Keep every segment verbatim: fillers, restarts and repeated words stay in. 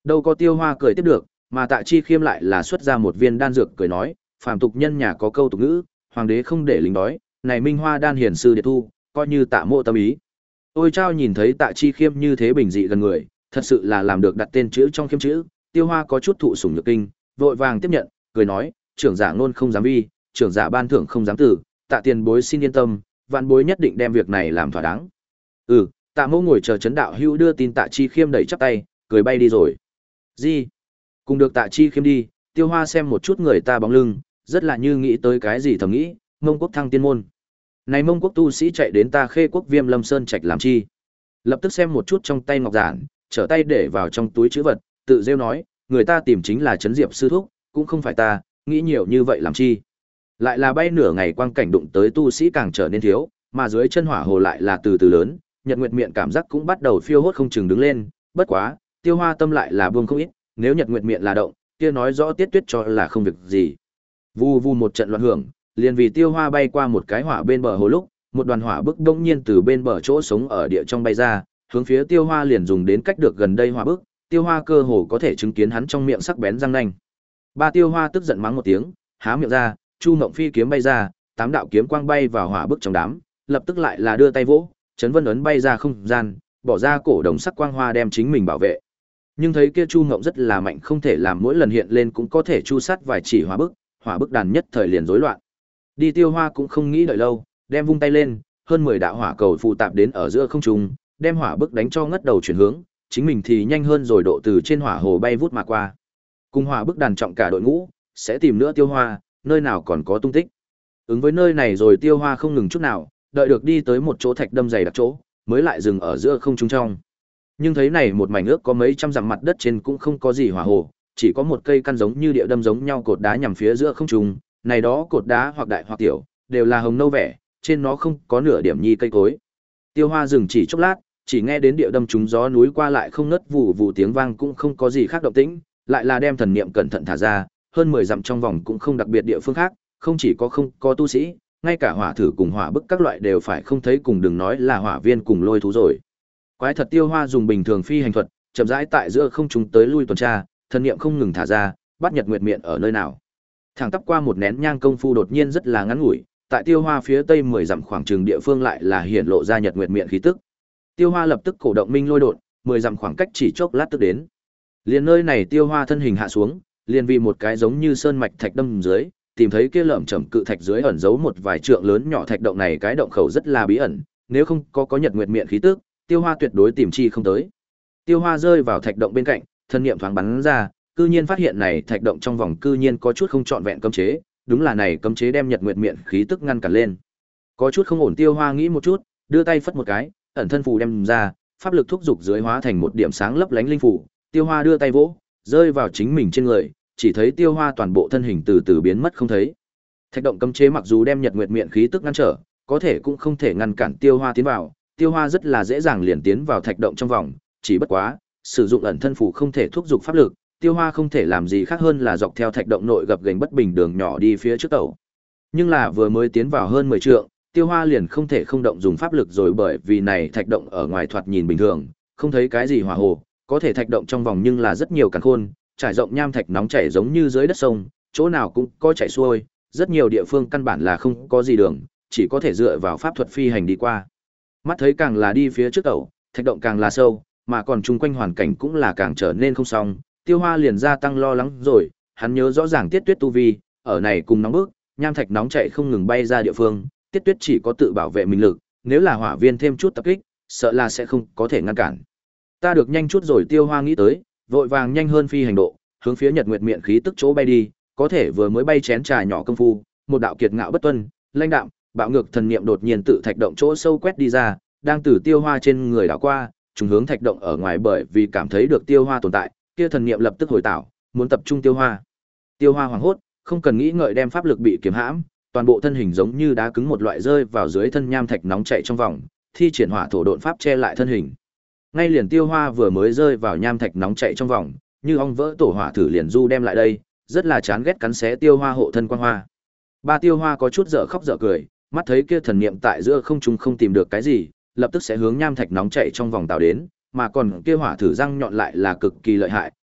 Đâu có Tiêu Hoa cười tiếp được, mà Tạ Chi Khiêm lại là xuất ra một viên đan dược cười nói, phàm tục nhân nhà có câu tục ngữ, hoàng đế không để lính đói, này Minh Hoa đan hiển sư điệt thu, coi như Tạ Mộ tâm ý. Ôi Trao nhìn thấy Tạ Chi Khiêm như thế bình dị gần người, thật sự là làm được đặt tên chữ trong khiêm chữ, Tiêu Hoa có chút thụ sủng nhược kinh, vội vàng tiếp nhận, cười nói, trưởng giả ngôn không dám vi, trưởng giả ban thưởng không dám tử, Tạ tiền bối xin yên tâm, vạn bối nhất định đem việc này làm thỏa đáng. Ừ, Tạ Mộ ngồi chờ chấn đạo hữu đưa tin Tạ Chi Khiêm đẩy chắp tay, cười bay đi rồi. Gì? Cùng được Tạ Chi Khiêm đi, Tiêu Hoa xem một chút người ta bóng lưng, rất là như nghĩ tới cái gì thầm nghĩ, Mông Quốc thăng tiên môn. Này Mông Quốc tu sĩ chạy đến ta Khê Quốc Viêm Lâm Sơn trạch làm chi? Lập tức xem một chút trong tay ngọc giản, trở tay để vào trong túi trữ vật, tự rêu nói, người ta tìm chính là Trấn Diệp sư thúc, cũng không phải ta, nghĩ nhiều như vậy làm chi? Lại là bay nửa ngày quang cảnh đụng tới tu sĩ càng trở nên thiếu, mà dưới chân hỏa hồ lại là từ từ lớn, Nhật Nguyệt Miện cảm giác cũng bắt đầu phiêu hốt không chừng đứng lên, bất quá, Tiêu Hoa tâm lại là buông không ít, nếu Nhật Nguyệt Miện là động, kia nói rõ Tiết Tuyết cho là không việc gì. Vù vù một trận loạn hưởng, liền vì Tiêu Hoa bay qua một cái hỏa bên bờ hồ lúc, một đoàn hỏa bức bỗng nhiên từ bên bờ chỗ sống ở địa trong bay ra, hướng phía Tiêu Hoa liền dùng đến cách được gần đây hỏa bức, Tiêu Hoa cơ hồ có thể chứng kiến hắn trong miệng sắc bén răng nanh. Ba Tiêu Hoa tức giận mắng một tiếng, há miệng ra, Chu Mộng Phi kiếm bay ra, tám đạo kiếm quang bay vào hỏa bức trong đám, lập tức lại là đưa tay vỗ, chấn vân ấn bay ra không gian, bỏ ra cổ đồng sắc quang hoa đem chính mình bảo vệ. Nhưng thấy kia Chu Mộng rất là mạnh, không thể làm mỗi lần hiện lên cũng có thể chu sát vài chỉ hỏa bức, hỏa bức đàn nhất thời liền rối loạn. Đi Tiêu Hoa cũng không nghĩ đợi lâu, đem vung tay lên, hơn mười đạo hỏa cầu phù tạp đến ở giữa không trung, đem hỏa bức đánh cho ngất đầu chuyển hướng, chính mình thì nhanh hơn rồi độ từ trên hỏa hồ bay vút mà qua. Cùng hỏa bức đàn trọng cả đội ngũ, sẽ tìm nữa Tiêu Hoa, nơi nào còn có tung tích. Ứng với nơi này rồi Tiêu Hoa không ngừng chút nào, đợi được đi tới một chỗ thạch đâm dày đặc chỗ, mới lại dừng ở giữa không trung trong. Nhưng thấy này một mảnh ước có mấy trăm dặm mặt đất trên cũng không có gì hỏa hồ, chỉ có một cây căn giống như địa đâm giống nhau cột đá nhằm phía giữa không trung, này đó cột đá hoặc đại hoặc tiểu, đều là hồng nâu vẻ, trên nó không có nửa điểm nhi cây cối. Tiêu Hoa dừng chỉ chốc lát, chỉ nghe đến địa đâm trúng gió núi qua lại không ngớt vụ vụ tiếng vang cũng không có gì khác động tĩnh, lại là đem thần niệm cẩn thận thả ra, hơn mười dặm trong vòng cũng không đặc biệt địa phương khác, không chỉ có không có tu sĩ, ngay cả hỏa thử cùng hỏa bức các loại đều phải không thấy, cùng đừng nói là hỏa viên cùng lôi thú rồi. Quái thật Tiêu Hoa dùng bình thường phi hành thuật, chậm rãi tại giữa không trung tới lui tuần tra, thần niệm không ngừng thả ra, bắt Nhật Nguyệt Miện ở nơi nào. Thẳng tắp qua một nén nhang công phu đột nhiên rất là ngắn ngủi, tại Tiêu Hoa phía tây mười dặm khoảng trường địa phương lại là hiện lộ ra Nhật Nguyệt Miện khí tức. Tiêu Hoa lập tức cổ động minh lôi đột, mười dặm khoảng cách chỉ chốc lát tức đến. Liền nơi này Tiêu Hoa thân hình hạ xuống, liền vì một cái giống như sơn mạch thạch đâm dưới, tìm thấy kia lởm chởm cự thạch dưới ẩn giấu một vài trượng lớn nhỏ thạch động, này cái động khẩu rất là bí ẩn, nếu không có có Nhật Nguyệt Miện khí tức, Tiêu Hoa tuyệt đối tìm chi không tới. Tiêu Hoa rơi vào thạch động bên cạnh, thân niệm thoáng bắn ra, cư nhiên phát hiện này thạch động trong vòng cư nhiên có chút không trọn vẹn cấm chế, đúng là này cấm chế đem Nhật Nguyệt Miện khí tức ngăn cản lên. Có chút không ổn, Tiêu Hoa nghĩ một chút, đưa tay phất một cái, ẩn thân phù đem ra, pháp lực thúc dục dưới hóa thành một điểm sáng lấp lánh linh phù, Tiêu Hoa đưa tay vỗ, rơi vào chính mình trên người, chỉ thấy Tiêu Hoa toàn bộ thân hình từ từ biến mất không thấy. Thạch động cấm chế mặc dù đem Nhật Nguyệt Miện khí tức ngăn trở, có thể cũng không thể ngăn cản Tiêu Hoa tiến vào, Tiêu Hoa rất là dễ dàng liền tiến vào thạch động trong vòng, chỉ bất quá, sử dụng ẩn thân phù không thể thúc dục pháp lực, Tiêu Hoa không thể làm gì khác hơn là dọc theo thạch động nội gập ghềnh bất bình đường nhỏ đi phía trước tàu. Nhưng là vừa mới tiến vào hơn mười trượng, Tiêu Hoa liền không thể không động dùng pháp lực rồi, bởi vì này thạch động ở ngoài thoạt nhìn bình thường, không thấy cái gì hỏa hồ, có thể thạch động trong vòng nhưng là rất nhiều càn khôn, trải rộng nham thạch nóng chảy giống như dưới đất sông, chỗ nào cũng có chảy xuôi, rất nhiều địa phương căn bản là không có gì đường, chỉ có thể dựa vào pháp thuật phi hành đi qua. Mắt thấy càng là đi phía trước tàu, thạch động càng là sâu, mà còn chung quanh hoàn cảnh cũng là càng trở nên không xong, Tiêu Hoa liền gia tăng lo lắng rồi, hắn nhớ rõ ràng Tiết Tuyết tu vi, ở này cùng nóng bức, nham thạch nóng chảy không ngừng bay ra địa phương, Tiết Tuyết chỉ có tự bảo vệ mình lực, nếu là hỏa viên thêm chút tập kích, sợ là sẽ không có thể ngăn cản. Ta được nhanh chút rồi, Tiêu Hoa nghĩ tới, vội vàng nhanh hơn phi hành độ, hướng phía Nhật Nguyệt Miện khí tức chỗ bay đi, có thể vừa mới bay chén trà nhỏ công phu, một đạo kiệt ngạo bất tuân, lãnh đạm, bạo ngược thần niệm đột nhiên tự thạch động chỗ sâu quét đi ra, đang từ Tiêu Hoa trên người đảo qua, trùng hướng thạch động ở ngoài, bởi vì cảm thấy được Tiêu Hoa tồn tại, kia thần niệm lập tức hồi tảo, muốn tập trung Tiêu Hoa. Tiêu Hoa hoảng hốt, không cần nghĩ ngợi đem pháp lực bị kiềm hãm, toàn bộ thân hình giống như đá cứng một loại rơi vào dưới thân nham thạch nóng chảy trong vòng, thi triển hỏa thổ độn pháp che lại thân hình. Ngay liền Tiêu Hoa vừa mới rơi vào nham thạch nóng chảy trong vòng, như ong vỡ tổ hỏa thử liền du đem lại đây, rất là chán ghét cắn xé Tiêu Hoa hộ thân quang hoa. Ba Tiêu Hoa có chút dở khóc dở cười, mắt thấy kia thần niệm tại giữa không trung không tìm được cái gì, lập tức sẽ hướng nham thạch nóng chảy trong vòng tạo đến, mà còn kia hỏa thử răng nhọn lại là cực kỳ lợi hại,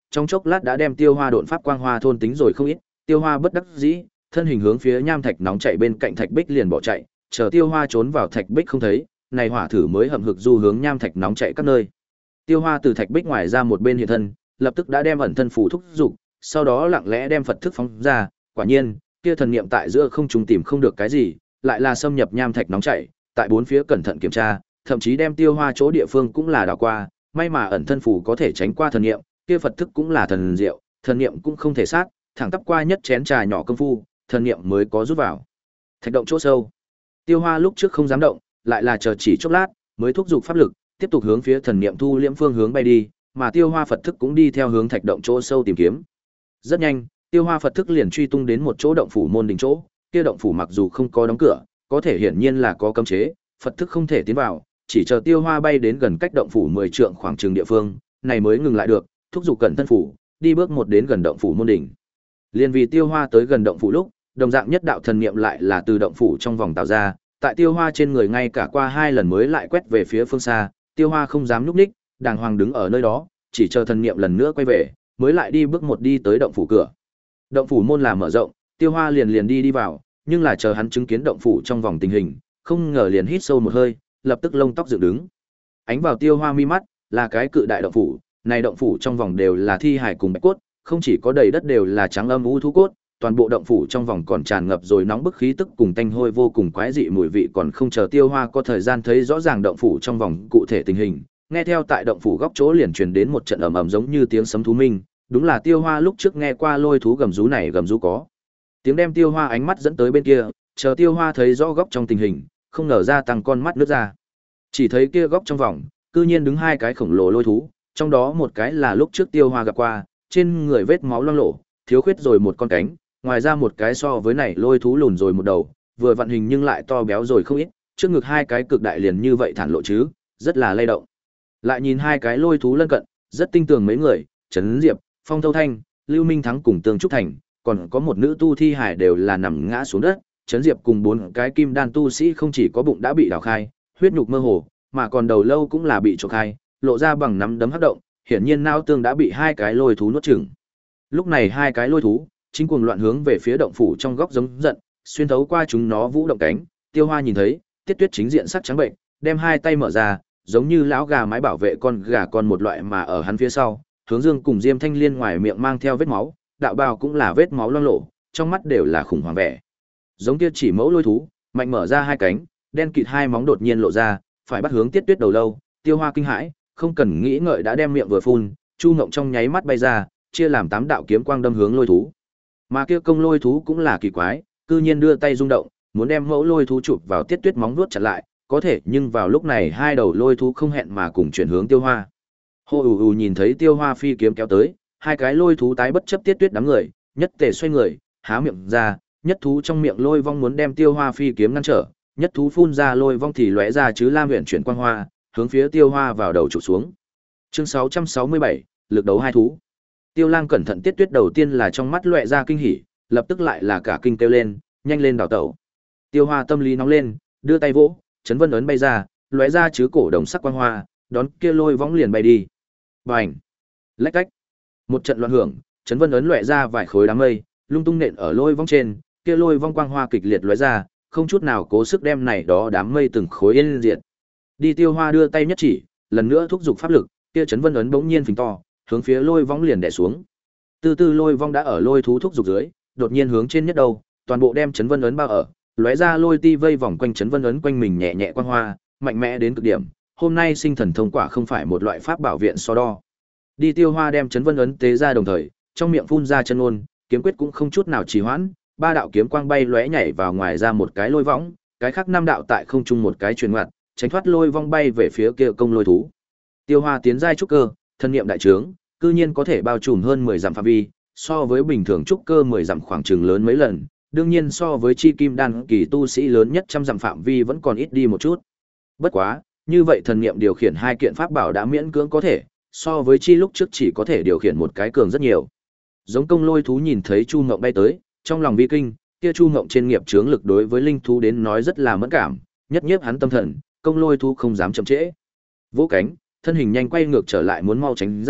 trong chốc lát đã đem Tiêu Hoa độn pháp quang hoa thôn tính rồi không ít, Tiêu Hoa bất đắc dĩ, thân hình hướng phía nham thạch nóng chạy bên cạnh thạch bích liền bỏ chạy, chờ Tiêu Hoa trốn vào thạch bích không thấy, này hỏa thử mới hậm hực du hướng nham thạch nóng chạy các nơi. Tiêu Hoa từ thạch bích ngoài ra một bên hiện thân, lập tức đã đem ẩn thân phù thúc dục, sau đó lặng lẽ đem Phật thức phóng ra, quả nhiên, kia thần niệm tại giữa không trung tìm không được cái gì, lại là xâm nhập nham thạch nóng chảy, tại bốn phía cẩn thận kiểm tra, thậm chí đem Tiêu Hoa chỗ địa phương cũng là đảo qua, may mà ẩn thân phù có thể tránh qua thần niệm, kia Phật thức cũng là thần diệu, thần niệm cũng không thể sát, thẳng tắp qua nhất chén trà nhỏ công phu, thần niệm mới có rút vào. Thạch động chỗ sâu. Tiêu Hoa lúc trước không dám động, lại là chờ chỉ chốc lát, mới thúc giục pháp lực, tiếp tục hướng phía thần niệm thu liễm phương hướng bay đi, mà Tiêu Hoa Phật thức cũng đi theo hướng thạch động chỗ sâu tìm kiếm. Rất nhanh, Tiêu Hoa Phật thức liền truy tung đến một chỗ động phủ môn đỉnh chỗ, kia động phủ mặc dù không có đóng cửa, có thể hiển nhiên là có cấm chế, Phật thức không thể tiến vào, chỉ chờ Tiêu Hoa bay đến gần cách động phủ mười trượng khoảng chừng địa phương, này mới ngừng lại được, thúc giục cẩn thân phủ, đi bước một đến gần động phủ môn đỉnh. Liên vì Tiêu Hoa tới gần động phủ lúc, đồng dạng nhất đạo thần niệm lại là từ động phủ trong vòng tạo ra, tại Tiêu Hoa trên người ngay cả qua hai lần mới lại quét về phía phương xa, Tiêu Hoa không dám nhúc nhích, đàng hoàng đứng ở nơi đó, chỉ chờ thần niệm lần nữa quay về, mới lại đi bước một đi tới động phủ cửa. Động phủ môn là mở rộng, Tiêu Hoa liền liền đi đi vào, nhưng là chờ hắn chứng kiến động phủ trong vòng tình hình, không ngờ liền hít sâu một hơi, lập tức lông tóc dựng đứng. Ánh vào Tiêu Hoa mi mắt, là cái cự đại động phủ, này động phủ trong vòng đều là thi hải cùng bạch cốt, không chỉ có đầy đất đều là trắng âm u thú cốt, toàn bộ động phủ trong vòng còn tràn ngập rồi nóng bức khí tức cùng tanh hôi vô cùng quái dị mùi vị, còn không chờ Tiêu Hoa có thời gian thấy rõ ràng động phủ trong vòng cụ thể tình hình, nghe theo tại động phủ góc chỗ liền truyền đến một trận ầm ầm giống như tiếng sấm thú minh, đúng là Tiêu Hoa lúc trước nghe qua lôi thú gầm rú này gầm rú có. Tiếng đem Tiêu Hoa ánh mắt dẫn tới bên kia, chờ Tiêu Hoa thấy rõ góc trong tình hình, không ngờ ra tăng con mắt nước ra. Chỉ thấy kia góc trong vòng, cư nhiên đứng hai cái khổng lồ lôi thú, trong đó một cái là lúc trước Tiêu Hoa gặp qua, trên người vết máu loang lổ, thiếu khuyết rồi một con cánh, ngoài ra một cái so với này lôi thú lùn rồi một đầu, vừa vận hình nhưng lại to béo rồi không ít, trước ngực hai cái cực đại liền như vậy thản lộ chứ, rất là lay động. Lại nhìn hai cái lôi thú lân cận, rất tinh tường mấy người, Trấn Diệp, Phong Thâu Thanh, Lưu Minh Thắng cùng Tương Trúc Thành, còn có một nữ tu thi hải đều là nằm ngã xuống đất, Trấn Diệp cùng bốn cái kim đan tu sĩ không chỉ có bụng đã bị đào khai, huyết nhục mơ hồ, mà còn đầu lâu cũng là bị trục khai, lộ ra bằng nắm đấm hắc động, hiển nhiên não tương đã bị hai cái lôi thú nuốt chửng. Lúc này hai cái lôi thú chính cuồng loạn hướng về phía động phủ trong góc giống giận, xuyên thấu qua chúng nó vũ động cánh, Tiêu Hoa nhìn thấy, Tiết Tuyết chính diện sắc trắng bệnh, đem hai tay mở ra, giống như lão gà mái bảo vệ con gà con một loại mà ở hắn phía sau, Hướng Dương cùng Diêm Thanh Liên ngoài miệng mang theo vết máu, đạo bào cũng là vết máu loang lổ, trong mắt đều là khủng hoảng vẻ. Giống kia chỉ mẫu lôi thú, mạnh mở ra hai cánh, đen kịt hai móng đột nhiên lộ ra, phải bắt hướng Tiết Tuyết đầu lâu, Tiêu Hoa kinh hãi, không cần nghĩ ngợi đã đem miệng vừa phun, Chu Ngộng trong nháy mắt bay ra, chia làm tám đạo kiếm quang đâm hướng lôi thú. Mà kia công lôi thú cũng là kỳ quái, cư nhiên đưa tay rung động, muốn đem mẫu lôi thú chụp vào Tiết Tuyết móng vuốt chặn lại, có thể nhưng vào lúc này hai đầu lôi thú không hẹn mà cùng chuyển hướng Tiêu Hoa. Hô ù ù nhìn thấy Tiêu Hoa phi kiếm kéo tới, hai cái lôi thú tái bất chấp Tiết Tuyết đám người, nhất tề xoay người, há miệng ra, nhất thú trong miệng lôi vong muốn đem Tiêu Hoa phi kiếm ngăn trở, nhất thú phun ra lôi vong thì lóe ra chứ lam huyền chuyển quang hoa, hướng phía Tiêu Hoa vào đầu chụp xuống. Chương sáu trăm sáu mươi bảy, lực đấu hai thú. Tiêu Lang cẩn thận Tiết Tuyết đầu tiên là trong mắt lóe ra kinh hỉ, lập tức lại là cả kinh kêu lên, nhanh lên đào tẩu. Tiêu Hoa tâm lý nóng lên, đưa tay vỗ, chấn vân ấn bay ra, lóe ra chứ cổ đồng sắc quang hoa, đón kia lôi vong liền bay đi. Bành! Lách cách! Một trận loạn hưởng, chấn vân ấn lóe ra vài khối đám mây, lung tung nện ở lôi vong trên, kia lôi vong quang hoa kịch liệt lóe ra, không chút nào cố sức đem này đó đám mây từng khối yên diệt. Đi Tiêu Hoa đưa tay nhất chỉ, lần nữa thúc giục pháp lực, kia chấn vân ấn bỗng nhiên phình to, hướng phía lôi vong liền đè xuống. Từ từ lôi vong đã ở lôi thú thúc giục dưới, đột nhiên hướng trên nhất đầu, toàn bộ đem chấn vân ấn bao ở, lóe ra lôi ti vây vòng quanh chấn vân ấn quanh mình nhẹ nhẹ quang hoa, mạnh mẽ đến cực điểm. Hôm nay sinh thần thông quả không phải một loại pháp bảo viện so đo. Đi Tiêu Hoa đem chấn vân ấn tế ra đồng thời, trong miệng phun ra chân ngôn, kiếm quyết cũng không chút nào trì hoãn, ba đạo kiếm quang bay lóe nhảy vào ngoài ra một cái lôi võng, cái khác năm đạo tại không trung một cái truyền ngoặt, tránh thoát lôi vong bay về phía kia công lôi thú. Tiêu Hoa tiến giai trúc cơ, thân niệm đại trướng, cư nhiên có thể bao trùm hơn mười dặm phạm vi, so với bình thường trúc cơ mười dặm khoảng chừng lớn mấy lần, đương nhiên so với chi kim đan kỳ tu sĩ lớn nhất trăm dặm phạm vi vẫn còn ít đi một chút. Bất quá, như vậy thần niệm điều khiển hai kiện pháp bảo đã miễn cưỡng có thể, so với chi lúc trước chỉ có thể điều khiển một cái cường rất nhiều. Giống công lôi thú nhìn thấy Chu Ngộng bay tới, trong lòng vi kinh, kia Chu Ngộng trên nghiệp chướng lực đối với linh thú đến nói rất là mẫn cảm, nhất nhiếp hắn tâm thần, công lôi thú không dám chậm trễ. Vỗ cánh, thân hình nhanh quay ngược trở lại muốn mau tránh ra,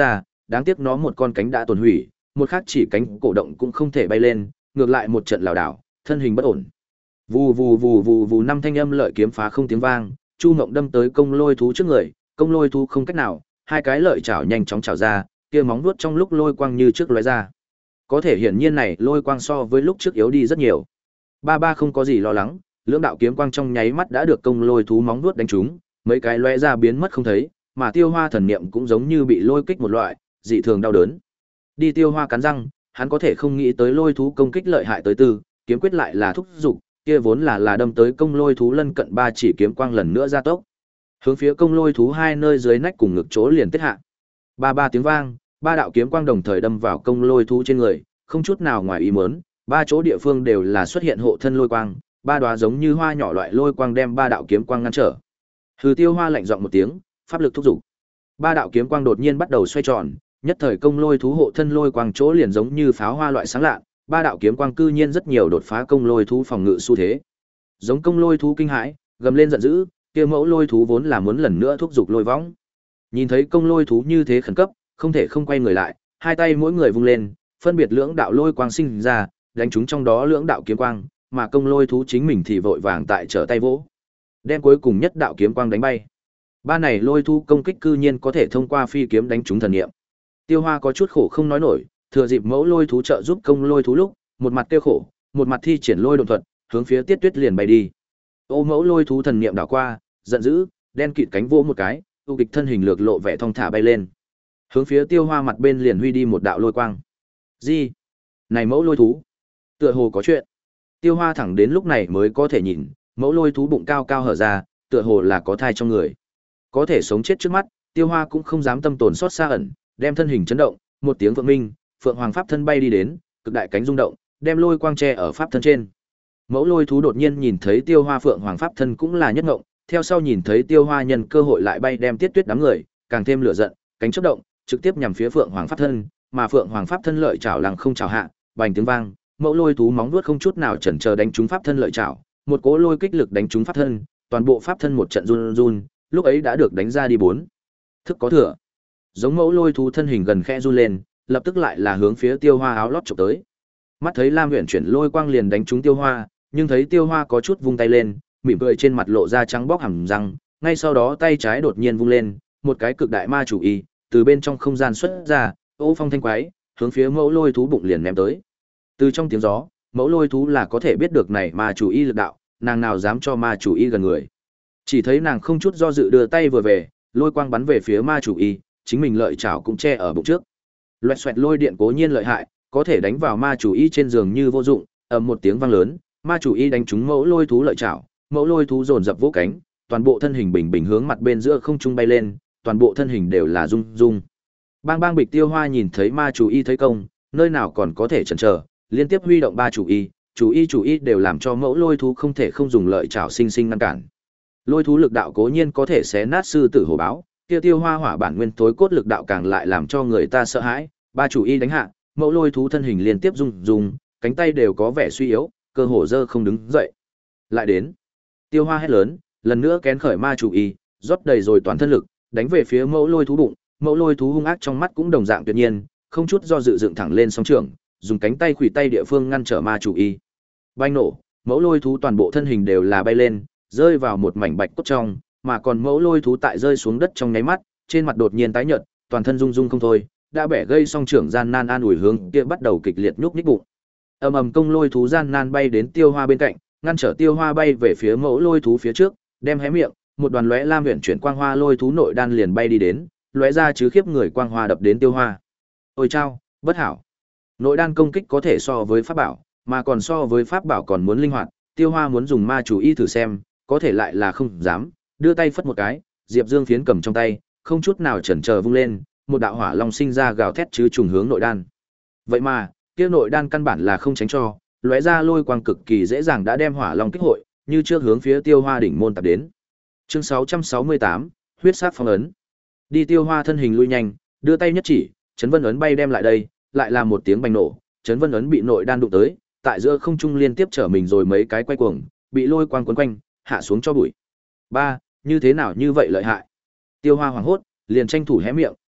đáng tiếc nó một con cánh đã tổn hủy, một khác chỉ cánh cổ động cũng không thể bay lên, ngược lại một trận lảo đảo, thân hình bất ổn. Vù vù vù vù vù năm thanh âm lợi kiếm phá không tiếng vang, Chu Ngộng đâm tới công lôi thú trước người, công lôi thú không cách nào, hai cái lợi chảo nhanh chóng chảo ra, kia móng vuốt trong lúc lôi quang như trước lóe ra. Có thể hiển nhiên này lôi quang so với lúc trước yếu đi rất nhiều. Ba ba không có gì lo lắng, lưỡng đạo kiếm quang trong nháy mắt đã được công lôi thú móng vuốt đánh trúng, mấy cái lóe ra biến mất không thấy, mà Tiêu Hoa thần niệm cũng giống như bị lôi kích một loại, dị thường đau đớn. Đi Tiêu Hoa cắn răng, hắn có thể không nghĩ tới lôi thú công kích lợi hại tới tư, kiếm quyết lại là thúc dục, kia vốn là là đâm tới công lôi thú lân cận ba chỉ kiếm quang lần nữa gia tốc. Hướng phía công lôi thú hai nơi dưới nách cùng ngực chỗ liền tiết hạ. Ba ba tiếng vang, ba đạo kiếm quang đồng thời đâm vào công lôi thú trên người, không chút nào ngoài ý muốn, ba chỗ địa phương đều là xuất hiện hộ thân lôi quang, ba đóa giống như hoa nhỏ loại lôi quang đem ba đạo kiếm quang ngăn trở. Hừ Tiêu Hoa lạnh giọng một tiếng, pháp lực thúc dục. Ba đạo kiếm quang đột nhiên bắt đầu xoay tròn, nhất thời công lôi thú hộ thân lôi quang chỗ liền giống như pháo hoa loại sáng lạ, ba đạo kiếm quang cư nhiên rất nhiều đột phá công lôi thú phòng ngự xu thế. Giống công lôi thú kinh hãi, gầm lên giận dữ, kia mẫu lôi thú vốn là muốn lần nữa thúc dục lôi võng. Nhìn thấy công lôi thú như thế khẩn cấp, không thể không quay người lại, hai tay mỗi người vung lên, phân biệt lưỡng đạo lôi quang sinh ra, đánh trúng trong đó lưỡng đạo kiếm quang, mà công lôi thú chính mình thì vội vàng tại trở tay vỗ, đem cuối cùng nhất đạo kiếm quang đánh bay. Ba này lôi thú công kích cư nhiên có thể thông qua phi kiếm đánh trúng thần niệm. Tiêu Hoa có chút khổ không nói nổi, thừa dịp mẫu lôi thú trợ giúp công lôi thú lúc, một mặt tiêu khổ, một mặt thi triển lôi độn thuật, hướng phía Tiết Tuyết liền bay đi. Ô mẫu lôi thú thần niệm đảo qua, giận dữ, đen kịt cánh vỗ một cái, tu kịch thân hình lược lộ vẻ thong thả bay lên. Hướng phía Tiêu Hoa mặt bên liền huy đi một đạo lôi quang. Gì? Này mẫu lôi thú, tựa hồ có chuyện. Tiêu Hoa thẳng đến lúc này mới có thể nhìn, mẫu lôi thú bụng cao cao hở ra, tựa hồ là có thai trong người. Có thể sống chết trước mắt, Tiêu Hoa cũng không dám tâm tồn xót xa ẩn, đem thân hình chấn động, một tiếng vượng minh, phượng hoàng pháp thân bay đi đến, cực đại cánh rung động, đem lôi quang che ở pháp thân trên. Mẫu lôi thú đột nhiên nhìn thấy Tiêu Hoa phượng hoàng pháp thân cũng là nhất ngộng, theo sau nhìn thấy Tiêu Hoa nhân cơ hội lại bay đem Tiết Tuyết đám người, càng thêm lửa giận, cánh chớp động, trực tiếp nhằm phía phượng hoàng pháp thân, mà phượng hoàng pháp thân lợi chảo lằng không chảo hạ, bành tiếng vang, mẫu lôi thú móng vuốt không chút nào chần chờ đánh trúng pháp thân lợi chảo, một cỗ lôi kích lực đánh trúng pháp thân, toàn bộ pháp thân một trận run run, lúc ấy đã được đánh ra đi bốn thức có thừa. Giống mẫu lôi thú thân hình gần khẽ run lên, lập tức lại là hướng phía Tiêu Hoa áo lót chụp tới. Mắt thấy Lam Uyển chuyển lôi quang liền đánh trúng Tiêu Hoa, nhưng thấy Tiêu Hoa có chút vung tay lên, mỉm cười trên mặt lộ ra trắng bóc hàm răng, ngay sau đó tay trái đột nhiên vung lên, một cái cực đại ma chủ y từ bên trong không gian xuất ra, ô phong thanh quái, hướng phía mẫu lôi thú bụng liền ném tới. Từ trong tiếng gió, mẫu lôi thú là có thể biết được này ma chủ y lực đạo, nàng nào dám cho ma chủ y gần người. Chỉ thấy nàng không chút do dự đưa tay vừa về, lôi quang bắn về phía ma chủ y, chính mình lợi chảo cũng che ở bụng trước. Loẹt xoẹt lôi điện cố nhiên lợi hại, có thể đánh vào ma chủ y trên giường như vô dụng, ầm một tiếng vang lớn, ma chủ y đánh trúng mẫu lôi thú lợi chảo, mẫu lôi thú dồn dập vỗ cánh, toàn bộ thân hình bình bình hướng mặt bên giữa không trung bay lên, toàn bộ thân hình đều là rung rung. Bang bang bịch Tiêu Hoa nhìn thấy ma chủ y thấy công, nơi nào còn có thể chần chờ, liên tiếp huy động ba chủ y, chủ y chủ y đều làm cho mẫu lôi thú không thể không dùng lợi chảo sinh sinh ngăn cản. Lôi thú lực đạo cố nhiên có thể xé nát sư tử hổ báo, kia Tiêu Hoa hỏa bản nguyên tối cốt lực đạo càng lại làm cho người ta sợ hãi, ba chủ y đánh hạ, mẫu lôi thú thân hình liên tiếp rung rung, cánh tay đều có vẻ suy yếu, cơ hồ dơ không đứng dậy. Lại đến, Tiêu Hoa hét lớn, lần nữa kén khởi ma chủ y, rót đầy rồi toàn thân lực, đánh về phía mẫu lôi thú bụng, mẫu lôi thú hung ác trong mắt cũng đồng dạng tuyệt nhiên, không chút do dự dựng thẳng lên song trường, dùng cánh tay khuỷu tay địa phương ngăn trở ma chủ y. Banh nổ, mẫu lôi thú toàn bộ thân hình đều là bay lên, rơi vào một mảnh bạch cốt trong, mà còn mẫu lôi thú tại rơi xuống đất trong nháy mắt, trên mặt đột nhiên tái nhợt, toàn thân rung rung không thôi, đã bẻ gây song trưởng gian nan an ủi hướng kia bắt đầu kịch liệt nhúc nhích bụng. Ầm ầm công lôi thú gian nan bay đến Tiêu Hoa bên cạnh, ngăn trở Tiêu Hoa bay về phía mẫu lôi thú phía trước, đem hé miệng, một đoàn lóe lam huyền chuyển quang hoa lôi thú nội đan liền bay đi đến, lóe ra chứ khiếp người quang hoa đập đến Tiêu Hoa. Ôi chao, bất hảo. Nội đan công kích có thể so với pháp bảo, mà còn so với pháp bảo còn muốn linh hoạt, Tiêu Hoa muốn dùng ma chủ y thử xem, có thể lại là không dám, đưa tay phất một cái, Diệp Dương phiến cầm trong tay, không chút nào chần chờ vung lên, một đạo hỏa long sinh ra gào thét chứ trùng hướng nội đan. Vậy mà, kia nội đan căn bản là không tránh cho, lóe ra lôi quang cực kỳ dễ dàng đã đem hỏa long kích hội, như trước hướng phía Tiêu Hoa đỉnh môn tập đến. Chương sáu trăm sáu mươi tám, huyết sát phong ấn. Đi Tiêu Hoa thân hình lui nhanh, đưa tay nhất chỉ, chấn vân ấn bay đem lại đây, lại là một tiếng bành nổ, chấn vân ấn bị nội đan đụng tới, tại giữa không trung liên tiếp trở mình rồi mấy cái quay cuồng, bị lôi quang quấn quanh, hạ xuống cho bụi. Ba, như thế nào như vậy lợi hại? Tiêu Hoa hoảng hốt, liền tranh thủ hé miệng,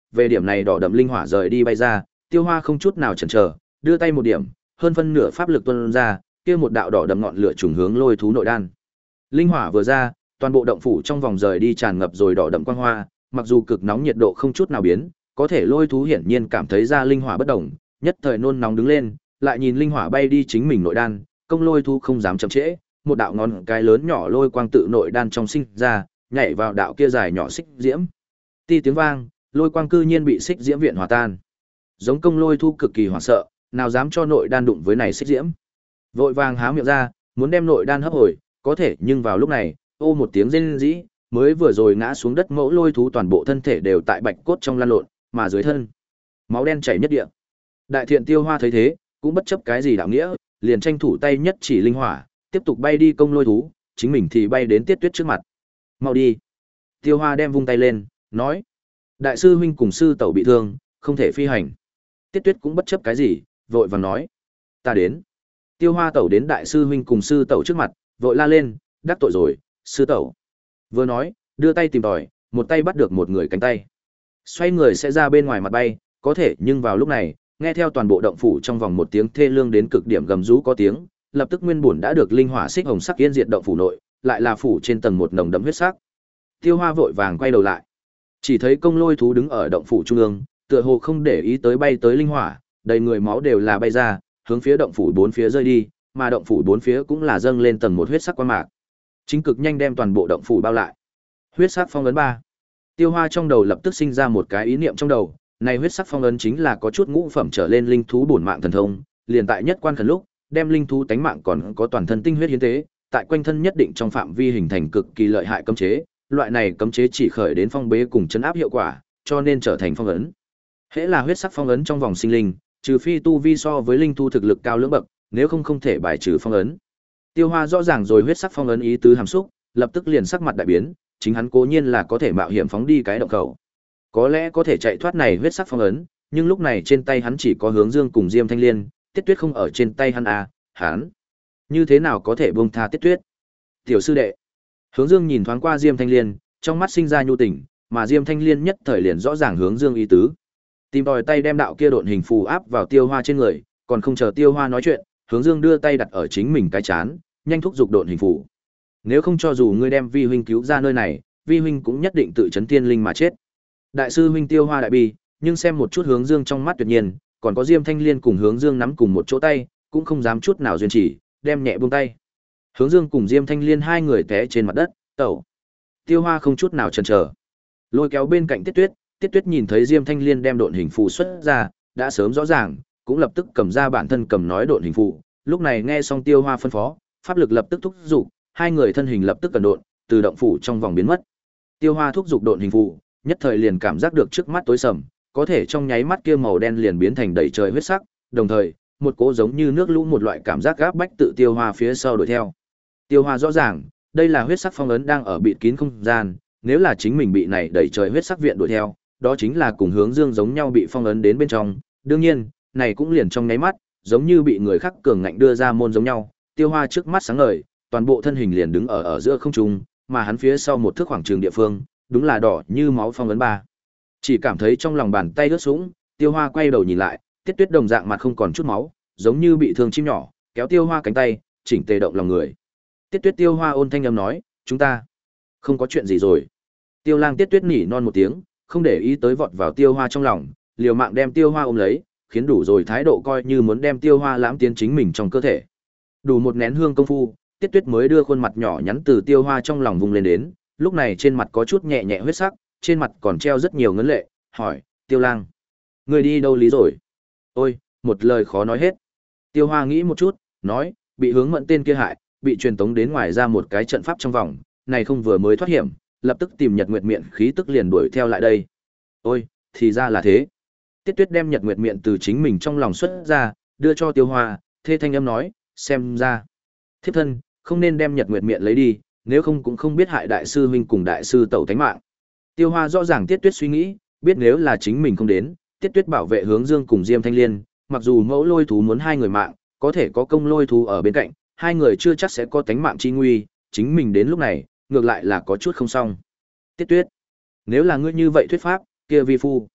về điểm này đỏ đậm linh hỏa rời đi bay ra, Tiêu Hoa không chút nào chần chờ, đưa tay một điểm, hơn phân nửa pháp lực tuôn ra, kia một đạo đỏ đậm ngọn lửa trùng hướng lôi thú nội đan. Linh hỏa vừa ra, toàn bộ động phủ trong vòng rời đi tràn ngập rồi đỏ đậm quang hoa, mặc dù cực nóng nhiệt độ không chút nào biến, có thể lôi thú hiển nhiên cảm thấy ra linh hỏa bất động, nhất thời nôn nóng đứng lên, lại nhìn linh hỏa bay đi chính mình nội đan, công lôi thú không dám chậm trễ, một đạo ngón cái lớn nhỏ lôi quang tự nội đan trong sinh ra, nhảy vào đạo kia dài nhỏ xích diễm. Ti tiếng vang, lôi quang cư nhiên bị xích diễm viện hòa tan. Giống công lôi thú cực kỳ hoảng sợ, nào dám cho nội đan đụng với này xích diễm. Vội vàng há miệng ra, muốn đem nội đan hấp hồi, có thể nhưng vào lúc này, ô một tiếng rên rỉ, mới vừa rồi ngã xuống đất mẫu lôi thú toàn bộ thân thể đều tại bạch cốt trong lăn lộn, mà dưới thân máu đen chảy nhất địa. Đại thiện Tiêu Hoa thấy thế, cũng bất chấp cái gì đạo nghĩa, liền tranh thủ tay nhất chỉ linh hỏa, tiếp tục bay đi công lôi thú, chính mình thì bay đến Tiết Tuyết trước mặt. "Mau đi." Tiêu Hoa đem vung tay lên, nói: "Đại sư huynh cùng sư tẩu bị thương, không thể phi hành." Tiết Tuyết cũng bất chấp cái gì, vội vàng nói: "Ta đến." Tiêu Hoa tẩu đến đại sư huynh cùng sư tẩu trước mặt, vội la lên: "Đắc tội rồi, sư tẩu." Vừa nói, đưa tay tìm tòi, một tay bắt được một người cánh tay. Xoay người sẽ ra bên ngoài mặt bay, có thể nhưng vào lúc này, nghe theo toàn bộ động phủ trong vòng một tiếng thê lương đến cực điểm gầm rú có tiếng, lập tức nguyên bổn đã được linh hỏa xích hồng sắc yên diệt động phủ nội, lại là phủ trên tầng một nồng đậm huyết sắc. Tiêu Hoa vội vàng quay đầu lại, chỉ thấy công lôi thú đứng ở động phủ trung ương, tựa hồ không để ý tới bay tới linh hỏa, đầy người máu đều là bay ra, hướng phía động phủ bốn phía rơi đi, mà động phủ bốn phía cũng là dâng lên tầng một huyết sắc quang mạc. Chính cực nhanh đem toàn bộ động phủ bao lại. Huyết sắc phong ấn ba. Tiêu Hoa trong đầu lập tức sinh ra một cái ý niệm trong đầu, này huyết sắc phong ấn chính là có chút ngũ phẩm trở lên linh thú bổn mạng thần thông, liền tại nhất quan khẩn lúc, đem linh thú tánh mạng còn có toàn thân tinh huyết hiến tế, tại quanh thân nhất định trong phạm vi hình thành cực kỳ lợi hại cấm chế, loại này cấm chế chỉ khởi đến phong bế cùng chấn áp hiệu quả, cho nên trở thành phong ấn. Hễ là huyết sắc phong ấn trong vòng sinh linh, trừ phi tu vi so với linh thú thực lực cao lưỡng bậc, nếu không không thể bài trừ phong ấn. Tiêu Hoa rõ ràng rồi huyết sắc phong ấn ý tứ hàm xúc, lập tức liền sắc mặt đại biến, chính hắn cố nhiên là có thể mạo hiểm phóng đi cái động khẩu, có lẽ có thể chạy thoát này huyết sắc phong ấn, nhưng lúc này trên tay hắn chỉ có Hướng Dương cùng Diêm Thanh Liên, Tiết Tuyết không ở trên tay hắn à, hắn như thế nào có thể buông tha Tiết Tuyết? Tiểu sư đệ. Hướng Dương nhìn thoáng qua Diêm Thanh Liên, trong mắt sinh ra nhu tình, mà Diêm Thanh Liên nhất thời liền rõ ràng Hướng Dương ý tứ. Tìm tòi tay đem đạo kia độn hình phù áp vào Tiêu Hoa trên người, còn không chờ Tiêu Hoa nói chuyện, Hướng Dương đưa tay đặt ở chính mình cái chán, nhanh thúc giục độn hình phù. Nếu không cho dù ngươi đem vi huynh cứu ra nơi này, vi huynh cũng nhất định tự chấn tiên linh mà chết. Đại sư huynh Tiêu Hoa đại bi, nhưng xem một chút Hướng Dương trong mắt tuyệt nhiên, còn có Diêm Thanh Liên cùng Hướng Dương nắm cùng một chỗ tay, cũng không dám chút nào duyên chỉ, đem nhẹ buông tay. Hướng Dương cùng Diêm Thanh Liên hai người té trên mặt đất, tẩu. Tiêu Hoa không chút nào chần chờ, lôi kéo bên cạnh Tiết Tuyết, Tiết Tuyết nhìn thấy Diêm Thanh Liên đem độn hình phù xuất ra, đã sớm rõ ràng, cũng lập tức cầm ra bản thân cầm nói độn hình phù, lúc này nghe xong Tiêu Hoa phân phó, pháp lực lập tức thúc dục, hai người thân hình lập tức cẩn độn, từ động phủ trong vòng biến mất. Tiêu Hoa thúc dục độn hình phù, nhất thời liền cảm giác được trước mắt tối sầm, có thể trong nháy mắt kia màu đen liền biến thành đầy trời huyết sắc, đồng thời, một cỗ giống như nước lũ một loại cảm giác gáp bách tự Tiêu Hoa phía sau đuổi theo. Tiêu Hoa rõ ràng, đây là huyết sắc phong ấn đang ở bịt kín không gian, nếu là chính mình bị này đầy trời huyết sắc viện đuổi theo, đó chính là cùng Hướng Dương giống nhau bị phong ấn đến bên trong, đương nhiên, này cũng liền trong nháy mắt, giống như bị người khác cường ngạnh đưa ra môn giống nhau. Tiêu Hoa trước mắt sáng ngời, toàn bộ thân hình liền đứng ở ở giữa không trung, mà hắn phía sau một thước khoảng trường địa phương, đúng là đỏ như máu phong ấn ba. Chỉ cảm thấy trong lòng bàn tay ướt sũng, Tiêu Hoa quay đầu nhìn lại, Tiết Tuyết đồng dạng mặt không còn chút máu, giống như bị thương chim nhỏ, kéo Tiêu Hoa cánh tay, chỉnh tề động lòng người. Tiết Tuyết Tiêu Hoa ôn thanh âm nói, chúng ta không có chuyện gì rồi. Tiêu Lang Tiết Tuyết nỉ non một tiếng, không để ý tới vọt vào Tiêu Hoa trong lòng, liều mạng đem Tiêu Hoa ôm lấy, khiến đủ rồi thái độ coi như muốn đem Tiêu Hoa lãm tiến chính mình trong cơ thể. Đủ một nén hương công phu, Tiết Tuyết mới đưa khuôn mặt nhỏ nhắn từ Tiêu Hoa trong lòng vùng lên đến, lúc này trên mặt có chút nhẹ nhẹ huyết sắc, trên mặt còn treo rất nhiều ngấn lệ, hỏi, Tiêu Lang, người đi đâu lý rồi? Ôi, một lời khó nói hết. Tiêu Hoa nghĩ một chút, nói, bị Hướng Mẫn tên kia hại, bị truyền tống đến ngoài ra một cái trận pháp trong vòng, này không vừa mới thoát hiểm, lập tức tìm Nhật Nguyệt Miện khí tức liền đuổi theo lại đây. Ôi, thì ra là thế. Tiết Tuyết đem Nhật Nguyệt Miện từ chính mình trong lòng xuất ra, đưa cho Tiêu Hoa, thê thanh âm nói, xem ra, thiếp thân, không nên đem Nhật Nguyệt Miện lấy đi, nếu không cũng không biết hại đại sư huynh cùng đại sư tẩu tánh mạng. Tiêu Hoa rõ ràng Tiết Tuyết suy nghĩ, biết nếu là chính mình không đến, Tiết Tuyết bảo vệ Hướng Dương cùng Diêm Thanh Liên, mặc dù mẫu lôi thú muốn hai người mạng, có thể có công lôi thú ở bên cạnh, hai người chưa chắc sẽ có tánh mạng chi nguy, chính mình đến lúc này, ngược lại là có chút không xong. Tiết Tuyết, nếu là ngươi như vậy thuyết pháp, kia vi phu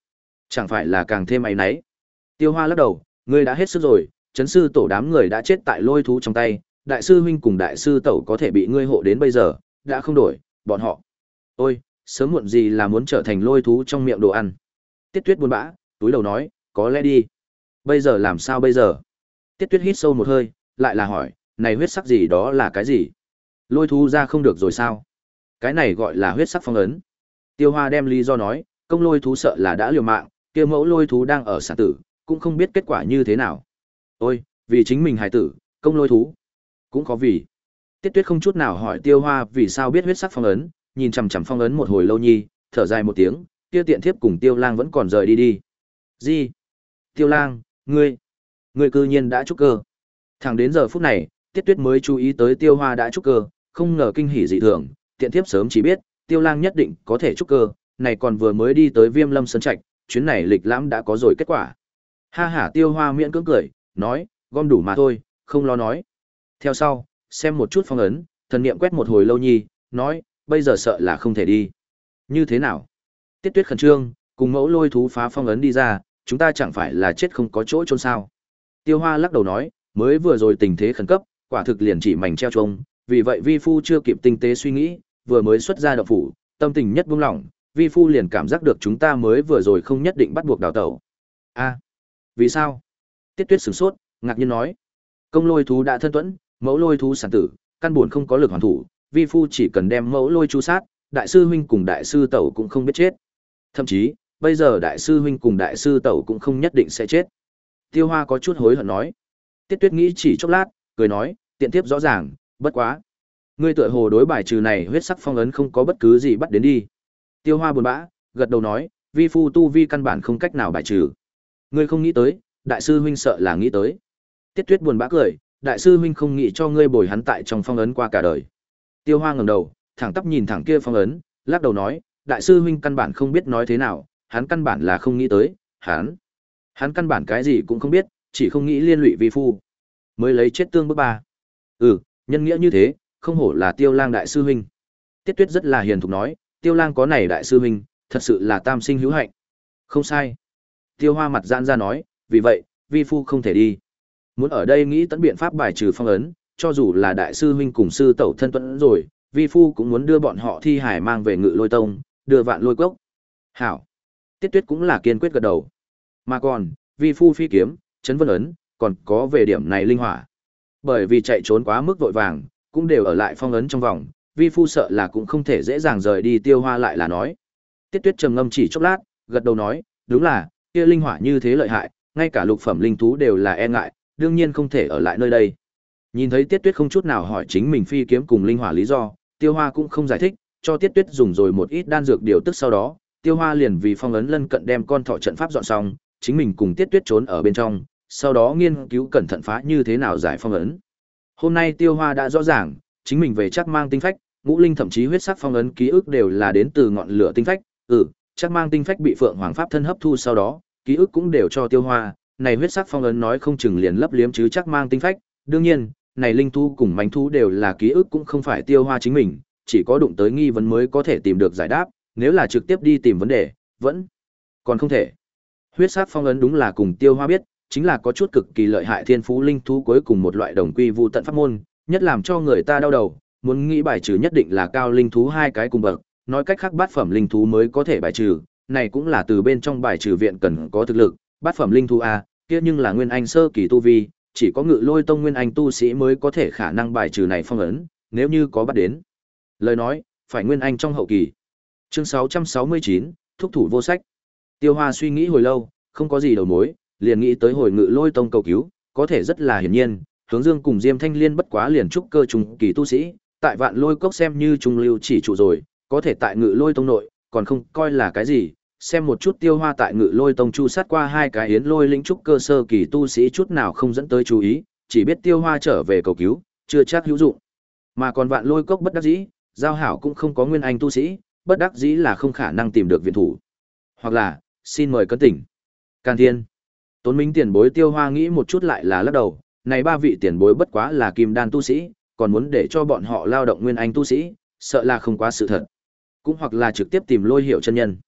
Chẳng phải là càng thêm áy náy. Tiêu Hoa lắc đầu, ngươi đã hết sức rồi, chấn sư tổ đám người đã chết tại lôi thú trong tay, đại sư huynh cùng đại sư tẩu có thể bị ngươi hộ đến bây giờ, đã không đổi, bọn họ. Ôi, sớm muộn gì là muốn trở thành lôi thú trong miệng đồ ăn. Tiết Tuyết buồn bã, túi đầu nói, có lẽ đi. Bây giờ làm sao bây giờ? Tiết Tuyết hít sâu một hơi, lại là hỏi, này huyết sắc gì đó là cái gì? Lôi thú ra không được rồi sao? Cái này gọi là huyết sắc phong ấn. Tiêu Hoa đem lý do nói, công lôi thú sợ là đã liều mạng, kia mẫu lôi thú đang ở sản tử, cũng không biết kết quả như thế nào. Ôi, vì chính mình hài tử, công lôi thú. Cũng có vì. Tiết Tuyết không chút nào hỏi Tiêu Hoa vì sao biết huyết sắc phong ấn, nhìn chằm chằm phong ấn một hồi lâu nhi, thở dài một tiếng, kia tiện thiếp cùng Tiêu Lang vẫn còn rời đi đi. Gì? Tiêu Lang, ngươi, ngươi cư nhiên đã trúc cơ. Thẳng đến giờ phút này, Tiết Tuyết mới chú ý tới Tiêu Hoa đã trúc cơ, không ngờ kinh hỉ dị thường, tiện thiếp sớm chỉ biết, Tiêu Lang nhất định có thể trúc cơ, này còn vừa mới đi tới Viêm Lâm Sơn Trạch, chuyến này lịch lãm đã có rồi kết quả. Ha ha, Tiêu Hoa miễn cưỡng cười, nói, gom đủ mà thôi, không lo nói. Theo sau, xem một chút phong ấn, thần niệm quét một hồi lâu nhi, nói, bây giờ sợ là không thể đi. Như thế nào? Tiết Tuyết khẩn trương, cùng mẫu lôi thú phá phong ấn đi ra, chúng ta chẳng phải là chết không có chỗ chôn sao? Tiêu Hoa lắc đầu nói, mới vừa rồi tình thế khẩn cấp, quả thực liền chỉ mảnh treo trông, vì vậy vi phu chưa kịp tinh tế suy nghĩ, vừa mới xuất ra động phủ, tâm tình nhất buông lỏng, vi phu liền cảm giác được chúng ta mới vừa rồi không nhất định bắt buộc đào tẩu. A, vì sao? Tiết Tuyết sửng sốt, ngạc nhiên nói, công lôi thú đã thân tuẫn, mẫu lôi thú sản tử, căn buồn không có lực hoàn thủ, vi phu chỉ cần đem mẫu lôi chu sát, đại sư huynh cùng đại sư tẩu cũng không biết chết. Thậm chí, bây giờ đại sư huynh cùng đại sư tẩu cũng không nhất định sẽ chết. Tiêu Hoa có chút hối hận nói. Tiết Tuyết nghĩ chỉ chốc lát, cười nói, tiện tiếp rõ ràng, bất quá. Ngươi tựa hồ đối bài trừ này huyết sắc phong ấn không có bất cứ gì bắt đến đi. Tiêu Hoa buồn bã, gật đầu nói, vi phu tu vi căn bản không cách nào bài trừ. Ngươi không nghĩ tới, đại sư huynh sợ là nghĩ tới. Tiết Tuyết buồn bã cười, đại sư huynh không nghĩ cho ngươi bồi hắn tại trong phong ấn qua cả đời. Tiêu Hoa ngẩng đầu, thẳng tắp nhìn thẳng kia phong ấn, lắc đầu nói, đại sư huynh căn bản không biết nói thế nào, hắn căn bản là không nghĩ tới, hắn, hắn căn bản cái gì cũng không biết, chỉ không nghĩ liên lụy vi phu, mới lấy chết tương bước ba. Ừ, nhân nghĩa như thế, không hổ là Tiêu Lang đại sư huynh. Tiết Tuyết rất là hiền thục nói, Tiêu Lang có này đại sư huynh, thật sự là tam sinh hữu hạnh. Không sai. Tiêu Hoa mặt giãn ra nói, vì vậy, vi phu không thể đi. Muốn ở đây nghĩ tận biện pháp bài trừ phong ấn, cho dù là đại sư huynh cùng sư tẩu thân tuẫn rồi, vi phu cũng muốn đưa bọn họ thi hải mang về Ngự Lôi Tông, đưa Vạn Lôi Cốc. Hảo. Tiết Tuyết cũng là kiên quyết gật đầu. Mà còn, vi phu phi kiếm, chấn vân ấn, còn có về điểm này linh hỏa. Bởi vì chạy trốn quá mức vội vàng, cũng đều ở lại phong ấn trong vòng, vi phu sợ là cũng không thể dễ dàng rời đi. Tiêu Hoa lại là nói. Tiết Tuyết trầm ngâm chỉ chốc lát, gật đầu nói, đúng là, kia linh hỏa như thế lợi hại, ngay cả lục phẩm linh thú đều là e ngại, đương nhiên không thể ở lại nơi đây. Nhìn thấy Tiết Tuyết không chút nào hỏi chính mình phi kiếm cùng linh hỏa lý do, Tiêu Hoa cũng không giải thích, cho Tiết Tuyết dùng rồi một ít đan dược điều tức sau đó, Tiêu Hoa liền vì phong ấn lân cận đem con thỏ trận pháp dọn xong, chính mình cùng Tiết Tuyết trốn ở bên trong, sau đó nghiên cứu cẩn thận phá như thế nào giải phong ấn. Hôm nay Tiêu Hoa đã rõ ràng, chính mình về Trác Mang tinh phách, ngũ linh thậm chí huyết sắc phong ấn ký ức đều là đến từ ngọn lửa tinh phách, ừ, Trác Mang tinh phách bị Phượng Hoàng pháp thân hấp thu sau đó, ký ức cũng đều cho Tiêu Hoa, này huyết sắc phong ấn nói không chừng liền lấp liếm chứ Trác Mang tinh phách, đương nhiên, này linh thú cùng mãnh thú đều là ký ức cũng không phải Tiêu Hoa chính mình, chỉ có đụng tới nghi vấn mới có thể tìm được giải đáp, nếu là trực tiếp đi tìm vấn đề, vẫn còn không thể. Huyết sắc phong ấn đúng là cùng Tiêu Hoa biết, chính là có chút cực kỳ lợi hại thiên phú linh thú cuối cùng một loại đồng quy vu tận pháp môn, nhất làm cho người ta đau đầu, muốn nghĩ bài trừ nhất định là cao linh thú hai cái cùng bậc, nói cách khác bát phẩm linh thú mới có thể bài trừ, này cũng là từ bên trong bài trừ viện cần có thực lực, bát phẩm linh thú a, kia nhưng là nguyên anh sơ kỳ tu vi, chỉ có Ngự Lôi Tông nguyên anh tu sĩ mới có thể khả năng bài trừ này phong ấn, nếu như có bắt đến. Lời nói, phải nguyên anh trong hậu kỳ. Chương sáu trăm sáu mươi chín, thúc thủ vô sách. Tiêu Hoa suy nghĩ hồi lâu, không có gì đầu mối, liền nghĩ tới hồi Ngự Lôi Tông cầu cứu, có thể rất là hiển nhiên, Hướng Dương cùng Diêm Thanh Liên bất quá liền trúc cơ trùng kỳ tu sĩ, tại Vạn Lôi Cốc xem như trung lưu chỉ trụ rồi, có thể tại Ngự Lôi Tông nội, còn không coi là cái gì. Xem một chút Tiêu Hoa tại Ngự Lôi Tông chu sát qua hai cái yến lôi lĩnh trúc cơ sơ kỳ tu sĩ chút nào không dẫn tới chú ý, chỉ biết Tiêu Hoa trở về cầu cứu, chưa chắc hữu dụng. Mà còn Vạn Lôi Cốc bất đắc dĩ, giao hảo cũng không có nguyên anh tu sĩ, bất đắc dĩ là không khả năng tìm được viện thủ. Hoặc là, xin mời cấn tỉnh. Càn Thiên. Tốn Minh tiền bối Tiêu Hoa nghĩ một chút lại là lắc đầu, này ba vị tiền bối bất quá là kim đan tu sĩ, còn muốn để cho bọn họ lao động nguyên anh tu sĩ, sợ là không quá sự thật. Cũng hoặc là trực tiếp tìm Lôi Hiểu chân nhân.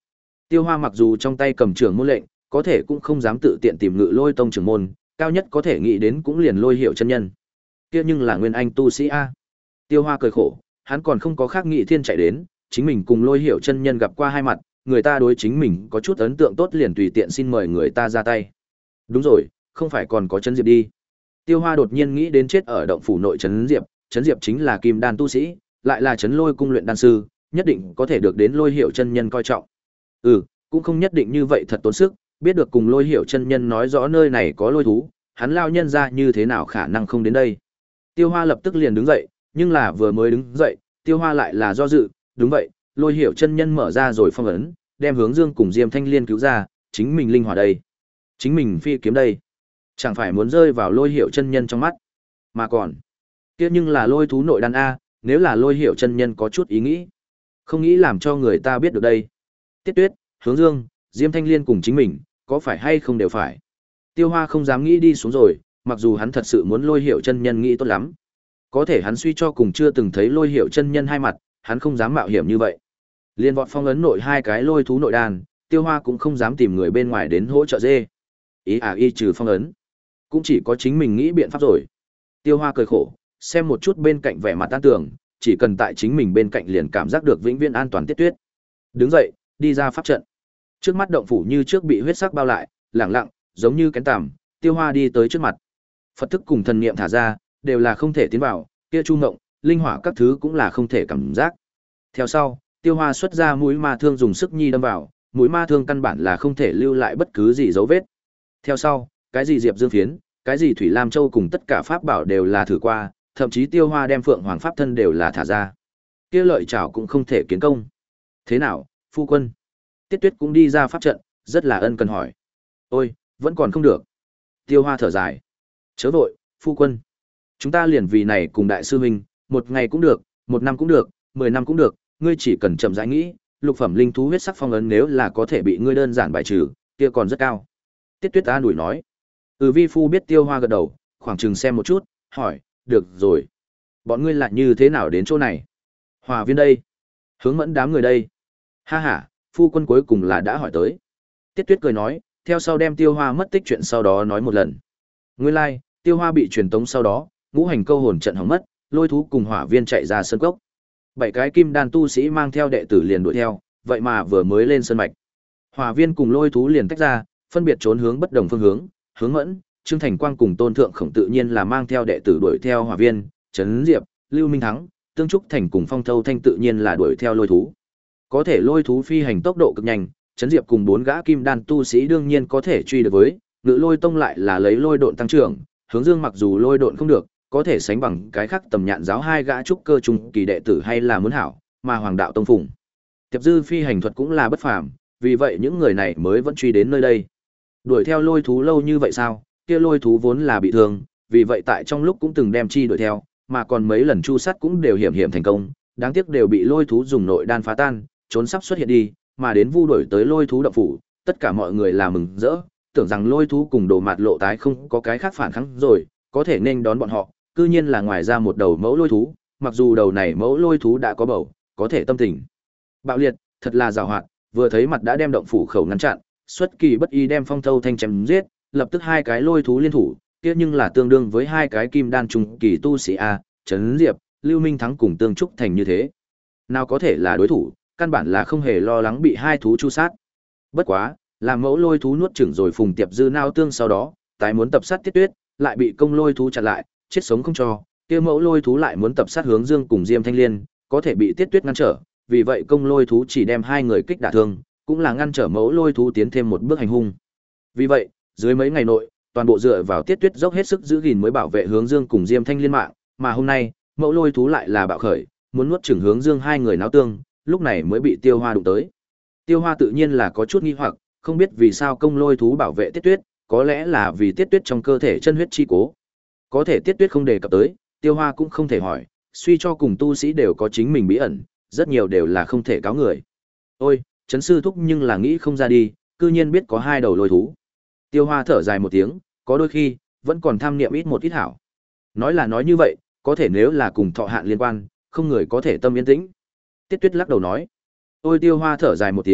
Tiêu Hoa mặc dù trong tay cầm trưởng môn lệnh, có thể cũng không dám tự tiện tìm Ngự Lôi tông trưởng môn, cao nhất có thể nghĩ đến cũng liền Lôi Hiểu chân nhân. Kia nhưng là nguyên anh tu sĩ a. Tiêu Hoa cười khổ, hắn còn không có khác nghị thiên chạy đến, chính mình cùng Lôi Hiểu chân nhân gặp qua hai mặt, người ta đối chính mình có chút ấn tượng tốt liền tùy tiện xin mời người ta ra tay. Đúng rồi, không phải còn có Trấn Diệp đi. Tiêu Hoa đột nhiên nghĩ đến chết ở động phủ nội Trấn Diệp, Trấn Diệp chính là kim đan tu sĩ, lại là Trấn Lôi cung luyện đan sư, nhất định có thể được đến Lôi Hiểu chân nhân coi trọng. Ừ, cũng không nhất định như vậy thật tốn sức, biết được cùng Lôi Hiểu chân nhân nói rõ nơi này có lôi thú, hắn lao nhân ra như thế nào khả năng không đến đây. Tiêu Hoa lập tức liền đứng dậy, nhưng là vừa mới đứng dậy, Tiêu Hoa lại là do dự, đúng vậy, Lôi Hiểu chân nhân mở ra rồi phong ấn, đem Hướng Dương cùng Diêm Thanh Liên cứu ra, chính mình linh hỏa đây, chính mình phi kiếm đây, chẳng phải muốn rơi vào Lôi Hiểu chân nhân trong mắt. Mà còn, kia nhưng là lôi thú nội đan a, nếu là Lôi Hiểu chân nhân có chút ý nghĩ, không nghĩ làm cho người ta biết được đây. Tiết Tuyết, Hướng Dương, Diêm Thanh Liên cùng chính mình, có phải hay không đều phải. Tiêu Hoa không dám nghĩ đi xuống rồi, mặc dù hắn thật sự muốn Lôi Hiểu chân nhân nghĩ tốt lắm. Có thể hắn suy cho cùng chưa từng thấy Lôi Hiểu chân nhân hai mặt, hắn không dám mạo hiểm như vậy. Liên vọt phong ấn nội hai cái lôi thú nội đan, Tiêu Hoa cũng không dám tìm người bên ngoài đến hỗ trợ dê. Ý à y trừ phong ấn, cũng chỉ có chính mình nghĩ biện pháp rồi. Tiêu Hoa cười khổ, xem một chút bên cạnh vẻ mặt tan tường, chỉ cần tại chính mình bên cạnh liền cảm giác được vĩnh viễn an toàn Tiết Tuyết. Đứng dậy, đi ra pháp trận. Trước mắt động phủ như trước bị huyết sắc bao lại, lẳng lặng, giống như kén tằm, Tiêu Hoa đi tới trước mặt. Phật thức cùng thần niệm thả ra, đều là không thể tiến vào, kia chu ngộng, linh hỏa các thứ cũng là không thể cảm giác. Theo sau, Tiêu Hoa xuất ra mũi ma thương dùng sức nhi đâm vào, mũi ma thương căn bản là không thể lưu lại bất cứ gì dấu vết. Theo sau, cái gì Diệp Dương phiến, cái gì Thủy Lam Châu cùng tất cả pháp bảo đều là thử qua, thậm chí Tiêu Hoa đem Phượng Hoàng pháp thân đều là thả ra. Kia lợi chảo cũng không thể kiến công. Thế nào, phu quân? Tiết Tuyết cũng đi ra pháp trận, rất là ân cần hỏi. Ôi, vẫn còn không được. Tiêu Hoa thở dài. Chớ vội, phu quân. Chúng ta liền vì này cùng đại sư huynh, một ngày cũng được, một năm cũng được, mười năm cũng được, ngươi chỉ cần chậm rãi nghĩ, lục phẩm linh thú huyết sắc phong ấn nếu là có thể bị ngươi đơn giản bài trừ, kia còn rất cao. Tiết Tuyết an ủi nói. Ừ, vi phu biết. Tiêu Hoa gật đầu, khoảng chừng xem một chút, hỏi, được rồi. Bọn ngươi lại như thế nào đến chỗ này? Hòa viên đây. Hướng Mẫn đám người đây. Ha ha, phu quân cuối cùng là đã hỏi tới. Tiết Tuyết cười nói, theo sau đem Tiêu Hoa mất tích chuyện sau đó nói một lần. Nguyên lai, like, Tiêu Hoa bị truyền tống sau đó, ngũ hành câu hồn trận hỏng mất, lôi thú cùng hỏa viên chạy ra sân cốc. Bảy cái kim đan tu sĩ mang theo đệ tử liền đuổi theo, vậy mà vừa mới lên sân mạch. Hỏa viên cùng lôi thú liền tách ra, phân biệt trốn hướng bất đồng phương hướng, Hướng Mẫn, Trương Thành Quang cùng Tôn Thượng Khổng tự nhiên là mang theo đệ tử đuổi theo hỏa viên, Trấn Diệp, Lưu Minh Thắng, Tương Trúc Thành cùng Phong Thâu Thanh tự nhiên là đuổi theo lôi thú. Có thể lôi thú phi hành tốc độ cực nhanh, Trấn Diệp cùng bốn gã kim đan tu sĩ đương nhiên có thể truy được với, Ngự Lôi tông lại là lấy lôi độn tăng trưởng, Hướng Dương mặc dù lôi độn không được, có thể sánh bằng cái khác tầm nhạn giáo hai gã trúc cơ trung kỳ đệ tử hay là muốn hảo, mà Hoàng đạo tông phụng. Tiệp Dư phi hành thuật cũng là bất phàm, vì vậy những người này mới vẫn truy đến nơi đây. Đuổi theo lôi thú lâu như vậy sao? Kia lôi thú vốn là bị thương, vì vậy tại trong lúc cũng từng đem chi đuổi theo, mà còn mấy lần chu sát cũng đều hiểm hiểm thành công, đáng tiếc đều bị lôi thú dùng nội đan phá tan, trốn sắp xuất hiện đi, mà đến vu đuổi tới lôi thú động phủ, tất cả mọi người là mừng rỡ, tưởng rằng lôi thú cùng đồ mạt lộ tái không có cái khác phản kháng rồi, có thể nên đón bọn họ, cư nhiên là ngoài ra một đầu mẫu lôi thú, mặc dù đầu này mẫu lôi thú đã có bầu, có thể tâm tình bạo liệt, thật là giàu hoạt, vừa thấy mặt đã đem động phủ khẩu ngăn chặn, xuất kỳ bất ý đem Phong Thâu Thanh chém giết, lập tức hai cái lôi thú liên thủ, kia nhưng là tương đương với hai cái kim đan trung kỳ tu sĩ a, Trấn Diệp, Lưu Minh Thắng cùng Tương Trúc Thành như thế. Nào có thể là đối thủ, căn bản là không hề lo lắng bị hai thú chu sát. Bất quá, làm mẫu lôi thú nuốt chửng rồi Phùng Tiệp Dư nao tương sau đó, tái muốn tập sát Tiết Tuyết, lại bị công lôi thú chặn lại, chết sống không cho, kia mẫu lôi thú lại muốn tập sát Hướng Dương cùng Diêm Thanh Liên, có thể bị Tiết Tuyết ngăn trở, vì vậy công lôi thú chỉ đem hai người kích đả thương, cũng là ngăn trở mẫu lôi thú tiến thêm một bước hành hung. Vì vậy, dưới mấy ngày nội, toàn bộ dựa vào Tiết Tuyết dốc hết sức giữ gìn mới bảo vệ Hướng Dương cùng Diêm Thanh Liên mạng, mà hôm nay, mẫu lôi thú lại là bạo khởi, muốn nuốt chửng Hướng Dương hai người náo tương, lúc này mới bị Tiêu Hoa đụng tới. Tiêu Hoa tự nhiên là có chút nghi hoặc, không biết vì sao công lôi thú bảo vệ Tiết Tuyết, có lẽ là vì Tiết Tuyết trong cơ thể chân huyết chi cố. Có thể Tiết Tuyết không đề cập tới, Tiêu Hoa cũng không thể hỏi, suy cho cùng tu sĩ đều có chính mình bí ẩn, rất nhiều đều là không thể cáo người. Ôi, Trấn sư thúc nhưng là nghĩ không ra đi, cư nhiên biết có hai đầu lôi thú. Tiêu Hoa thở dài một tiếng, có đôi khi vẫn còn tham niệm ít một ít hảo. Nói là nói như vậy, có thể nếu là cùng thọ hạn liên quan, không người có thể tâm yên tĩnh. Tiết Tuyết lắc đầu nói. Ôi, Tiêu Hoa thở dài một tiếng,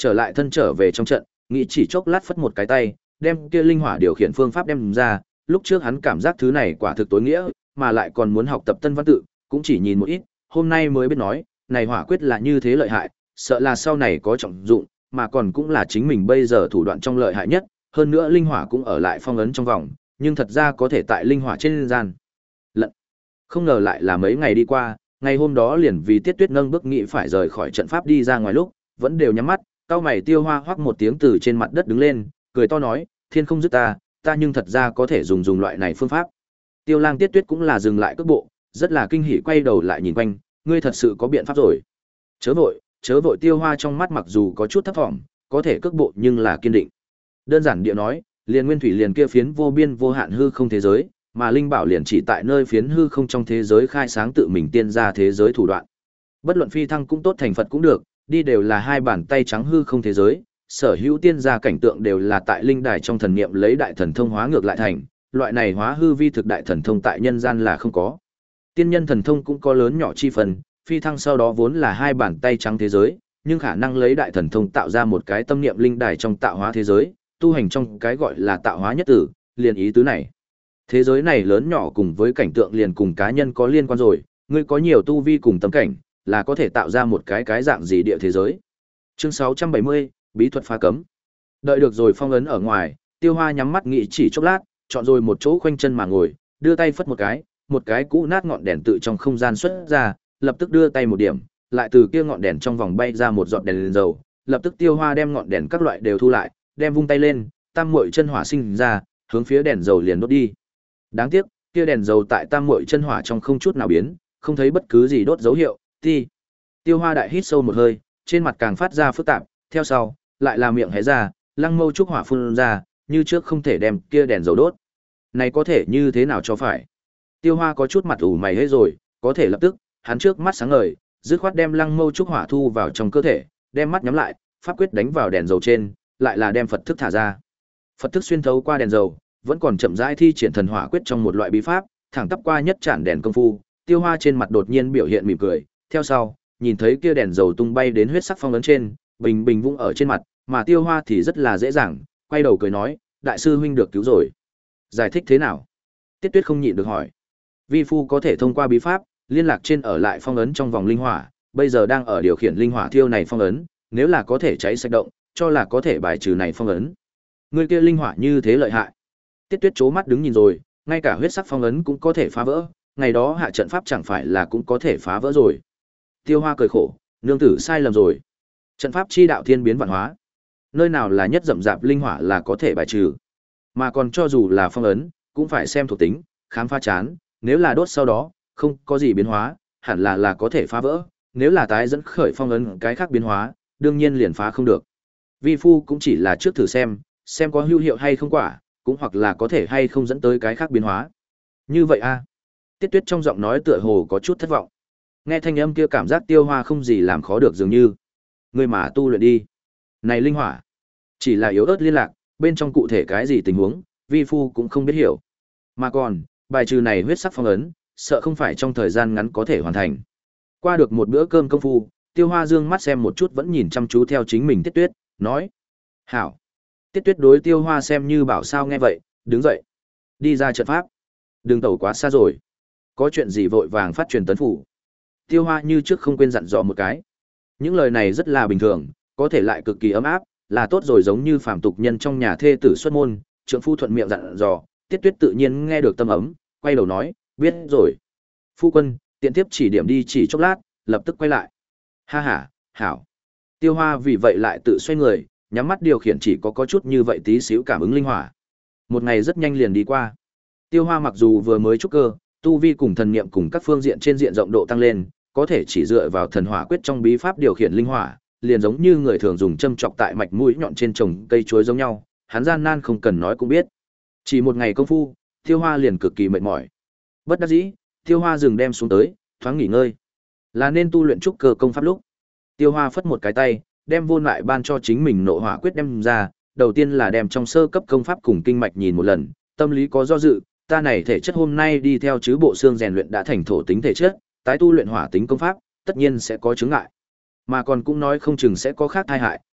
trở lại thân trở về trong trận, nghĩ chỉ chốc lát phất một cái tay, đem kia linh hỏa điều khiển phương pháp đem ra, lúc trước hắn cảm giác thứ này quả thực tối nghĩa, mà lại còn muốn học tập tân văn tự, cũng chỉ nhìn một ít, hôm nay mới biết nói, này hỏa quyết là như thế lợi hại, sợ là sau này có trọng dụng, mà còn cũng là chính mình bây giờ thủ đoạn trong lợi hại nhất, hơn nữa linh hỏa cũng ở lại phong ấn trong vòng, nhưng thật ra có thể tại linh hỏa trên gian lận. Không ngờ lại là mấy ngày đi qua, ngày hôm đó liền vì Tiết Tuyết nâng bước nghĩ phải rời khỏi trận pháp đi ra ngoài lúc, vẫn đều nhắm mắt, cao mày Tiêu Hoa hoắc một tiếng từ trên mặt đất đứng lên, cười to nói, thiên không dứt ta, ta nhưng thật ra có thể dùng dùng loại này phương pháp. Tiêu Lang Tiết Tuyết cũng là dừng lại cước bộ, rất là kinh hỉ quay đầu lại nhìn quanh, ngươi thật sự có biện pháp rồi. Chớ vội, chớ vội Tiêu Hoa trong mắt mặc dù có chút thấp vọng, có thể cước bộ nhưng là kiên định. Đơn giản địa nói, liền nguyên thủy liền kia phiến vô biên vô hạn hư không thế giới, mà linh bảo liền chỉ tại nơi phiến hư không trong thế giới khai sáng tự mình tiên ra thế giới thủ đoạn. Bất luận phi thăng cũng tốt thành Phật cũng được, đi đều là hai bàn tay trắng hư không thế giới, sở hữu tiên gia cảnh tượng đều là tại linh đài trong thần niệm lấy đại thần thông hóa ngược lại thành, loại này hóa hư vi thực đại thần thông tại nhân gian là không có. Tiên nhân thần thông cũng có lớn nhỏ chi phần, phi thăng sau đó vốn là hai bàn tay trắng thế giới, nhưng khả năng lấy đại thần thông tạo ra một cái tâm niệm linh đài trong tạo hóa thế giới, tu hành trong cái gọi là tạo hóa nhất tử, liền ý tứ này. Thế giới này lớn nhỏ cùng với cảnh tượng liền cùng cá nhân có liên quan rồi, ngươi có nhiều tu vi cùng tâm cảnh, là có thể tạo ra một cái cái dạng gì địa thế giới. Chương sáu trăm bảy mươi, bí thuật phá cấm. Đợi được rồi phong ấn ở ngoài, Tiêu Hoa nhắm mắt nghĩ chỉ chốc lát, chọn rồi một chỗ khoanh chân mà ngồi, đưa tay phất một cái, một cái cũ nát ngọn đèn tự trong không gian xuất ra, lập tức đưa tay một điểm, lại từ kia ngọn đèn trong vòng bay ra một giọt đèn lên dầu, lập tức Tiêu Hoa đem ngọn đèn các loại đều thu lại, đem vung tay lên, tam muội chân hỏa sinh ra, hướng phía đèn dầu liền đốt đi. Đáng tiếc, kia đèn dầu tại tam muội chân hỏa trong không chút nào biến, không thấy bất cứ gì đốt dấu hiệu. Ti. Tiêu Hoa đại hít sâu một hơi, trên mặt càng phát ra phức tạp, theo sau, lại là miệng hé ra, lăng mâu trúc hỏa phun ra, như trước không thể đem kia đèn dầu đốt. Này có thể như thế nào cho phải? Tiêu Hoa có chút mặt ủ mày hết rồi, có thể lập tức, hắn trước mắt sáng ngời, dứt khoát đem lăng mâu trúc hỏa thu vào trong cơ thể, đem mắt nhắm lại, pháp quyết đánh vào đèn dầu trên, lại là đem Phật thức thả ra. Phật thức xuyên thấu qua đèn dầu, vẫn còn chậm rãi thi triển thần hỏa quyết trong một loại bí pháp, thẳng tắp qua nhất chản đèn công phu, Tiêu Hoa trên mặt đột nhiên biểu hiện mỉm cười, theo sau, nhìn thấy kia đèn dầu tung bay đến huyết sắc phong ấn trên, bình bình vung ở trên mặt, mà Tiêu Hoa thì rất là dễ dàng, quay đầu cười nói, đại sư huynh được cứu rồi. Giải thích thế nào? Tiết Tuyết không nhịn được hỏi. Vi phu có thể thông qua bí pháp, liên lạc trên ở lại phong ấn trong vòng linh hỏa, bây giờ đang ở điều khiển linh hỏa thiêu này phong ấn, nếu là có thể cháy sạch động, cho là có thể bài trừ này phong ấn. Người kia linh hỏa như thế lợi hại. Tiết Tuyết chố mắt đứng nhìn rồi, ngay cả huyết sắc phong ấn cũng có thể phá vỡ, ngày đó hạ trận pháp chẳng phải là cũng có thể phá vỡ rồi. Tiêu Hoa cười khổ, nương tử sai lầm rồi. Trận pháp chi đạo thiên biến vạn hóa, nơi nào là nhất rậm rạp linh hỏa là có thể bài trừ, mà còn cho dù là phong ấn, cũng phải xem thuộc tính, khám phá chán, nếu là đốt sau đó, không có gì biến hóa, hẳn là là có thể phá vỡ, nếu là tái dẫn khởi phong ấn cái khác biến hóa, đương nhiên liền phá không được. Vi phu cũng chỉ là trước thử xem, xem có hữu hiệu hay không quả, cũng hoặc là có thể hay không dẫn tới cái khác biến hóa. Như vậy a? À? Tiết Tuyết trong giọng nói tựa hồ có chút thất vọng. Nghe thanh âm kia cảm giác Tiêu Hoa không gì làm khó được dường như. Ngươi mà tu luyện đi. Này linh hỏa, chỉ là yếu ớt liên lạc, bên trong cụ thể cái gì tình huống, vi phu cũng không biết hiểu. Mà còn, bài trừ này huyết sắc phong ấn, sợ không phải trong thời gian ngắn có thể hoàn thành. Qua được một bữa cơm công phu, Tiêu Hoa dương mắt xem một chút vẫn nhìn chăm chú theo chính mình Tiết Tuyết, nói: "Hảo." Tiết Tuyết đối Tiêu Hoa xem như bảo sao nghe vậy, đứng dậy, đi ra trận pháp. Đừng tẩu quá xa rồi. Có chuyện gì vội vàng phát truyền tấn phủ. Tiêu Hoa như trước không quên dặn dò một cái. Những lời này rất là bình thường, có thể lại cực kỳ ấm áp, là tốt rồi, giống như phàm tục nhân trong nhà thê tử xuất môn, trượng phu thuận miệng dặn dò, Tiết Tuyết tự nhiên nghe được tâm ấm, quay đầu nói, biết rồi. Phu quân, tiện tiếp chỉ điểm đi chỉ chốc lát, lập tức quay lại. Ha ha, hảo. Tiêu Hoa vì vậy lại tự xoay người, nhắm mắt điều khiển chỉ có có chút như vậy tí xíu cảm ứng linh hỏa. Một ngày rất nhanh liền đi qua. Tiêu Hoa mặc dù vừa mới trúc cơ, tu vi cùng thần niệm cùng các phương diện trên diện rộng độ tăng lên, có thể chỉ dựa vào thần hỏa quyết trong bí pháp điều khiển linh hỏa, liền giống như người thường dùng châm chọc tại mạch mũi nhọn trên trồng cây chuối giống nhau, hắn gian nan không cần nói cũng biết. Chỉ một ngày công phu, Tiêu Hoa liền cực kỳ mệt mỏi. Bất đắc dĩ, Tiêu Hoa dừng đem xuống tới, thoáng nghỉ ngơi. Là nên tu luyện trúc cơ công pháp lúc. Tiêu Hoa phất một cái tay, đem vô lại ban cho chính mình nộ hỏa quyết đem ra, đầu tiên là đem trong sơ cấp công pháp cùng kinh mạch nhìn một lần, tâm lý có do dự, ta này thể chất hôm nay đi theo chứ bộ xương rèn luyện đã thành thổ tính thể chất, tái tu luyện hỏa tính công pháp, tất nhiên sẽ có chướng ngại. Mà còn cũng nói không chừng sẽ có khác tai hại,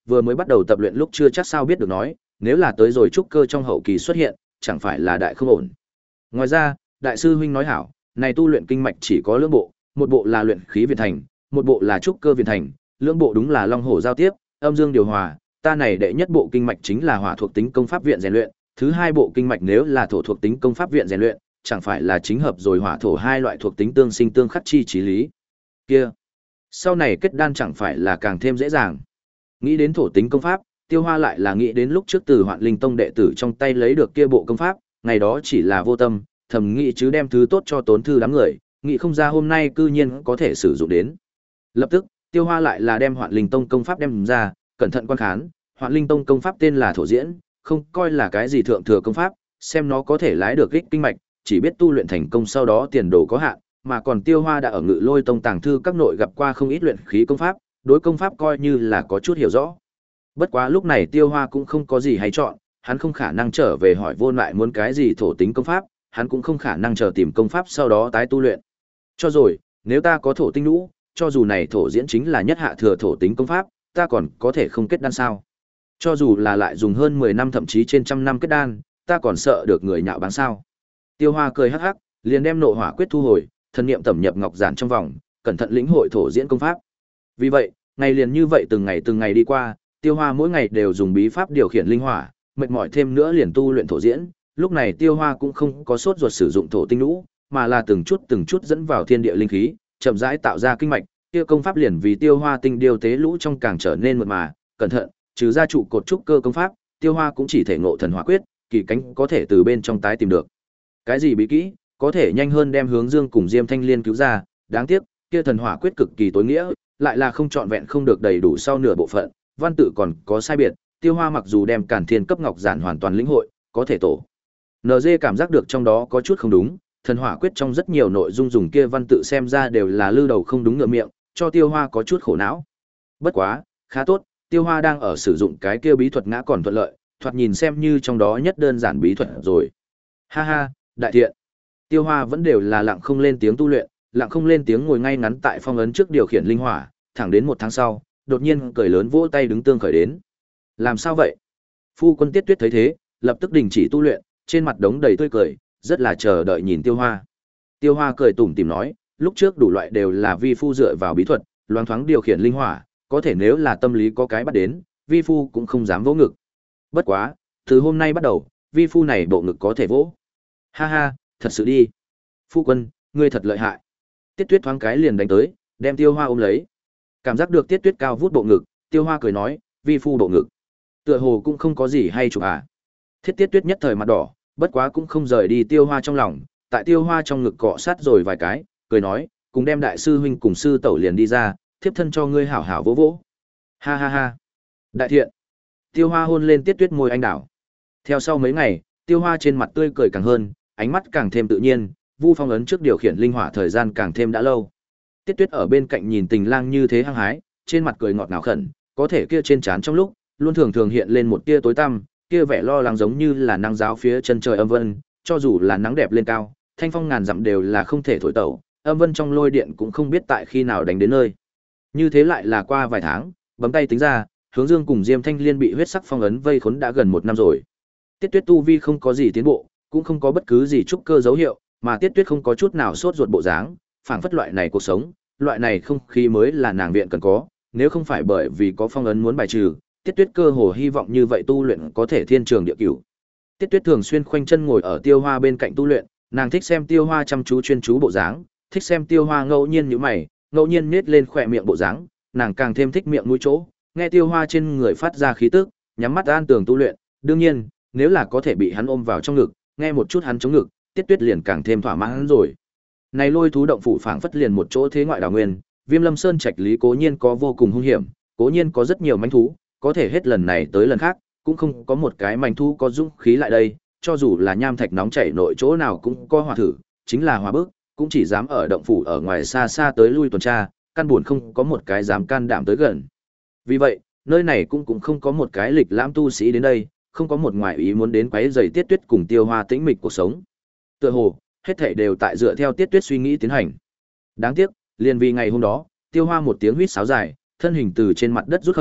vừa mới bắt đầu tập luyện lúc chưa chắc sao biết được nói, nếu là tới rồi trúc cơ trong hậu kỳ xuất hiện, chẳng phải là đại không ổn. Ngoài ra, đại sư huynh nói hảo, này tu luyện kinh mạch chỉ có lưỡng bộ, một bộ là luyện khí viên thành, một bộ là trúc cơ viên thành, lưỡng bộ đúng là long hổ giao tiếp, âm dương điều hòa, ta này đệ nhất bộ kinh mạch chính là hỏa thuộc tính công pháp viện rèn luyện, thứ hai bộ kinh mạch nếu là thổ thuộc tính công pháp viện rèn luyện, chẳng phải là chính hợp rồi hỏa thổ hai loại thuộc tính tương sinh tương khắc chi chí lý. Kia, sau này kết đan chẳng phải là càng thêm dễ dàng. Nghĩ đến thổ tính công pháp, Tiêu Hoa lại là nghĩ đến lúc trước từ Hoạn Linh Tông đệ tử trong tay lấy được kia bộ công pháp, ngày đó chỉ là vô tâm, thầm nghĩ chứ đem thứ tốt cho tốn thư đám người, nghĩ không ra hôm nay cư nhiên có thể sử dụng đến. Lập tức, Tiêu Hoa lại là đem Hoạn Linh Tông công pháp đem ra, cẩn thận quan khán, Hoạn Linh Tông công pháp tên là Thổ Diễn, không coi là cái gì thượng thừa công pháp, xem nó có thể lái được kích kinh mạch, chỉ biết tu luyện thành công sau đó tiền đồ có hạn, mà còn Tiêu Hoa đã ở Ngự Lôi Tông tàng thư các nội gặp qua không ít luyện khí công pháp, đối công pháp coi như là có chút hiểu rõ. Bất quá lúc này Tiêu Hoa cũng không có gì hay chọn, hắn không khả năng trở về hỏi Vô lại muốn cái gì thổ tính công pháp, hắn cũng không khả năng chờ tìm công pháp sau đó tái tu luyện. Cho rồi, nếu ta có thổ tinh lũ, cho dù này thổ diễn chính là nhất hạ thừa thổ tính công pháp, ta còn có thể không kết đan sao? Cho dù là lại dùng hơn mười năm thậm chí trên trăm năm kết đan, ta còn sợ được người nhạo báng sao? Tiêu Hoa cười hắc hắc, liền đem nộ hỏa quyết thu hồi, thần niệm tẩm nhập ngọc giản trong vòng, cẩn thận lĩnh hội thổ diễn công pháp. Vì vậy, ngày liền như vậy từng ngày từng ngày đi qua, Tiêu Hoa mỗi ngày đều dùng bí pháp điều khiển linh hỏa, mệt mỏi thêm nữa liền tu luyện thổ diễn, lúc này Tiêu Hoa cũng không có sốt ruột sử dụng thổ tinh lũ, mà là từng chút từng chút dẫn vào thiên địa linh khí, chậm rãi tạo ra kinh mạch, kia công pháp liền vì Tiêu Hoa tinh điều tế lũ trong càng trở nên mượt mà, cẩn thận, trừ ra trụ cột trúc cơ công pháp, Tiêu Hoa cũng chỉ thể ngộ thần hỏa quyết, kỳ cánh có thể từ bên trong tái tìm được. Cái gì bí kỹ, có thể nhanh hơn đem Hướng Dương cùng Diêm Thanh Liên cứu ra, đáng tiếc, kia thần hỏa quyết cực kỳ tối nghĩa, lại là không trọn vẹn không được đầy đủ sau nửa bộ phận, văn tự còn có sai biệt, Tiêu Hoa mặc dù đem Càn Thiên cấp ngọc giản hoàn toàn lĩnh hội, có thể tổ. en giê cảm giác được trong đó có chút không đúng, thần hỏa quyết trong rất nhiều nội dung dùng kia văn tự xem ra đều là lư đầu không đúng ngựa miệng, cho Tiêu Hoa có chút khổ não. Bất quá, khá tốt, Tiêu Hoa đang ở sử dụng cái kia bí thuật ngã còn thuận lợi, thoạt nhìn xem như trong đó nhất đơn giản bí thuật rồi. Ha ha, đại thiện. Tiêu Hoa vẫn đều là lặng không lên tiếng tu luyện, lặng không lên tiếng ngồi ngay ngắn tại phong ấn trước điều khiển linh hỏa, thẳng đến một tháng sau, đột nhiên cười lớn vỗ tay đứng tương khởi đến. Làm sao vậy? Phu quân Tiết Tuyết thấy thế, lập tức đình chỉ tu luyện, trên mặt đống đầy tươi cười, rất là chờ đợi nhìn Tiêu Hoa. Tiêu Hoa cười tủm tỉm nói, lúc trước đủ loại đều là vi phu dựa vào bí thuật, loáng thoáng điều khiển linh hỏa, có thể nếu là tâm lý có cái bắt đến, vi phu cũng không dám vỗ ngực. Bất quá, từ hôm nay bắt đầu, vi phu này bộ ngực có thể vỗ. Ha ha, thật sự đi. Phu quân, ngươi thật lợi hại. Tiết Tuyết thoáng cái liền đánh tới, đem Tiêu Hoa ôm lấy. Cảm giác được Tiết Tuyết cao vút bộ ngực, Tiêu Hoa cười nói, vi phu bộ ngực. Tựa hồ cũng không có gì hay chụp à. Thiết Tiết Tuyết nhất thời mặt đỏ, bất quá cũng không rời đi Tiêu Hoa trong lòng, tại Tiêu Hoa trong ngực cọ sát rồi vài cái, cười nói, cùng đem đại sư huynh cùng sư tẩu liền đi ra, thiếp thân cho ngươi hảo hảo vỗ vỗ. Ha ha ha. Đại thiện. Tiêu Hoa hôn lên Tiết Tuyết môi anh đảo. Theo sau mấy ngày, Tiêu Hoa trên mặt tươi cười càng hơn, ánh mắt càng thêm tự nhiên, Vu Phong ấn trước điều khiển linh hỏa thời gian càng thêm đã lâu. Tiết Tuyết ở bên cạnh nhìn Tình Lang như thế hăng hái, trên mặt cười ngọt ngào khẩn, có thể kia trên trán trong lúc, luôn thường thường hiện lên một tia tối tăm, kia vẻ lo lắng giống như là nắng giáo phía chân trời âm vân, cho dù là nắng đẹp lên cao, thanh phong ngàn dặm đều là không thể thổi tẩu, âm vân trong lôi điện cũng không biết tại khi nào đánh đến nơi. Như thế lại là qua vài tháng, bấm tay tính ra, Hướng Dương cùng Diêm Thanh Liên bị huyết sắc phong ấn vây khốn đã gần một năm rồi. Tiết Tuyết tu vi không có gì tiến bộ, cũng không có bất cứ gì trúc cơ dấu hiệu, mà Tiết Tuyết không có chút nào sốt ruột bộ dáng, phảng phất loại này cuộc sống, loại này không khí mới là nàng viện cần có, nếu không phải bởi vì có phong ấn muốn bài trừ, Tiết Tuyết cơ hồ hy vọng như vậy tu luyện có thể thiên trường địa cửu. Tiết Tuyết thường xuyên khoanh chân ngồi ở Tiêu Hoa bên cạnh tu luyện, nàng thích xem Tiêu Hoa chăm chú chuyên chú bộ dáng, thích xem Tiêu Hoa ngẫu nhiên nhíu mày, ngẫu nhiên nhếch lên khóe miệng bộ dáng, nàng càng thêm thích miệng mũi chỗ, nghe Tiêu Hoa trên người phát ra khí tức, nhắm mắt an tường tu luyện, đương nhiên, nếu là có thể bị hắn ôm vào trong ngực, nghe một chút hắn chống ngực, Tiết Tuyết liền càng thêm thỏa mãn rồi. Này Lôi thú động phủ phảng phất liền một chỗ thế ngoại đào nguyên, Viêm Lâm Sơn trạch lý cố nhiên có vô cùng hung hiểm, cố nhiên có rất nhiều manh thú, có thể hết lần này tới lần khác, cũng không có một cái manh thú có dũng khí lại đây, cho dù là nham thạch nóng chảy nội chỗ nào cũng có hỏa thử, chính là hỏa bức, cũng chỉ dám ở động phủ ở ngoài xa xa tới lui tuần tra, căn buồn không có một cái dám can đảm tới gần. Vì vậy, nơi này cũng cũng không có một cái lịch lãm tu sĩ đến đây, không có một ngoại ý muốn đến quấy rầy Tiết Tuyết cùng Tiêu Hoa tĩnh mịch cuộc sống. Tựa hồ, hết thảy đều tại dựa theo Tiết Tuyết suy nghĩ tiến hành. Đáng tiếc, liền vì ngày hôm đó, Tiêu Hoa một tiếng huýt sáo dài, thân hình từ trên mặt đất rút khởi,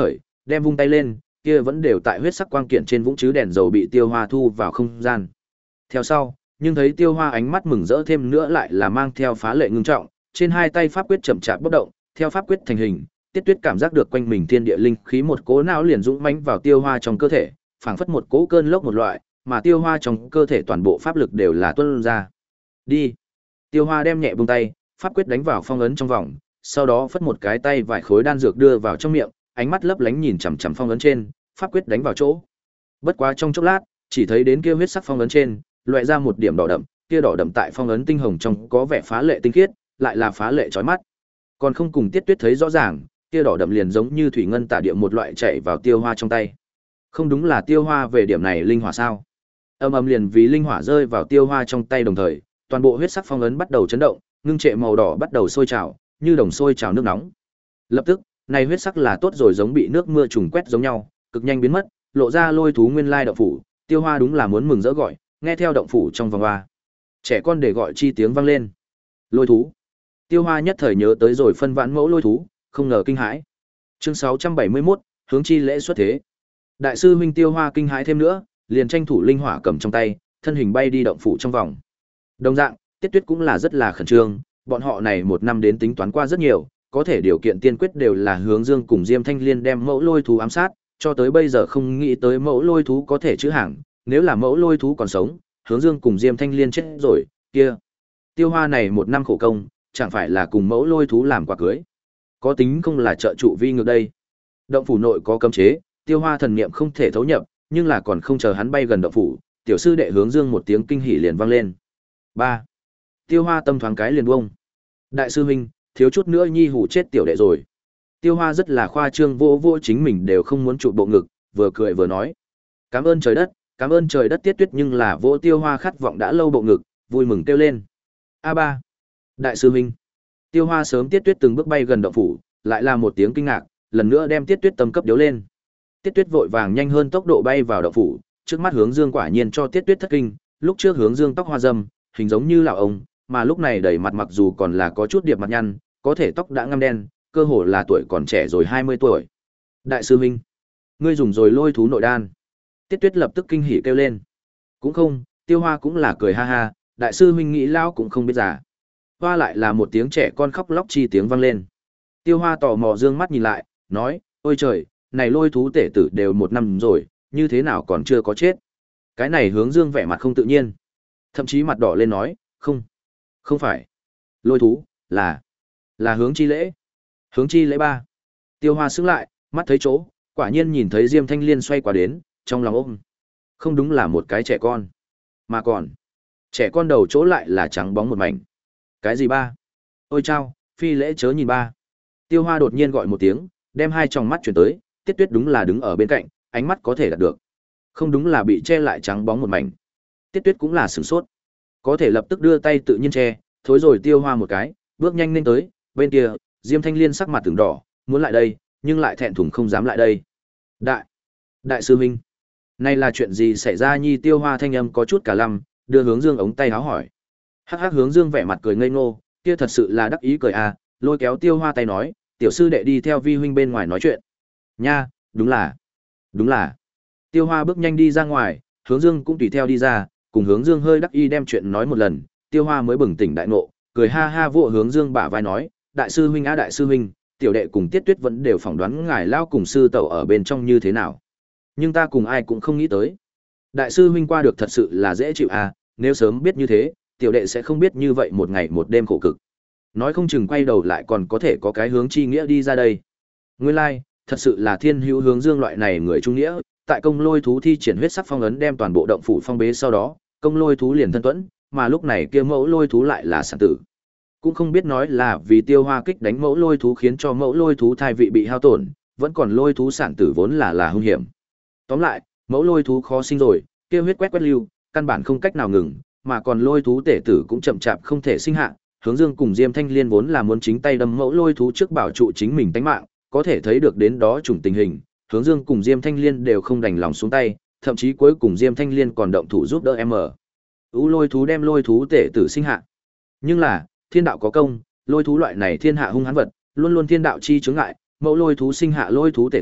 đem vung tay lên, kia vẫn đều tại huyết sắc quang kiện trên vũng chứ đèn dầu bị Tiêu Hoa thu vào không gian. Theo sau, nhưng thấy Tiêu Hoa ánh mắt mừng rỡ thêm nữa lại là mang theo phá lệ ngưng trọng, trên hai tay pháp quyết chậm chạp bất động, theo pháp quyết thành hình, Tiết Tuyết cảm giác được quanh mình thiên địa linh khí một cỗ não liền dũng mãnh vào Tiêu Hoa trong cơ thể, phảng phất một cỗ cơn lốc một loại, mà Tiêu Hoa trong cơ thể toàn bộ pháp lực đều là tuôn ra. Đi. Tiêu Hoa đem nhẹ buông tay, pháp quyết đánh vào phong ấn trong vòng, sau đó phất một cái tay vài khối đan dược đưa vào trong miệng, ánh mắt lấp lánh nhìn chằm chằm phong ấn trên, pháp quyết đánh vào chỗ. Bất quá trong chốc lát, chỉ thấy đến kia huyết sắc phong ấn trên, loại ra một điểm đỏ đậm, kia đỏ đậm tại phong ấn tinh hồng trong có vẻ phá lệ tinh khiết, lại là phá lệ chói mắt. Còn không cùng Tiết Tuyết thấy rõ ràng, kia đỏ đậm liền giống như thủy ngân tả địa một loại chạy vào Tiêu Hoa trong tay. Không đúng là Tiêu Hoa về điểm này linh hỏa sao? Âm ầm liền vì linh hỏa rơi vào Tiêu Hoa trong tay đồng thời, toàn bộ huyết sắc phong ấn bắt đầu chấn động, ngưng trệ màu đỏ bắt đầu sôi trào, như đồng sôi trào nước nóng. Lập tức, này huyết sắc là tốt rồi giống bị nước mưa trùng quét giống nhau, cực nhanh biến mất, lộ ra lôi thú nguyên lai động phủ. Tiêu Hoa đúng là muốn mừng rỡ gọi, nghe theo động phủ trong vòng hoa. Trẻ con để gọi chi tiếng vang lên. Lôi thú. Tiêu Hoa nhất thời nhớ tới rồi phân vãn mẫu lôi thú, không ngờ kinh hãi. Chương sáu trăm bảy mươi mốt, hướng chi lễ xuất thế. Đại sư huynh Tiêu Hoa kinh hãi thêm nữa, liền tranh thủ linh hỏa cầm trong tay, thân hình bay đi động phủ trong vòng. Đồng dạng, Tiết Tuyết cũng là rất là khẩn trương, bọn họ này một năm đến tính toán qua rất nhiều, có thể điều kiện tiên quyết đều là Hướng Dương cùng Diêm Thanh Liên đem mẫu lôi thú ám sát, cho tới bây giờ không nghĩ tới mẫu lôi thú có thể chữ hàng, nếu là mẫu lôi thú còn sống, Hướng Dương cùng Diêm Thanh Liên chết rồi, kia. Tiêu Hoa này một năm khổ công, chẳng phải là cùng mẫu lôi thú làm quà cưới. Có tính không là trợ trụ vi ngược đây. Động phủ nội có cấm chế, Tiêu Hoa thần niệm không thể thấu nhập, nhưng là còn không chờ hắn bay gần động phủ, tiểu sư đệ Hướng Dương một tiếng kinh hỉ liền vang lên. ba. Tiêu Hoa tâm thoáng cái liền buông. Đại sư huynh, thiếu chút nữa nhi hủ chết tiểu đệ rồi. Tiêu Hoa rất là khoa trương vô vô chính mình đều không muốn trụ bộ ngực, vừa cười vừa nói. Cảm ơn trời đất, cảm ơn trời đất Tiết Tuyết nhưng là vô Tiêu Hoa khát vọng đã lâu bộ ngực, vui mừng kêu lên. A ba. Đại sư huynh. Tiêu Hoa sớm Tiết Tuyết từng bước bay gần động phủ, lại là một tiếng kinh ngạc, lần nữa đem Tiết Tuyết tâm cấp điếu lên. Tiết Tuyết vội vàng nhanh hơn tốc độ bay vào động phủ, trước mắt Hướng Dương quả nhiên cho Tiết Tuyết thất kinh, lúc trước Hướng Dương tóc hoa râm, hình giống như lão ông, mà lúc này đầy mặt mặc dù còn là có chút điệp mặt nhăn, có thể tóc đã ngăm đen, cơ hồ là tuổi còn trẻ rồi hai mươi tuổi. Đại sư huynh, ngươi dùng rồi lôi thú nội đan. Tiết Tuyết lập tức kinh hỉ kêu lên. Cũng không, Tiêu Hoa cũng là cười ha ha, đại sư huynh nghĩ lão cũng không biết già. Hoa lại là một tiếng trẻ con khóc lóc chi tiếng vang lên. Tiêu Hoa tò mò dương mắt nhìn lại, nói, ôi trời, này lôi thú tể tử đều một năm rồi, như thế nào còn chưa có chết. Cái này Hướng Dương vẻ mặt không tự nhiên. Thậm chí mặt đỏ lên nói, không, không phải. Lôi thú, là, là hướng chi lễ. Hướng chi lễ ba. Tiêu Hoa sững lại, mắt thấy chỗ, quả nhiên nhìn thấy Diêm Thanh Liên xoay qua đến, trong lòng ôm. Không đúng là một cái trẻ con, mà còn, trẻ con đầu chỗ lại là trắng bóng một mảnh. Cái gì ba? Ôi chao, phi lễ chớ nhìn ba. Tiêu Hoa đột nhiên gọi một tiếng, đem hai tròng mắt chuyển tới, Tiết Tuyết đúng là đứng ở bên cạnh, ánh mắt có thể đạt được. Không đúng là bị che lại trắng bóng một mảnh. Tiết Tuyết cũng là sửng sốt. Có thể lập tức đưa tay tự nhiên che, thối rồi Tiêu Hoa một cái, bước nhanh lên tới, bên kia, Diêm Thanh Liên sắc mặt từng đỏ, muốn lại đây, nhưng lại thẹn thùng không dám lại đây. Đại, đại sư huynh, này là chuyện gì xảy ra nhi? Tiêu Hoa thanh âm có chút cả lăm, đưa Hướng Dương ống tay áo hỏi. Hắc hắc Hướng Dương vẻ mặt cười ngây ngô, kia thật sự là đắc ý cười à, lôi kéo Tiêu Hoa tay nói, tiểu sư đệ đi theo vi huynh bên ngoài nói chuyện. Nha, đúng là, đúng là. Tiêu Hoa bước nhanh đi ra ngoài, Hướng Dương cũng tùy theo đi ra, cùng Hướng Dương hơi đắc ý đem chuyện nói một lần, Tiêu Hoa mới bừng tỉnh đại ngộ, cười ha ha vỗ Hướng Dương bả vai nói, đại sư huynh á đại sư huynh, tiểu đệ cùng Tiết Tuyết vẫn đều phỏng đoán ngài lao cùng sư tẩu ở bên trong như thế nào. Nhưng ta cùng ai cũng không nghĩ tới. Đại sư huynh qua được thật sự là dễ chịu à, nếu sớm biết như thế, tiểu đệ sẽ không biết như vậy một ngày một đêm khổ cực. Nói không chừng quay đầu lại còn có thể có cái hướng chi nghĩa đi ra đây. Nguyên lai, like, thật sự là thiên hữu Hướng Dương loại này người trung nghĩa, tại công lôi thú thi triển huyết sắc phong ấn đem toàn bộ động phủ phong bế sau đó, công lôi thú liền thân tuẫn, mà lúc này kia mẫu lôi thú lại là sản tử. Cũng không biết nói là vì Tiêu Hoa kích đánh mẫu lôi thú khiến cho mẫu lôi thú thai vị bị hao tổn, vẫn còn lôi thú sản tử vốn là là hung hiểm. Tóm lại, mẫu lôi thú khó sinh rồi, kia huyết quét quét lưu, căn bản không cách nào ngừng, mà còn lôi thú tể tử cũng chậm chạp không thể sinh hạ. Hướng Dương cùng Diêm Thanh Liên vốn là muốn chính tay đâm mẫu lôi thú trước bảo trụ chính mình tánh mạng, có thể thấy được đến đó chủng tình hình, Hướng Dương cùng Diêm Thanh Liên đều không đành lòng xuống tay, thậm chí cuối cùng Diêm Thanh Liên còn động thủ giúp đỡ em ở. U lôi thú đem lôi thú tể tử sinh hạ. Nhưng là, thiên đạo có công, lôi thú loại này thiên hạ hung hãn vật, luôn luôn thiên đạo chi chướng ngại, mẫu lôi thú sinh hạ lôi thú tể tử,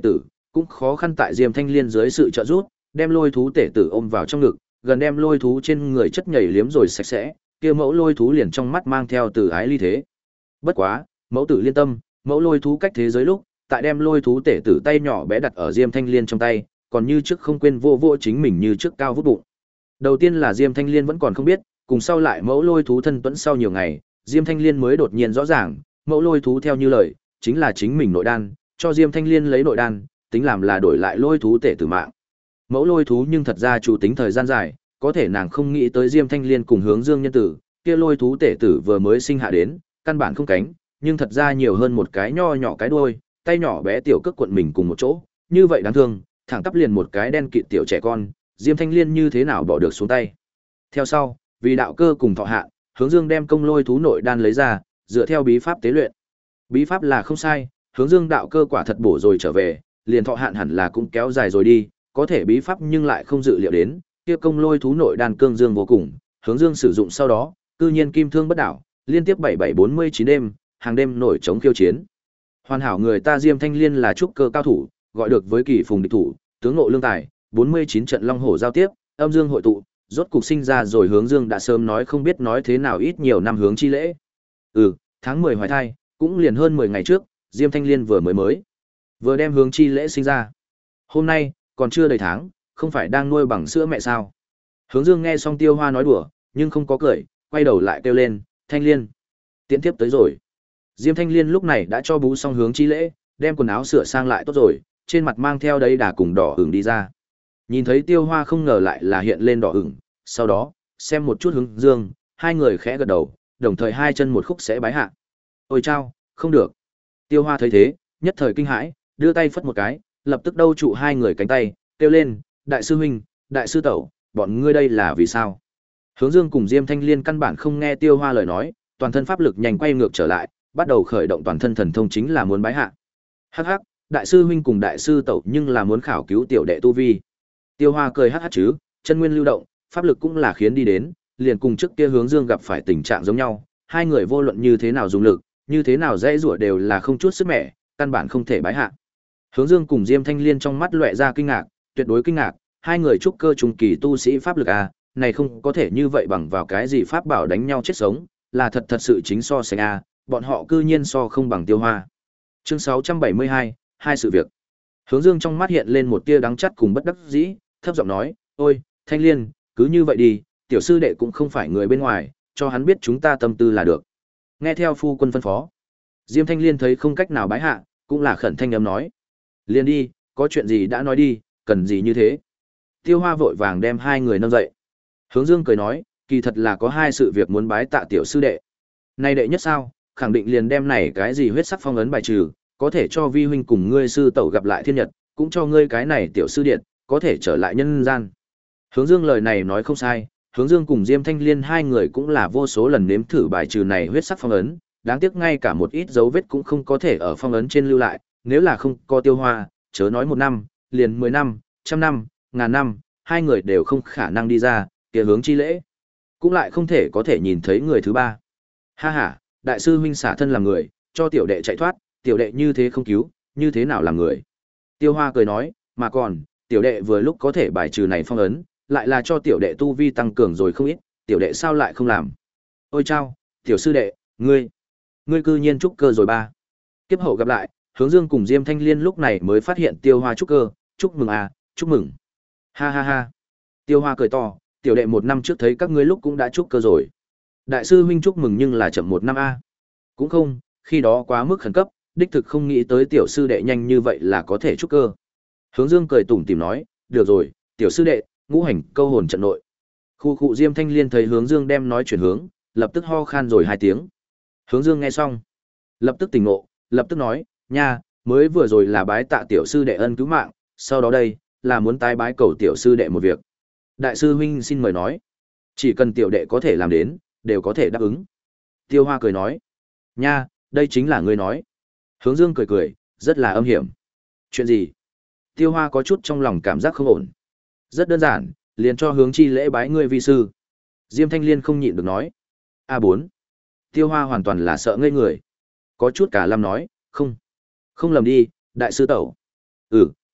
cũng khó khăn tại Diêm Thanh Liên dưới sự trợ giúp, đem lôi thú tể tử ôm vào trong ngực, gần đem lôi thú trên người chất nhảy liếm rồi sạch sẽ, kia mẫu lôi thú liền trong mắt mang theo từ ái ly thế. Bất quá, mẫu tử liên tâm, mẫu lôi thú cách thế giới lúc, tại đem lôi thú tể tử tay nhỏ bé đặt ở Diêm Thanh Liên trong tay, còn như trước không quên vô vô chính mình như trước cao vút bụng. Đầu tiên là Diêm Thanh Liên vẫn còn không biết, cùng sau lại mẫu lôi thú thân tuẫn sau nhiều ngày, Diêm Thanh Liên mới đột nhiên rõ ràng, mẫu lôi thú theo như lời, chính là chính mình nội đan, cho Diêm Thanh Liên lấy nội đan, tính làm là đổi lại lôi thú tể tử mạng. Mẫu lôi thú nhưng thật ra chủ tính thời gian dài, có thể nàng không nghĩ tới Diêm Thanh Liên cùng Hướng Dương nhân tử, kia lôi thú tể tử vừa mới sinh hạ đến, căn bản không cánh, nhưng thật ra nhiều hơn một cái nho nhỏ cái đuôi, tay nhỏ bé tiểu cước cuộn mình cùng một chỗ, như vậy đáng thương, thẳng tắp liền một cái đen kịt tiểu trẻ con, Diêm Thanh Liên như thế nào bỏ được xuống tay. Theo sau, vì đạo cơ cùng thọ hạ, Hướng Dương đem công lôi thú nội đan lấy ra, dựa theo bí pháp tế luyện. Bí pháp là không sai, Hướng Dương đạo cơ quả thật bổ rồi trở về, liền thọ hạn hẳn là cũng kéo dài rồi đi, có thể bí pháp nhưng lại không dự liệu đến, kia công lôi thú nội đan cương dương vô cùng, Hướng Dương sử dụng sau đó, cư nhiên kim thương bất đảo, liên tiếp bảy bảy bốn mươi chín đêm, hàng đêm nổi chống khiêu chiến. Hoàn hảo người ta Diêm Thanh Liên là trúc cơ cao thủ, gọi được với kỳ phùng địch thủ, tướng ngộ lương tài, bốn mươi chín trận long hổ giao tiếp, âm dương hội tụ, rốt cục sinh ra rồi. Hướng Dương đã sớm nói không biết nói thế nào ít nhiều năm hướng chi lễ. Ừ, tháng mười hoài thai, cũng liền hơn mười ngày trước, Diêm Thanh Liên vừa mới mới vừa đem hướng chi lễ sinh ra. Hôm nay, còn chưa đầy tháng, không phải đang nuôi bằng sữa mẹ sao? Hướng Dương nghe xong Tiêu Hoa nói đùa, nhưng không có cười, quay đầu lại kêu lên, Thanh Liên, tiễn tiếp tới rồi. Diêm Thanh Liên lúc này đã cho bú xong hướng chi lễ, đem quần áo sửa sang lại tốt rồi, trên mặt mang theo đấy đà cùng đỏ ửng đi ra. Nhìn thấy Tiêu Hoa không ngờ lại là hiện lên đỏ ửng, sau đó, xem một chút Hướng Dương, hai người khẽ gật đầu, đồng thời hai chân một khúc sẽ bái hạ. Ôi chao, không được. Tiêu Hoa thấy thế, nhất thời kinh hãi, đưa tay phất một cái, lập tức đâu trụ hai người cánh tay, kêu lên, đại sư huynh, đại sư tẩu, bọn ngươi đây là vì sao? Hướng Dương cùng Diêm Thanh Liên căn bản không nghe Tiêu Hoa lời nói, toàn thân pháp lực nhanh quay ngược trở lại, bắt đầu khởi động toàn thân thần thông chính là muốn bái hạ. Hắc hắc, đại sư huynh cùng đại sư tẩu nhưng là muốn khảo cứu tiểu đệ tu vi. Tiêu Hoa cười hắc hắc chứ, chân nguyên lưu động, pháp lực cũng là khiến đi đến, liền cùng trước kia Hướng Dương gặp phải tình trạng giống nhau, hai người vô luận như thế nào dùng lực, như thế nào dễ rủa đều là không chút sức mẻ, căn bản không thể bái hạ. Hướng Dương cùng Diêm Thanh Liên trong mắt lóe ra kinh ngạc, tuyệt đối kinh ngạc, hai người trúc cơ trung kỳ tu sĩ pháp lực a, này không có thể như vậy bằng vào cái gì pháp bảo đánh nhau chết sống, là thật thật sự chính so sánh a, bọn họ cư nhiên so không bằng Tiêu Hoa. Chương sáu trăm bảy mươi hai, hai sự việc. Hướng Dương trong mắt hiện lên một tia đắng chát cùng bất đắc dĩ, thấp giọng nói, "Ôi, Thanh Liên, cứ như vậy đi, tiểu sư đệ cũng không phải người bên ngoài, cho hắn biết chúng ta tâm tư là được." Nghe theo phu quân phân phó, Diêm Thanh Liên thấy không cách nào bái hạ, cũng là khẩn thanh âm nói, "Liên đi, có chuyện gì đã nói đi, cần gì như thế?" Tiêu Hoa vội vàng đem hai người nâng dậy. Hướng Dương cười nói, kỳ thật là có hai sự việc muốn bái tạ tiểu sư đệ. Nay đệ nhất sao, khẳng định liền đem này cái gì huyết sắc phong ấn bài trừ, có thể cho vi huynh cùng ngươi sư tẩu gặp lại thiên nhật, cũng cho ngươi cái này tiểu sư điện, có thể trở lại nhân gian. Hướng Dương lời này nói không sai, Hướng Dương cùng Diêm Thanh Liên hai người cũng là vô số lần nếm thử bài trừ này huyết sắc phong ấn, đáng tiếc ngay cả một ít dấu vết cũng không có thể ở phong ấn trên lưu lại, nếu là không có Tiêu Hoa, chớ nói một năm, liền mười năm, trăm năm, ngàn năm, hai người đều không khả năng đi ra, kia hướng chi lễ, cũng lại không thể có thể nhìn thấy người thứ ba. Ha ha, đại sư huynh xả thân làm người, cho tiểu đệ chạy thoát, tiểu đệ như thế không cứu, như thế nào làm người? Tiêu Hoa cười nói, mà còn, tiểu đệ vừa lúc có thể bài trừ này phong ấn, lại là cho tiểu đệ tu vi tăng cường rồi không ít, tiểu đệ sao lại không làm? Ôi chao, tiểu sư đệ, ngươi, ngươi cư nhiên trúc cơ rồi ba. Kiếp hậu gặp lại, Hướng Dương cùng Diêm Thanh Liên lúc này mới phát hiện Tiêu Hoa trúc cơ, chúc mừng à, chúc mừng. Ha ha ha. Tiêu Hoa cười to, tiểu đệ một năm trước thấy các ngươi lúc cũng đã trúc cơ rồi. Đại sư huynh chúc mừng nhưng là chậm một năm a. Cũng không, khi đó quá mức khẩn cấp, đích thực không nghĩ tới tiểu sư đệ nhanh như vậy là có thể trúc cơ. Hướng Dương cười tủm tỉm nói, được rồi, tiểu sư đệ, ngũ hành câu hồn trận nội. Khu khu Diêm Thanh Liên thấy Hướng Dương đem nói chuyển hướng, lập tức ho khan rồi hai tiếng. Hướng Dương nghe xong, lập tức tỉnh ngộ, lập tức nói, nha, mới vừa rồi là bái tạ tiểu sư đệ ân cứu mạng, sau đó đây, là muốn tái bái cầu tiểu sư đệ một việc. Đại sư huynh xin mời nói, chỉ cần tiểu đệ có thể làm đến, đều có thể đáp ứng. Tiêu Hoa cười nói, nha, đây chính là ngươi nói. Hướng Dương cười cười, rất là âm hiểm. Chuyện gì? Tiêu Hoa có chút trong lòng cảm giác không ổn. Rất đơn giản, liền cho hướng chi lễ bái ngươi vi sư. Diêm Thanh Liên không nhịn được nói. A bốn. Tiêu Hoa hoàn toàn là sợ ngây người. Có chút cả lâm nói, không. Không lầm đi, đại sư tẩu. Ừ,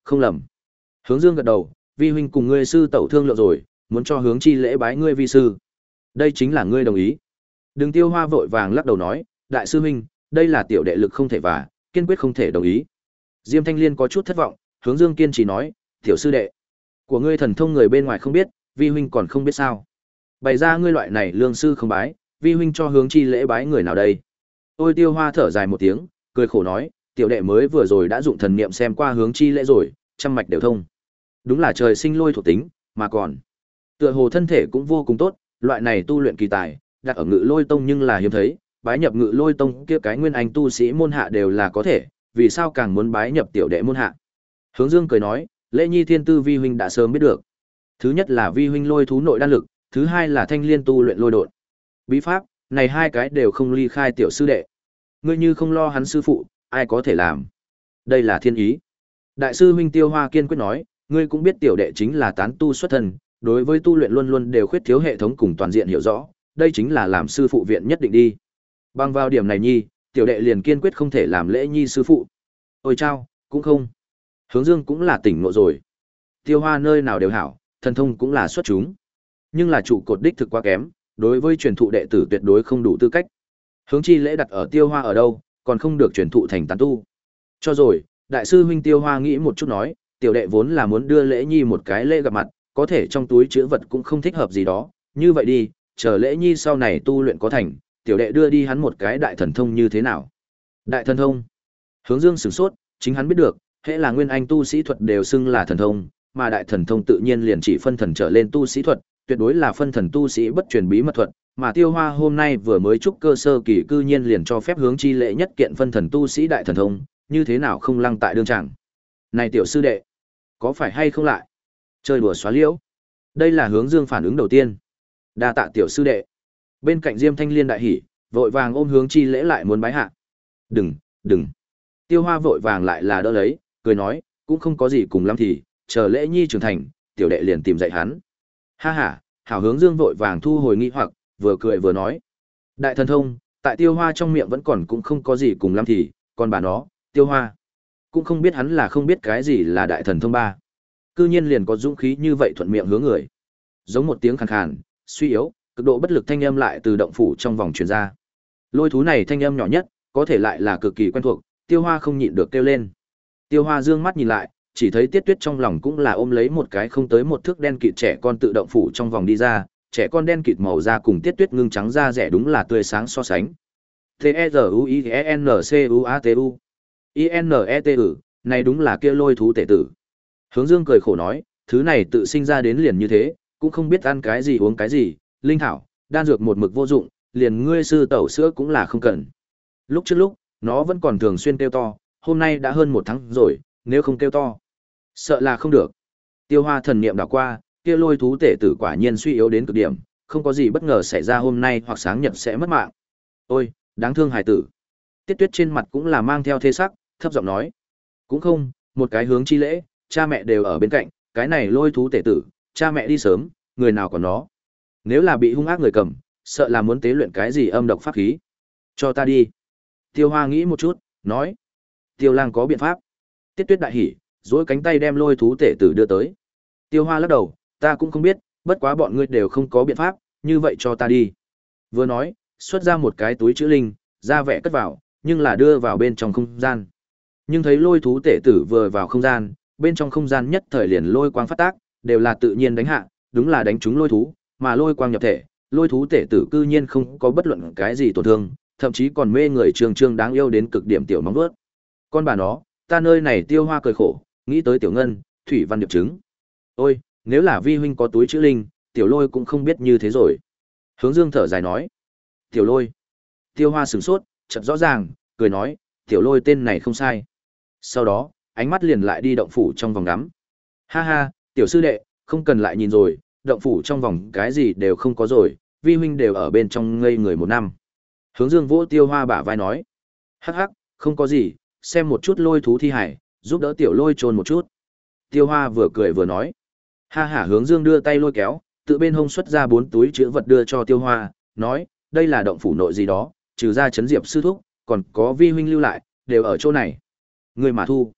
Không lầm. Hướng Dương gật đầu, vi huynh cùng ngươi sư tẩu thương lượng rồi, muốn cho hướng chi lễ bái ngươi vi sư. Đây chính là ngươi đồng ý. Đường Tiêu Hoa vội vàng lắc đầu nói, đại sư huynh, đây là tiểu đệ lực không thể và, kiên quyết không thể đồng ý. Diêm Thanh Liên có chút thất vọng, Hướng Dương kiên trì nói, tiểu sư đệ, của ngươi thần thông người bên ngoài không biết, vi huynh còn không biết sao? Bày ra ngươi loại này lương sư không bái, vi huynh cho hướng chi lễ bái người nào đây? Ôi Tiêu Hoa thở dài một tiếng, cười khổ nói, tiểu đệ mới vừa rồi đã dụng thần niệm xem qua hướng chi lễ rồi, trăm mạch đều thông. Đúng là trời sinh lôi thuộc tính, mà còn tựa hồ thân thể cũng vô cùng tốt, loại này tu luyện kỳ tài, đặt ở Ngự Lôi Tông nhưng là hiếm thấy, bái nhập Ngự Lôi Tông kia cái nguyên anh tu sĩ môn hạ đều là có thể, vì sao càng muốn bái nhập tiểu đệ môn hạ? Hướng Dương cười nói, Lễ Nhi thiên tư vi huynh đã sớm biết được. Thứ nhất là vi huynh lôi thú nội đan lực, thứ hai là thanh liên tu luyện lôi độn. Bí pháp, này hai cái đều không ly khai tiểu sư đệ. Ngươi như không lo hắn sư phụ, ai có thể làm? Đây là thiên ý. Đại sư huynh Tiêu Hoa kiên quyết nói, ngươi cũng biết tiểu đệ chính là tán tu xuất thân, đối với tu luyện luôn luôn đều khuyết thiếu hệ thống cùng toàn diện hiểu rõ, đây chính là làm sư phụ viện nhất định đi. Bằng vào điểm này nhi, tiểu đệ liền kiên quyết không thể làm Lễ Nhi sư phụ. Ôi chao, cũng không. Hướng Dương cũng là tỉnh ngộ rồi. Tiêu Hoa nơi nào đều hảo, thần thông cũng là xuất chúng. Nhưng là trụ cột đích thực quá kém, đối với truyền thụ đệ tử tuyệt đối không đủ tư cách. Hướng chi lễ đặt ở Tiêu Hoa ở đâu, còn không được truyền thụ thành tán tu. Cho rồi, đại sư huynh Tiêu Hoa nghĩ một chút nói, tiểu đệ vốn là muốn đưa Lễ Nhi một cái lễ gặp mặt, có thể trong túi chứa vật cũng không thích hợp gì đó, như vậy đi, chờ Lễ Nhi sau này tu luyện có thành, tiểu đệ đưa đi hắn một cái đại thần thông như thế nào? Đại thần thông? Hướng Dương sửng sốt, chính hắn biết được, hễ là nguyên anh tu sĩ thuật đều xưng là thần thông, mà đại thần thông tự nhiên liền chỉ phân thần trở lên tu sĩ thuật, tuyệt đối là phân thần tu sĩ bất truyền bí mật thuật, mà Tiêu Hoa hôm nay vừa mới trúc cơ sơ kỳ cư nhiên liền cho phép hướng chi lễ nhất kiện phân thần tu sĩ đại thần thông, như thế nào không lăng tại đương tràng. Này tiểu sư đệ, có phải hay không lại chơi đùa xóa liễu? Đây là Hướng Dương phản ứng đầu tiên. Đa tạ tiểu sư đệ. Bên cạnh Diêm Thanh Liên đại hỉ, vội vàng ôm hướng chi lễ lại muốn bái hạ. Đừng, đừng. Tiêu Hoa vội vàng lại là đỡ lấy, cười nói, cũng không có gì cùng lắm thì, chờ Lễ Nhi trưởng thành, tiểu đệ liền tìm dạy hắn. Ha ha, hảo Hướng Dương vội vàng thu hồi nghi hoặc, vừa cười vừa nói. Đại thần thông, tại Tiêu Hoa trong miệng vẫn còn cũng không có gì cùng lắm thì, còn bà nó, Tiêu Hoa cũng không biết hắn là không biết cái gì là đại thần thông ba. Cư nhiên liền có dũng khí như vậy thuận miệng hướng người. Giống một tiếng khàn khàn, suy yếu, cực độ bất lực thanh âm lại từ động phủ trong vòng truyền ra. Lôi thú này thanh âm nhỏ nhất, có thể lại là cực kỳ quen thuộc, Tiêu Hoa không nhịn được kêu lên. Tiêu Hoa dương mắt nhìn lại, chỉ thấy Tiết Tuyết trong lòng cũng là ôm lấy một cái không tới một thước đen kịt trẻ con tự động phủ trong vòng đi ra, trẻ con đen kịt màu da cùng Tiết Tuyết ngưng trắng da rẻ đúng là tươi sáng so sánh. T E R U I E N C U A T U I N E T U, này đúng là kia lôi thú tể tử. Hướng Dương cười khổ nói, thứ này tự sinh ra đến liền như thế, cũng không biết ăn cái gì uống cái gì, linh thảo, đan dược một mực vô dụng, liền ngươi sư tẩu sữa cũng là không cần. Lúc trước lúc, nó vẫn còn thường xuyên kêu to, hôm nay đã hơn một tháng rồi, nếu không kêu to, sợ là không được. Tiêu Hoa thần niệm đảo qua, kia lôi thú tể tử quả nhiên suy yếu đến cực điểm, không có gì bất ngờ xảy ra hôm nay hoặc sáng nhật sẽ mất mạng. Ôi, đáng thương hài tử. Tiết Tuyết trên mặt cũng là mang theo thê sắc, thấp giọng nói. Cũng không, một cái hướng chi lễ, cha mẹ đều ở bên cạnh, cái này lôi thú tể tử, cha mẹ đi sớm, người nào còn nó. Nếu là bị hung ác người cầm, sợ là muốn tế luyện cái gì âm độc pháp khí. Cho ta đi. Tiêu Hoa nghĩ một chút, nói. Tiêu Lang có biện pháp. Tiết Tuyết đại hỉ, duỗi cánh tay đem lôi thú tể tử đưa tới. Tiêu Hoa lắc đầu, ta cũng không biết, bất quá bọn ngươi đều không có biện pháp, như vậy cho ta đi. Vừa nói, xuất ra một cái túi chữ linh, ra vẻ cất vào, nhưng là đưa vào bên trong không gian. Nhưng thấy lôi thú tể tử vừa vào không gian, bên trong không gian nhất thời liền lôi quang phát tác, đều là tự nhiên đánh hạ, đúng là đánh trúng lôi thú, mà lôi quang nhập thể, lôi thú tể tử cư nhiên không có bất luận cái gì tổn thương, thậm chí còn mê người trường trương đáng yêu đến cực điểm tiểu móng vuốt. Con bà nó, ta nơi này Tiêu Hoa cười khổ, nghĩ tới Tiểu Ngân, Thủy Văn điệp chứng. Ôi, nếu là vi huynh có túi chữ linh, Tiểu Lôi cũng không biết như thế rồi. Hướng Dương thở dài nói. Tiểu Lôi. Tiêu Hoa sửng sốt, chợt rõ ràng, cười nói, Tiểu Lôi tên này không sai. Sau đó, ánh mắt liền lại đi động phủ trong vòng ngắm. Ha ha, tiểu sư đệ, không cần lại nhìn rồi, động phủ trong vòng cái gì đều không có rồi, vi huynh đều ở bên trong ngây người một năm. Hướng Dương vỗ Tiêu Hoa bả vai nói. Hắc hắc, không có gì, xem một chút lôi thú thi hải, giúp đỡ Tiểu Lôi chôn một chút. Tiêu Hoa vừa cười vừa nói. Ha hả Hướng Dương đưa tay lôi kéo, tự bên hông xuất ra bốn túi chứa vật đưa cho Tiêu Hoa, nói, đây là động phủ nội gì đó, trừ ra chấn diệp sư thúc, còn có vi huynh lưu lại, đều ở chỗ này. Người mà thu.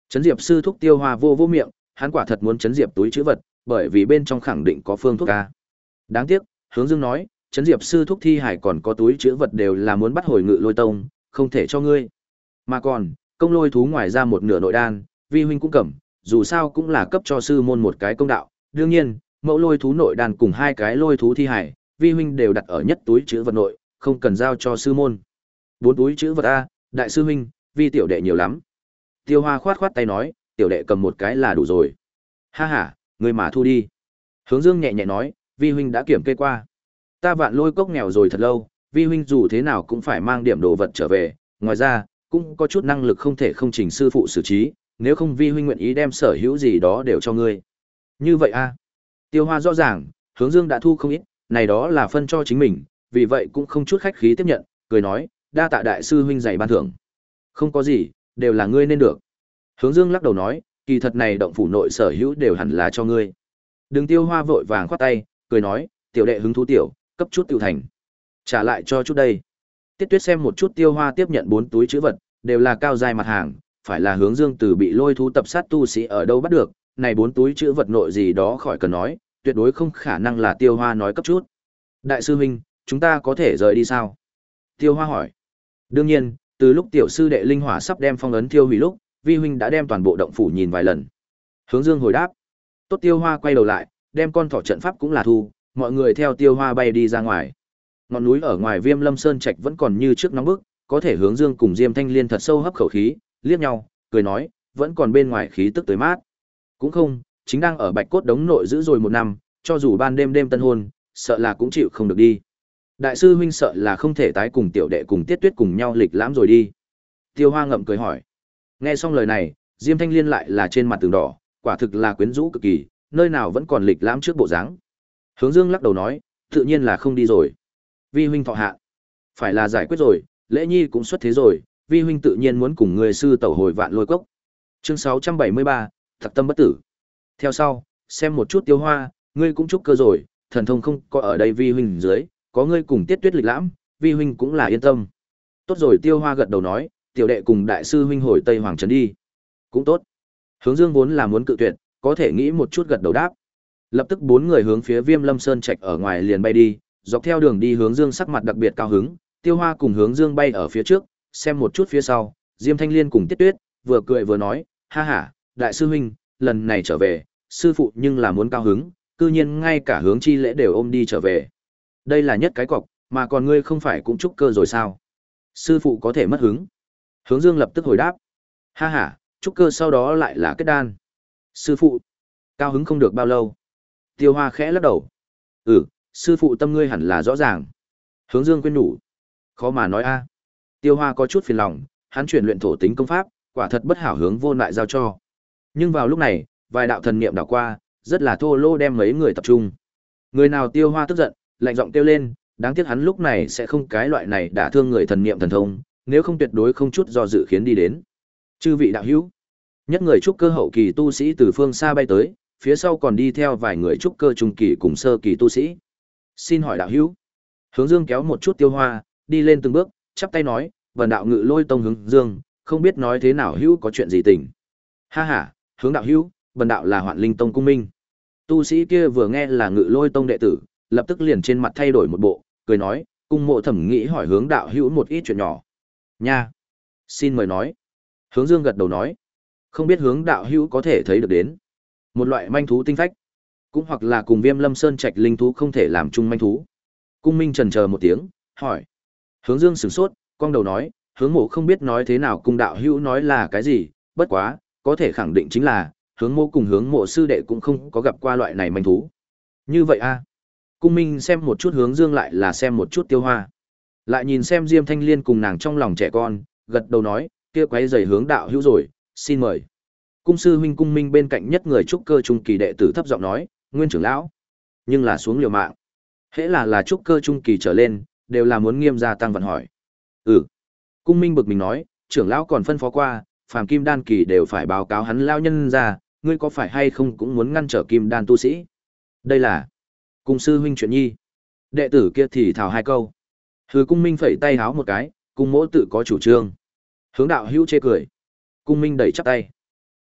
Trấn Diệp sư thúc Tiêu Hoa vô vô miệng, hắn quả thật muốn trấn Diệp túi trữ vật, bởi vì bên trong khẳng định có phương thuốc a. Đáng tiếc, Hướng Dương nói, trấn Diệp sư thúc thi hải còn có túi trữ vật đều là muốn bắt hồi Ngự Lôi Tông, không thể cho ngươi. Mà còn, công lôi thú ngoài ra một nửa nội đan, vi huynh cũng cầm, dù sao cũng là cấp cho sư môn một cái công đạo. Đương nhiên, mẫu lôi thú nội đan cùng hai cái lôi thú thi hải, vi huynh đều đặt ở nhất túi trữ vật nội, không cần giao cho sư môn. Bốn túi trữ vật a, đại sư huynh, vi tiểu đệ nhiều lắm. Tiêu Hoa khoát khoát tay nói, tiểu đệ cầm một cái là đủ rồi. Ha ha, ngươi mà thu đi. Hướng Dương nhẹ nhẹ nói, vi huynh đã kiểm kê qua. Ta Vạn Lôi Cốc nghèo rồi thật lâu, vi huynh dù thế nào cũng phải mang điểm đồ vật trở về, ngoài ra, cũng có chút năng lực không thể không trình sư phụ xử trí, nếu không vi huynh nguyện ý đem sở hữu gì đó đều cho ngươi. Như vậy a? Tiêu Hoa rõ ràng, Hướng Dương đã thu không ít, này đó là phân cho chính mình, vì vậy cũng không chút khách khí tiếp nhận, cười nói, đa tạ đại sư huynh dày ban thưởng. Không có gì, đều là ngươi nên được. Hướng Dương lắc đầu nói, kỳ thật này động phủ nội sở hữu đều hẳn là cho ngươi. Đừng. Tiêu Hoa vội vàng khoát tay, cười nói, tiểu đệ hứng thú tiểu, cấp chút tiểu thành. Trả lại cho chút đây. Tiết Tuyết xem một chút Tiêu Hoa tiếp nhận bốn túi trữ vật, đều là cao giai mặt hàng, phải là Hướng Dương từ bị lôi thú tập sát tu sĩ ở đâu bắt được, này bốn túi trữ vật nội gì đó khỏi cần nói, tuyệt đối không khả năng là Tiêu Hoa nói cấp chút. Đại sư huynh, chúng ta có thể rời đi sao? Tiêu Hoa hỏi. Đương nhiên, từ lúc tiểu sư đệ linh hỏa sắp đem phong ấn tiêu hủy lúc, vi huynh đã đem toàn bộ động phủ nhìn vài lần. Hướng Dương hồi đáp. Tốt. Tiêu Hoa quay đầu lại, đem con thỏ trận pháp cũng là thu, mọi người theo Tiêu Hoa bay đi ra ngoài. Ngọn núi ở ngoài Viêm Lâm Sơn Trạch vẫn còn như trước nóng bức, có thể Hướng Dương cùng Diêm Thanh Liên thật sâu hấp khẩu khí, liếc nhau, cười nói, vẫn còn bên ngoài khí tức tới mát. Cũng không, chính đang ở Bạch Cốt đống nội giữ rồi một năm, cho dù ban đêm đêm tân hôn, sợ là cũng chịu không được đi. Đại sư huynh sợ là không thể tái cùng tiểu đệ cùng Tiết Tuyết cùng nhau lịch lãm rồi đi. Tiêu Hoa ngậm cười hỏi. Nghe xong lời này, Diêm Thanh Liên lại là trên mặt tường đỏ, quả thực là quyến rũ cực kỳ, nơi nào vẫn còn lịch lãm trước bộ dáng. Hướng Dương lắc đầu nói, tự nhiên là không đi rồi. Vi huynh thọ hạ, phải là giải quyết rồi, Lễ Nhi cũng xuất thế rồi, vi huynh tự nhiên muốn cùng người sư tẩu hồi Vạn Lôi Cốc. Chương sáu trăm bảy mươi ba, Thật tâm bất tử. Theo sau, xem một chút Tiêu Hoa, ngươi cũng trúc cơ rồi, thần thông không có ở đây vi huynh dưới, có ngươi cùng Tiết Tuyết lịch lãm, vi huynh cũng là yên tâm. Tốt rồi. Tiêu Hoa gật đầu nói, tiểu đệ cùng đại sư huynh hồi Tây Hoàng trấn đi. Cũng tốt. Hướng Dương vốn là muốn cự tuyệt, có thể nghĩ một chút gật đầu đáp. Lập tức bốn người hướng phía Viêm Lâm Sơn Trạch ở ngoài liền bay đi, dọc theo đường đi Hướng Dương sắc mặt đặc biệt cao hứng, Tiêu Hoa cùng Hướng Dương bay ở phía trước, xem một chút phía sau, Diêm Thanh Liên cùng Tiết Tuyết, vừa cười vừa nói, ha ha, đại sư huynh, lần này trở về, sư phụ nhưng là muốn cao hứng, cư nhiên ngay cả Hướng chi lễ đều ôm đi trở về. Đây là nhất cái cọc, mà còn ngươi không phải cũng trúc cơ rồi sao? Sư phụ có thể mất hứng. Hướng Dương lập tức hồi đáp, ha ha, trúc cơ sau đó lại là kết đan. Sư phụ, cao hứng không được bao lâu. Tiêu Hoa khẽ lắc đầu. Ừ, sư phụ tâm ngươi hẳn là rõ ràng. Hướng Dương khuyên nhủ. Khó mà nói a. Tiêu Hoa có chút phiền lòng, hắn chuyển luyện thổ tính công pháp, quả thật bất hảo hướng vô lại giao cho. Nhưng vào lúc này, vài đạo thần niệm đảo qua, rất là thô lô đem mấy người tập trung. Người nào Tiêu Hoa tức giận, lạnh giọng kêu lên, đáng tiếc hắn lúc này sẽ không cái loại này đả thương người thần niệm thần thông, nếu không tuyệt đối không chút do dự khiến đi đến. Chư vị đạo hữu, nhất người trúc cơ hậu kỳ tu sĩ từ phương xa bay tới, phía sau còn đi theo vài người trúc cơ trung kỳ cùng sơ kỳ tu sĩ. Xin hỏi đạo hữu. Hướng Dương kéo một chút Tiêu Hoa, đi lên từng bước, chắp tay nói, vần đạo Ngự Lôi Tông Hướng Dương, không biết nói thế nào hữu có chuyện gì tình. Ha ha, Hướng đạo hữu, vần đạo là Hoạn Linh Tông Cung Minh. Tu sĩ kia vừa nghe là Ngự Lôi Tông đệ tử, lập tức liền trên mặt thay đổi một bộ, cười nói, cung mộ thẩm nghĩ hỏi Hướng đạo hữu một ít chuyện nhỏ. Nha, xin mời nói. Hướng Dương gật đầu nói, không biết Hướng đạo hữu có thể thấy được đến một loại manh thú tinh phách, cũng hoặc là cùng Viêm Lâm Sơn Trạch linh thú không thể làm chung manh thú. Cung Minh trần chờ một tiếng, hỏi. Hướng Dương sửng sốt, cong đầu nói, Hướng mộ không biết nói thế nào cung đạo hữu nói là cái gì, bất quá, có thể khẳng định chính là, Hướng mộ cùng Hướng mộ sư đệ cũng không có gặp qua loại này manh thú. Như vậy a? Cung Minh xem một chút Hướng Dương lại là xem một chút Tiêu Hoa. Lại nhìn xem Diêm Thanh Liên cùng nàng trong lòng trẻ con, gật đầu nói, kia quấy rầy Hướng đạo hữu rồi, xin mời. Cung sư huynh Cung Minh bên cạnh nhất người trúc cơ trung kỳ đệ tử thấp giọng nói, Nguyên trưởng lão, nhưng là xuống liều mạng. Hễ là là trúc cơ trung kỳ trở lên, đều là muốn nghiêm gia tăng vận hỏi. Ừ. Cung Minh bực mình nói, trưởng lão còn phân phó qua, phàm kim đan kỳ đều phải báo cáo hắn lao nhân ra, ngươi có phải hay không cũng muốn ngăn trở kim đan tu sĩ. Đây là Cung sư huynh chuyện nhi. Đệ tử kia thì thào hai câu. Hừ. Cung Minh phẩy tay háo một cái, cung mỗ tự có chủ trương. Hướng đạo hữu chê cười. Cung Minh đẩy chắp tay.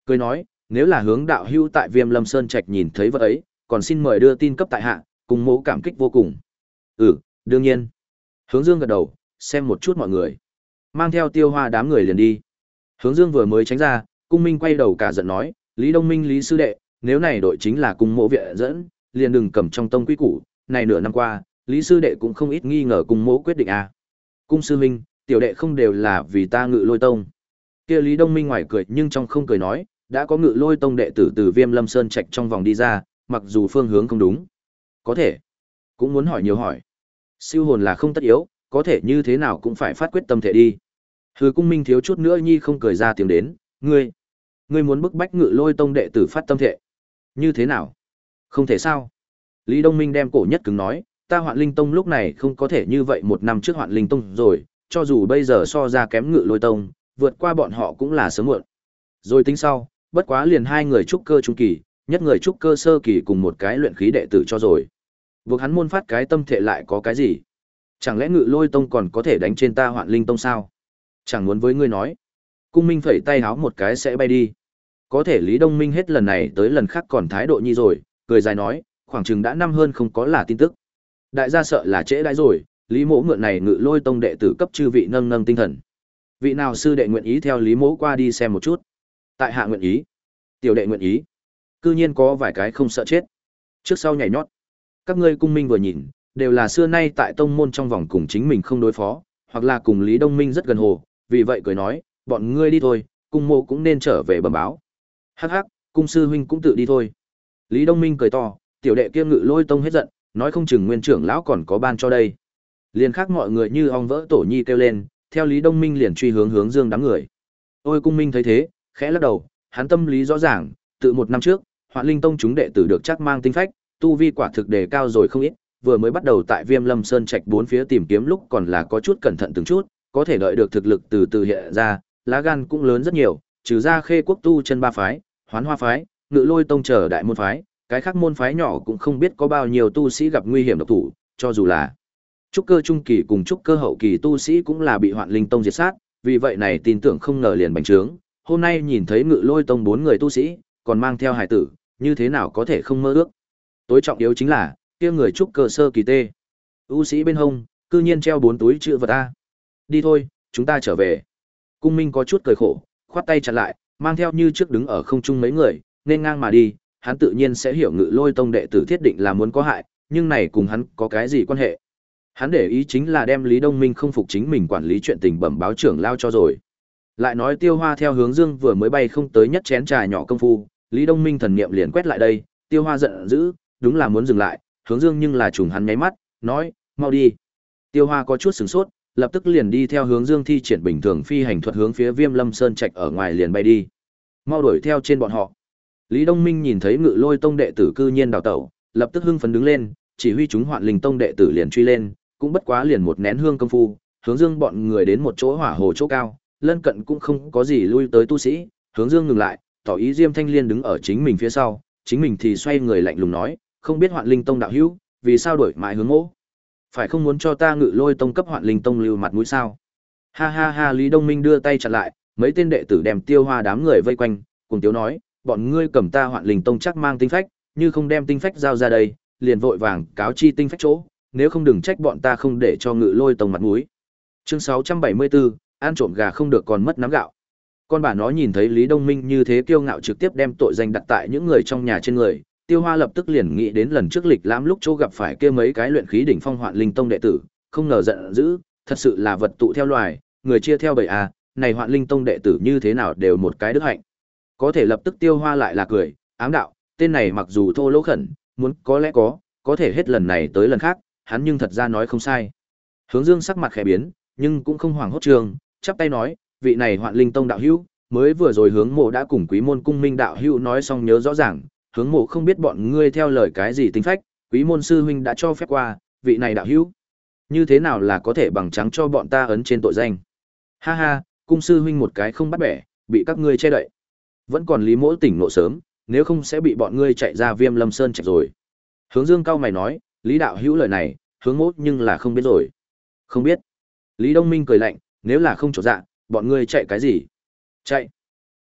Cười nói, nếu là hướng đạo hữu tại Viêm Lâm Sơn Trạch nhìn thấy vật ấy, còn xin mời đưa tin cấp tại hạ, cùng mỗ cảm kích vô cùng. Ừ, đương nhiên. Hướng Dương gật đầu, xem một chút mọi người. Mang theo Tiêu Hoa đám người liền đi. Hướng Dương vừa mới tránh ra, Cung Minh quay đầu cả giận nói, Lý Đông Minh Lý sư đệ, nếu này đội chính là cung mỗ viện dẫn, liền đừng cầm trong tông quý củ, này nửa năm qua, Lý sư đệ cũng không ít nghi ngờ cung mỗ quyết định à. Cung sư huynh, tiểu đệ không đều là vì ta Ngự Lôi tông. Kia Lý Đông Minh ngoài cười nhưng trong không cười nói, đã có Ngự Lôi tông đệ tử từ Viêm Lâm Sơn Trạch trong vòng đi ra, mặc dù phương hướng không đúng, có thể cũng muốn hỏi nhiều hỏi. Siêu hồn là không tất yếu, có thể như thế nào cũng phải phát quyết tâm thể đi. Hừ, Cung Minh thiếu chút nữa nhi không cười ra tiếng đến, ngươi, ngươi muốn bức bách Ngự Lôi tông đệ tử phát tâm thể. Như thế nào? Không thể sao? Lý Đông Minh đem cổ nhất cứng nói, ta Hoạn Linh tông lúc này không có thể như vậy một năm trước Hoạn Linh tông rồi, cho dù bây giờ so ra kém Ngự Lôi tông, vượt qua bọn họ cũng là sớm muộn. Rồi tính sau, bất quá liền hai người trúc cơ trung kỳ, nhất người trúc cơ sơ kỳ cùng một cái luyện khí đệ tử cho rồi. Buộc hắn môn phát cái tâm thể lại có cái gì? Chẳng lẽ Ngự Lôi tông còn có thể đánh trên ta Hoạn Linh tông sao? Chẳng muốn với ngươi nói. Cung Minh phẩy tay háo một cái sẽ bay đi. Có thể Lý Đông Minh hết lần này tới lần khác còn thái độ nhi rồi, cười dài nói, khoảng chừng đã năm hơn không có là tin tức. Đại gia sợ là trễ đãi rồi, Lý Mỗ mượn này Ngự Lôi tông đệ tử cấp chư vị nâng nâng tinh thần. Vị nào sư đệ nguyện ý theo Lý Mỗ qua đi xem một chút? Tại hạ nguyện ý. Tiểu đệ nguyện ý. Cư nhiên có vài cái không sợ chết. Trước sau nhảy nhót. Các ngươi Cung Minh vừa nhìn, đều là xưa nay tại tông môn trong vòng cùng chính mình không đối phó, hoặc là cùng Lý Đông Minh rất gần hồ, vì vậy cười nói, bọn ngươi đi thôi, Cung mộ cũng nên trở về bẩm báo. Hắc hắc, Cung sư huynh cũng tự đi thôi. Lý Đông Minh cười to, tiểu đệ kia Ngự Lôi tông hết giận, nói không chừng nguyên trưởng lão còn có ban cho đây. Liền khác mọi người như ong vỡ tổ nhi kêu lên, theo Lý Đông Minh liền truy hướng hướng Dương đám người. Ôi Cung Minh thấy thế, khẽ lắc đầu, hắn tâm lý rõ ràng, từ một năm trước, Hoạn Linh tông chúng đệ tử được chắc mang tinh phách, tu vi quả thực đề cao rồi không ít, vừa mới bắt đầu tại Viêm Lâm Sơn Trạch bốn phía tìm kiếm lúc còn là có chút cẩn thận từng chút, có thể đợi được thực lực từ từ hiện ra, lá gan cũng lớn rất nhiều, trừ ra Khê Quốc tu chân ba phái, Hoán Hoa phái, Ngự Lôi tông chờ đại môn phái, cái khác môn phái nhỏ cũng không biết có bao nhiêu tu sĩ gặp nguy hiểm độc thủ, cho dù là trúc cơ trung kỳ cùng trúc cơ hậu kỳ tu sĩ cũng là bị Hoạn Linh tông diệt sát, vì vậy này tin tưởng không ngờ liền bành trướng, hôm nay nhìn thấy Ngự Lôi tông bốn người tu sĩ, còn mang theo hải tử, như thế nào có thể không mơ ước. Tối trọng yếu chính là, kia người trúc cơ sơ kỳ tê. Tu sĩ bên hông, cư nhiên treo bốn túi chữ vật a. Đi thôi, chúng ta trở về. Cung Minh có chút cười khổ, khoát tay chặn lại, mang theo như trước đứng ở không trung mấy người, nên ngang mà đi, hắn tự nhiên sẽ hiểu Ngự Lôi tông đệ tử thiết định là muốn có hại, nhưng này cùng hắn có cái gì quan hệ? Hắn để ý chính là đem Lý Đông Minh không phục chính mình quản lý chuyện tình bẩm báo trưởng lao cho rồi. Lại nói Tiêu Hoa theo hướng Dương vừa mới bay không tới nhất chén trà nhỏ công phu, Lý Đông Minh thần niệm liền quét lại đây, Tiêu Hoa giận dữ, đúng là muốn dừng lại, hướng Dương nhưng là trùng hắn nháy mắt, nói, mau đi. Tiêu Hoa có chút sửng sốt, lập tức liền đi theo hướng Dương thi triển bình thường phi hành thuật hướng phía Viêm Lâm Sơn Trạch ở ngoài liền bay đi. Mau đuổi theo trên bọn họ. Lý Đông Minh nhìn thấy Ngự Lôi tông đệ tử cư nhiên đào tẩu, lập tức hưng phấn đứng lên, chỉ huy chúng Hoạn Linh tông đệ tử liền truy lên, cũng bất quá liền một nén hương công phu, hướng Dương bọn người đến một chỗ hỏa hồ chỗ cao, lân cận cũng không có gì lui tới tu sĩ, hướng Dương ngừng lại, tỏ ý Diêm Thanh Liên đứng ở chính mình phía sau, chính mình thì xoay người lạnh lùng nói, không biết Hoạn Linh tông đạo hữu, vì sao đuổi mãi hướng mỗ? Phải không muốn cho ta Ngự Lôi tông cấp Hoạn Linh tông lưu mặt mũi sao? Ha ha ha, Lý Đông Minh đưa tay chặn lại, mấy tên đệ tử đem Tiêu Hoa đám người vây quanh, cùng tiếu nói, bọn ngươi cầm ta Hoạn Linh tông chắc mang tinh phách, như không đem tinh phách giao ra đây, liền vội vàng cáo chi tinh phách chỗ, nếu không đừng trách bọn ta không để cho Ngự Lôi tông mặt mũi. Chương sáu trăm bảy mươi bốn, ăn trộm gà không được còn mất nắm gạo. Con bà nó nhìn thấy Lý Đông Minh như thế kiêu ngạo trực tiếp đem tội danh đặt tại những người trong nhà trên người, Tiêu Hoa lập tức liền nghĩ đến lần trước lịch lãm lúc chỗ gặp phải kia mấy cái luyện khí đỉnh phong Hoạn Linh tông đệ tử, không ngờ giận dữ, thật sự là vật tụ theo loài, người chia theo bầy à, này Hoạn Linh tông đệ tử như thế nào đều một cái đức hạnh. Có thể lập tức Tiêu Hoa lại là cười, ám đạo, tên này mặc dù thô lỗ khẩn, muốn có lẽ có, có thể hết lần này tới lần khác, hắn nhưng thật ra nói không sai. Hướng Dương sắc mặt khẽ biến, nhưng cũng không hoảng hốt trường, chắp tay nói, vị này Hoạn Linh tông đạo hữu, mới vừa rồi hướng mộ đã cùng Quý môn cung minh đạo hữu nói xong nhớ rõ ràng, hướng mộ không biết bọn ngươi theo lời cái gì tính phách, Quý môn sư huynh đã cho phép qua, vị này đạo hữu, như thế nào là có thể bằng trắng cho bọn ta ấn trên tội danh. Ha ha, cung sư huynh một cái không bắt bẻ, bị các ngươi che đậy. Vẫn còn Lý Mỗ tỉnh nộ sớm, nếu không sẽ bị bọn ngươi chạy ra Viêm Lâm Sơn Trạch rồi. Hướng Dương cao mày nói, Lý đạo hữu lời này, hướng mỗ nhưng là không biết rồi. Không biết. Lý Đông Minh cười lạnh, nếu là không trổ dạ, bọn ngươi chạy cái gì? Chạy.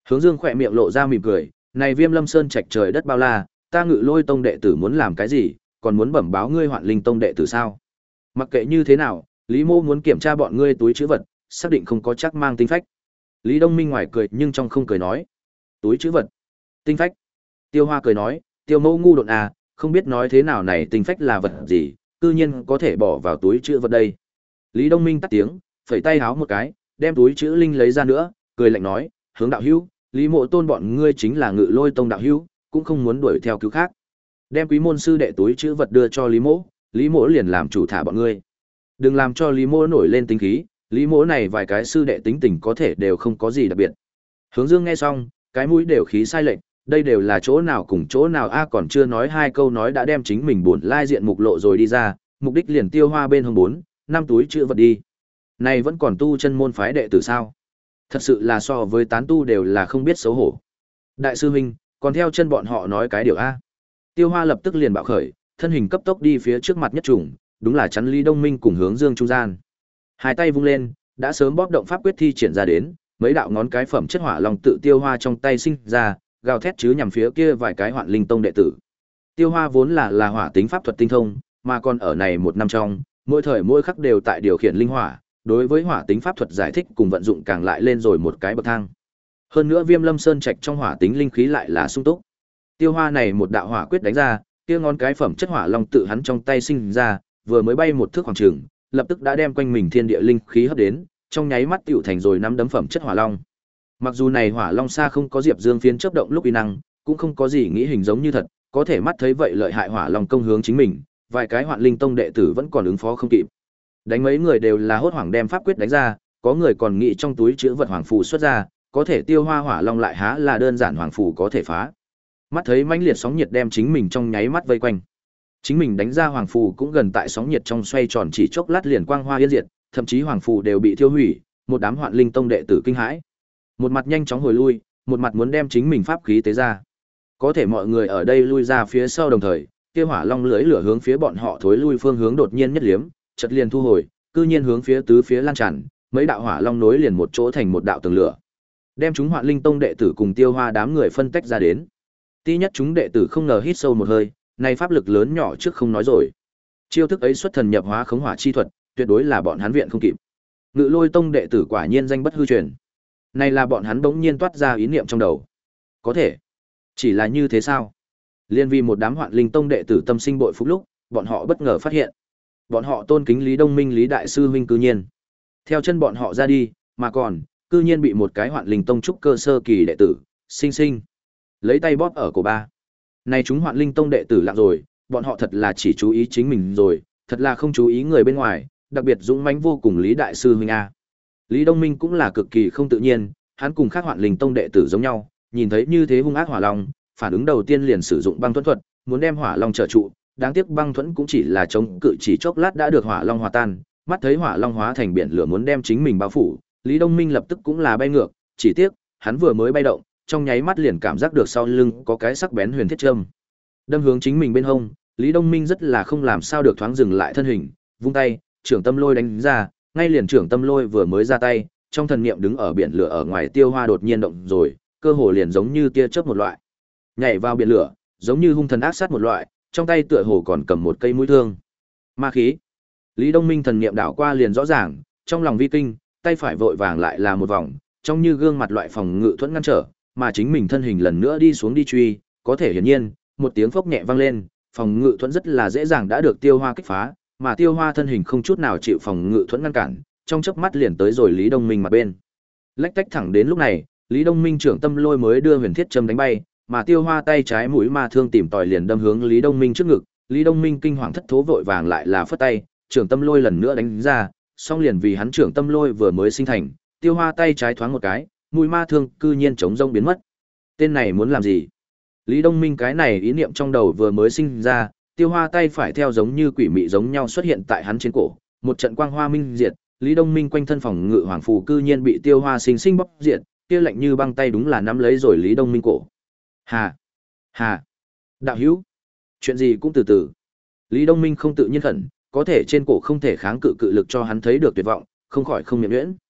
Hướng Dương khỏe miệng lộ ra mỉm cười, này Viêm Lâm Sơn trạch trời đất bao la, ta Ngự Lôi tông đệ tử muốn làm cái gì, còn muốn bẩm báo ngươi Hoạn Linh tông đệ tử sao? Mặc kệ như thế nào, Lý Mô muốn kiểm tra bọn ngươi túi trữ vật, xác định không có chắc mang tinh phách. Lý Đông Minh ngoài cười nhưng trong không cười nói, túi trữ vật, tinh phách. Tiêu Hoa cười nói, Tiêu Mẫu ngu độn à, không biết nói thế nào này tinh phách là vật gì, cư nhiên có thể bỏ vào túi trữ vật đây. Lý Đông Minh tắt tiếng, phẩy tay háo một cái, đem túi trữ linh lấy ra nữa, cười lạnh nói, Hướng đạo hữu, Lý Mộ Tôn bọn ngươi chính là Ngự Lôi tông đạo hữu, cũng không muốn đuổi theo cứu khác. Đem quý môn sư đệ túi trữ vật đưa cho Lý Mỗ, Lý Mỗ liền làm chủ thả bọn ngươi. Đừng làm cho Lý Mỗ nổi lên tính khí, Lý Mỗ này vài cái sư đệ tính tình có thể đều không có gì đặc biệt. Hướng Dương nghe xong, cái mũi đều khí sai lệch, đây đều là chỗ nào cùng chỗ nào a còn chưa nói hai câu nói đã đem chính mình buồn lai diện mục lộ rồi đi ra, mục đích liền tiêu hoa bên hông bốn, năm túi trữ vật đi. Này vẫn còn tu chân môn phái đệ tử sao? Thật sự là so với tán tu đều là không biết xấu hổ. Đại sư huynh, còn theo chân bọn họ nói cái điều a. Tiêu Hoa lập tức liền bạo khởi, thân hình cấp tốc đi phía trước mặt nhất trùng, đúng là chắn Lý Đông Minh cùng Hướng Dương trung gian. Hai tay vung lên, đã sớm bóp động pháp quyết thi triển ra đến, mấy đạo ngón cái phẩm chất hỏa long tự Tiêu Hoa trong tay sinh ra, gào thét chứ nhằm phía kia vài cái Hoạn Linh tông đệ tử. Tiêu Hoa vốn là là hỏa tính pháp thuật tinh thông, mà còn ở này một năm trong, mỗi thời mỗi khắc đều tại điều khiển linh hỏa, đối với hỏa tính pháp thuật giải thích cùng vận dụng càng lại lên rồi một cái bậc thang. Hơn nữa Viêm Lâm Sơn trạch trong hỏa tính linh khí lại là sung túc. Tiêu Hoa này một đạo hỏa quyết đánh ra, kia ngón cái phẩm chất hỏa long tự hắn trong tay sinh ra, vừa mới bay một thước khoảng trường, lập tức đã đem quanh mình thiên địa linh khí hấp đến, trong nháy mắt tựu thành rồi nắm đấm phẩm chất hỏa long. Mặc dù này hỏa long xa không có Diệp Dương phiến chớp động lúc uy năng, cũng không có gì nghĩ hình giống như thật, có thể mắt thấy vậy lợi hại hỏa long công hướng chính mình, vài cái Hoạn Linh tông đệ tử vẫn còn ứng phó không kịp. Đánh mấy người đều là hốt hoảng đem pháp quyết đánh ra, có người còn nghĩ trong túi chứa vật hoàng phù xuất ra, có thể Tiêu Hoa hỏa long lại há là đơn giản hoàng phù có thể phá. Mắt thấy mãnh liệt sóng nhiệt đem chính mình trong nháy mắt vây quanh. Chính mình đánh ra hoàng phù cũng gần tại sóng nhiệt trong xoay tròn chỉ chốc lát liền quang hoa yên diệt, thậm chí hoàng phù đều bị thiêu hủy, một đám Hoạn Linh tông đệ tử kinh hãi. Một mặt nhanh chóng hồi lui, một mặt muốn đem chính mình pháp khí tế ra. Có thể mọi người ở đây lui ra phía sau đồng thời, kia hỏa long lưới lửa hướng phía bọn họ thối lui phương hướng đột nhiên nhất liếm, chợt liền thu hồi, cư nhiên hướng phía tứ phía lan tràn, mấy đạo hỏa long nối liền một chỗ thành một đạo tường lửa. Đem chúng Hoạn Linh tông đệ tử cùng Tiêu Hoa đám người phân tách ra đến. Tí nhất chúng đệ tử không ngờ hít sâu một hơi, này pháp lực lớn nhỏ trước không nói rồi. Chiêu thức ấy xuất thần nhập hóa khống hỏa chi thuật, tuyệt đối là bọn hắn viện không kịp. Ngự Lôi tông đệ tử quả nhiên danh bất hư truyền. Này là bọn hắn bỗng nhiên toát ra ý niệm trong đầu. Có thể, chỉ là như thế sao? Liên vì một đám Hoạn Linh tông đệ tử tâm sinh bội phục lúc, bọn họ bất ngờ phát hiện, bọn họ tôn kính Lý Đông Minh Lý đại sư huynh cư nhiên theo chân bọn họ ra đi, mà còn cư nhiên bị một cái Hoạn Linh tông trúc cơ sơ kỳ đệ tử sinh sinh lấy tay bóp ở cổ ba. Này chúng Hoạn Linh tông đệ tử lặng rồi, bọn họ thật là chỉ chú ý chính mình rồi, thật là không chú ý người bên ngoài, đặc biệt dũng mãnh vô cùng Lý đại sư huynh a. Lý Đông Minh cũng là cực kỳ không tự nhiên, hắn cùng các Hoạn Linh tông đệ tử giống nhau, nhìn thấy như thế hung ác hỏa long, phản ứng đầu tiên liền sử dụng băng thuẫn thuật, muốn đem hỏa long trở trụ, đáng tiếc băng thuẫn cũng chỉ là chống cự chỉ chốc lát đã được hỏa long hòa tan, mắt thấy hỏa long hóa thành biển lửa muốn đem chính mình bao phủ, Lý Đông Minh lập tức cũng là bay ngược, chỉ tiếc, hắn vừa mới bay động, trong nháy mắt liền cảm giác được sau lưng có cái sắc bén huyền thiết châm đâm hướng chính mình bên hông. Lý Đông Minh rất là không làm sao được thoáng dừng lại thân hình, vung tay, trưởng tâm lôi đánh ra, ngay liền trưởng tâm lôi vừa mới ra tay, trong thần niệm đứng ở biển lửa ở ngoài Tiêu Hoa đột nhiên động rồi, cơ hồ liền giống như tia chớp một loại, nhảy vào biển lửa, giống như hung thần ác sát một loại, trong tay tựa hồ còn cầm một cây mũi thương. Ma khí. Lý Đông Minh thần niệm đảo qua liền rõ ràng, trong lòng vi kinh, tay phải vội vàng lại là một vòng, trong như gương mặt loại phòng ngự thuẫn ngăn trở, mà chính mình thân hình lần nữa đi xuống đi truy, có thể hiển nhiên, một tiếng phốc nhẹ vang lên, phòng ngự thuẫn rất là dễ dàng đã được Tiêu Hoa kích phá, mà Tiêu Hoa thân hình không chút nào chịu phòng ngự thuẫn ngăn cản, trong chớp mắt liền tới rồi Lý Đông Minh mặt bên. Lách tách thẳng đến lúc này, Lý Đông Minh trưởng tâm lôi mới đưa huyền thiết châm đánh bay, mà Tiêu Hoa tay trái mũi ma thương tìm tòi liền đâm hướng Lý Đông Minh trước ngực, Lý Đông Minh kinh hoàng thất thố vội vàng lại là phất tay, trưởng tâm lôi lần nữa đánh ra, song liền vì hắn trưởng tâm lôi vừa mới sinh thành, Tiêu Hoa tay trái thoáng một cái, mũi ma thương cư nhiên chống rông biến mất. Tên này muốn làm gì? Lý Đông Minh cái này ý niệm trong đầu vừa mới sinh ra, Tiêu Hoa tay phải theo giống như quỷ mị giống nhau xuất hiện tại hắn trên cổ, một trận quang hoa minh diệt, Lý Đông Minh quanh thân phòng ngự hoàng phù cư nhiên bị Tiêu Hoa sinh sinh bóc diệt, kia lạnh như băng tay đúng là nắm lấy rồi Lý Đông Minh cổ. Hà, hà, đạo hữu, chuyện gì cũng từ từ. Lý Đông Minh không tự nhiên khẩn, có thể trên cổ không thể kháng cự cự lực cho hắn thấy được tuyệt vọng, không khỏi không miệng nhuyễn.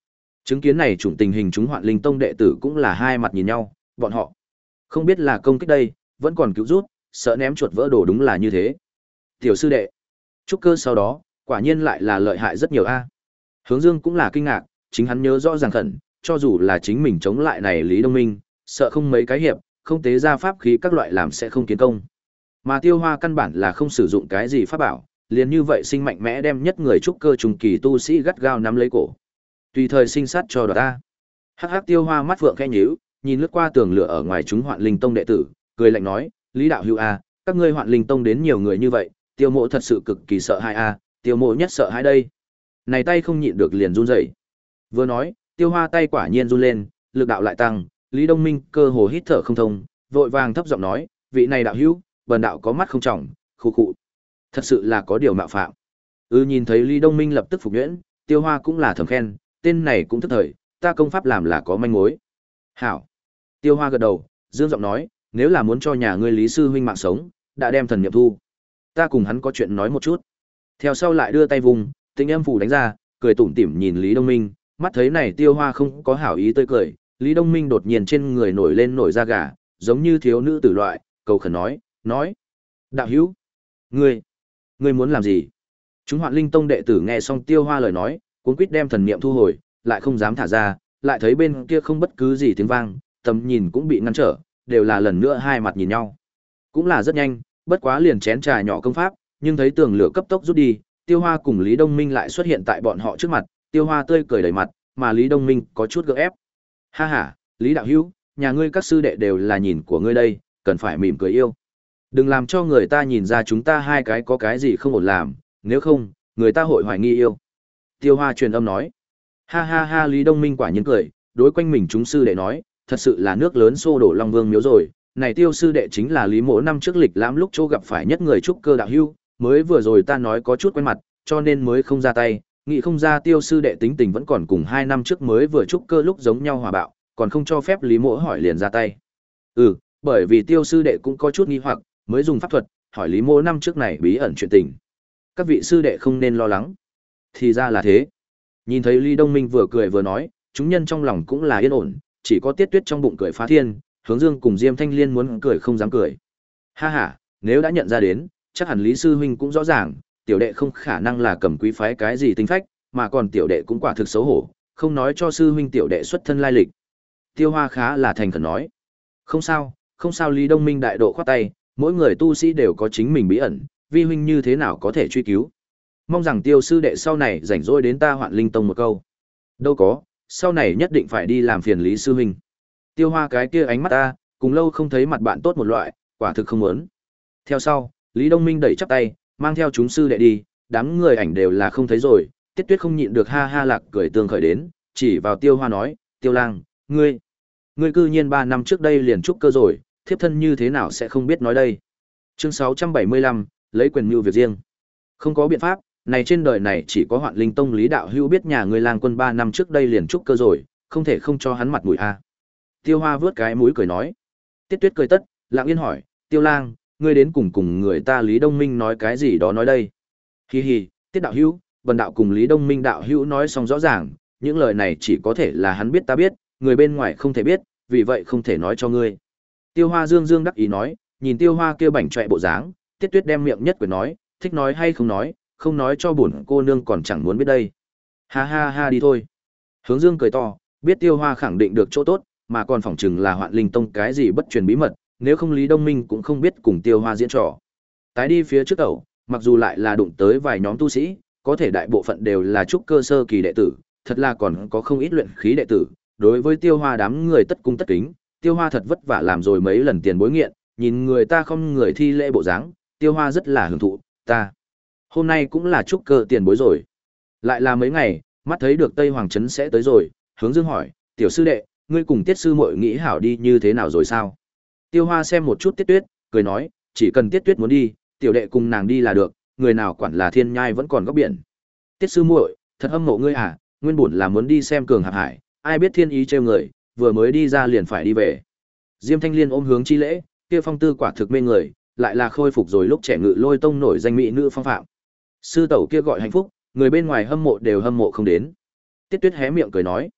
Chứng kiến này chủng tình hình chúng Hoạn Linh Tông đệ tử cũng là hai mặt nhìn nhau, bọn họ không biết là công kích đây, vẫn còn cứu rút, sợ ném chuột vỡ đồ đúng là như thế. Tiểu sư đệ, trúc cơ sau đó, quả nhiên lại là lợi hại rất nhiều a. Hướng Dương cũng là kinh ngạc, chính hắn nhớ rõ ràng khẩn, cho dù là chính mình chống lại này Lý Đông Minh, sợ không mấy cái hiệp, không tế ra pháp khí các loại làm sẽ không kiến công. Mà Tiêu Hoa căn bản là không sử dụng cái gì pháp bảo, liền như vậy sinh mạnh mẽ đem nhất người trúc cơ trùng kỳ tu sĩ gắt gao nắm lấy cổ. Tùy thời sinh sát cho đoạt ta. Hắc hắc Tiêu Hoa mắt phượng khẽ nhíu, nhìn lướt qua tường lửa ở ngoài chúng Hoạn Linh Tông đệ tử, cười lạnh nói, Lý đạo hữu a, các ngươi Hoạn Linh Tông đến nhiều người như vậy, Tiêu Mộ thật sự cực kỳ sợ hãi a, Tiêu Mộ nhất sợ hãi đây. Này tay không nhịn được liền run rẩy. Vừa nói, Tiêu Hoa tay quả nhiên run lên, lực đạo lại tăng, Lý Đông Minh cơ hồ hít thở không thông, vội vàng thấp giọng nói, vị này đạo hữu, bần đạo có mắt không trọng, khu khụ. Thật sự là có điều mạo phạm. Ừ nhìn thấy Lý Đông Minh lập tức phục nhuyễn, Tiêu Hoa cũng là thầm khen, tên này cũng thức thời, ta công pháp làm là có manh mối. Hảo. Tiêu Hoa gật đầu, dương giọng nói, nếu là muốn cho nhà ngươi Lý sư huynh mạng sống, đã đem thần niệm thu. Ta cùng hắn có chuyện nói một chút. Theo sau lại đưa tay vùng, Tĩnh Âm phủ đánh ra, cười tủm tỉm nhìn Lý Đông Minh, mắt thấy này Tiêu Hoa không có hảo ý tươi cười, Lý Đông Minh đột nhiên trên người nổi lên nổi da gà, giống như thiếu nữ tử loại, cầu khẩn nói, nói: "Đạo hữu, ngươi, ngươi muốn làm gì?" Chúng Hoạn Linh Tông đệ tử nghe xong Tiêu Hoa lời nói, cuống quýt đem thần niệm thu hồi, lại không dám thả ra, lại thấy bên kia không bất cứ gì tiếng vang, tầm nhìn cũng bị ngăn trở, đều là lần nữa hai mặt nhìn nhau. Cũng là rất nhanh, bất quá liền chén trà nhỏ công pháp, nhưng thấy tường lửa cấp tốc rút đi, Tiêu Hoa cùng Lý Đông Minh lại xuất hiện tại bọn họ trước mặt, Tiêu Hoa tươi cười đầy mặt, mà Lý Đông Minh có chút gượng ép. Ha ha, Lý đạo hữu, nhà ngươi các sư đệ đều là nhìn của ngươi đây, cần phải mỉm cười yêu. Đừng làm cho người ta nhìn ra chúng ta hai cái có cái gì không ổn làm, nếu không, người ta hội hoài nghi yêu. Tiêu Hoa truyền âm nói. Ha ha ha Lý Đông Minh quả nhiên cười, đối quanh mình chúng sư đệ nói, thật sự là nước lớn xô đổ Long Vương miếu rồi, này Tiêu sư đệ chính là Lý Mỗ năm trước lịch lãm lúc chỗ gặp phải nhất người trúc cơ đạo hữu, mới vừa rồi ta nói có chút quen mặt, cho nên mới không ra tay, nghĩ không ra Tiêu sư đệ tính tình vẫn còn cùng hai năm trước mới vừa trúc cơ lúc giống nhau hòa bạo, còn không cho phép Lý Mỗ hỏi liền ra tay. Ừ, bởi vì Tiêu sư đệ cũng có chút nghi hoặc, mới dùng pháp thuật hỏi Lý Mỗ năm trước này bí ẩn chuyện tình. Các vị sư đệ không nên lo lắng. Thì ra là thế. Nhìn thấy Lý Đông Minh vừa cười vừa nói, chúng nhân trong lòng cũng là yên ổn, chỉ có Tiết Tuyết trong bụng cười phá thiên, Hướng Dương cùng Diêm Thanh Liên muốn cười không dám cười. Ha ha, nếu đã nhận ra đến, chắc hẳn Lý sư huynh cũng rõ ràng, tiểu đệ không khả năng là cầm quý phái cái gì tinh phách, mà còn tiểu đệ cũng quả thực xấu hổ, không nói cho sư huynh tiểu đệ xuất thân lai lịch. Tiêu Hoa khá là thành khẩn nói. Không sao, không sao Lý Đông Minh đại độ khoát tay, mỗi người tu sĩ đều có chính mình bí ẩn, vi huynh như thế nào có thể truy cứu. Mong rằng Tiêu sư đệ sau này rảnh rỗi đến ta Hoạn Linh Tông một câu. Đâu có, sau này nhất định phải đi làm phiền Lý sư huynh. Tiêu Hoa cái kia ánh mắt ta, cùng lâu không thấy mặt bạn tốt một loại, quả thực không muốn. Theo sau, Lý Đông Minh đẩy chắp tay, mang theo chúng sư đệ đi, đám người ảnh đều là không thấy rồi, Tiết Tuyết không nhịn được ha ha lạc cười tương khởi đến, chỉ vào Tiêu Hoa nói, Tiêu lang, ngươi, ngươi cư nhiên ba năm trước đây liền trúc cơ rồi, thiếp thân như thế nào sẽ không biết nói đây. Chương sáu trăm bảy mươi lăm, lấy quyền mưu việc riêng. Không có biện pháp, này trên đời này chỉ có Hoạn Linh Tông Lý đạo hữu biết nhà ngươi lang quân ba năm trước đây liền trúc cơ rồi, không thể không cho hắn mặt mũi a. Tiêu Hoa vớt cái mũi cười nói. Tiết Tuyết cười tất, lặng yên hỏi, Tiêu lang, ngươi đến cùng cùng người ta Lý Đông Minh nói cái gì đó nói đây. Hi hi, Tiết đạo hữu, Vân đạo cùng Lý Đông Minh đạo hữu nói xong rõ ràng, những lời này chỉ có thể là hắn biết ta biết, người bên ngoài không thể biết, vì vậy không thể nói cho ngươi. Tiêu Hoa dương dương đắc ý nói, nhìn Tiêu Hoa kia bảnh trọe bộ dáng, Tiết Tuyết đem miệng nhất quyền nói, thích nói hay không nói, không nói cho bổn cô nương còn chẳng muốn biết đây. Ha ha ha đi thôi. Hướng Dương cười to, biết Tiêu Hoa khẳng định được chỗ tốt, mà còn phỏng chừng là Hoạn Linh Tông cái gì bất truyền bí mật, nếu không Lý Đông Minh cũng không biết cùng Tiêu Hoa diễn trò. Tái đi phía trước ẩu, mặc dù lại là đụng tới vài nhóm tu sĩ, có thể đại bộ phận đều là trúc cơ sơ kỳ đệ tử, thật là còn có không ít luyện khí đệ tử. Đối với Tiêu Hoa đám người tất cung tất kính, Tiêu Hoa thật vất vả làm rồi mấy lần tiền bối nghiện, nhìn người ta không người thi lễ bộ dáng, Tiêu Hoa rất là hưởng thụ, ta hôm nay cũng là trúc cơ tiền bối rồi. Lại là mấy ngày, mắt thấy được Tây Hoàng Trấn sẽ tới rồi, Hướng Dương hỏi, tiểu sư đệ, ngươi cùng Tiết sư muội nghĩ hảo đi như thế nào rồi sao? Tiêu Hoa xem một chút Tiết Tuyết, cười nói, chỉ cần Tiết Tuyết muốn đi, tiểu đệ cùng nàng đi là được, người nào quản là thiên nhai vẫn còn góc biển. Tiết sư muội, thật hâm mộ ngươi à, nguyên bổn là muốn đi xem Cường Hạp Hải, ai biết thiên ý trêu người, vừa mới đi ra liền phải đi về. Diêm Thanh Liên ôm Hướng chi lễ, kia phong tư quả thực mê người, lại là khôi phục rồi lúc trẻ Ngự Lôi Tông nổi danh mỹ nữ phong phạm. Sư tẩu kia gọi hạnh phúc, người bên ngoài hâm mộ đều hâm mộ không đến. Tiết Tuyết hé miệng cười nói,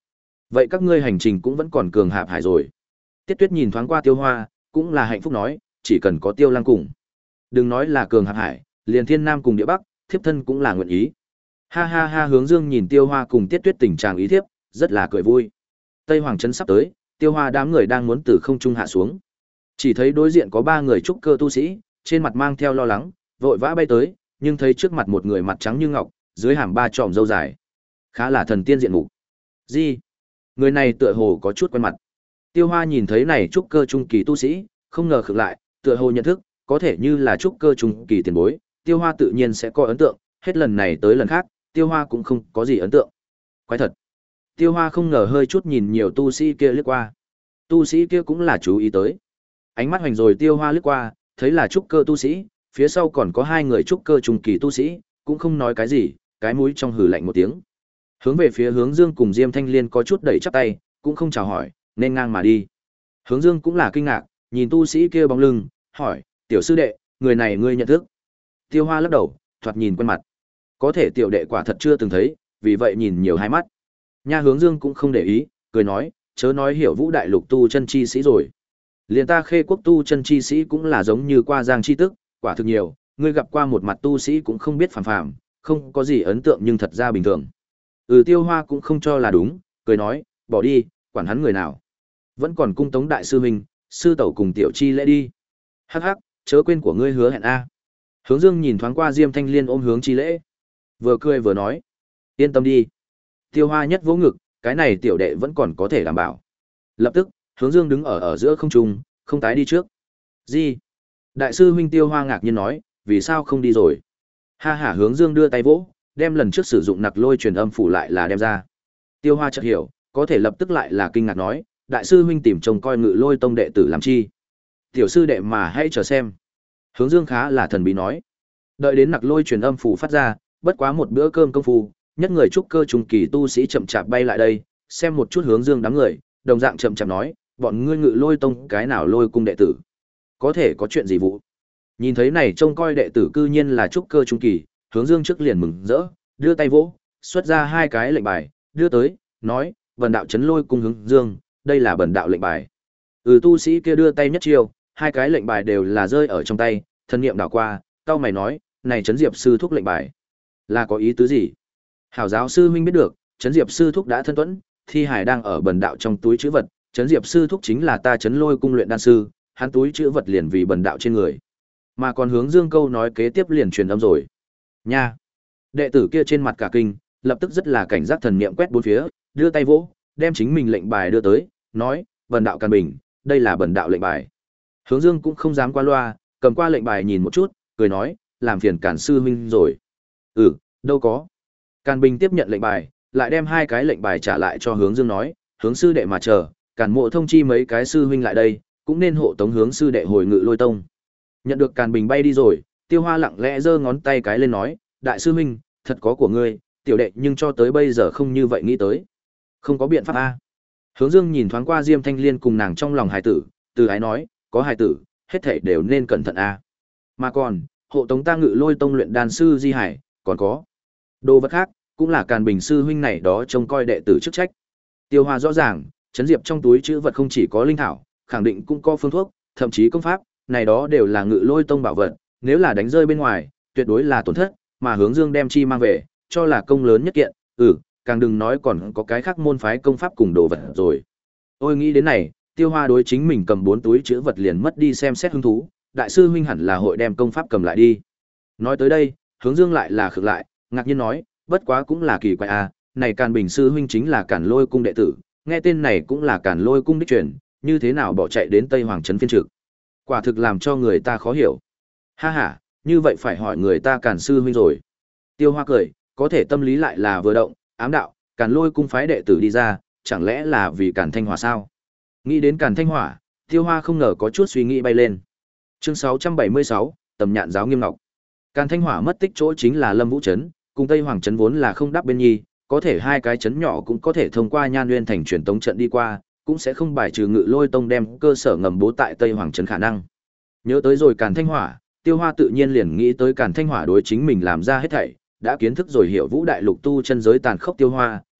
Vậy các ngươi hành trình cũng vẫn còn cường hạp hải rồi. Tiết Tuyết nhìn thoáng qua Tiêu Hoa, cũng là hạnh phúc nói, chỉ cần có Tiêu Lăng cùng. Đừng nói là cường hạp hải, liền Thiên Nam cùng địa Bắc, thiếp thân cũng là nguyện ý. Ha ha ha, Hướng Dương nhìn Tiêu Hoa cùng Tiết Tuyết tình trạng ý thiếp, rất là cười vui. Tây Hoàng trấn sắp tới, Tiêu Hoa đám người đang muốn từ không trung hạ xuống. Chỉ thấy đối diện có ba người trúc cơ tu sĩ, trên mặt mang theo lo lắng, vội vã bay tới, nhưng thấy trước mặt một người mặt trắng như ngọc, dưới hàm ba tròm râu dài, khá là thần tiên diện mục. Gì? Người này tựa hồ có chút quen mặt. Tiêu Hoa nhìn thấy này trúc cơ trung kỳ tu sĩ, không ngờ khựng lại, tựa hồ nhận thức, có thể như là trúc cơ trung kỳ tiền bối, Tiêu Hoa tự nhiên sẽ có ấn tượng, hết lần này tới lần khác, Tiêu Hoa cũng không có gì ấn tượng. Quái thật. Tiêu Hoa không ngờ hơi chút nhìn nhiều tu sĩ kia liếc qua. Tu sĩ kia cũng là chú ý tới. Ánh mắt hoành rồi Tiêu Hoa liếc qua, thấy là trúc cơ tu sĩ, phía sau còn có hai người trúc cơ trung kỳ tu sĩ, cũng không nói cái gì, cái mũi trong hừ lạnh một tiếng. Hướng về phía Hướng Dương cùng Diêm Thanh Liên có chút đẩy chắp tay, cũng không chào hỏi, nên ngang mà đi. Hướng Dương cũng là kinh ngạc, nhìn tu sĩ kia bóng lưng, hỏi, tiểu sư đệ, người này ngươi nhận thức? Tiêu Hoa lắc đầu, thoạt nhìn quen mặt. Có thể tiểu đệ quả thật chưa từng thấy, vì vậy nhìn nhiều hai mắt. Nha, Hướng Dương cũng không để ý, cười nói, chớ nói hiểu Vũ Đại Lục tu chân chi sĩ rồi. Liền ta Khê Quốc tu chân chi sĩ cũng là giống như qua giang chi tức, quả thực nhiều, ngươi gặp qua một mặt tu sĩ cũng không biết phàm phàm, không có gì ấn tượng nhưng thật ra bình thường. Ừ, Tiêu Hoa cũng không cho là đúng, cười nói, bỏ đi, quản hắn người nào. Vẫn còn cung tống đại sư huynh, sư tẩu cùng tiểu chi lễ đi. Hắc hắc, chớ quên của ngươi hứa hẹn a. Hướng Dương nhìn thoáng qua Diêm Thanh Liên ôm Hướng Chi lễ, vừa cười vừa nói, yên tâm đi. Tiêu Hoa nhất vỗ ngực, cái này tiểu đệ vẫn còn có thể đảm bảo. Lập tức, Hướng Dương đứng ở ở giữa không trung, không tái đi trước. Gì? Đại sư huynh Tiêu Hoa ngạc nhiên nói, vì sao không đi rồi? Ha hả, Hướng Dương đưa tay vỗ, đem lần trước sử dụng nặc lôi truyền âm phủ lại là đem ra. Tiêu Hoa chợt hiểu, có thể lập tức lại là kinh ngạc nói, đại sư huynh tìm trông coi Ngự Lôi tông đệ tử làm chi? Tiểu sư đệ mà hãy chờ xem. Hướng Dương khá là thần bí nói. Đợi đến nặc lôi truyền âm phủ phát ra, bất quá một bữa cơm công phu, nhất người trúc cơ trung kỳ tu sĩ chậm chạp bay lại đây, xem một chút Hướng Dương đám người, đồng dạng chậm chạp nói, bọn ngươi Ngự Lôi tông cái nào lôi cung đệ tử? Có thể có chuyện gì vụ? Nhìn thấy này trông coi đệ tử cư nhiên là trúc cơ trung kỳ, Hướng Dương trước liền mừng rỡ, đưa tay vỗ, xuất ra hai cái lệnh bài, đưa tới, nói, Bần đạo trấn Lôi cung Hướng Dương, đây là bần đạo lệnh bài. Ừ, tu sĩ kia đưa tay nhất chiêu, hai cái lệnh bài đều là rơi ở trong tay, thân niệm đảo qua, cau mày nói, này trấn Diệp sư thúc lệnh bài, là có ý tứ gì? Hảo giáo sư huynh biết được, trấn Diệp sư thúc đã thân tuẫn, thi hài đang ở bần đạo trong túi trữ vật, trấn Diệp sư thúc chính là ta trấn Lôi cung luyện đan sư, hắn túi trữ vật liền vì bần đạo trên người. Mà còn Hướng Dương câu nói kế tiếp liền truyền âm rồi. Nha. Đệ tử kia trên mặt cả kinh, lập tức rất là cảnh giác, thần niệm quét bốn phía, đưa tay vỗ, đem chính mình lệnh bài đưa tới, nói, bần đạo Càn Bình, đây là bần đạo lệnh bài. Hướng Dương cũng không dám qua loa, cầm qua lệnh bài nhìn một chút, cười nói, làm phiền Càn sư huynh rồi. Ừ, đâu có. Càn Bình tiếp nhận lệnh bài, lại đem hai cái lệnh bài trả lại cho Hướng Dương nói, Hướng sư đệ mà chờ, Càn mộ thông chi mấy cái sư huynh lại đây, cũng nên hộ tống Hướng sư đệ hồi Ngự Lôi tông. Nhận được Càn Bình bay đi rồi, Tiêu Hoa lặng lẽ giơ ngón tay cái lên nói, đại sư huynh, thật có của ngươi, tiểu đệ nhưng cho tới bây giờ không như vậy nghĩ tới. Không có biện pháp a. Hướng Dương nhìn thoáng qua Diêm Thanh Liên cùng nàng trong lòng hài tử, từ ái nói, có hài tử, hết thảy đều nên cẩn thận a. Mà còn, hộ tống ta Ngự Lôi tông luyện đan sư Di Hải, còn có đồ vật khác, cũng là Càn Bình sư huynh này đó trông coi đệ tử chức trách. Tiêu Hoa rõ ràng, trấn Diệp trong túi trữ vật không chỉ có linh thảo, khẳng định cũng có phương thuốc, thậm chí công pháp, này đó đều là Ngự Lôi tông bảo vật, nếu là đánh rơi bên ngoài, tuyệt đối là tổn thất, mà Hướng Dương đem chi mang về, cho là công lớn nhất kiện, ừ, càng đừng nói còn có cái khác môn phái công pháp cùng đồ vật rồi. Ôi nghĩ đến này, Tiêu Hoa đối chính mình cầm bốn túi chứa vật liền mất đi xem xét hứng thú, đại sư huynh hẳn là hội đem công pháp cầm lại đi. Nói tới đây, Hướng Dương lại là khựng lại, ngạc nhiên nói, bất quá cũng là kỳ quái à, này Càn Bình sư huynh chính là Càn Lôi cung đệ tử, nghe tên này cũng là Càn Lôi cung đích truyền, như thế nào bỏ chạy đến Tây Hoàng trấn phiên trực. Quả thực làm cho người ta khó hiểu. Ha ha, như vậy phải hỏi người ta Càn sư huynh rồi. Tiêu Hoa cười, có thể tâm lý lại là vừa động, ám đạo, Càn Lôi cung phái đệ tử đi ra, chẳng lẽ là vì Càn Thanh Hỏa sao? Nghĩ đến Càn Thanh Hỏa, Tiêu Hoa không ngờ có chút suy nghĩ bay lên. Chương sáu trăm bảy mươi sáu, tầm nhạn giáo nghiêm ngọc. Càn Thanh Hỏa mất tích chỗ chính là Lâm Vũ trấn, cùng Tây Hoàng trấn vốn là không đáp bên nhi, có thể hai cái trấn nhỏ cũng có thể thông qua Nhan Nguyên thành truyền tống trận đi qua, cũng sẽ không bài trừ Ngự Lôi tông đem cơ sở ngầm bố tại Tây Hoàng trấn khả năng. Nhớ tới rồi Càn Thanh Hỏa, Tiêu Hoa tự nhiên liền nghĩ tới Càn Thanh Hỏa đối chính mình làm ra hết thảy, đã kiến thức rồi hiểu Vũ Đại Lục tu chân giới tàn khốc Tiêu Hoa,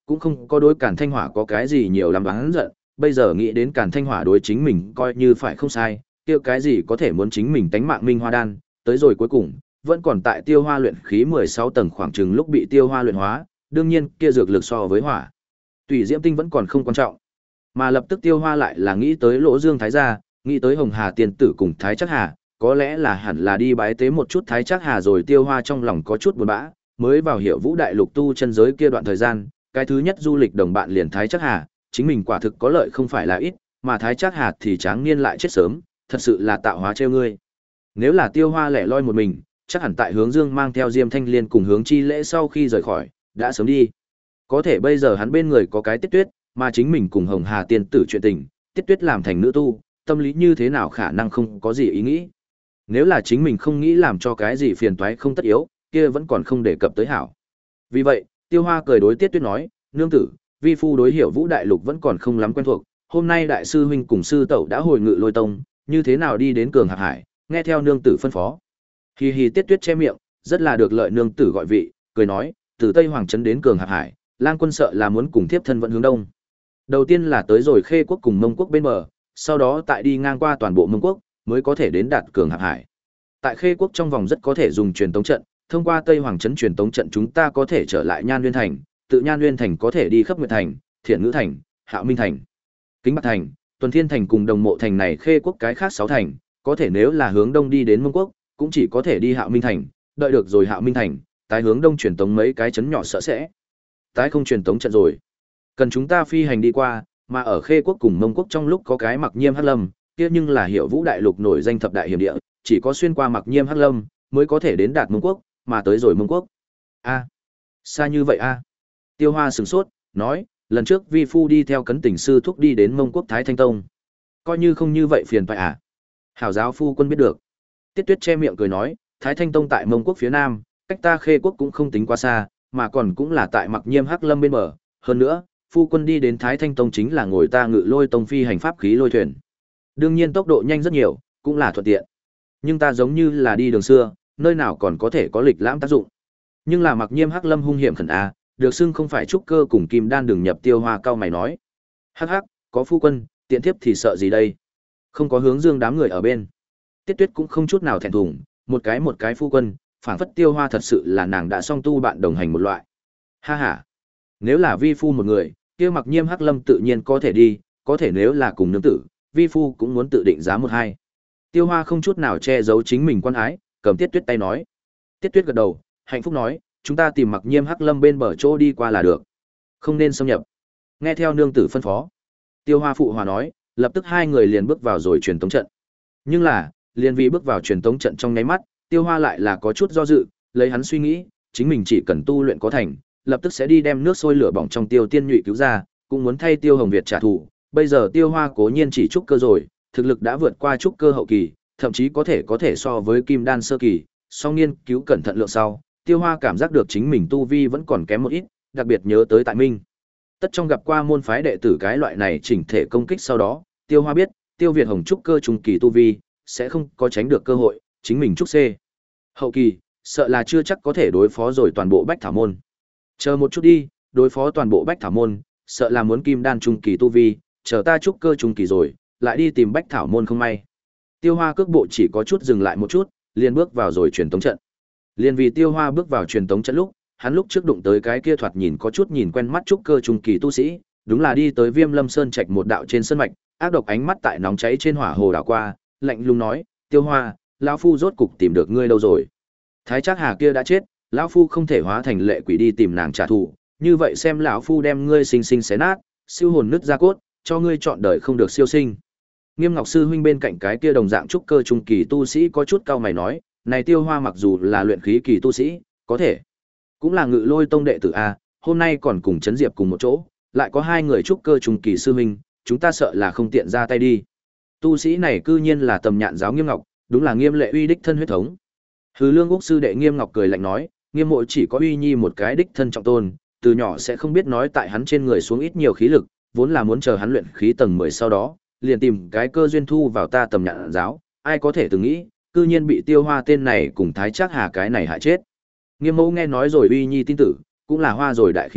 cũng không có đối Càn Thanh Hỏa có cái gì nhiều lắm oán giận, bây giờ nghĩ đến Càn Thanh Hỏa đối chính mình coi như phải không sai, kia cái gì có thể muốn chính mình tánh mạng Minh Hoa đan, tới rồi cuối cùng, vẫn còn tại Tiêu Hoa luyện khí mười sáu tầng khoảng chừng lúc bị Tiêu Hoa luyện hóa, đương nhiên, kia dược lực so với hỏa Tùy Diễm Tinh vẫn còn không quan trọng. Mà lập tức Tiêu Hoa lại là nghĩ tới Lỗ Dương Thái gia, nghĩ tới Hồng Hà tiên tử cùng Thái Trác Hà, có lẽ là hẳn là đi bái tế một chút Thái Trác Hà rồi. Tiêu Hoa trong lòng có chút buồn bã, mới vào Hiểu Vũ đại lục tu chân giới kia đoạn thời gian, cái thứ nhất du lịch đồng bạn liền Thái Trác Hà, chính mình quả thực có lợi không phải là ít, mà Thái Trác Hà thì tráng niên lại chết sớm, thật sự là tạo hóa trêu ngươi. Nếu là Tiêu Hoa lẻ loi một mình, chắc hẳn tại Hướng Dương mang theo Diêm Thanh Liên cùng Hướng Chi Lễ sau khi rời khỏi, đã sớm đi. Có thể bây giờ hắn bên người có cái Tiết Tuyết, mà chính mình cùng Hồng Hà tiên tử chuyện tình, Tiết Tuyết làm thành nữ tu, tâm lý như thế nào khả năng không có gì ý nghĩ. Nếu là chính mình không nghĩ làm cho cái gì phiền toái không tất yếu, kia vẫn còn không đề cập tới hảo. Vì vậy, Tiêu Hoa cười đối Tiết Tuyết nói, nương tử, vi phu đối Hiểu Vũ đại lục vẫn còn không lắm quen thuộc, hôm nay đại sư huynh cùng sư tẩu đã hồi Ngự Lôi tông, như thế nào đi đến Cường Hạc Hải, nghe theo nương tử phân phó. Hi hi. Tiết Tuyết che miệng, rất là được lợi nương tử gọi vị, cười nói, từ Tây Hoàng trấn đến Cường Hạc Hải, Lang quân sợ là muốn cùng tiếp thân vận hướng đông. Đầu tiên là tới rồi Khê quốc cùng Mông quốc bên bờ, sau đó tại đi ngang qua toàn bộ Mông quốc, mới có thể đến đạt Cường Hạc Hải. Tại Khê quốc trong vòng rất có thể dùng truyền tống trận, thông qua Tây Hoàng trấn truyền tống trận chúng ta có thể trở lại Nhan Nguyên thành, tự Nhan Nguyên thành có thể đi Khắp Nguyệt thành, Thiện Ngữ thành, Hạo Minh thành, Kính Bạc thành, Tuần Thiên thành cùng Đồng Mộ thành này Khê quốc cái khác sáu thành, có thể nếu là hướng đông đi đến Mông quốc, cũng chỉ có thể đi Hạo Minh thành, đợi được rồi Hạo Minh thành, tái hướng đông truyền tống mấy cái trấn nhỏ sợ sẽ. Tái không truyền tống trận rồi, cần chúng ta phi hành đi qua, mà ở Khê quốc cùng Mông quốc trong lúc có cái Mặc Nhiêm Hắc Lâm, kia nhưng là Hiểu Vũ đại lục nổi danh thập đại hiểm địa, chỉ có xuyên qua Mặc Nhiêm Hắc Lâm mới có thể đến đạt Mông quốc, mà tới rồi Mông quốc. A, xa như vậy a. Tiêu Hoa sửng sốt, nói, lần trước vi phu đi theo Cấn Tỉnh sư thúc đi đến Mông quốc Thái Thanh tông, coi như không như vậy phiền phải à? Hảo giáo phu quân biết được. Tiết Tuyết che miệng cười nói, Thái Thanh tông tại Mông quốc phía nam, cách ta Khê quốc cũng không tính quá xa, mà còn cũng là tại Mặc Nhiêm Hắc Lâm bên bờ, hơn nữa, phu quân đi đến Thái Thanh tông chính là ngồi ta Ngự Lôi tông phi hành pháp khí lôi thuyền. Đương nhiên tốc độ nhanh rất nhiều, cũng là thuận tiện. Nhưng ta giống như là đi đường xưa, nơi nào còn có thể có lịch lãm tác dụng. Nhưng là Mặc Nhiêm Hắc Lâm hung hiểm khẩn a, được xưng không phải trúc cơ cùng kim đan đường nhập. Tiêu Hoa cao mày nói, hắc hắc, có phu quân, tiện thiếp thì sợ gì đây? Không có Hướng Dương đám người ở bên. Tiết Tuyết cũng không chút nào thẹn thùng, một cái một cái phu quân, phảng phất Tiêu Hoa thật sự là nàng đã song tu bạn đồng hành một loại. Ha ha, nếu là vi phu một người, kia Mặc Nhiêm Hắc Lâm tự nhiên có thể đi, có thể nếu là cùng nương tử, vi phu cũng muốn tự định giá một hai. Tiêu Hoa không chút nào che giấu chính mình quan ái, cầm Tiết Tuyết tay nói. Tiết Tuyết gật đầu, hạnh phúc nói, chúng ta tìm Mặc Nhiêm Hắc Lâm bên bờ chỗ đi qua là được, không nên xâm nhập. Nghe theo nương tử phân phó. Tiêu Hoa phụ hòa nói, lập tức hai người liền bước vào rồi truyền tống trận. Nhưng là, liền vì bước vào truyền tống trận trong nháy mắt, Tiêu Hoa lại là có chút do dự, lấy hắn suy nghĩ, chính mình chỉ cần tu luyện có thành, lập tức sẽ đi đem nước sôi lửa bỏng trong Tiêu Tiên Nhụy cứu ra, cũng muốn thay Tiêu Hồng Việt trả thù. Bây giờ Tiêu Hoa cố nhiên chỉ trúc cơ rồi, thực lực đã vượt qua trúc cơ hậu kỳ, thậm chí có thể có thể so với kim đan sơ kỳ, song nghiên cứu cẩn thận lượng sau, Tiêu Hoa cảm giác được chính mình tu vi vẫn còn kém một ít, đặc biệt nhớ tới tại Minh Tất trong gặp qua môn phái đệ tử cái loại này chỉnh thể công kích sau đó, Tiêu Hoa biết, Tiêu Việt Hồng trúc cơ trung kỳ tu vi, sẽ không có tránh được cơ hội, chính mình trúc C hậu kỳ, sợ là chưa chắc có thể đối phó rồi toàn bộ Bách Thảo môn. Chờ một chút đi, đối phó toàn bộ Bách Thảo môn, sợ là muốn kim đan trung kỳ tu vi, chờ ta trúc cơ trung kỳ rồi, lại đi tìm Bách Thảo môn không may. Tiêu Hoa cước bộ chỉ có chút dừng lại một chút, liền bước vào rồi truyền tống trận. Liền vì Tiêu Hoa bước vào truyền tống trận lúc, hắn lúc trước đụng tới cái kia thoạt nhìn có chút nhìn quen mắt trúc cơ trung kỳ tu sĩ, đúng là đi tới Viêm Lâm Sơn trạch một đạo trên sơn mạch, ác độc ánh mắt tại nóng cháy trên hỏa hồ đảo qua, lạnh lùng nói, Tiêu Hoa, lão phu rốt cục tìm được ngươi đâu rồi? Thái Trác Hà kia đã chết, lão phu không thể hóa thành lệ quỷ đi tìm nàng trả thù, như vậy xem lão phu đem ngươi sinh sinh xé nát, siêu hồn nứt ra cốt, cho ngươi chọn đời không được siêu sinh. Nghiêm Ngọc sư huynh bên cạnh cái kia đồng dạng trúc cơ trung kỳ tu sĩ có chút cau mày nói, này Tiêu Hoa mặc dù là luyện khí kỳ tu sĩ, có thể cũng là Ngự Lôi tông đệ tử a, hôm nay còn cùng Trấn Diệp cùng một chỗ, lại có hai người trúc cơ trung kỳ sư huynh, chúng ta sợ là không tiện ra tay đi. Tu sĩ này cư nhiên là Tầm Nhạn giáo Nghiêm Ngọc, đúng là Nghiêm Lệ Uy đích thân huyết thống. Hừ Lương Úc sư đệ Nghiêm Ngọc cười lạnh nói, Nghiêm Mộ chỉ có Uy Nhi một cái đích thân trọng tôn, từ nhỏ sẽ không biết nói tại hắn trên người xuống ít nhiều khí lực, vốn là muốn chờ hắn luyện khí tầng mười sau đó, liền tìm cái cơ duyên thu vào ta Tầm Nhạn giáo, ai có thể từng nghĩ, cư nhiên bị Tiêu Hoa tên này cùng Thái Trác Hà cái này hại chết. Nghiêm Mẫu nghe nói rồi Uy Nhi tin tử, cũng là hoa rồi đại khí lực,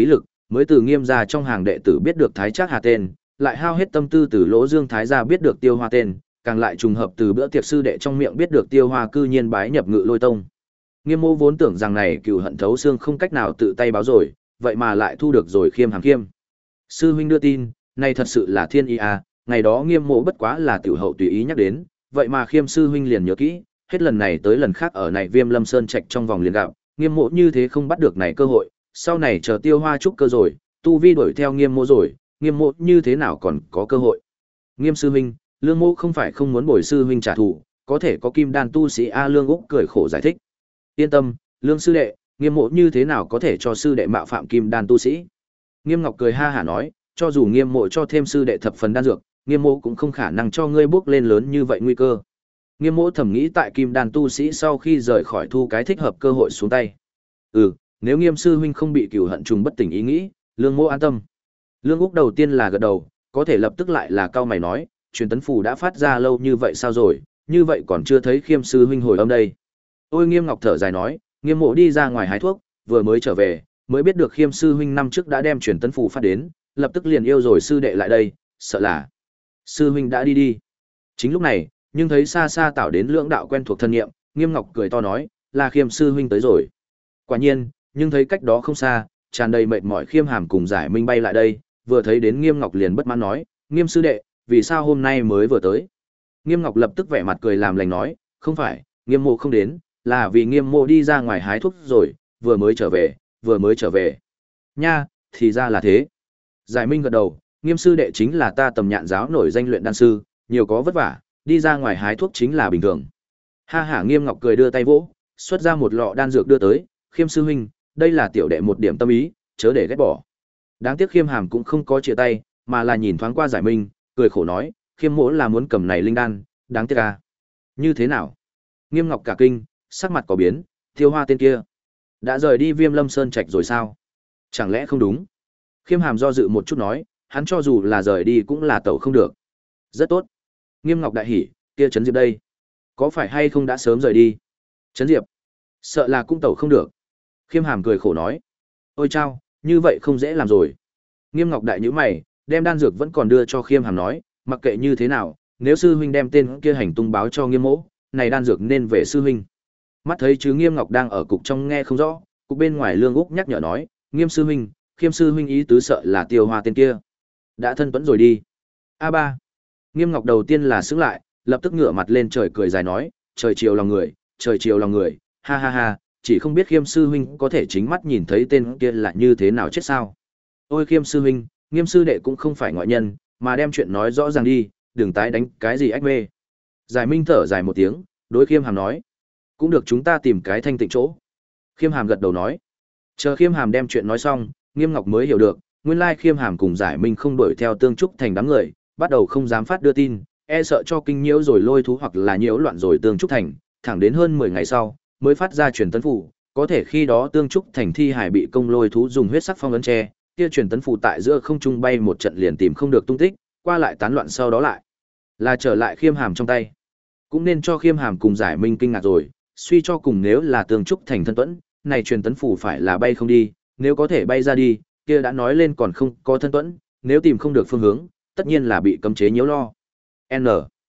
mới từ Nghiêm gia trong hàng đệ tử biết được Thái Trác Hà tên, lại hao hết tâm tư từ Lỗ Dương Thái gia biết được Tiêu Hoa tên, càng lại trùng hợp từ bữa tiệc sư đệ trong miệng biết được Tiêu Hoa cư nhiên bái nhập Ngự Lôi Tông. Nghiêm Mỗ vốn tưởng rằng này cừu hận thấu xương không cách nào tự tay báo rồi, vậy mà lại thu được rồi Khiêm Hàm Khiêm sư huynh đưa tin, này thật sự là thiên ý à, ngày đó Nghiêm Mỗ bất quá là tiểu hậu tùy ý nhắc đến, vậy mà Khiêm sư huynh liền nhớ kỹ, hết lần này tới lần khác ở này Viêm Lâm Sơn trạch trong vòng liền gặp, Nghiêm Mỗ như thế không bắt được này cơ hội, sau này chờ Tiêu Hoa trúc cơ rồi, tu vi đuổi theo Nghiêm Mỗ rồi, Nghiêm Mỗ như thế nào còn có cơ hội. Nghiêm sư huynh, Lương Mỗ không phải không muốn bồi sư huynh trả thù, có thể có kim đan tu sĩ a. Lương Úc cười khổ giải thích. Yên tâm, Lương sư đệ, Nghiêm Mỗ như thế nào có thể cho sư đệ mạo phạm kim đan tu sĩ. Nghiêm Ngọc cười ha hả nói, cho dù Nghiêm Mỗ cho thêm sư đệ thập phần đan dược, Nghiêm Mỗ cũng không khả năng cho ngươi bước lên lớn như vậy nguy cơ. Nghiêm Mỗ thầm nghĩ tại kim đan tu sĩ sau khi rời khỏi thu cái thích hợp cơ hội xuống tay. Ừ, nếu Nghiêm sư huynh không bị cừu hận trùng bất tỉnh ý nghĩ, Lương Mỗ an tâm. Lương Úc đầu tiên là gật đầu, có thể lập tức lại là cau mày nói, truyền tấn phù đã phát ra lâu như vậy sao rồi, như vậy còn chưa thấy Khiêm sư huynh hồi âm đây. Ôi Nghiêm Ngọc thở dài nói, Nghiêm Mộ đi ra ngoài hái thuốc, vừa mới trở về, mới biết được Khiêm sư huynh năm trước đã đem truyền tấn phù phát đến, lập tức liền yêu rồi sư đệ lại đây, sợ là sư huynh đã đi đi. Chính lúc này, nhưng thấy xa xa tạo đến lưỡng đạo quen thuộc thân nghiệm, Nghiêm Ngọc cười to nói, là Khiêm sư huynh tới rồi. Quả nhiên, nhưng thấy cách đó không xa, tràn đầy mệt mỏi Khiêm Hàm cùng Giải Minh bay lại đây, vừa thấy đến Nghiêm Ngọc liền bất mãn nói, Nghiêm sư đệ, vì sao hôm nay mới vừa tới? Nghiêm Ngọc lập tức vẻ mặt cười làm lành nói, không phải, Nghiêm Mộ không đến, là vì Nghiêm Mộ đi ra ngoài hái thuốc rồi, vừa mới trở về, vừa mới trở về. Nha, thì ra là thế. Giải Minh gật đầu, Nghiêm sư đệ chính là ta Tầm Nhạn giáo nổi danh luyện đan sư, nhiều có vất vả, đi ra ngoài hái thuốc chính là bình thường. Ha ha, Nghiêm Ngọc cười đưa tay vỗ, xuất ra một lọ đan dược đưa tới, Khiêm sư huynh, đây là tiểu đệ một điểm tâm ý, chớ để ghét bỏ. Đáng tiếc Khiêm Hàm cũng không có chia tay, mà là nhìn thoáng qua Giải Minh, cười khổ nói, Khiêm mỗ là muốn cầm này linh đan, đáng tiếc à. Như thế nào? Nghiêm Ngọc cả kinh, sắc mặt có biến, Tiêu Hoa tên kia đã rời đi Viêm Lâm Sơn trạch rồi sao? Chẳng lẽ không đúng? Khiêm Hàm do dự một chút nói, hắn cho dù là rời đi cũng là tẩu không được. Rất tốt. Nghiêm Ngọc đại hỉ, kia Trấn Diệp đây, có phải hay không đã sớm rời đi? Trấn Diệp, sợ là cũng tẩu không được. Khiêm Hàm cười khổ nói, ôi chao, như vậy không dễ làm rồi. Nghiêm Ngọc đại nhíu mày, đem đan dược vẫn còn đưa cho Khiêm Hàm nói, mặc kệ như thế nào, nếu sư huynh đem tên kia hành tung báo cho Nghiêm mỗ, này đan dược nên về sư huynh. Mắt thấy chứ Nghiêm Ngọc đang ở cục trong nghe không rõ, cục bên ngoài Lương Úc nhắc nhở nói, Nghiêm sư huynh, Khiêm sư huynh ý tứ sợ là Tiêu Hoa tên kia đã thân tuẫn rồi đi. A ba. Nghiêm Ngọc đầu tiên là sững lại, lập tức ngửa mặt lên trời cười dài nói, trời chiều lòng người, trời chiều lòng người, ha ha ha, chỉ không biết Khiêm sư huynh có thể chính mắt nhìn thấy tên kia là như thế nào chết sao. Ôi Khiêm sư huynh, Nghiêm sư đệ cũng không phải ngoại nhân, mà đem chuyện nói rõ ràng đi, đừng tái đánh cái gì ách mê. Giải Minh thở dài một tiếng, đối Khiêm Hàm nói, cũng được chúng ta tìm cái thanh tịnh chỗ. Khiêm Hàm gật đầu nói. Chờ Khiêm Hàm đem chuyện nói xong, Nghiêm Ngọc mới hiểu được, nguyên lai Khiêm Hàm cùng Giải Minh không đuổi theo Tương Trúc Thành đám người, bắt đầu không dám phát đưa tin, e sợ cho kinh nhiễu rồi lôi thú hoặc là nhiễu loạn rồi Tương Trúc Thành, thẳng đến hơn mười ngày sau, mới phát ra truyền tấn phủ, có thể khi đó Tương Trúc Thành thi hải bị công lôi thú dùng huyết sắc phong ấn che, kia truyền tấn phủ tại giữa không trung bay một trận liền tìm không được tung tích, qua lại tán loạn sau đó lại là trở lại Khiêm Hàm trong tay. Cũng nên cho Khiêm Hàm cùng Giải Minh kinh ngạc rồi, suy cho cùng nếu là Tương Trúc Thành thân tuẫn, này truyền tấn phủ phải là bay không đi, nếu có thể bay ra đi, kia đã nói lên còn không có thân tuẫn, nếu tìm không được phương hướng, tất nhiên là bị cấm chế nhiễu lo. N.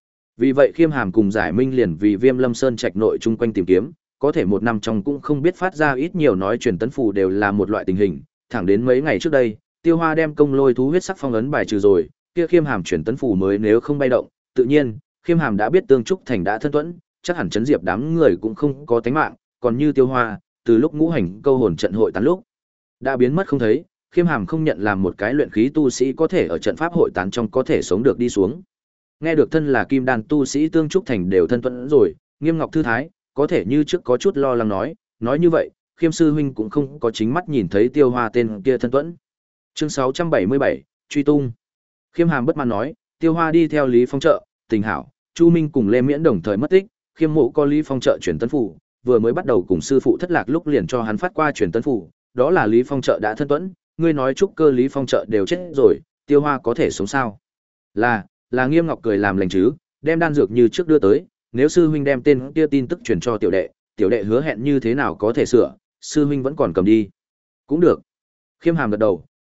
Vì vậy Khiêm Hàm cùng Giải Minh liền vì Viêm Lâm Sơn trạch nội chung quanh tìm kiếm, có thể một năm trong cũng không biết phát ra ít nhiều nói truyền tấn phủ đều là một loại tình hình, thẳng đến mấy ngày trước đây, Tiêu Hoa đem công lôi thú huyết sắc phong ấn bài trừ rồi, kia Khiêm Hàm truyền tấn phủ mới nếu không bay động, tự nhiên, Khiêm Hàm đã biết Tương Trúc Thành đã thân tuẫn, chắc hẳn Trấn Diệp đám người cũng không có tánh mạng, còn như Tiêu Hoa, từ lúc ngũ hành câu hồn trận hội tán lúc đã biến mất không thấy, Khiêm Hàm không nhận làm một cái luyện khí tu sĩ có thể ở trận pháp hội tán trong có thể sống được đi xuống. Nghe được thân là kim đan tu sĩ Tương Trúc Thành đều thân tuẫn rồi, Nghiêm Ngọc thư thái, có thể như trước có chút lo lắng nói, nói như vậy, Khiêm sư huynh cũng không có chính mắt nhìn thấy Tiêu Hoa tên kia thân tuẫn. Chương sáu trăm bảy mươi bảy, truy tung. Khiêm Hàm bất mãn nói, Tiêu Hoa đi theo Lý Phong trợ, Tình Hảo, Chu Minh cùng Lê Miễn đồng thời mất tích, Khiêm mộ có Lý Phong trợ truyền tấn phủ, vừa mới bắt đầu cùng sư phụ thất lạc lúc liền cho hắn phát qua truyền tấn phủ, đó là Lý Phong trợ đã thân tuẫn, ngươi nói trúc cơ Lý Phong trợ đều chết rồi, Tiêu Hoa có thể sống sao? Là, là Nghiêm Ngọc cười làm lành chứ, đem đan dược như trước đưa tới, nếu sư huynh đem tên kia tin tức truyền cho tiểu đệ, tiểu đệ hứa hẹn như thế nào có thể sửa, sư huynh vẫn còn cầm đi. Cũng được. Khiêm Hàm gật đầu,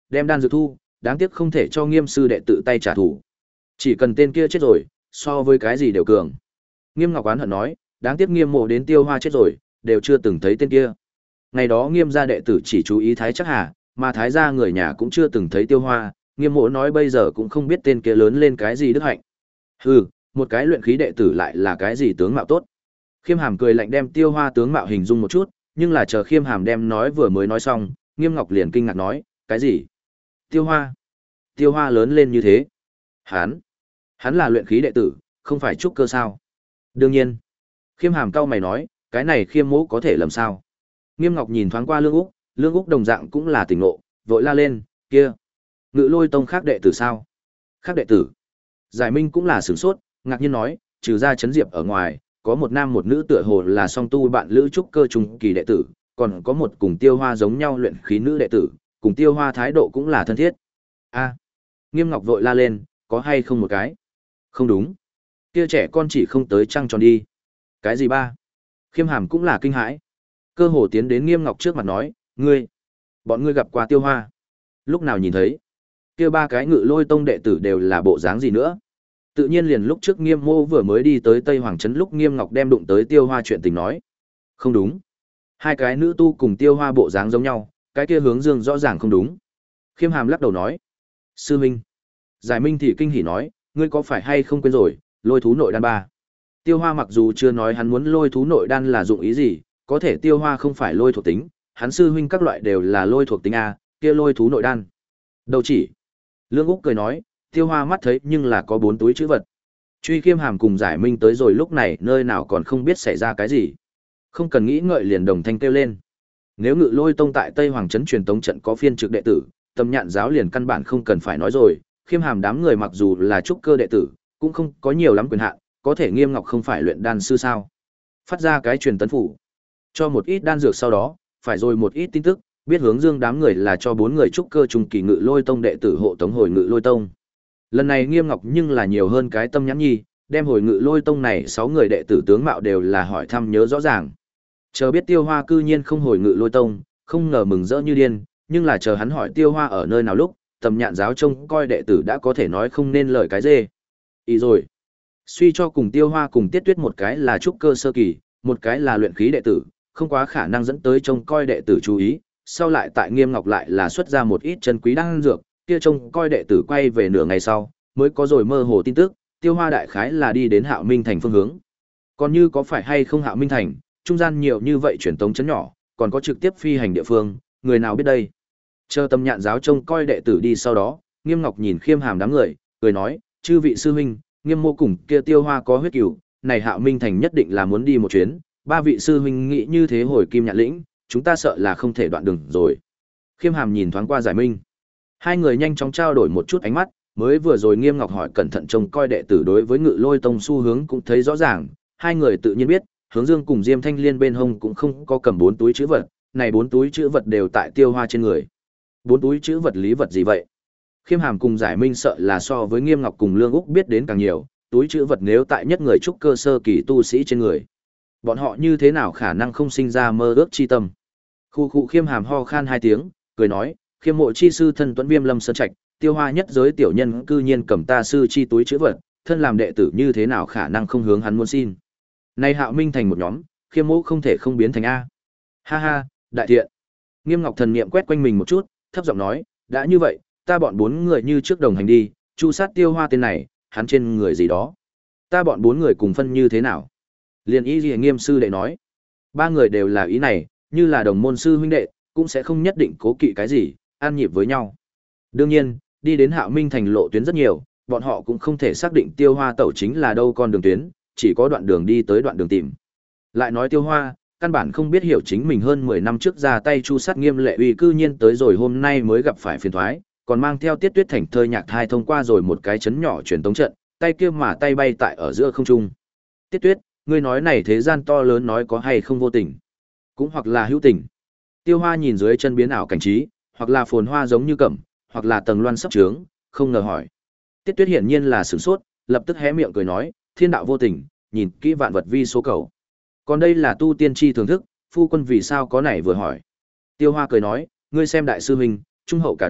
đem đan dược thu, đáng tiếc không thể cho Nghiêm sư đệ tự tay trả thù. Chỉ cần tên kia chết rồi, so với cái gì đều cường. Nghiêm Ngọc oán hận nói, đáng tiếc Nghiêm Mộ đến Tiêu Hoa chết rồi, đều chưa từng thấy tên kia. Ngày đó Nghiêm gia đệ tử chỉ chú ý Thái Chắc Hà, mà Thái gia người nhà cũng chưa từng thấy Tiêu Hoa, Nghiêm Mộ nói bây giờ cũng không biết tên kia lớn lên cái gì đức hạnh. Hừ, một cái luyện khí đệ tử lại là cái gì tướng mạo tốt. Khiêm Hàm cười lạnh đem Tiêu Hoa tướng mạo hình dung một chút, nhưng là chờ Khiêm Hàm đem nói vừa mới nói xong, Nghiêm Ngọc liền kinh ngạc nói, cái gì? Tiêu Hoa? Tiêu Hoa lớn lên như thế? Hắn? Hắn là luyện khí đệ tử, không phải trúc cơ sao? Đương nhiên. Khiêm Hàm cau mày nói, cái này Khiêm Mỗ có thể làm sao? Nghiêm Ngọc nhìn thoáng qua Lương Úc, Lương Úc đồng dạng cũng là tỉnh ngộ, vội la lên, kia, Ngự Lôi tông khác đệ tử sao? Khác đệ tử? Giải Minh cũng là sửng sốt, ngạc nhiên nói, trừ ra Trấn Diệp ở ngoài, có một nam một nữ tựa hồ là song tu bạn lữ trúc cơ trung kỳ đệ tử, còn có một cùng Tiêu Hoa giống nhau luyện khí nữ đệ tử, cùng Tiêu Hoa thái độ cũng là thân thiết. A. Nghiêm Ngọc vội la lên, có hay không một cái? Không đúng. Kia trẻ con chỉ không tới trăng tròn đi. Cái gì ba? Khiêm Hàm cũng là kinh hãi. Cơ hồ tiến đến Nghiêm Ngọc trước mặt nói, ngươi, bọn ngươi gặp qua Tiêu Hoa. Lúc nào nhìn thấy? Kia ba cái Ngự Lôi tông đệ tử đều là bộ dáng gì nữa? Tự nhiên liền lúc trước Nghiêm Mô vừa mới đi tới Tây Hoàng Trấn lúc Nghiêm Ngọc đem đụng tới Tiêu Hoa chuyện tình nói. Không đúng. Hai cái nữ tu cùng Tiêu Hoa bộ dáng giống nhau, cái kia hướng dương rõ ràng không đúng. Khiêm Hàm lắc đầu nói. Sư Minh. Giải Minh thì kinh hỉ nói, ngươi có phải hay không quên rồi, lôi thú nội đan ba. Tiêu Hoa mặc dù chưa nói hắn muốn lôi thú nội đan là dụng ý gì, có thể Tiêu Hoa không phải lôi thuộc tính, hắn sư huynh các loại đều là lôi thuộc tính A, kia lôi thú nội đan. Đâu chỉ. Lương Úc cười nói, Tiêu Hoa mắt thấy nhưng là có bốn túi chữ vật. Truy Khiêm Hàm cùng Giải Minh tới rồi lúc này nơi nào còn không biết xảy ra cái gì. Không cần nghĩ ngợi liền đồng thanh kêu lên. Nếu Ngự Lôi tông tại Tây Hoàng Trấn truyền tống trận có phiên trực đệ tử, Tâm Nhạn giáo liền căn bản không cần phải nói rồi, Khiêm Hàm đám người mặc dù là trúc cơ đệ tử, cũng không có nhiều lắm quyền hạn, có thể Nghiêm Ngọc không phải luyện đan sư sao? Phát ra cái truyền tấn phủ, cho một ít đan dược sau đó, phải rồi một ít tin tức, biết hướng dương đám người là cho bốn người trúc cơ trung kỳ Ngự Lôi tông đệ tử hộ tống hồi Ngự Lôi tông. Lần này Nghiêm Ngọc nhưng là nhiều hơn cái tâm nhãn nhi, đem hồi Ngự Lôi tông này sáu người đệ tử tướng mạo đều là hỏi thăm nhớ rõ ràng. Chờ biết Tiêu Hoa cư nhiên không hồi Ngự Lôi tông, không ngờ mừng rỡ như điên, nhưng là chờ hắn hỏi Tiêu Hoa ở nơi nào lúc, Tầm Nhạn giáo trông coi đệ tử đã có thể nói không nên lời cái dê. Ý rồi. Suy cho cùng Tiêu Hoa cùng Tiết Tuyết một cái là trúc cơ sơ kỳ, một cái là luyện khí đệ tử, không quá khả năng dẫn tới trông coi đệ tử chú ý, sau lại tại Nghiêm Ngọc lại là xuất ra một ít chân quý đan dược, kia trông coi đệ tử quay về nửa ngày sau, mới có rồi mơ hồ tin tức, Tiêu Hoa đại khái là đi đến Hạo Minh thành phương hướng. Còn như có phải hay không Hạo Minh thành, trung gian nhiều như vậy truyền tống chấn nhỏ, còn có trực tiếp phi hành địa phương, người nào biết đây. Chờ Tâm Nhạn giáo trông coi đệ tử đi sau đó, Nghiêm Ngọc nhìn Khiêm Hàm đám người, cười nói, chư vị sư huynh, Nghiêm mô cùng kia Tiêu Hoa có huyết cửu, này Hạo Minh thành nhất định là muốn đi một chuyến, ba vị sư huynh nghĩ như thế hồi Kim Nhạn lĩnh, chúng ta sợ là không thể đoạn đường rồi. Khiêm Hàm nhìn thoáng qua Giải Minh. Hai người nhanh chóng trao đổi một chút ánh mắt, mới vừa rồi Nghiêm Ngọc hỏi cẩn thận trông coi đệ tử đối với Ngự Lôi tông xu hướng cũng thấy rõ ràng, hai người tự nhiên biết, Hướng Dương cùng Diêm Thanh Liên bên hông cũng không có cầm bốn túi chữ vật, này bốn túi chữ vật đều tại Tiêu Hoa trên người. Bốn túi chữ vật lý vật gì vậy? Khiêm Hàm cùng Giải Minh sợ là so với Nghiêm Ngọc cùng Lương Úc biết đến càng nhiều, túi chữ vật nếu tại nhất người trúc cơ sơ kỳ tu sĩ trên người, bọn họ như thế nào khả năng không sinh ra mơ ước chi tâm. Khu khu Khiêm Hàm ho khan hai tiếng, cười nói, Khiêm mộ chi sư thân Tuấn Viêm Lâm Sơn Trạch, Tiêu Hoa nhất giới tiểu nhân cư nhiên cầm ta sư chi túi chữ vật, thân làm đệ tử như thế nào khả năng không hướng hắn muốn xin. Nay Hạo Minh thành một nhóm, Khiêm mộ không thể không biến thành A. Ha ha, đại thiện. Nghiêm Ngọc thần niệm quét quanh mình một chút, thấp giọng nói, đã như vậy, ta bọn bốn người như trước đồng hành đi, chu sát Tiêu Hoa tên này, hắn trên người gì đó. Ta bọn bốn người cùng phân như thế nào? Liên ý gì Nghiêm sư đệ nói. Ba người đều là ý này, như là đồng môn sư huynh đệ, cũng sẽ không nhất định cố kỵ cái gì, an nhịp với nhau. Đương nhiên, đi đến Hạo Minh thành lộ tuyến rất nhiều, bọn họ cũng không thể xác định Tiêu Hoa tẩu chính là đâu con đường tuyến, chỉ có đoạn đường đi tới đoạn đường tìm. Lại nói Tiêu Hoa, căn bản không biết hiểu chính mình hơn mười năm trước ra tay chu sát Nghiêm Lệ Uy cư nhiên tới rồi hôm nay mới gặp phải phiền toái, còn mang theo Tiết Tuyết thành thơi nhạc thai thông qua rồi một cái chấn nhỏ truyền tống trận, tay kia mà tay bay tại ở giữa không trung. Tiết Tuyết, ngươi nói này thế gian to lớn nói có hay không vô tình, cũng hoặc là hữu tình. Tiêu Hoa nhìn dưới chân biến ảo cảnh trí, hoặc là phồn hoa giống như cẩm, hoặc là tầng loan sắp trướng, không ngờ hỏi. Tiết Tuyết hiển nhiên là sửng sốt, lập tức hé miệng cười nói, thiên đạo vô tình, nhìn kỹ vạn vật vi số cầu. Còn đây là tu tiên chi thưởng thức, phu quân vì sao có này vừa hỏi. Tiêu Hoa cười nói, ngươi xem đại sư huynh, trung hậu cả đời,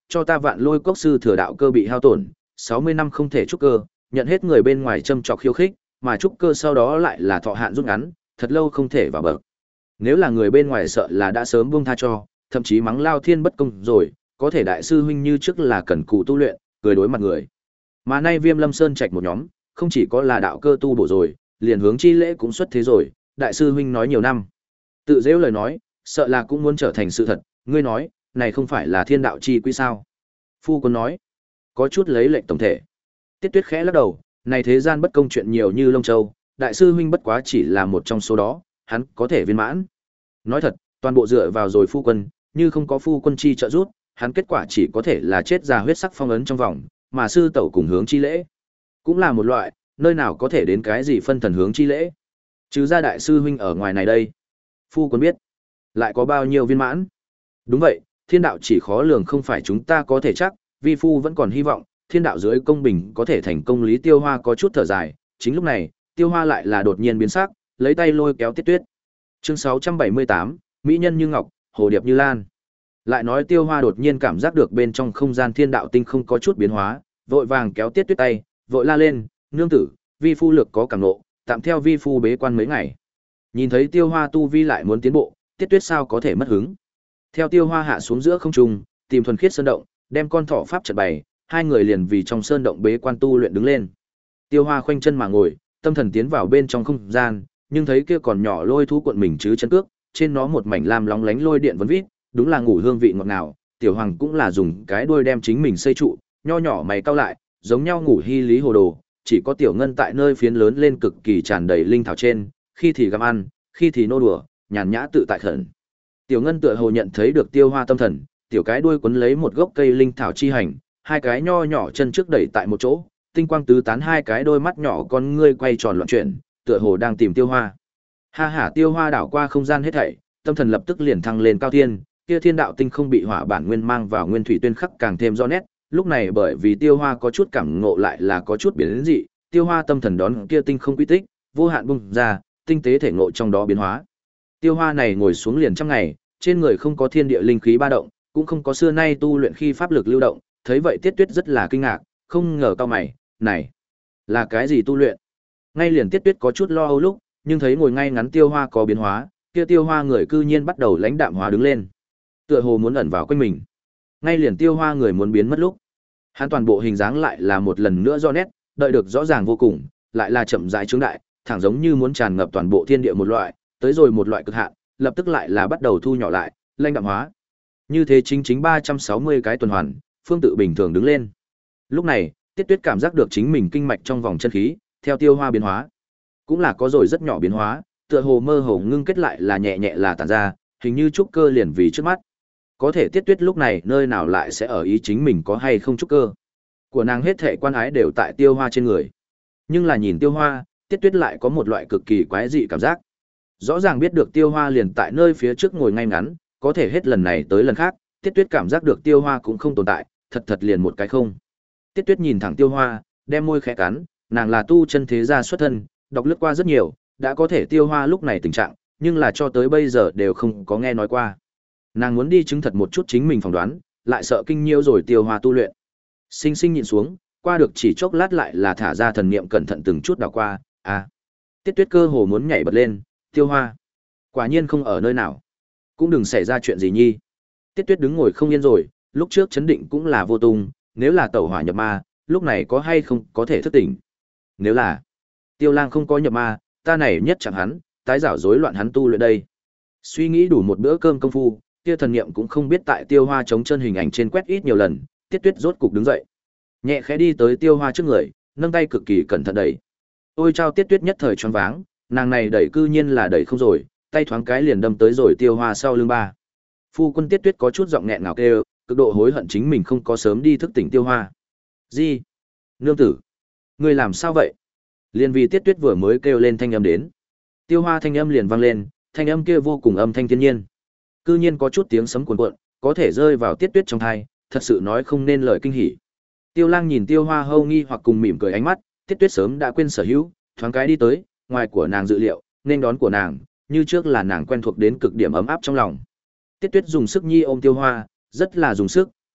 cho ta Vạn Lôi Cốc sư thừa đạo cơ bị hao tổn, sáu mươi năm không thể trúc cơ, nhận hết người bên ngoài châm chọc khiêu khích, mà trúc cơ sau đó lại là thọ hạn rút ngắn, thật lâu không thể vào bậc. Nếu là người bên ngoài sợ là đã sớm buông tha cho, thậm chí mắng lao thiên bất công rồi, có thể đại sư huynh như trước là cần cù tu luyện, cười đối mặt người. Mà nay Viêm Lâm Sơn trạch một nhóm, không chỉ có là đạo cơ tu bổ rồi, liền hướng chi lễ cũng xuất thế rồi, đại sư huynh nói nhiều năm. Tự dễu lời nói, sợ là cũng muốn trở thành sự thật, ngươi nói, này không phải là thiên đạo chi quy sao? Phu quân nói, có chút lấy lệnh tổng thể. Tiết Tuyết khẽ lắc đầu, này thế gian bất công chuyện nhiều như lông châu, đại sư huynh bất quá chỉ là một trong số đó, hắn có thể viên mãn. Nói thật, toàn bộ dựa vào rồi phu quân, như không có phu quân chi trợ giúp, hắn kết quả chỉ có thể là chết già huyết sắc phong ấn trong vòng, mà sư tẩu cùng hướng chi lễ. Cũng là một loại, nơi nào có thể đến cái gì phân thần hướng chi lễ. Trừ ra đại sư huynh ở ngoài này đây. Phu quân biết, lại có bao nhiêu viên mãn. Đúng vậy, thiên đạo chỉ khó lường không phải chúng ta có thể chắc, vi phu vẫn còn hy vọng, thiên đạo dưới công bình có thể thành công. Lý Tiêu Hoa có chút thở dài, chính lúc này, Tiêu Hoa lại là đột nhiên biến sắc, lấy tay lôi kéo Tiết Tuyết. Chương sáu trăm bảy mươi tám, Mỹ nhân như ngọc, hồ điệp như lan. Lại nói Tiêu Hoa đột nhiên cảm giác được bên trong không gian thiên đạo tinh không có chút biến hóa, vội vàng kéo Tiết Tuyết tay, vội la lên, nương tử, vi phu lược có cảm nộ, tạm theo vi phu bế quan mấy ngày. Nhìn thấy Tiêu Hoa tu vi lại muốn tiến bộ, Tiết Tuyết sao có thể mất hứng. Theo Tiêu Hoa hạ xuống giữa không trung, tìm thuần khiết sơn động, đem con thỏ pháp trận bày, hai người liền vì trong sơn động bế quan tu luyện đứng lên. Tiêu Hoa khoanh chân mà ngồi, tâm thần tiến vào bên trong không gian, nhưng thấy kia còn nhỏ lôi thú cuộn mình chứ chân cước, trên nó một mảnh lam lóng lánh lôi điện vấn vít, đúng là ngủ hương vị ngọt ngào. Tiểu Hoàng cũng là dùng cái đuôi đem chính mình xây trụ, nho nhỏ mày cau lại, giống nhau ngủ hy lý hồ đồ, chỉ có Tiểu Ngân tại nơi phiến lớn lên cực kỳ tràn đầy linh thảo trên, khi thì gặm ăn, khi thì nô đùa, nhàn nhã tự tại khẩn. Tiểu Ngân tựa hồ nhận thấy được Tiêu Hoa tâm thần, tiểu cái đuôi quấn lấy một gốc cây linh thảo chi hành, hai cái nho nhỏ chân trước đẩy tại một chỗ, tinh quang tứ tán, hai cái đôi mắt nhỏ con ngươi quay tròn loạn chuyển, tựa hồ đang tìm Tiêu Hoa. Ha ha, Tiêu Hoa đảo qua không gian hết thảy, tâm thần lập tức liền thăng lên cao thiên, kia thiên đạo tinh không bị hỏa bản nguyên mang vào nguyên thủy tuyên khắc càng thêm rõ nét. Lúc này bởi vì Tiêu Hoa có chút cảm ngộ lại là có chút biến dị, Tiêu Hoa tâm thần đón kia tinh không quy tích, vô hạn bung ra, tinh tế thể ngộ trong đó biến hóa. Tiêu Hoa này ngồi xuống liền trăm ngày, trên người không có thiên địa linh khí ba động, cũng không có xưa nay tu luyện khi pháp lực lưu động, thấy vậy Tiết Tuyết rất là kinh ngạc, không ngờ cao mày, này là cái gì tu luyện? Ngay liền Tiết Tuyết có chút lo âu lúc, nhưng thấy ngồi ngay ngắn Tiêu Hoa có biến hóa, kia Tiêu Hoa người cư nhiên bắt đầu lãnh đạm hóa đứng lên, tựa hồ muốn ẩn vào quanh mình. Ngay liền Tiêu Hoa người muốn biến mất lúc, hắn toàn bộ hình dáng lại là một lần nữa do nét, đợi được rõ ràng vô cùng, lại là chậm rãi trướng đại, thẳng giống như muốn tràn ngập toàn bộ thiên địa một loại, tới rồi một loại cực hạn, lập tức lại là bắt đầu thu nhỏ lại, lãnh đạm hóa. Như thế chính chính ba trăm sáu mươi cái tuần hoàn, phương tự bình thường đứng lên. Lúc này, Tiết Tuyết cảm giác được chính mình kinh mạch trong vòng chân khí, theo Tiêu Hoa biến hóa, cũng là có rồi rất nhỏ biến hóa, tựa hồ mơ hồ ngưng kết lại là nhẹ nhẹ là tản ra, hình như trúc cơ liền vì trước mắt. Có thể Tiết Tuyết lúc này nơi nào lại sẽ ở ý chính mình có hay không trúc cơ. Của nàng hết thảy quan ái đều tại Tiêu Hoa trên người. Nhưng là nhìn Tiêu Hoa, Tiết Tuyết lại có một loại cực kỳ quái dị cảm giác. Rõ ràng biết được Tiêu Hoa liền tại nơi phía trước ngồi ngay ngắn, có thể hết lần này tới lần khác, Tiết Tuyết cảm giác được Tiêu Hoa cũng không tồn tại, thật thật liền một cái không. Tiết Tuyết nhìn thẳng Tiêu Hoa, đem môi khẽ cắn, nàng là tu chân thế gia xuất thân, đọc lướt qua rất nhiều, đã có thể Tiêu Hoa lúc này tình trạng, nhưng là cho tới bây giờ đều không có nghe nói qua. Nàng muốn đi chứng thật một chút chính mình phỏng đoán, lại sợ kinh nhiêu rồi Tiêu Hoa tu luyện. Sinh sinh nhịn xuống, qua được chỉ chốc lát lại là thả ra thần niệm cẩn thận từng chút đảo qua, à. Tiết Tuyết cơ hồ muốn nhảy bật lên, Tiêu Hoa, quả nhiên không ở nơi nào, cũng đừng xảy ra chuyện gì nhi. Tiết Tuyết đứng ngồi không yên rồi, lúc trước chấn định cũng là vô tung, nếu là tẩu hỏa nhập ma, lúc này có hay không có thể thức tỉnh. Nếu là Tiêu Lang không có nhập ma, ta này nhất chẳng hắn, tái giảo rối loạn hắn tu luyện đây. Suy nghĩ đủ một bữa cơm công phu, kia thần niệm cũng không biết tại Tiêu Hoa chống chân hình ảnh trên quét ít nhiều lần, Tiết Tuyết rốt cục đứng dậy, nhẹ khẽ đi tới Tiêu Hoa trước người, nâng tay cực kỳ cẩn thận đẩy. Ôi chao, Tiết Tuyết nhất thời choáng váng, nàng này đẩy cư nhiên là đẩy không rồi, tay thoáng cái liền đâm tới rồi Tiêu Hoa sau lưng ba. Phu quân, Tiết Tuyết có chút giọng nghẹn ngào kêu, cực độ hối hận chính mình không có sớm đi thức tỉnh Tiêu Hoa. Gì? Nương tử, ngươi làm sao vậy? Liền vì Tiết Tuyết vừa mới kêu lên thanh âm đến, Tiêu Hoa thanh âm liền vang lên, thanh âm kia vô cùng âm thanh thiên nhiên, cư nhiên có chút tiếng sấm cuồn cuộn, có thể rơi vào Tiết Tuyết trong tai, thật sự nói không nên lời kinh hỉ. Tiêu Lang nhìn Tiêu Hoa hâu nghi hoặc cùng mỉm cười ánh mắt, Tiết Tuyết sớm đã quên sở hữu, thoáng cái đi tới, ngoài của nàng dự liệu, nên đón của nàng, như trước là nàng quen thuộc đến cực điểm ấm áp trong lòng. Tiết Tuyết dùng sức nhi ôm Tiêu Hoa, rất là dùng sức,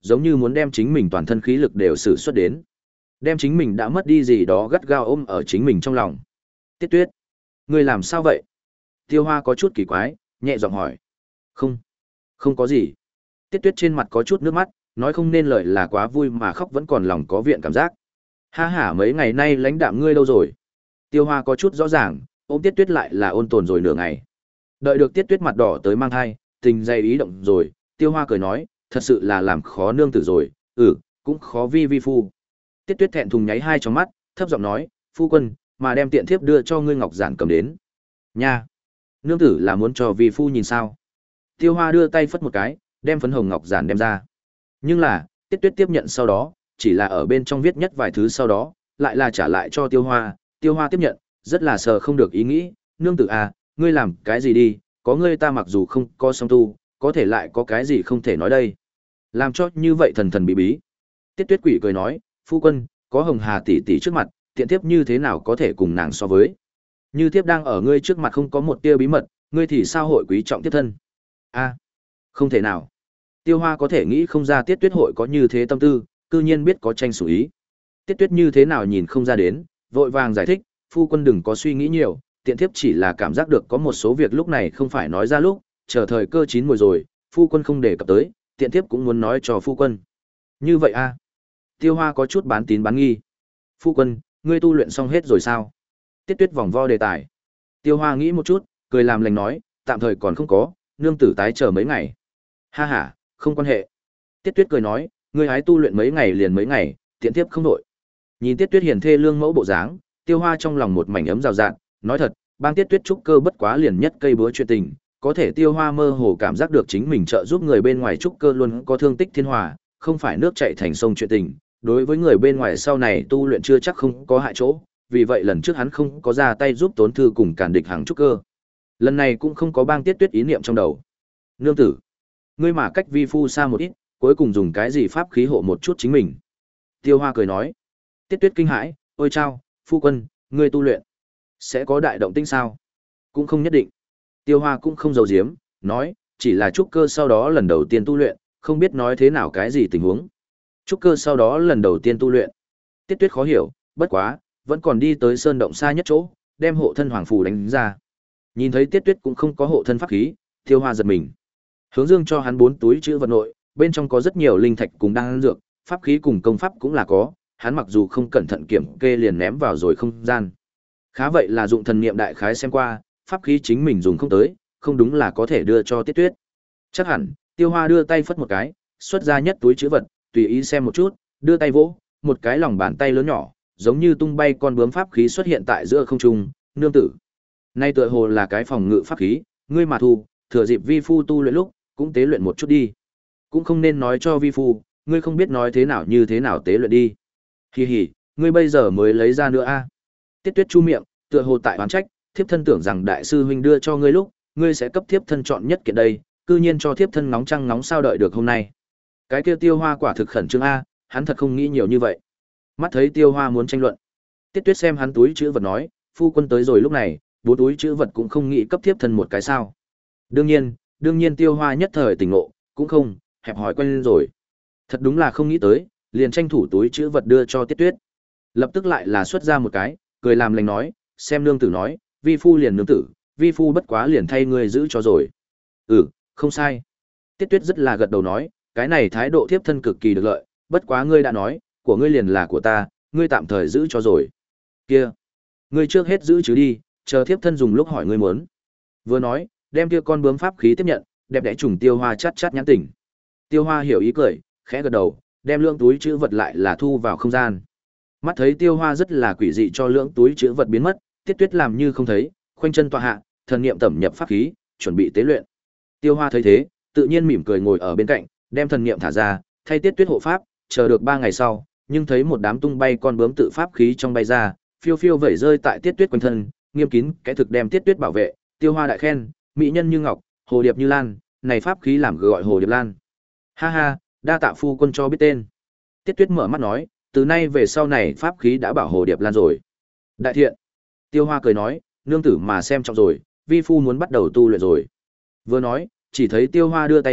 giống như muốn đem chính mình toàn thân khí lực đều sử xuất đến. Đem chính mình đã mất đi gì đó gắt gao ôm ở chính mình trong lòng. Tiết Tuyết, ngươi làm sao vậy? Tiêu Hoa có chút kỳ quái, nhẹ giọng hỏi. Không, không có gì. Tiết Tuyết trên mặt có chút nước mắt, nói không nên lời là quá vui mà khóc vẫn còn lòng có viện cảm giác. Ha ha, mấy ngày nay lãnh đạm ngươi đâu rồi? Tiêu Hoa có chút rõ ràng, ôm Tiết Tuyết lại là ôn tồn rồi nửa ngày. Đợi được Tiết Tuyết mặt đỏ tới mang thai, tình dây ý động rồi, Tiêu Hoa cười nói, thật sự là làm khó nương tử rồi, ừ, cũng khó vi vi phu. Tiết Tuyết thẹn thùng nháy hai trong mắt, thấp giọng nói, phu quân, mà đem tiện thiếp đưa cho ngươi ngọc giản cầm đến. Nha, nương tử là muốn cho vi phu nhìn sao? Tiêu Hoa đưa tay phất một cái, đem phấn hồng ngọc giản đem ra. Nhưng là, Tiết Tuyết tiếp nhận sau đó, chỉ là ở bên trong viết nhất vài thứ sau đó, lại là trả lại cho Tiêu Hoa, Tiêu Hoa tiếp nhận, rất là sờ không được ý nghĩ, nương tử à, ngươi làm cái gì đi, có ngươi ta mặc dù không có song tu, có thể lại có cái gì không thể nói đây. Làm cho như vậy thần thần bí bí. Tiết Tuyết quỷ cười nói, phu quân, có Hồng Hà tỷ tỷ trước mặt, tiện thiếp như thế nào có thể cùng nàng so với. Như thiếp đang ở ngươi trước mặt không có một tia bí mật, ngươi thì sao hội quý trọng tiếp thân. A, không thể nào. Tiêu Hoa có thể nghĩ không ra Tiết Tuyết hội có như thế tâm tư, cư nhiên biết có tranh sủng ý. Tiết Tuyết như thế nào nhìn không ra đến, vội vàng giải thích, phu quân đừng có suy nghĩ nhiều, tiện thiếp chỉ là cảm giác được có một số việc lúc này không phải nói ra lúc, chờ thời cơ chín mùi rồi, phu quân không đề cập tới, tiện thiếp cũng muốn nói cho phu quân. Như vậy a? Tiêu Hoa có chút bán tín bán nghi. Phu quân, ngươi tu luyện xong hết rồi sao? Tiết Tuyết vòng vo đề tài. Tiêu Hoa nghĩ một chút, cười làm lành nói, tạm thời còn không có, nương tử tái chờ mấy ngày. Ha ha, không quan hệ. Tiết Tuyết cười nói, ngươi hái tu luyện mấy ngày liền mấy ngày, tiện thiếp không đổi. Nhìn Tiết Tuyết hiền thê lương mẫu bộ dáng, Tiêu Hoa trong lòng một mảnh ấm rào rạt, nói thật, bang Tiết Tuyết trúc cơ bất quá liền nhất cây búa chuyện tình, có thể Tiêu Hoa mơ hồ cảm giác được chính mình trợ giúp người bên ngoài trúc cơ luôn có thương tích thiên hòa, không phải nước chảy thành sông chuyện tình, đối với người bên ngoài sau này tu luyện chưa chắc không có hại chỗ, vì vậy lần trước hắn không có ra tay giúp Tốn Thư cùng cản địch hàng trúc cơ. Lần này cũng không có bang Tiết Tuyết ý niệm trong đầu. Nương tử, ngươi mà cách vi phu xa một ít, cuối cùng dùng cái gì pháp khí hộ một chút chính mình. Tiêu Hoa cười nói. Tiết Tuyết kinh hãi, ôi chao, phu quân, ngươi tu luyện sẽ có đại động tĩnh sao? Cũng không nhất định. Tiêu Hoa cũng không giấu giếm, nói, chỉ là trúc cơ sau đó lần đầu tiên tu luyện, không biết nói thế nào cái gì tình huống. Trúc cơ sau đó lần đầu tiên tu luyện. Tiết Tuyết khó hiểu, bất quá, vẫn còn đi tới sơn động xa nhất chỗ, đem hộ thân hoàng phù đánh ra. Nhìn thấy Tiết Tuyết cũng không có hộ thân pháp khí, Tiêu Hoa giật mình. Hướng Dương cho hắn bốn túi chữ vật nội, bên trong có rất nhiều linh thạch cùng đan dược, pháp khí cùng công pháp cũng là có, hắn mặc dù không cẩn thận kiểm kê liền ném vào rồi không gian. Khá vậy là dụng thần niệm đại khái xem qua, pháp khí chính mình dùng không tới, không đúng là có thể đưa cho Tiết Tuyết. Chắc hẳn, Tiêu Hoa đưa tay phất một cái, xuất ra nhất túi chữ vật, tùy ý xem một chút, đưa tay vỗ, một cái lòng bàn tay lớn nhỏ, giống như tung bay con bướm pháp khí xuất hiện tại giữa không trung, nương tử. Nay tựa hồ là cái phòng ngự pháp khí, ngươi mà thu, thừa dịp vi phu tu luyện lúc, cũng tế luyện một chút đi. Cũng không nên nói cho vi phu, ngươi không biết nói thế nào như thế nào tế luyện đi. Hì hì, ngươi bây giờ mới lấy ra nữa a. Tiết Tuyết chu miệng, tựa hồ tại oán trách, thiếp thân tưởng rằng đại sư huynh đưa cho ngươi lúc, ngươi sẽ cấp thiếp thân chọn nhất kiện đây, cư nhiên cho thiếp thân nóng trăng nóng sao đợi được hôm nay. Cái kia Tiêu Hoa quả thực khẩn trương a, hắn thật không nghĩ nhiều như vậy. Mắt thấy Tiêu Hoa muốn tranh luận, Tiết Tuyết xem hắn túi chữ vật nói, phu quân tới rồi lúc này, bốn túi chữ vật cũng không nghĩ cấp thiếp thân một cái sao? Đương nhiên, đương nhiên Tiêu Hoa nhất thời tỉnh ngộ, cũng không, hẹp hỏi quen lên rồi. Thật đúng là không nghĩ tới, liền tranh thủ túi chữ vật đưa cho Tiết Tuyết. Lập tức lại là xuất ra một cái, cười làm lành nói, xem nương tử nói, vi phu liền nương tử, vi phu bất quá liền thay ngươi giữ cho rồi. Ừ, không sai. Tiết Tuyết rất là gật đầu nói, cái này thái độ thiếp thân cực kỳ được lợi, bất quá ngươi đã nói, của ngươi liền là của ta, ngươi tạm thời giữ cho rồi. Kia, ngươi trước hết giữ chứ đi, chờ thiếp thân dùng lúc hỏi ngươi muốn. Vừa nói, đem kia con bướm pháp khí tiếp nhận, đẹp đẽ trùng Tiêu Hoa chát chát nhãn tỉnh. Tiêu Hoa hiểu ý cười, khẽ gật đầu, đem lượng túi chữ vật lại là thu vào không gian. Mắt thấy Tiêu Hoa rất là quỷ dị cho lượng túi chữ vật biến mất, Tiết Tuyết làm như không thấy, khoanh chân tọa hạ, thần niệm tẩm nhập pháp khí, chuẩn bị tế luyện. Tiêu Hoa thấy thế, tự nhiên mỉm cười ngồi ở bên cạnh, đem thần niệm thả ra, thay Tiết Tuyết hộ pháp, chờ được ba ngày sau, nhưng thấy một đám tung bay con bướm tự pháp khí trong bay ra, phiêu phiêu vẩy rơi tại Tiết Tuyết quanh thân, nghiêm kín, cái thực đem Tiết Tuyết bảo vệ, Tiêu Hoa đại khen, mỹ nhân như ngọc, hồ điệp như lan, này pháp khí làm gọi hồ điệp lan. Ha ha, đa tạ phu quân cho biết tên. Tiết Tuyết mở mắt nói, từ nay về sau này pháp khí đã bảo hồ điệp lan rồi. Đại thiện. Tiêu Hoa cười nói, nương tử mà xem trọng rồi, vi phu muốn bắt đầu tu luyện rồi. Vừa nói, chỉ thấy Tiêu Hoa đưa tay vỗ,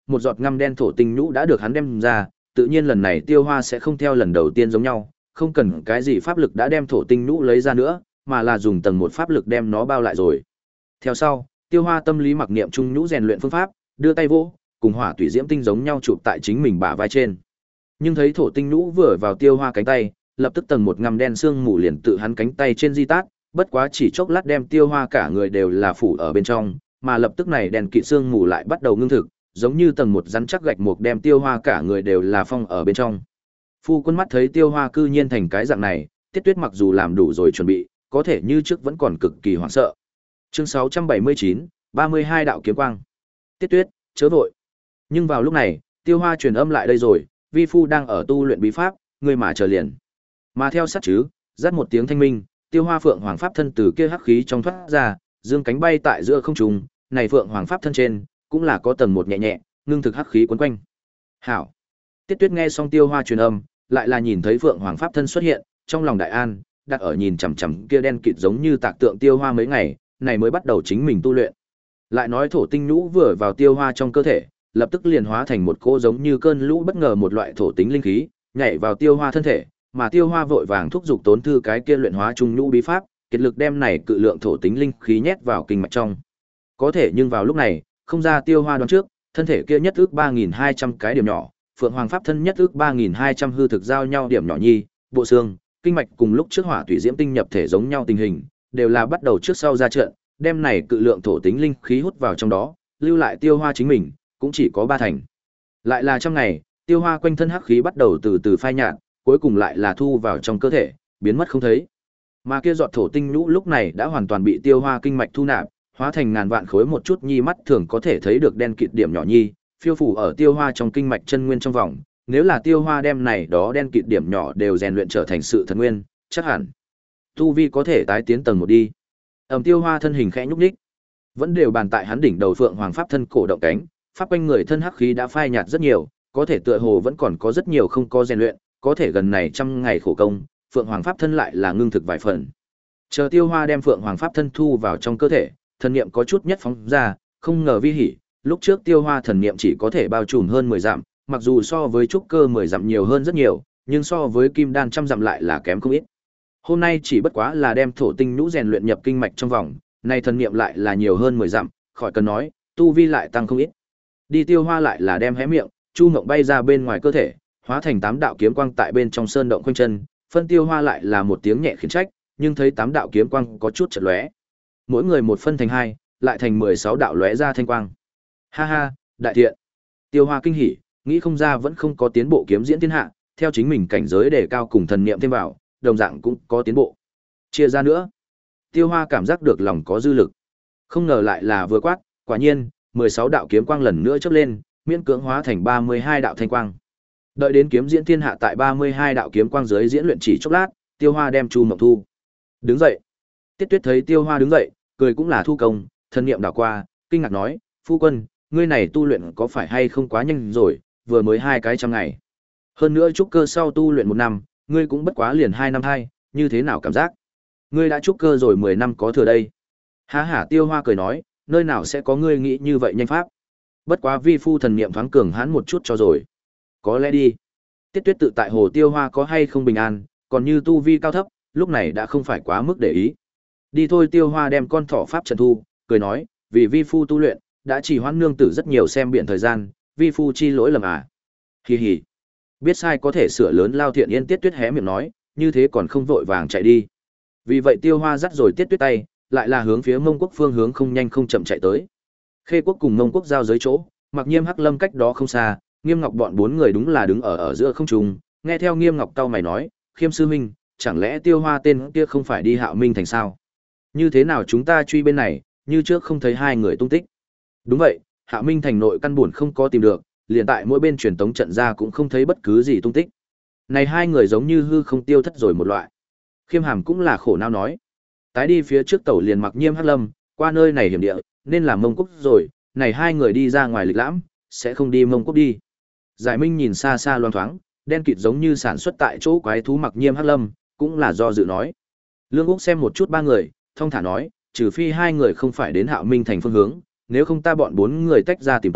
một giọt ngăm đen thổ tinh nhũ đã được hắn đem ra, tự nhiên lần này Tiêu Hoa sẽ không theo lần đầu tiên giống nhau, không cần cái gì pháp lực đã đem thổ tinh nhũ lấy ra nữa, mà là dùng tầng một pháp lực đem nó bao lại rồi. Theo sau, Tiêu Hoa tâm lý mặc niệm trung nhũ rèn luyện phương pháp, đưa tay vỗ, cùng hỏa tủy diễm tinh giống nhau chụp tại chính mình bả vai trên. Nhưng thấy thổ tinh nhũ vừa vào Tiêu Hoa cánh tay, lập tức tầng một ngăm đen xương mù liền tự hắn cánh tay trên di tát, bất quá chỉ chốc lát đem Tiêu Hoa cả người đều là phủ ở bên trong, mà lập tức này đèn kỵ xương mù lại bắt đầu ngưng thực, giống như tầng một rắn chắc gạch mục đem Tiêu Hoa cả người đều là phong ở bên trong. Phu quân mắt thấy Tiêu Hoa cư nhiên thành cái dạng này, Tiết Tuyết mặc dù làm đủ rồi chuẩn bị, có thể như trước vẫn còn cực kỳ hoảng sợ. Chương sáu trăm bảy mươi chín, ba mươi hai đạo kiếm quang. Tiết Tuyết, chớ vội. Nhưng vào lúc này, Tiêu Hoa truyền âm lại đây rồi, vi phu đang ở tu luyện bí pháp, ngươi mà chờ liền. Mà theo sát chứ, rát một tiếng thanh minh, Tiêu Hoa Phượng Hoàng pháp thân từ kia hắc khí trong thoát ra, dương cánh bay tại giữa không trung, này Phượng Hoàng pháp thân trên, cũng là có tầng một nhẹ nhẹ, ngưng thực hắc khí quấn quanh. Hảo. Tiết Tuyết nghe xong Tiêu Hoa truyền âm, lại là nhìn thấy Phượng Hoàng pháp thân xuất hiện, trong lòng đại an, đặt ở nhìn chằm chằm kia đen kịt giống như tạc tượng Tiêu Hoa mấy ngày, này mới bắt đầu chính mình tu luyện. Lại nói thổ tinh nhũ vừa vào Tiêu Hoa trong cơ thể, lập tức liền hóa thành một cô giống như cơn lũ bất ngờ một loại thổ tính linh khí, nhảy vào Tiêu Hoa thân thể, mà Tiêu Hoa vội vàng thúc giục tốn thư cái kia luyện hóa trung nhũ bí pháp, kiệt lực đem này cự lượng thổ tính linh khí nhét vào kinh mạch trong. Có thể nhưng vào lúc này, không ra Tiêu Hoa đoán trước, thân thể kia nhất ước ba nghìn hai trăm cái điểm nhỏ, Phượng Hoàng pháp thân nhất ước ba nghìn hai trăm hư thực giao nhau điểm nhỏ nhi, bộ xương, kinh mạch cùng lúc trước hỏa tủy diễm tinh nhập thể giống nhau tình hình, đều là bắt đầu trước sau ra trận, đem này cự lượng thổ tính linh khí hút vào trong đó, lưu lại Tiêu Hoa chính mình, cũng chỉ có ba thành. Lại là trong ngày, Tiêu Hoa quanh thân hắc khí bắt đầu từ từ phai nhạt, cuối cùng lại là thu vào trong cơ thể, biến mất không thấy. Mà kia giọt thổ tinh nhũ lúc này đã hoàn toàn bị Tiêu Hoa kinh mạch thu nạp, hóa thành ngàn vạn khối một chút nhi mắt thường có thể thấy được đen kịt điểm nhỏ nhi, phiêu phủ ở Tiêu Hoa trong kinh mạch chân nguyên trong vòng. Nếu là Tiêu Hoa đem này đó đen kịt điểm nhỏ đều rèn luyện trở thành sự thần nguyên, chắc hẳn tu vi có thể tái tiến tầng một đi. Ầm Tiêu Hoa thân hình khẽ nhúc nhích, vẫn đều bàn tại hắn đỉnh đầu Phượng Hoàng pháp thân cổ động cánh, pháp quanh người thân hắc khí đã phai nhạt rất nhiều, có thể tựa hồ vẫn còn có rất nhiều không có rèn luyện, có thể gần này trăm ngày khổ công, Phượng Hoàng pháp thân lại là ngưng thực vài phần. Chờ Tiêu Hoa đem Phượng Hoàng pháp thân thu vào trong cơ thể, thần niệm có chút nhất phóng ra, không ngờ vi hỉ, lúc trước Tiêu Hoa thần niệm chỉ có thể bao trùm hơn mười dặm, mặc dù so với trúc cơ mười dặm nhiều hơn rất nhiều, nhưng so với kim đan trăm dặm lại là kém không ít. Hôm nay chỉ bất quá là đem thổ tinh nhũ rèn luyện nhập kinh mạch trong vòng, nay thần niệm lại là nhiều hơn mười dặm, khỏi cần nói, tu vi lại tăng không ít. Đi Tiêu Hoa lại là đem hé miệng, chu ngộng bay ra bên ngoài cơ thể, hóa thành tám đạo kiếm quang tại bên trong sơn động quanh chân, phân Tiêu Hoa lại là một tiếng nhẹ khiển trách, nhưng thấy tám đạo kiếm quang có chút chợt lóe. Mỗi người một phân thành hai, lại thành mười sáu đạo lóe ra thanh quang. Ha ha, đại thiện. Tiêu Hoa kinh hỉ, nghĩ không ra vẫn không có tiến bộ kiếm diễn thiên hạ, theo chính mình cảnh giới đề cao cùng thần niệm thêm vào, đồng dạng cũng có tiến bộ. Chia ra nữa. Tiêu Hoa cảm giác được lòng có dư lực. Không ngờ lại là vừa quát, quả nhiên, mười sáu đạo kiếm quang lần nữa chớp lên, miễn cưỡng hóa thành ba mươi hai đạo thanh quang. Đợi đến kiếm diễn thiên hạ tại ba mươi hai đạo kiếm quang dưới diễn luyện chỉ chốc lát, Tiêu Hoa đem Chu Mộng thu. Đứng dậy. Tiết Tuyết thấy Tiêu Hoa đứng dậy, cười cũng là thu công, thân niệm đảo qua, kinh ngạc nói, phu quân, ngươi này tu luyện có phải hay không quá nhanh rồi, vừa mới hai cái trăm ngày. Hơn nữa trúc cơ sau tu luyện một năm, ngươi cũng bất quá liền hai năm hai, như thế nào cảm giác? Ngươi đã trúc cơ rồi mười năm có thừa đây. Há hả Tiêu Hoa cười nói, nơi nào sẽ có ngươi nghĩ như vậy nhanh pháp. Bất quá vi phu thần niệm thoáng cường hãn một chút cho rồi. Có lẽ đi. Tiết Tuyết tự tại hồ Tiêu Hoa có hay không bình an, còn như tu vi cao thấp, lúc này đã không phải quá mức để ý. Đi thôi. Tiêu Hoa đem con thỏ pháp trận thu, cười nói, vì vi phu tu luyện, đã chỉ hoãn nương tử rất nhiều xem biện thời gian, vi phu chi lỗi lầm à. Hì hì. Biết sai có thể sửa lớn lao thiện yên. Tiết Tuyết hé miệng nói, như thế còn không vội vàng chạy đi. Vì vậy Tiêu Hoa dắt rồi Tiết Tuyết tay, lại là hướng phía Mông Quốc phương hướng không nhanh không chậm chạy tới. Khê Quốc cùng Mông Quốc giao giới chỗ, Mặc Nhiêm Hắc Lâm cách đó không xa, Nghiêm Ngọc bọn bốn người đúng là đứng ở ở giữa không trung, nghe theo Nghiêm Ngọc cau mày nói, Khiêm sư huynh, chẳng lẽ Tiêu Hoa tên kia không phải đi Hạo Minh thành sao? Như thế nào chúng ta truy bên này, như trước không thấy hai người tung tích? Đúng vậy, Hạo Minh thành nội căn buồn không có tìm được, liền tại mỗi bên truyền tống trận ra cũng không thấy bất cứ gì tung tích. Này hai người giống như hư không tiêu thất rồi một loại. Khiêm Hàm cũng là khổ não nói, tái đi phía trước tàu liền Mặc Nhiêm Hắc Lâm, qua nơi này hiểm địa, nên là Mông Quốc rồi, này hai người đi ra ngoài lịch lãm, sẽ không đi Mông Quốc đi. Giải Minh nhìn xa xa loang thoáng, đen kịt giống như sản xuất tại chỗ quái thú Mặc Nhiêm Hắc Lâm, cũng là do dự nói. Lương Úc xem một chút ba người, thông thả nói, trừ phi hai người không phải đến Hạo Minh thành phương hướng, nếu không ta bọn bốn người tách ra tìm tòi,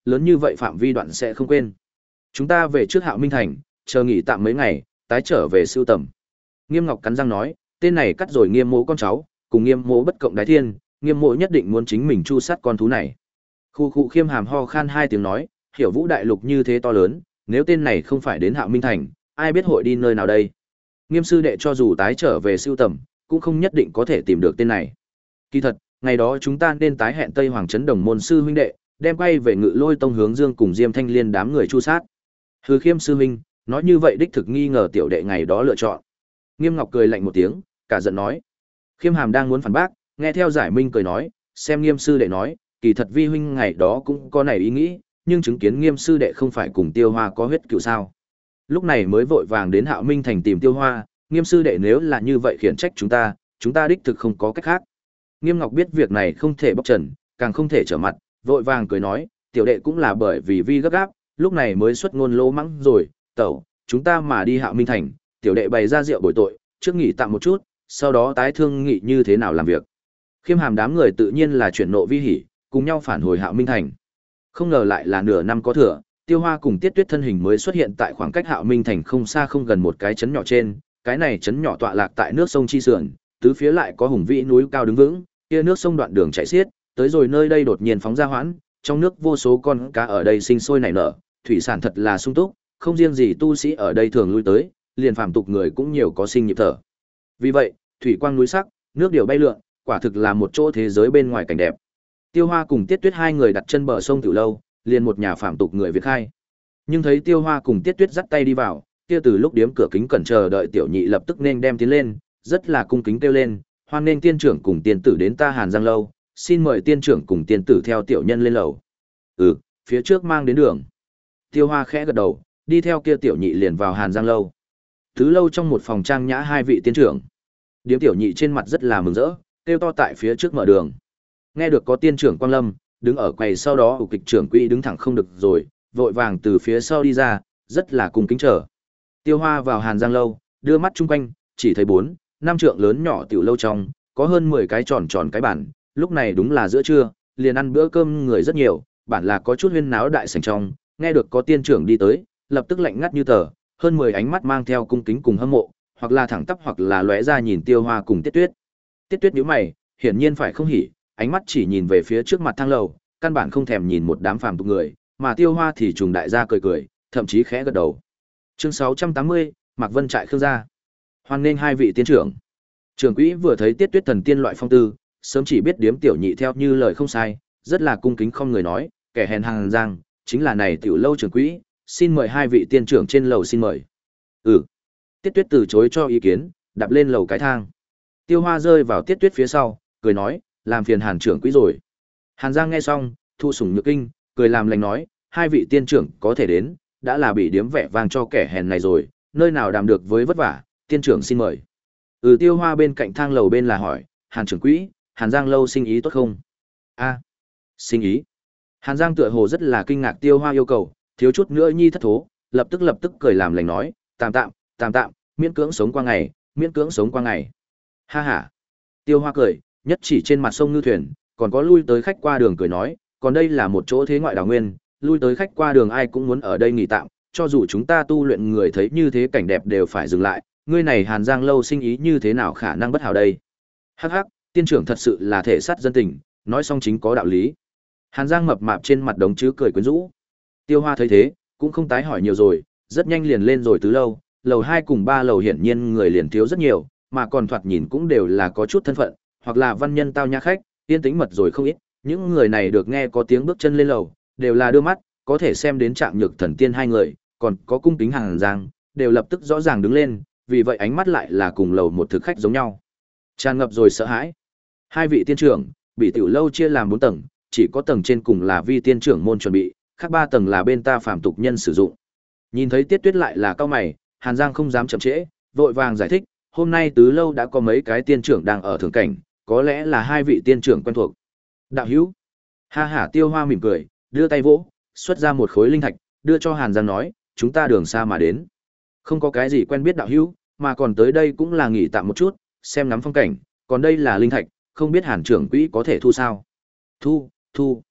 lớn như vậy phạm vi đoạn sẽ không quên. Chúng ta về trước Hạo Minh Thành, chờ nghỉ tạm mấy ngày, tái trở về sưu tầm. Nghiêm Ngọc cắn răng nói, tên này cắt rồi Nghiêm Mỗ con cháu, cùng Nghiêm Mỗ bất cộng đái thiên, Nghiêm Mỗ nhất định muốn chính mình chu sát con thú này. Khu khu Khiêm Hàm ho khan hai tiếng nói, hiểu Vũ đại lục như thế to lớn, nếu tên này không phải đến Hạo Minh Thành, ai biết hội đi nơi nào đây? Nghiêm sư đệ cho dù tái trở về sưu tầm, cũng không nhất định có thể tìm được tên này. Kỳ thật, ngày đó chúng ta nên tái hẹn Tây Hoàng Trấn Đồng môn sư huynh đệ, đem quay về Ngự Lôi Tông hướng Dương cùng Diêm Thanh Liên đám người chu sát. Hừ Khiêm sư huynh, nói như vậy đích thực nghi ngờ tiểu đệ ngày đó lựa chọn. Nghiêm Ngọc cười lạnh một tiếng, cả giận nói. Khiêm Hàm đang muốn phản bác, nghe theo giải minh cười nói, xem Nghiêm sư đệ nói, kỳ thật vi huynh ngày đó cũng có này ý nghĩ, nhưng chứng kiến Nghiêm sư đệ không phải cùng Tiêu Hoa có huyết cựu sao? Lúc này mới vội vàng đến Hạo Minh Thành tìm Tiêu Hoa, Nghiêm sư đệ nếu là như vậy khiển trách chúng ta, chúng ta đích thực không có cách khác. Nghiêm Ngọc biết việc này không thể bóc trần, càng không thể trở mặt, vội vàng cười nói, tiểu đệ cũng là bởi vì vi gấp gáp, lúc này mới xuất ngôn lỗ mắng rồi, tẩu, chúng ta mà đi Hạo Minh Thành, tiểu đệ bày ra rượu bồi tội, trước nghỉ tạm một chút, sau đó tái thương nghị như thế nào làm việc. Khiêm Hàm đám người tự nhiên là chuyển nộ vi hỉ, cùng nhau phản hồi Hạo Minh Thành. Không ngờ lại là nửa năm có thừa, Tiêu Hoa cùng Tiết Tuyết thân hình mới xuất hiện tại khoảng cách Hạo Minh Thành không xa không gần một cái trấn nhỏ trên, cái này trấn nhỏ tọa lạc tại nước sông chi sườn, tứ phía lại có hùng vĩ núi cao đứng vững, kia nước sông đoạn đường chảy xiết, tới rồi nơi đây đột nhiên phóng ra hoãn, trong nước vô số con cá ở đây sinh sôi nảy nở, thủy sản thật là sung túc, không riêng gì tu sĩ ở đây thường lui tới, liền phàm tục người cũng nhiều có sinh nhịp thở. Vì vậy, thủy quang núi sắc, nước điều bay lượn, quả thực là một chỗ thế giới bên ngoài cảnh đẹp. Tiêu Hoa cùng Tiết Tuyết hai người đặt chân bờ sông tiểu lâu, liền một nhà phàm tục người Việt khai. Nhưng thấy Tiêu Hoa cùng Tiết Tuyết dắt tay đi vào, kia từ lúc điếm cửa kính cẩn chờ đợi tiểu nhị lập tức nên đem tiến lên, rất là cung kính kêu lên, hoan nên tiên trưởng cùng tiên tử đến ta Hàn Giang lâu, xin mời tiên trưởng cùng tiên tử theo tiểu nhân lên lầu. Ừ, phía trước mang đến đường. Tiêu Hoa khẽ gật đầu, đi theo kia tiểu nhị liền vào Hàn Giang lâu. Thứ lâu trong một phòng trang nhã hai vị tiên trưởng. Điếm tiểu nhị trên mặt rất là mừng rỡ, kêu to tại phía trước mở đường. Nghe được có tiên trưởng Quang Lâm, đứng ở quầy sau đó ủ kịch trưởng quỹ đứng thẳng không được rồi, vội vàng từ phía sau đi ra, rất là cung kính chờ. Tiêu Hoa vào Hàn Giang lâu, đưa mắt chung quanh, chỉ thấy bốn, năm trượng lớn nhỏ tiểu lâu trong, có hơn mười cái tròn tròn cái bản, lúc này đúng là giữa trưa, liền ăn bữa cơm người rất nhiều, bản là có chút huyên náo đại sảnh trong, nghe được có tiên trưởng đi tới, lập tức lạnh ngắt như tờ, hơn mười ánh mắt mang theo cung kính cùng hâm mộ, hoặc là thẳng tắp hoặc là lóe ra nhìn Tiêu Hoa cùng Tiết Tuyết. Tiết Tuyết nhíu mày, hiển nhiên phải không hỉ, ánh mắt chỉ nhìn về phía trước mặt thang lầu, căn bản không thèm nhìn một đám phàm tục người, mà Tiêu Hoa thì trùng đại gia cười cười, thậm chí khẽ gật đầu. Chương sáu trăm tám mươi, Mạc Vân trại Khương gia. Hoan nghênh hai vị tiên trưởng. Trưởng quỹ vừa thấy Tiết Tuyết thần tiên loại phong tư, sớm chỉ biết điếm tiểu nhị theo như lời không sai, rất là cung kính không người nói, kẻ hèn Hàn Giang, chính là này tiểu lâu trưởng quỹ, xin mời hai vị tiên trưởng trên lầu xin mời. Ừ. Tiết Tuyết từ chối cho ý kiến, đạp lên lầu cái thang. Tiêu Hoa rơi vào Tiết Tuyết phía sau, cười nói, làm phiền Hàn trưởng quỹ rồi. Hàn Giang nghe xong, thu sủng nhược kinh, cười làm lành nói, hai vị tiên trưởng có thể đến, đã là bị điếm vẻ vang cho kẻ hèn này rồi, nơi nào đàm được với vất vả, tiên trưởng xin mời. Ừ. Tiêu Hoa bên cạnh thang lầu bên là hỏi, Hàn trưởng quỹ, Hàn Giang lâu sinh ý tốt không? A, sinh ý. Hàn Giang tựa hồ rất là kinh ngạc Tiêu Hoa yêu cầu, thiếu chút nữa nhi thất thố, lập tức lập tức cười làm lành nói, tạm tạm, tạm tạm, miễn cưỡng sống qua ngày, miễn cưỡng sống qua ngày. Ha ha. Tiêu Hoa cười, nhất chỉ trên mặt sông ngư thuyền, còn có lui tới khách qua đường cười nói, còn đây là một chỗ thế ngoại đảo nguyên, lui tới khách qua đường ai cũng muốn ở đây nghỉ tạm, cho dù chúng ta tu luyện người thấy như thế cảnh đẹp đều phải dừng lại, ngươi này Hàn Giang lâu sinh ý như thế nào khả năng bất hảo đây? Hắc hắc, tiên trưởng thật sự là thể sát dân tình, nói xong chính có đạo lý. Hàn Giang mập mạp trên mặt đống chứ cười quyến rũ. Tiêu Hoa thấy thế, cũng không tái hỏi nhiều rồi, rất nhanh liền lên rồi tứ lâu, lầu hai cùng ba lầu hiển nhiên người liền thiếu rất nhiều, mà còn thoạt nhìn cũng đều là có chút thân phận, hoặc là văn nhân tao nhã khách, yên tĩnh mật rồi không ít, những người này được nghe có tiếng bước chân lên lầu, đều là đưa mắt, có thể xem đến Trạng Nhược thần tiên hai người, còn có cung kính Hàn Giang, đều lập tức rõ ràng đứng lên, vì vậy ánh mắt lại là cùng lầu một thực khách giống nhau. Tràn ngập rồi sợ hãi. Hai vị tiên trưởng, bị tiểu lâu chia làm bốn tầng, chỉ có tầng trên cùng là vi tiên trưởng môn chuẩn bị, khác ba tầng là bên ta phàm tục nhân sử dụng. Nhìn thấy Tiết Tuyết lại là cao mày, Hàn Giang không dám chậm trễ, vội vàng giải thích, hôm nay tứ lâu đã có mấy cái tiên trưởng đang ở thượng cảnh, có lẽ là hai vị tiên trưởng quen thuộc. Đạo hữu. Ha ha, Tiêu Hoa mỉm cười, đưa tay vỗ, xuất ra một khối linh thạch, đưa cho Hàn Giang nói, chúng ta đường xa mà đến. Không có cái gì quen biết đạo hữu, mà còn tới đây cũng là nghỉ tạm một chút, xem ngắm phong cảnh, còn đây là linh thạch, không biết Hàn trưởng quỹ có thể thu sao? Thu, thu.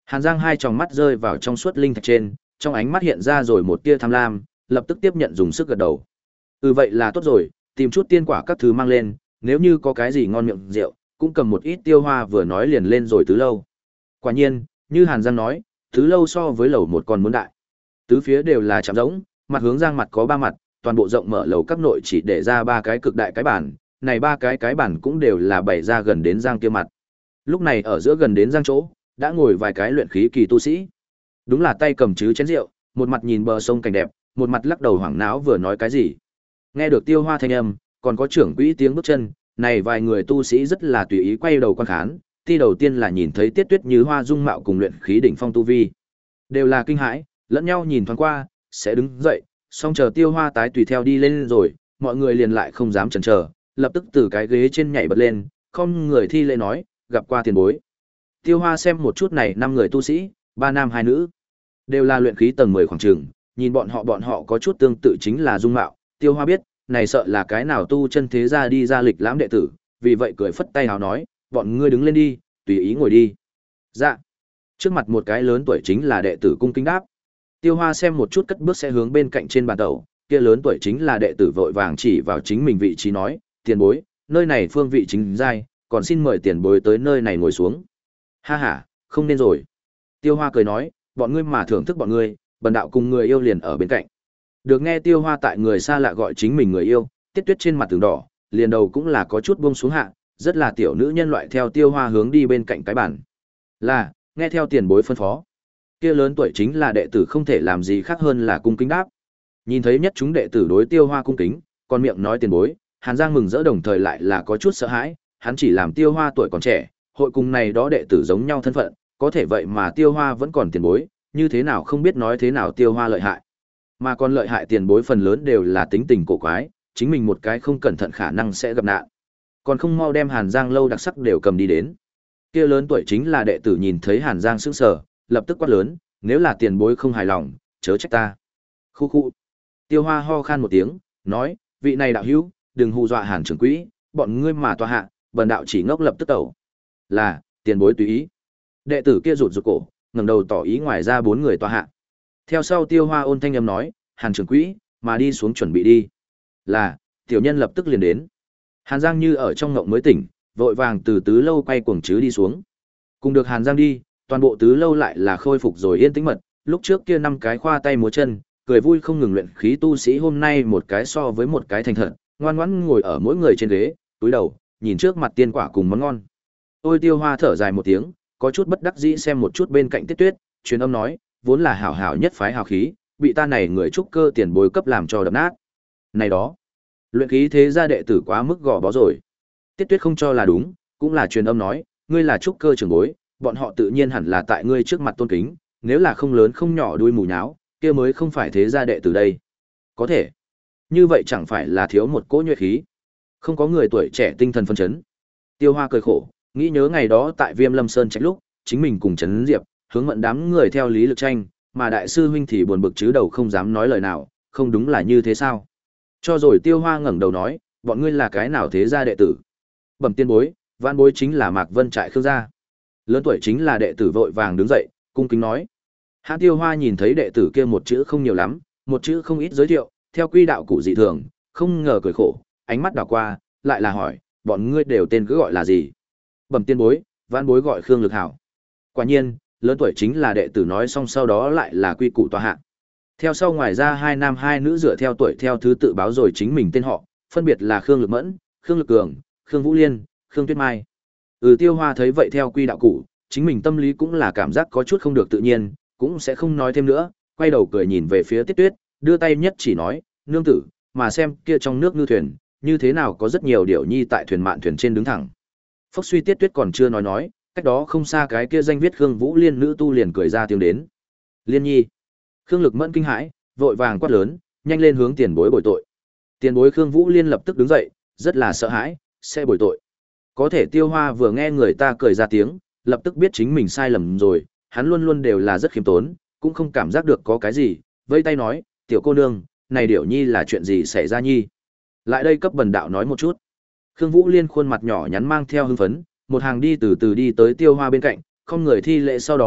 Hàn Giang hai tròng mắt rơi vào trong suốt linh thạch trên, trong ánh mắt hiện ra rồi một tia tham lam, lập tức tiếp nhận dùng sức gật đầu. Ừ vậy là tốt rồi, tìm chút tiên quả các thứ mang lên, nếu như có cái gì ngon miệng rượu, cũng cầm một ít Tiêu Hoa vừa nói liền lên rồi tứ lâu. Quả nhiên, như Hàn Giang nói, tứ lâu so với lầu một còn muốn đại. Tứ phía đều là chạm rỗng, mặt hướng Giang mặt có ba mặt, toàn bộ rộng mở lầu các nội chỉ để ra ba cái cực đại cái bàn, này ba cái cái bàn cũng đều là bày ra gần đến Giang kia mặt. Lúc này ở giữa gần đến Giang chỗ, đã ngồi vài cái luyện khí kỳ tu sĩ. Đúng là tay cầm chứ chén rượu, một mặt nhìn bờ sông cảnh đẹp, một mặt lắc đầu hoảng náo vừa nói cái gì. Nghe được Tiêu Hoa thanh âm, còn có trưởng quỹ tiếng bước chân, này vài người tu sĩ rất là tùy ý quay đầu quan khán, ti đầu tiên là nhìn thấy Tiết Tuyết Như Hoa dung mạo cùng luyện khí đỉnh phong tu vi, đều là kinh hãi, lẫn nhau nhìn thoáng qua, sẽ đứng dậy, song chờ Tiêu Hoa tái tùy theo đi lên rồi, mọi người liền lại không dám chần chờ, lập tức từ cái ghế trên nhảy bật lên, không người thi lễ nói, gặp qua tiền bối. Tiêu Hoa xem một chút này năm người tu sĩ, ba nam hai nữ, đều là luyện khí tầng mười khoảng chừng, nhìn bọn họ bọn họ có chút tương tự chính là dung mạo, Tiêu Hoa biết, này sợ là cái nào tu chân thế gia đi ra lịch lãm đệ tử, vì vậy cười phất tay hào nói, bọn ngươi đứng lên đi, tùy ý ngồi đi. Dạ. Trước mặt một cái lớn tuổi chính là đệ tử cung kính đáp. Tiêu Hoa xem một chút cất bước sẽ hướng bên cạnh trên bàn tẩu, kia lớn tuổi chính là đệ tử vội vàng chỉ vào chính mình vị trí nói, tiền bối, nơi này phương vị chính giai, còn xin mời tiền bối tới nơi này ngồi xuống. Ha ha, không nên rồi. Tiêu Hoa cười nói, bọn ngươi mà thưởng thức bọn ngươi, bần đạo cùng người yêu liền ở bên cạnh. Được nghe Tiêu Hoa tại người xa lạ gọi chính mình người yêu, Tiết Tuyết trên mặt tường đỏ, liền đầu cũng là có chút buông xuống hạ, rất là tiểu nữ nhân loại theo Tiêu Hoa hướng đi bên cạnh cái bàn. Là, nghe theo tiền bối phân phó. Kia lớn tuổi chính là đệ tử không thể làm gì khác hơn là cung kính đáp. Nhìn thấy nhất chúng đệ tử đối Tiêu Hoa cung kính, còn miệng nói tiền bối, Hàn Giang mừng rỡ đồng thời lại là có chút sợ hãi, hắn chỉ làm Tiêu Hoa tuổi còn trẻ, hội cùng này đó đệ tử giống nhau thân phận, có thể vậy mà Tiêu Hoa vẫn còn tiền bối, như thế nào không biết nói thế nào Tiêu Hoa lợi hại. Mà còn lợi hại tiền bối phần lớn đều là tính tình cổ quái, chính mình một cái không cẩn thận khả năng sẽ gặp nạn. Còn không mau đem Hàn Giang lâu đặc sắc đều cầm đi đến. Kia lớn tuổi chính là đệ tử nhìn thấy Hàn Giang sững sờ, lập tức quát lớn, nếu là tiền bối không hài lòng, chớ trách ta. Khu khu. Tiêu Hoa ho khan một tiếng, nói, vị này đạo hữu, đừng hù dọa Hàn trưởng quỹ, bọn ngươi mà tòa hạ, bần đạo chỉ ngốc lập tức tẩu. Là, tiền bối tùy ý. Đệ tử kia rụt rụt cổ, ngẩng đầu tỏ ý ngoài ra bốn người tòa hạ. Theo sau Tiêu Hoa ôn thanh âm nói, Hàn trưởng quỹ, mà đi xuống chuẩn bị đi. Là, tiểu nhân lập tức liền đến. Hàn Giang như ở trong ngộng mới tỉnh, vội vàng từ tứ lâu quay cuồng chứ đi xuống. Cùng được Hàn Giang đi, toàn bộ tứ lâu lại là khôi phục rồi yên tĩnh mật, lúc trước kia năm cái khoa tay múa chân, cười vui không ngừng luyện khí tu sĩ hôm nay một cái so với một cái thành thật, ngoan ngoãn ngồi ở mỗi người trên ghế, túi đầu, nhìn trước mặt tiên quả cùng món ngon. Ôi Tiêu Hoa thở dài một tiếng, có chút bất đắc dĩ xem một chút bên cạnh Tiết Tuyết, truyền âm nói, vốn là hảo hảo nhất phái hào khí, bị ta này người trúc cơ tiền bối cấp làm cho đập nát. Này đó, luyện khí thế gia đệ tử quá mức gò bó rồi. Tiết Tuyết không cho là đúng, cũng là truyền âm nói, ngươi là trúc cơ trưởng bối, bọn họ tự nhiên hẳn là tại ngươi trước mặt tôn kính, nếu là không lớn không nhỏ đuôi mù nháo, kia mới không phải thế gia đệ tử đây. Có thể, như vậy chẳng phải là thiếu một cỗ nhuệ khí. Không có người tuổi trẻ tinh thần phấn chấn. Tiêu Hoa cười khổ, nghĩ nhớ ngày đó tại Viêm Lâm Sơn trách lúc, chính mình cùng Trấn Diệp, hướng mận đám người theo Lý Lực Tranh, mà đại sư huynh thì buồn bực chứ đầu không dám nói lời nào, không đúng là như thế sao? Cho rồi Tiêu Hoa ngẩng đầu nói, bọn ngươi là cái nào thế gia đệ tử? Bẩm tiên bối, vãn bối chính là Mạc Vân trại Khương gia. Lớn tuổi chính là đệ tử vội vàng đứng dậy, cung kính nói. Hãn Tiêu Hoa nhìn thấy đệ tử kia một chữ không nhiều lắm, một chữ không ít giới thiệu, theo quy đạo cụ dị thường, không ngờ cười khổ, ánh mắt đảo qua, lại là hỏi, bọn ngươi đều tên cứ gọi là gì? Bẩm tiên bối, vãn bối gọi Khương Lực Hảo. Quả nhiên, lớn tuổi chính là đệ tử nói xong sau đó lại là quy củ tòa hạ. Theo sau ngoài ra hai nam hai nữ dựa theo tuổi theo thứ tự báo rồi chính mình tên họ, phân biệt là Khương Lực Mẫn, Khương Lực Cường, Khương Vũ Liên, Khương Tuyết Mai. Ừ Tiêu Hoa thấy vậy theo quy đạo cụ, chính mình tâm lý cũng là cảm giác có chút không được tự nhiên, cũng sẽ không nói thêm nữa, quay đầu cười nhìn về phía Tiết Tuyết, đưa tay nhất chỉ nói, nương tử, mà xem kia trong nước ngư thuyền, như thế nào có rất nhiều điểu nhi tại thuyền mạn thuyền trên đứng thẳng. Phốc suy Tiết Tuyết còn chưa nói nói, cách đó không xa cái kia danh viết Khương Vũ Liên nữ tu liền cười ra tiếng đến. Liên nhi. Khương Lực Mẫn kinh hãi, vội vàng quát lớn, nhanh lên hướng tiền bối bồi tội. Tiền bối Khương Vũ Liên lập tức đứng dậy, rất là sợ hãi, sẽ bồi tội. Có thể Tiêu Hoa vừa nghe người ta cười ra tiếng, lập tức biết chính mình sai lầm rồi, hắn luôn luôn đều là rất khiêm tốn, cũng không cảm giác được có cái gì, vây tay nói, tiểu cô nương, này điểu nhi là chuyện gì xảy ra nhi? Lại đây cấp bần đạo nói một chút. Khương Vũ Liên khuôn mặt nhỏ nhắn mang theo hưng phấn, một hàng đi từ từ đi tới Tiêu Hoa bên cạnh, không người thi lễ sau đó,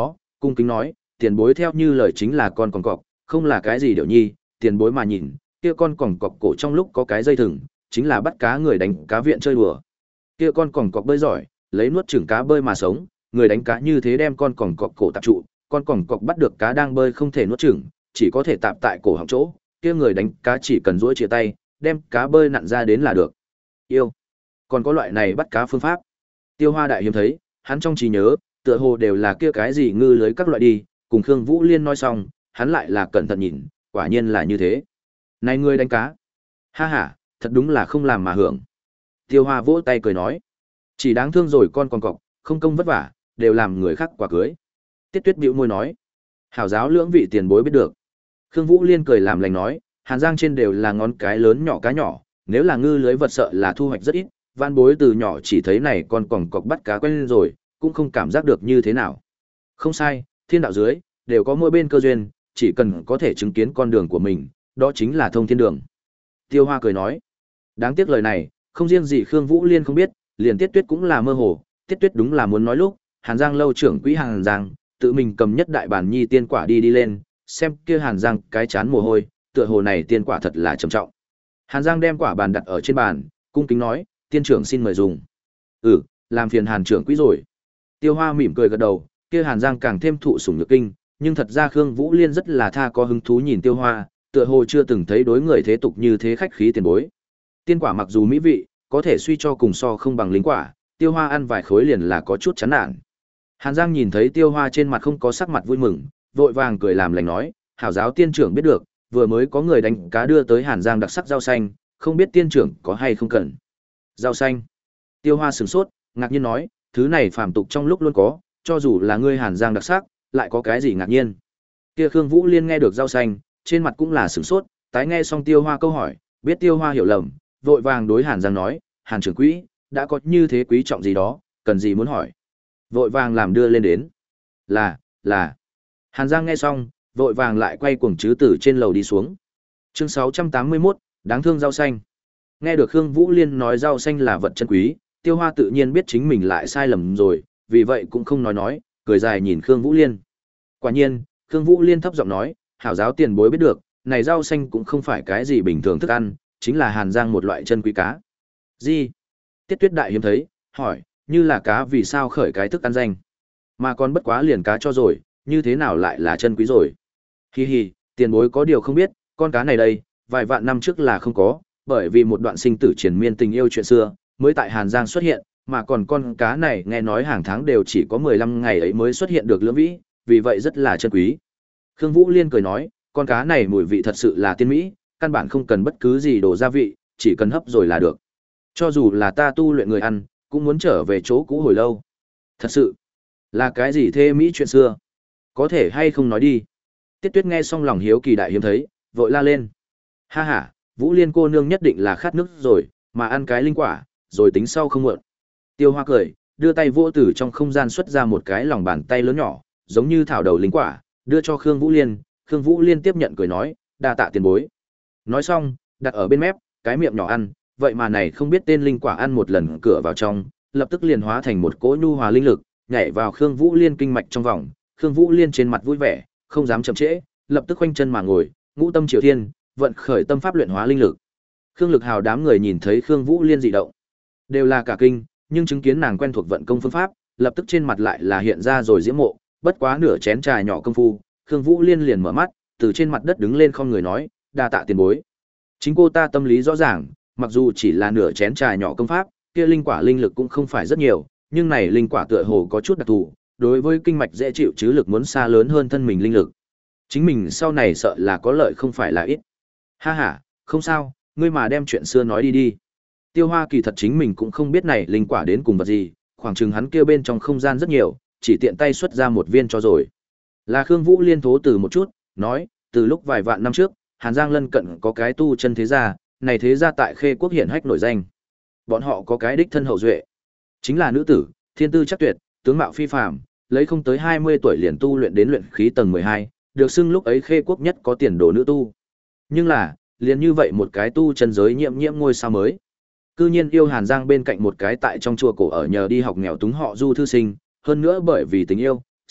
cung kính nói, tiền bối theo như lời chính là con còng cọc, không là cái gì điểu nhi, tiền bối mà nhìn, kia con còng cọc cổ trong lúc có cái dây thừng, chính là bắt cá người đánh cá viện chơi đùa. Kia con còng cọc bơi giỏi, lấy nuốt chửng cá bơi mà sống, người đánh cá như thế đem con còng cọc cổ tạp trụ, con còng cọc bắt được cá đang bơi không thể nuốt chửng, chỉ có thể tạp tại cổ họng chỗ, kia người đánh cá chỉ cần duỗi chia tay, đem cá bơi nặn ra đến là được. Yêu, còn có loại này bắt cá phương pháp. Tiêu Hoa đại hiếm thấy, hắn trong trí nhớ, tựa hồ đều là kia cái gì ngư lưới các loại đi, cùng Khương Vũ Liên nói xong, hắn lại là cẩn thận nhìn, quả nhiên là như thế. Này ngươi đánh cá. Ha ha, thật đúng là không làm mà hưởng. Tiêu Hoa vỗ tay cười nói, chỉ đáng thương rồi con còn cọc, không công vất vả, đều làm người khác quả cưới. Tiết Tuyết bĩu môi nói, hảo giáo lưỡng vị tiền bối biết được. Khương Vũ Liên cười làm lành nói, Hàn Giang trên đều là ngón cái lớn nhỏ cá nhỏ, nếu là ngư lưới vật sợ là thu hoạch rất ít, van bối từ nhỏ chỉ thấy này con còng cọc bắt cá quen rồi, cũng không cảm giác được như thế nào. Không sai, thiên đạo dưới, đều có mỗi bên cơ duyên, chỉ cần có thể chứng kiến con đường của mình, đó chính là thông thiên đường. Tiêu Hoa cười nói, đáng tiếc lời này, không riêng gì Khương Vũ Liên không biết, liền Tiết Tuyết cũng là mơ hồ, Tiết Tuyết đúng là muốn nói lúc, Hàn Giang lâu trưởng quỹ Hàn Giang, tự mình cầm nhất đại bản nhi tiên quả đi đi lên, xem kia Hàn Giang cái chán mồ hôi, tựa hồ này tiên quả thật là trầm trọng. Hàn Giang đem quả bàn đặt ở trên bàn, cung kính nói, tiên trưởng xin mời dùng. Ừ, làm phiền Hàn trưởng quỹ rồi. Tiêu Hoa mỉm cười gật đầu, kia Hàn Giang càng thêm thụ sủng nhược kinh, nhưng thật ra Khương Vũ Liên rất là tha có hứng thú nhìn Tiêu Hoa, tựa hồ chưa từng thấy đối người thế tục như thế khách khí tiền bối. Tiên quả mặc dù mỹ vị, có thể suy cho cùng so không bằng linh quả, Tiêu Hoa ăn vài khối liền là có chút chán nản. Hàn Giang nhìn thấy Tiêu Hoa trên mặt không có sắc mặt vui mừng, vội vàng cười làm lành nói, hảo giáo tiên trưởng biết được, vừa mới có người đánh cá đưa tới Hàn Giang đặc sắc rau xanh, không biết tiên trưởng có hay không cần. Rau xanh. Tiêu Hoa sửng sốt, ngạc nhiên nói, thứ này phàm tục trong lúc luôn có, cho dù là ngươi Hàn Giang đặc sắc, lại có cái gì ngạc nhiên. Kia Khương Vũ Liên nghe được rau xanh, trên mặt cũng là sửng sốt, tái nghe xong Tiêu Hoa câu hỏi, biết Tiêu Hoa hiểu lầm, vội vàng đối Hàn Giang nói, Hàn trưởng quỹ, đã có như thế quý trọng gì đó, cần gì muốn hỏi. Vội vàng làm đưa lên đến. Là, là. Hàn Giang nghe xong, vội vàng lại quay cuồng chứ từ trên lầu đi xuống. Chương sáu trăm tám mươi mốt, đáng thương rau xanh. Nghe được Khương Vũ Liên nói rau xanh là vật chân quý, Tiêu Hoa tự nhiên biết chính mình lại sai lầm rồi, vì vậy cũng không nói nói, cười dài nhìn Khương Vũ Liên. Quả nhiên, Khương Vũ Liên thấp giọng nói, hảo giáo tiền bối biết được, này rau xanh cũng không phải cái gì bình thường thức ăn, chính là Hàn Giang một loại chân quý cá. Gì? Tiết Tuyết đại hiếm thấy, hỏi, như là cá vì sao khởi cái thức ăn danh? Mà còn bất quá liền cá cho rồi, như thế nào lại là chân quý rồi? Hi hi, tiền bối có điều không biết, con cá này đây, vài vạn năm trước là không có, bởi vì một đoạn sinh tử triền miên tình yêu chuyện xưa, mới tại Hàn Giang xuất hiện, mà còn con cá này nghe nói hàng tháng đều chỉ có mười lăm ngày ấy mới xuất hiện được lưỡng vĩ, vì vậy rất là chân quý. Khương Vũ Liên cười nói, con cá này mùi vị thật sự là tiên mỹ, căn bản không cần bất cứ gì đồ gia vị, chỉ cần hấp rồi là được. Cho dù là ta tu luyện người ăn, cũng muốn trở về chỗ cũ hồi lâu. Thật sự, là cái gì thê mỹ chuyện xưa? Có thể hay không nói đi. Tiết Tuyết nghe xong lòng hiếu kỳ đại hiếm thấy, vội la lên. Ha ha, Vũ Liên cô nương nhất định là khát nước rồi, mà ăn cái linh quả, rồi tính sau không muộn. Tiêu Hoa cười, đưa tay vỗ từ trong không gian xuất ra một cái lòng bàn tay lớn nhỏ, giống như thảo đầu linh quả, đưa cho Khương Vũ Liên. Khương Vũ Liên tiếp nhận cười nói, đa tạ tiền bối. Nói xong, đặt ở bên mép, cái miệng nhỏ ăn, vậy mà này không biết tên linh quả ăn một lần cửa vào trong, lập tức liền hóa thành một cỗ nhu hòa linh lực, nhảy vào Khương Vũ Liên kinh mạch trong vòng. Khương Vũ Liên trên mặt vui vẻ, không dám chậm trễ, lập tức khoanh chân mà ngồi, ngũ tâm triều thiên, vận khởi tâm pháp luyện hóa linh lực. Khương Lực Hào đám người nhìn thấy Khương Vũ Liên dị động, đều là cả kinh, nhưng chứng kiến nàng quen thuộc vận công phương pháp, lập tức trên mặt lại là hiện ra rồi diễm mộ, bất quá nửa chén trà nhỏ công phu, Khương Vũ Liên liền mở mắt, từ trên mặt đất đứng lên không người nói, đa tạ tiền bối. Chính cô ta tâm lý rõ ràng, mặc dù chỉ là nửa chén trà nhỏ công pháp, kia linh quả linh lực cũng không phải rất nhiều, nhưng này linh quả tựa hồ có chút đặc thù, đối với kinh mạch dễ chịu chứ lực muốn xa lớn hơn thân mình linh lực. Chính mình sau này sợ là có lợi không phải là ít. Ha ha, không sao, ngươi mà đem chuyện xưa nói đi đi. Tiêu Hoa kỳ thật chính mình cũng không biết này linh quả đến cùng vật gì, khoảng chừng hắn kia bên trong không gian rất nhiều, chỉ tiện tay xuất ra một viên cho rồi. Là Khương Vũ Liên thố từ một chút, nói, từ lúc vài vạn năm trước, Hàn Giang lân cận có cái tu chân thế gia, này thế gia tại Khê Quốc hiển hách nổi danh. Bọn họ có cái đích thân hậu duệ, chính là nữ tử, thiên tư chắc tuyệt, tướng mạo phi phàm, lấy không tới hai mươi tuổi liền tu luyện đến luyện khí tầng mười hai, được xưng lúc ấy Khê Quốc nhất có tiền đồ nữ tu. Nhưng là, liền như vậy một cái tu chân giới nhiễm nhiễm ngôi sao mới. Cư nhiên yêu Hàn Giang bên cạnh một cái tại trong chùa cổ ở nhờ đi học nghèo túng họ Du thư sinh, hơn nữa bởi vì tình yêu,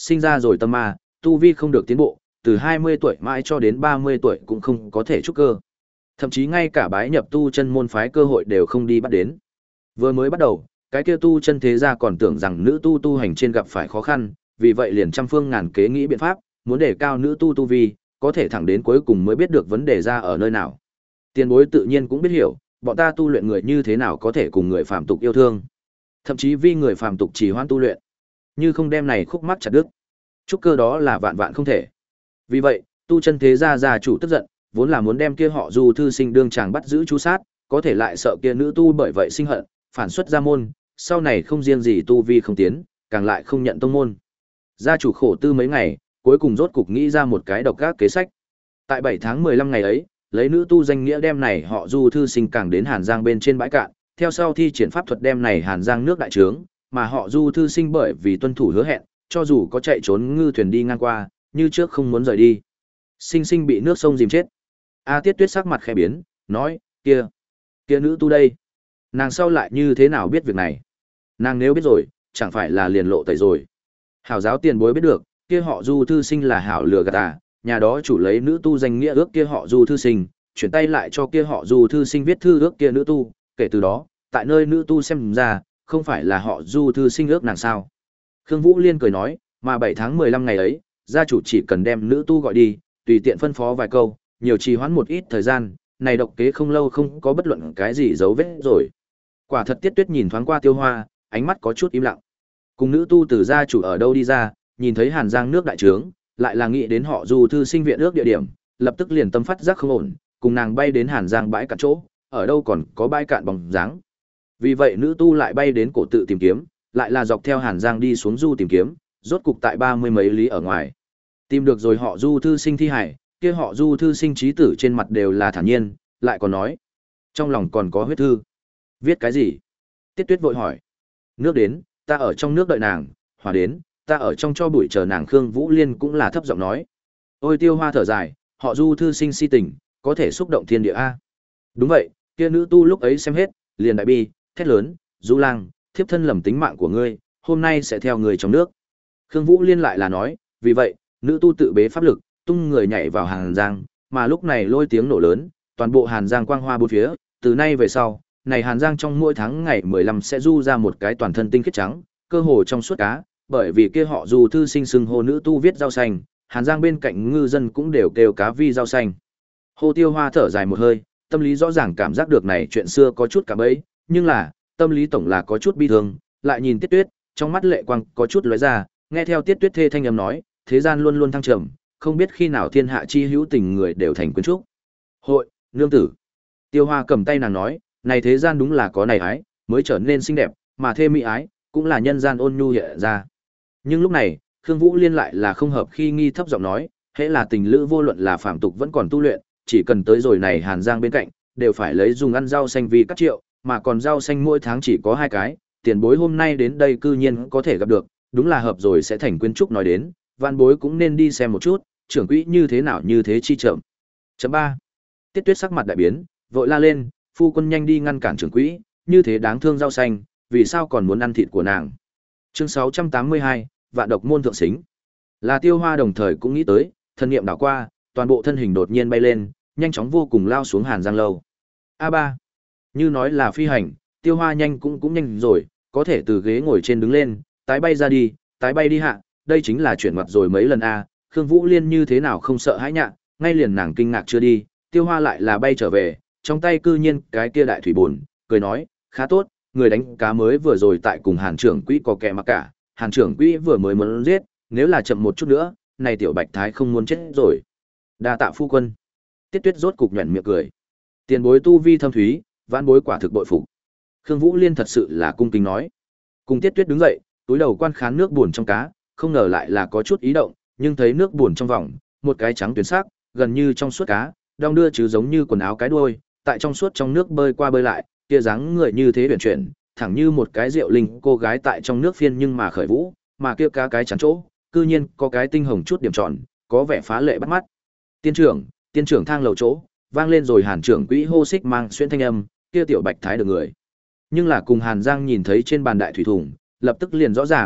sinh ra rồi tâm ma, tu vi không được tiến bộ, từ hai mươi tuổi mãi cho đến ba mươi tuổi cũng không có thể trúc cơ. Thậm chí ngay cả bái nhập tu chân môn phái cơ hội đều không đi bắt đến. Vừa mới bắt đầu, cái kia tu chân thế gia còn tưởng rằng nữ tu tu hành trên gặp phải khó khăn, vì vậy liền trăm phương ngàn kế nghĩ biện pháp, muốn để cao nữ tu tu vi, có thể thẳng đến cuối cùng mới biết được vấn đề ra ở nơi nào. Tiền bối tự nhiên cũng biết hiểu, bọn ta tu luyện người như thế nào có thể cùng người phàm tục yêu thương, thậm chí vì người phàm tục trì hoãn tu luyện, như không đem này khúc mắc chặt đứt, trúc cơ đó là vạn vạn không thể. Vì vậy, tu chân thế gia gia chủ tức giận, vốn là muốn đem kia họ Du thư sinh đương chàng bắt giữ chú sát, có thể lại sợ kia nữ tu bởi vậy sinh hận, phản xuất ra môn, sau này không riêng gì tu vi không tiến, càng lại không nhận tông môn. Gia chủ khổ tư mấy ngày, cuối cùng rốt cục nghĩ ra một cái độc ác kế sách. Tại bảy tháng mười lăm ngày ấy, lấy nữ tu danh nghĩa đem này họ Du thư sinh càng đến Hàn Giang bên trên bãi cạn, theo sau thi triển pháp thuật đem này Hàn Giang nước đại trướng, mà họ Du thư sinh bởi vì tuân thủ hứa hẹn, cho dù có chạy trốn ngư thuyền đi ngang qua, như trước không muốn rời đi. Sinh sinh bị nước sông dìm chết. A Tiết Tuyết sắc mặt khẽ biến, nói, kia, kia nữ tu đây, nàng sau lại như thế nào biết việc này? Nàng nếu biết rồi, chẳng phải là liền lộ tẩy rồi. Hảo giáo tiền bối biết được, kia họ Du thư sinh là hảo lừa gạt à, nhà đó chủ lấy nữ tu danh nghĩa ước kia họ Du thư sinh, chuyển tay lại cho kia họ Du thư sinh viết thư ước kia nữ tu, kể từ đó, tại nơi nữ tu xem ra, không phải là họ Du thư sinh ước nàng sao? Khương Vũ Liên cười nói, mà bảy tháng mười lăm ngày ấy, gia chủ chỉ cần đem nữ tu gọi đi, tùy tiện phân phó vài câu, nhiều trì hoãn một ít thời gian, này độc kế không lâu không có bất luận cái gì dấu vết rồi. Quả thật Tiết Tuyết nhìn thoáng qua Tiêu Hoa, ánh mắt có chút im lặng. Cùng nữ tu từ gia chủ ở đâu đi ra, nhìn thấy Hàn Giang nước đại trướng, lại là nghĩ đến họ Du thư sinh viện ước địa điểm, lập tức liền tâm phát giác không ổn, cùng nàng bay đến Hàn Giang bãi cạn chỗ, ở đâu còn có bãi cạn bóng dáng. Vì vậy nữ tu lại bay đến cổ tự tìm kiếm, lại là dọc theo Hàn Giang đi xuống du tìm kiếm, rốt cục tại ba mươi mấy lý ở ngoài. Tìm được rồi họ Du thư sinh thi hải, kia họ Du thư sinh trí tử trên mặt đều là thản nhiên, lại còn nói, trong lòng còn có huyết thư. Viết cái gì? Tiết Tuyết vội hỏi. Nước đến, ta ở trong nước đợi nàng, hỏa đến, ta ở trong cho bụi chờ nàng. Khương Vũ Liên cũng là thấp giọng nói. Ôi Tiêu Hoa thở dài, họ Du thư sinh si tình, có thể xúc động thiên địa a. Đúng vậy, kia nữ tu lúc ấy xem hết, liền đại bi, thét lớn, Du Lang, thiếp thân lầm tính mạng của ngươi, hôm nay sẽ theo người trong nước. Khương Vũ Liên lại là nói, vì vậy, nữ tu tự bế pháp lực, tung người nhảy vào Hàn Giang, mà lúc này lôi tiếng nổ lớn, toàn bộ Hàn Giang quang hoa bốn phía, từ nay về sau, này Hàn Giang trong mỗi tháng ngày mười lăm sẽ du ra một cái toàn thân tinh khiết trắng, cơ hồ trong suốt cá, bởi vì kia họ Du thư sinh xưng hô nữ tu viết rau xanh, Hàn Giang bên cạnh ngư dân cũng đều kêu cá vi rau xanh. Hồ Tiêu Hoa thở dài một hơi, tâm lý rõ ràng cảm giác được này chuyện xưa có chút cả bấy, nhưng là, tâm lý tổng là có chút bi thương, lại nhìn Tiết Tuyết, trong mắt lệ quang có chút lóe ra, nghe theo Tiết Tuyết thê thanh âm nói, thế gian luôn luôn thăng trầm, không biết khi nào thiên hạ chi hữu tình người đều thành quyến trúc. Hội, nương tử. Tiêu Hoa cầm tay nàng nói, này thế gian đúng là có này ái, mới trở nên xinh đẹp, mà thê mỹ ái, cũng là nhân gian ôn nhu hiện ra. Nhưng lúc này, Khương Vũ Liên lại là không hợp khi nghi thấp giọng nói, hễ là tình lữ vô luận là phạm tục vẫn còn tu luyện, chỉ cần tới rồi này Hàn Giang bên cạnh, đều phải lấy dùng ăn rau xanh vì các triệu, mà còn rau xanh mỗi tháng chỉ có hai cái, tiền bối hôm nay đến đây cư nhiên có thể gặp được, đúng là hợp rồi sẽ thành quyến trúc nói đến, văn bối cũng nên đi xem một chút, trưởng quỹ như thế nào như thế chi chậm. Chấm ba. Tiết Tuyết sắc mặt đại biến, vội la lên, phu quân nhanh đi ngăn cản trưởng quỹ, như thế đáng thương rau xanh, vì sao còn muốn ăn thịt của nàng. Chương sáu trăm tám mươi hai, Vạn độc môn thượng xính. Là Tiêu Hoa đồng thời cũng nghĩ tới, thân niệm đảo qua, toàn bộ thân hình đột nhiên bay lên, nhanh chóng vô cùng lao xuống Hàn Giang lâu. A ba. Như nói là phi hành, Tiêu Hoa nhanh cũng cũng nhanh rồi, có thể từ ghế ngồi trên đứng lên, tái bay ra đi, tái bay đi hạ, đây chính là chuyển mặt rồi mấy lần a. Khương Vũ Liên như thế nào không sợ hãi nhạ, ngay liền nàng kinh ngạc chưa đi, Tiêu Hoa lại là bay trở về, trong tay cư nhiên cái kia đại thủy bồn, cười nói, khá tốt, người đánh cá mới vừa rồi tại cùng Hàn trưởng quỹ có kẻ mà cả, Hàn trưởng quỹ vừa mới muốn giết, nếu là chậm một chút nữa, này tiểu Bạch Thái không muốn chết rồi. Đa tạ phu quân. Tiết Tuyết rốt cục nhuyễn miệng cười. Tiền bối tu vi thâm thúy, vãn bối quả thực bội phục. Khương Vũ Liên thật sự là cung kính nói. Cùng Tiết Tuyết đứng dậy, túi đầu quan khán nước buồn trong cá, không ngờ lại là có chút ý động, nhưng thấy nước buồn trong vòng, một cái trắng tuyến sắc, gần như trong suốt cá, đong đưa chứ giống như quần áo cái đuôi, tại trong suốt trong nước bơi qua bơi lại, kia dáng người như thế huyền chuyển, thẳng như một cái rượu linh cô gái tại trong nước phiên nhưng mà khởi vũ, mà kia cá cái chắn chỗ, cư nhiên có cái tinh hồng chút điểm tròn, có vẻ phá lệ bắt mắt. Tiên trưởng, tiên trưởng thang lầu chỗ, vang lên rồi Hàn trưởng quỹ hô xích mang xuyên thanh âm, kia tiểu Bạch Thái được người. Nhưng là cùng Hàn Giang nhìn thấy trên bàn đại thủy thùng, lập tức liền rõ ràng,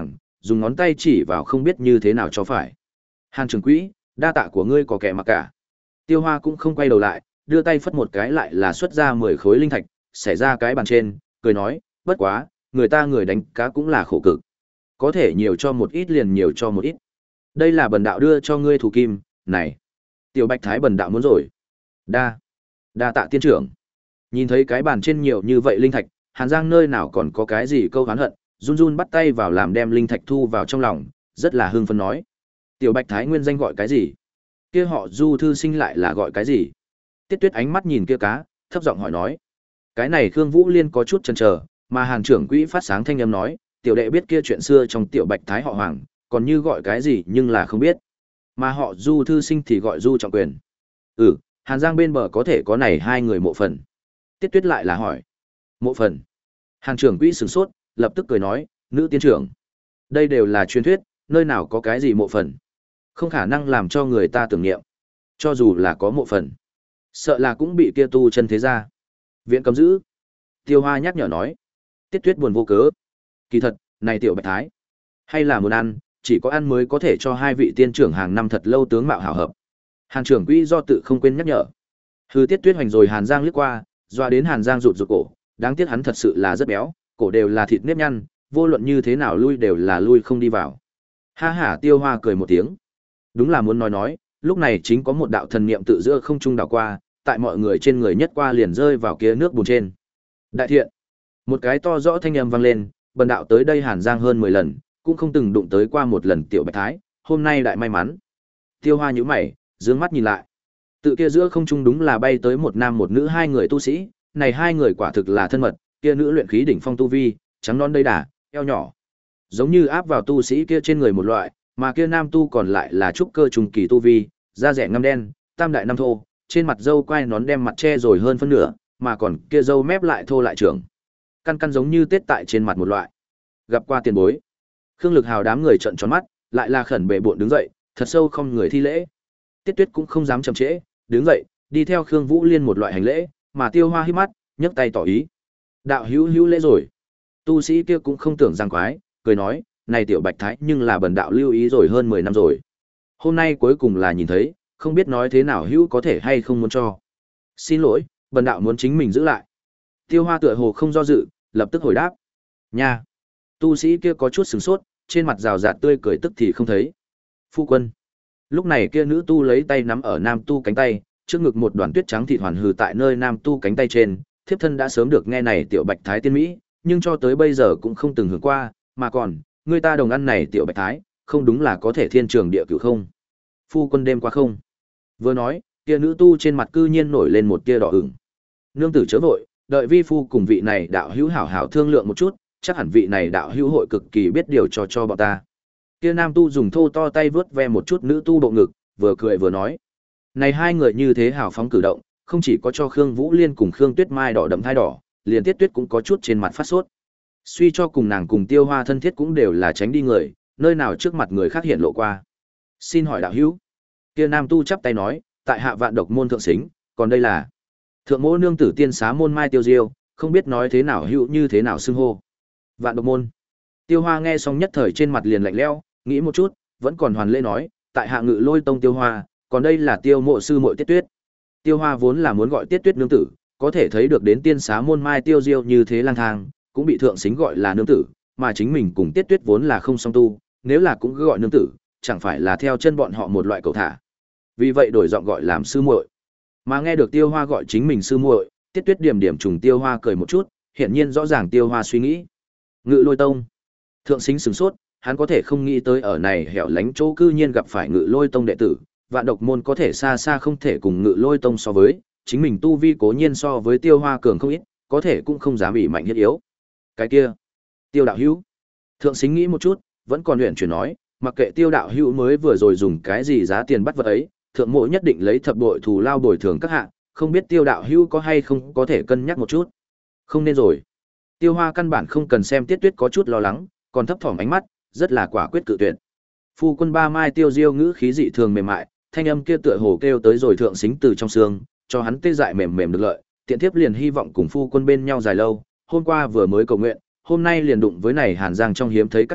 dùng ngón tay chỉ vào không biết như thế nào cho phải. Hàn trưởng quỹ, đa tạ của ngươi có kẻ mà cả. Tiêu Hoa cũng không quay đầu lại, đưa tay phất một cái lại là xuất ra mười khối linh thạch, xẻ ra cái bàn trên, cười nói, bất quá, người ta người đánh cá cũng là khổ cực. Có thể nhiều cho một ít liền nhiều cho một ít. Đây là bần đạo đưa cho ngươi thủ kim, này. Tiểu Bạch Thái bần đạo muốn rồi. Đa, đa tạ tiên trưởng. Nhìn thấy cái bàn trên nhiều như vậy linh thạch, Hàn Giang nơi nào còn có cái gì câu hán hận, run run bắt tay vào làm đem linh thạch thu vào trong lòng, rất là hưng phấn nói. Tiểu Bạch Thái nguyên danh gọi cái gì? Kia họ Du thư sinh lại là gọi cái gì? Tiết Tuyết ánh mắt nhìn kia cá, thấp giọng hỏi nói. Cái này Khương Vũ Liên có chút chần chờ, mà Hàn trưởng quỹ phát sáng thanh âm nói, tiểu đệ biết kia chuyện xưa trong Tiểu Bạch Thái họ Hoàng, còn như gọi cái gì nhưng là không biết. Mà họ Du thư sinh thì gọi Du trọng quyền. Ừ, Hàn Giang bên bờ có thể có này hai người mộ phần. Tiết Tuyết lại là hỏi. Mộ phần. Hàn trưởng quỹ sửng sốt, lập tức cười nói, nữ tiên trưởng. Đây đều là truyền thuyết, nơi nào có cái gì mộ phần. Không khả năng làm cho người ta tưởng niệm. Cho dù là có mộ phần, sợ là cũng bị kia tu chân thế ra. Viện cấm giữ. Tiêu Hoa nhắc nhở nói. Tiết Tuyết buồn vô cớ. Kỳ thật, này Tiểu Bạch Thái. Hay là muốn ăn, chỉ có ăn mới có thể cho hai vị tiên trưởng hàng năm thật lâu tướng mạo hảo hợp. Hàn trưởng quỹ do tự không quên nhắc nhở. Hư Tiết Tuyết hoành rồi Hàn Giang liếc qua, doa đến Hàn Giang rụt rụt cổ, đáng tiếc hắn thật sự là rất béo, cổ đều là thịt nếp nhăn, vô luận như thế nào lui đều là lui không đi vào. Ha ha, Tiêu Hoa cười một tiếng. Đúng là muốn nói nói, lúc này chính có một đạo thần niệm tự giữa không trung đảo qua, tại mọi người trên người nhất qua liền rơi vào kia nước bùn trên. Đại thiện. Một cái to rõ thanh âm vang lên, bần đạo tới đây Hàn Giang hơn mười lần, cũng không từng đụng tới qua một lần Tiểu Bạch Thái, hôm nay đại may mắn. Tiêu Hoa nhíu mày, dương mắt nhìn lại. Tự kia giữa không trung đúng là bay tới một nam một nữ hai người tu sĩ, này hai người quả thực là thân mật, kia nữ luyện khí đỉnh phong tu vi, trắng non đầy đà, eo nhỏ, giống như áp vào tu sĩ kia trên người một loại, mà kia nam tu còn lại là trúc cơ trùng kỳ tu vi, da rẻ ngăm đen, tam đại năm thô, trên mặt râu quai nón đem mặt che rồi hơn phân nửa, mà còn kia râu mép lại thô lại trưởng, căn căn giống như tết tại trên mặt một loại. Gặp qua tiền bối. Khương Lực Hào đám người trợn tròn mắt, lại là khẩn bệ bội đứng dậy, thật sâu không người thi lễ. Tiết Tuyết cũng không dám chậm trễ, đứng dậy, đi theo Khương Vũ Liên một loại hành lễ, mà Tiêu Hoa hít mắt, nhấc tay tỏ ý. Đạo hữu hữu lễ rồi. Tu sĩ kia cũng không tưởng rằng quái, cười nói, này Tiểu Bạch Thái nhưng là bần đạo lưu ý rồi hơn mười năm rồi. Hôm nay cuối cùng là nhìn thấy, không biết nói thế nào hữu có thể hay không muốn cho. Xin lỗi, bần đạo muốn chính mình giữ lại. Tiêu Hoa tựa hồ không do dự, lập tức hồi đáp. Nha. Tu sĩ kia có chút sửng sốt, trên mặt rào rạt tươi cười tức thì không thấy. Phu quân. Lúc này kia nữ tu lấy tay nắm ở nam tu cánh tay, trước ngực một đoàn tuyết trắng thịt hoàn hừ tại nơi nam tu cánh tay trên, thiếp thân đã sớm được nghe này Tiểu Bạch Thái tiên mỹ, nhưng cho tới bây giờ cũng không từng hưởng qua, mà còn, người ta đồng ăn này Tiểu Bạch Thái, không đúng là có thể thiên trường địa cửu không? Phu quân đêm qua không? Vừa nói, kia nữ tu trên mặt cư nhiên nổi lên một tia đỏ ửng. Nương tử chớ vội, đợi vi phu cùng vị này đạo hữu hảo hảo thương lượng một chút, chắc hẳn vị này đạo hữu hội cực kỳ biết điều cho cho bọn ta. Kia nam tu dùng thô to tay vớt ve một chút nữ tu bộ ngực, vừa cười vừa nói. Này hai người như thế hào phóng cử động, không chỉ có cho Khương Vũ Liên cùng Khương Tuyết Mai đỏ đậm thai đỏ, liền Tiết Tuyết cũng có chút trên mặt phát sốt. Suy cho cùng nàng cùng Tiêu Hoa thân thiết cũng đều là tránh đi người, nơi nào trước mặt người khác hiện lộ qua. Xin hỏi đạo hữu. Kia nam tu chắp tay nói, tại hạ Vạn Độc môn thượng xính, còn đây là Thượng Mỗ nương tử tiên xá môn Mai Tiêu Diêu, không biết nói thế nào hữu như thế nào xưng hô. Vạn Độc môn. Tiêu Hoa nghe xong nhất thời trên mặt liền lạnh lẽo, nghĩ một chút, vẫn còn hoàn lễ nói, tại hạ Ngự Lôi tông Tiêu Hoa, còn đây là Tiêu mộ sư muội Tiết Tuyết. Tiêu Hoa vốn là muốn gọi Tiết Tuyết nương tử, có thể thấy được đến tiên xá môn Mai Tiêu Diêu như thế lang thang, cũng bị thượng xính gọi là nương tử, mà chính mình cùng Tiết Tuyết vốn là không song tu, nếu là cũng cứ gọi nương tử, chẳng phải là theo chân bọn họ một loại cầu thả. Vì vậy đổi giọng gọi làm sư muội. Mà nghe được Tiêu Hoa gọi chính mình sư muội, Tiết Tuyết điểm điểm trùng Tiêu Hoa cười một chút, hiển nhiên rõ ràng Tiêu Hoa suy nghĩ. Ngự Lôi tông. Thượng xính sửng sốt, hắn có thể không nghĩ tới ở này hẻo lánh chỗ cư nhiên gặp phải Ngự Lôi tông đệ tử, Vạn Độc môn có thể xa xa không thể cùng Ngự Lôi tông so với, chính mình tu vi cố nhiên so với Tiêu Hoa cường không ít, có thể cũng không dám bị mạnh hiết yếu. Cái kia, Tiêu đạo hữu. Thượng xính nghĩ một chút, vẫn còn luyện chuyển nói, mặc kệ Tiêu đạo hữu mới vừa rồi dùng cái gì giá tiền bắt vật ấy, thượng mộ nhất định lấy thập bội thù lao bồi thường các hạng, không biết Tiêu đạo hữu có hay không có thể cân nhắc một chút. Không nên rồi. Tiêu Hoa căn bản không cần xem Tiết Tuyết có chút lo lắng, còn thấp thỏm ánh mắt, rất là quả quyết cự tuyệt. Phu quân ba mai Tiêu Diêu ngữ khí dị thường mềm mại, thanh âm kia tựa hồ kêu tới rồi thượng xính từ trong xương, cho hắn tê dại mềm mềm được lợi, tiện tiếp liền hy vọng cùng phu quân bên nhau dài lâu, hôm qua vừa mới cầu nguyện, hôm nay liền đụng với này Hàn Giang trong hiếm thấy các vật,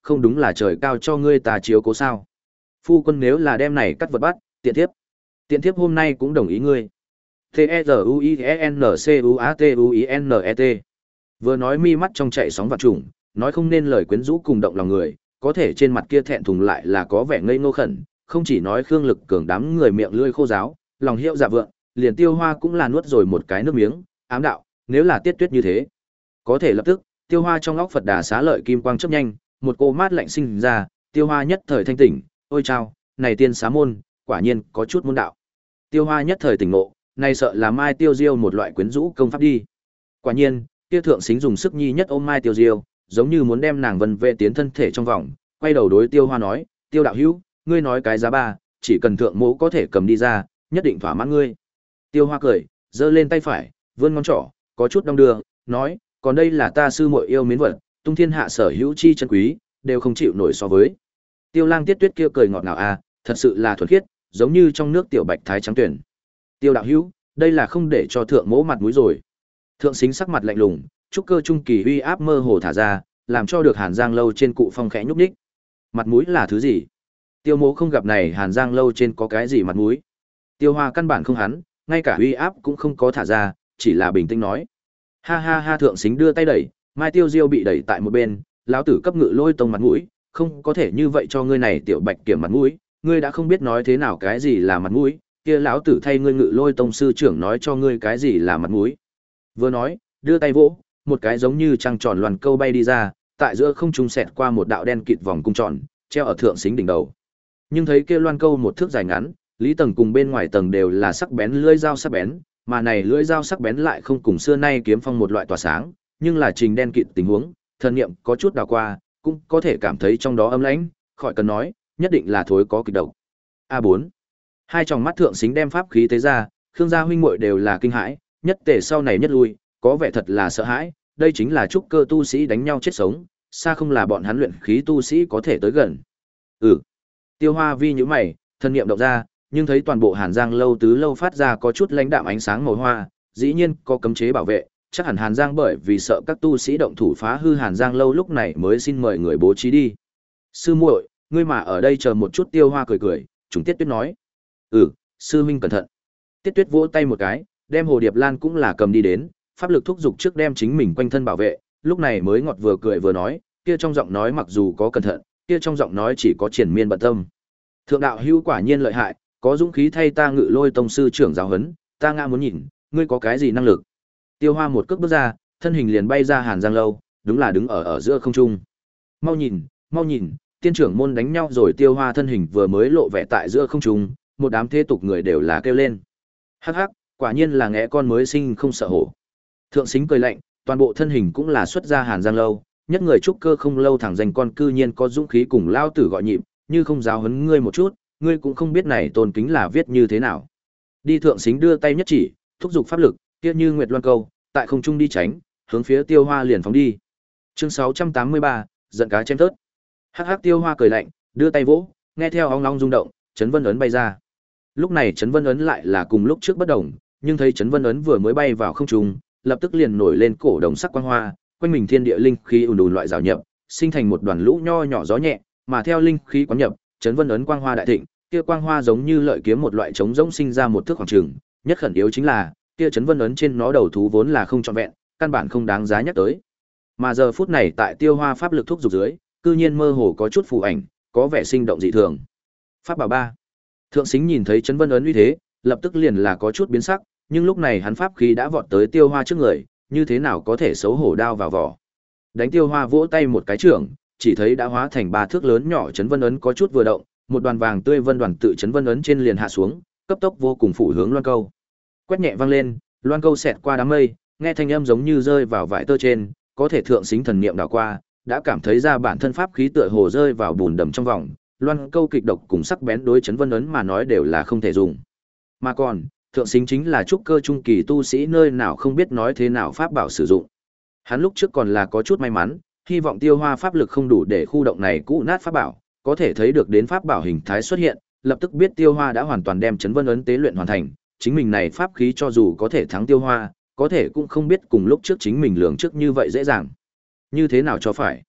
không đúng là trời cao cho ngươi ta chiếu cố sao? Phu quân nếu là đem này cắt vật bắt, tiện thiếp. Tiện thiếp hôm nay cũng đồng ý ngươi. T E R U I E N C U A T U I N E T. Vừa nói mi mắt trong chạy sóng vạn trùng, nói không nên lời quyến rũ cùng động lòng người, có thể trên mặt kia thẹn thùng lại là có vẻ ngây ngô khẩn, không chỉ nói Khương Lực cường đám người miệng lưỡi khô giáo, lòng hiệu dạ vượng, liền Tiêu Hoa cũng là nuốt rồi một cái nước miếng, ám đạo, nếu là Tiết Tuyết như thế, có thể lập tức, Tiêu Hoa trong óc Phật Đà xá lợi kim quang chớp nhanh, một cô mát lạnh sinh ra, Tiêu Hoa nhất thời thanh tỉnh, ôi chao, này tiên xá môn, quả nhiên có chút môn đạo. Tiêu Hoa nhất thời tỉnh ngộ, này sợ là Mai Tiêu Diêu một loại quyến rũ công pháp đi. Quả nhiên, kia thượng xính dùng sức nhi nhất ôm Mai Tiêu Diêu, giống như muốn đem nàng vân vệ tiến thân thể trong vòng, quay đầu đối Tiêu Hoa nói, Tiêu đạo hữu, ngươi nói cái giá ba, chỉ cần thượng mẫu có thể cầm đi ra, nhất định thỏa mãn ngươi. Tiêu Hoa cười, giơ lên tay phải, vươn ngón trỏ, có chút đong đưa, nói, còn đây là ta sư muội yêu mến vật, tung thiên hạ sở hữu chi chân quý, đều không chịu nổi so với. Tiêu Lang Tiết Tuyết kia cười ngọt ngào à, thật sự là thuần khiết, giống như trong nước tiểu bạch thái trắng tuyển. Tiêu đạo hữu, đây là không để cho thượng mẫu mặt mũi rồi. Thượng xính sắc mặt lạnh lùng, trúc cơ trung kỳ uy áp mơ hồ thả ra, làm cho được Hàn Giang lâu trên cụ phong khẽ nhúc nhích. Mặt mũi là thứ gì? Tiêu mẫu không gặp này Hàn Giang lâu trên có cái gì mặt mũi? Tiêu Hoa căn bản không hắn, ngay cả uy áp cũng không có thả ra, chỉ là bình tĩnh nói. Ha ha ha, thượng xính đưa tay đẩy, Mai Tiêu Diêu bị đẩy tại một bên, lão tử cấp ngự lôi tông mặt mũi, không có thể như vậy cho ngươi này tiểu bạch kiểm mặt mũi, ngươi đã không biết nói thế nào cái gì là mặt mũi, kia lão tử thay ngươi ngự lôi tông sư trưởng nói cho ngươi cái gì là mặt mũi. Vừa nói, đưa tay vỗ, một cái giống như trăng tròn loàn câu bay đi ra, tại giữa không trung xẹt qua một đạo đen kịt vòng cung tròn, treo ở thượng xính đỉnh đầu. Nhưng thấy kia loan câu một thước dài ngắn, lý tầng cùng bên ngoài tầng đều là sắc bén lưỡi dao sắc bén, mà này lưỡi dao sắc bén lại không cùng xưa nay kiếm phong một loại tỏa sáng, nhưng là trình đen kịt tình huống, thần niệm có chút đào qua, cũng có thể cảm thấy trong đó âm lãnh, khỏi cần nói, nhất định là thối có kịch độc. A bốn. Hai tròng mắt thượng xính đem pháp khí tế ra, Khương gia huynh muội đều là kinh hãi, nhất tề sau này nhất lui, có vẻ thật là sợ hãi, đây chính là trúc cơ tu sĩ đánh nhau chết sống, xa không là bọn hắn luyện khí tu sĩ có thể tới gần. Ừ. Tiêu Hoa vi nhíu mày, thân niệm động ra, nhưng thấy toàn bộ Hàn Giang lâu tứ lâu phát ra có chút lãnh đạm ánh sáng màu hoa, dĩ nhiên có cấm chế bảo vệ, chắc hẳn Hàn Giang bởi vì sợ các tu sĩ động thủ phá hư Hàn Giang lâu lúc này mới xin mời người bố trí đi. Sư muội, ngươi mà ở đây chờ một chút. Tiêu Hoa cười cười, chúng Tiết Tuyết nói. Ừ, sư huynh cẩn thận. Tiết Tuyết vỗ tay một cái, đem Hồ Điệp Lan cũng là cầm đi đến, pháp lực thúc giục trước đem chính mình quanh thân bảo vệ, lúc này mới ngọt vừa cười vừa nói, kia trong giọng nói mặc dù có cẩn thận, kia trong giọng nói chỉ có triển miên bận tâm. Thượng đạo hữu quả nhiên lợi hại, có dũng khí thay ta ngự lôi tông sư trưởng giáo huấn, ta ngã muốn nhìn, ngươi có cái gì năng lực. Tiêu Hoa một cước bước ra, thân hình liền bay ra Hàn Giang lâu, đúng là đứng ở ở giữa không trung. Mau nhìn, mau nhìn, tiên trưởng môn đánh nhau rồi. Tiêu Hoa thân hình vừa mới lộ vẻ tại giữa không trung, một đám thế tục người đều là kêu lên. Hắc hắc, quả nhiên là ngẽ con mới sinh không sợ hổ. Thượng xính cười lạnh, toàn bộ thân hình cũng là xuất ra Hàn Giang lâu, nhất người trúc cơ không lâu thẳng danh con cư nhiên có dũng khí cùng lao tử gọi nhịp, như không giáo huấn ngươi một chút, ngươi cũng không biết này tôn kính là viết như thế nào. Đi. Thượng xính đưa tay nhất chỉ, thúc giục pháp lực, kia như nguyệt loan câu, tại không trung đi tránh, hướng phía Tiêu Hoa liền phóng đi. Chương sáu trăm tám mươi ba, giận cá chém thớt. Hắc hắc. Tiêu Hoa cười lạnh, đưa tay vỗ, nghe theo ong long rung động, chấn vân ấn bay ra. Lúc này chấn vân ấn lại là cùng lúc trước bất động, nhưng thấy chấn vân ấn vừa mới bay vào không trung, lập tức liền nổi lên cổ đồng sắc quang hoa, quanh mình thiên địa linh khí ùn ùn loại rào nhập, sinh thành một đoàn lũ nho nhỏ gió nhẹ, mà theo linh khí quán nhập, chấn vân ấn quang hoa đại thịnh, kia quang hoa giống như lợi kiếm một loại trống rỗng sinh ra một thước khoảng trường, nhất khẩn yếu chính là, kia chấn vân ấn trên nó đầu thú vốn là không trọn vẹn, căn bản không đáng giá nhắc tới. Mà giờ phút này tại Tiêu Hoa pháp lực thúc dục dưới, cư nhiên mơ hồ có chút phù ảnh, có vẻ sinh động dị thường. Pháp bảo ba. Thượng xính nhìn thấy chấn vân ấn uy thế, lập tức liền là có chút biến sắc, nhưng lúc này hắn pháp khí đã vọt tới Tiêu Hoa trước người, như thế nào có thể xấu hổ đao vào vỏ. Đánh. Tiêu Hoa vỗ tay một cái trưởng, chỉ thấy đã hóa thành ba thước lớn nhỏ chấn vân ấn có chút vừa động, một đoàn vàng tươi vân đoàn tự chấn vân ấn trên liền hạ xuống, cấp tốc vô cùng phủ hướng loan câu. Quét nhẹ vang lên, loan câu xẹt qua đám mây, nghe thanh âm giống như rơi vào vải tơ trên, có thể thượng xính thần niệm đảo qua, đã cảm thấy ra bản thân pháp khí tựa hồ rơi vào bùn đầm trong vòng, loan câu kịch độc cùng sắc bén đối chấn vân ấn mà nói đều là không thể dùng. Mà còn, thượng xính chính là trúc cơ trung kỳ tu sĩ, nơi nào không biết nói thế nào pháp bảo sử dụng. Hắn lúc trước còn là có chút may mắn, hy vọng Tiêu Hoa pháp lực không đủ để khu động này cũ nát pháp bảo, có thể thấy được đến pháp bảo hình thái xuất hiện, lập tức biết Tiêu Hoa đã hoàn toàn đem chấn vân ấn tế luyện hoàn thành, chính mình này pháp khí cho dù có thể thắng Tiêu Hoa, có thể cũng không biết cùng lúc trước chính mình lường trước như vậy dễ dàng. Như thế nào cho phải?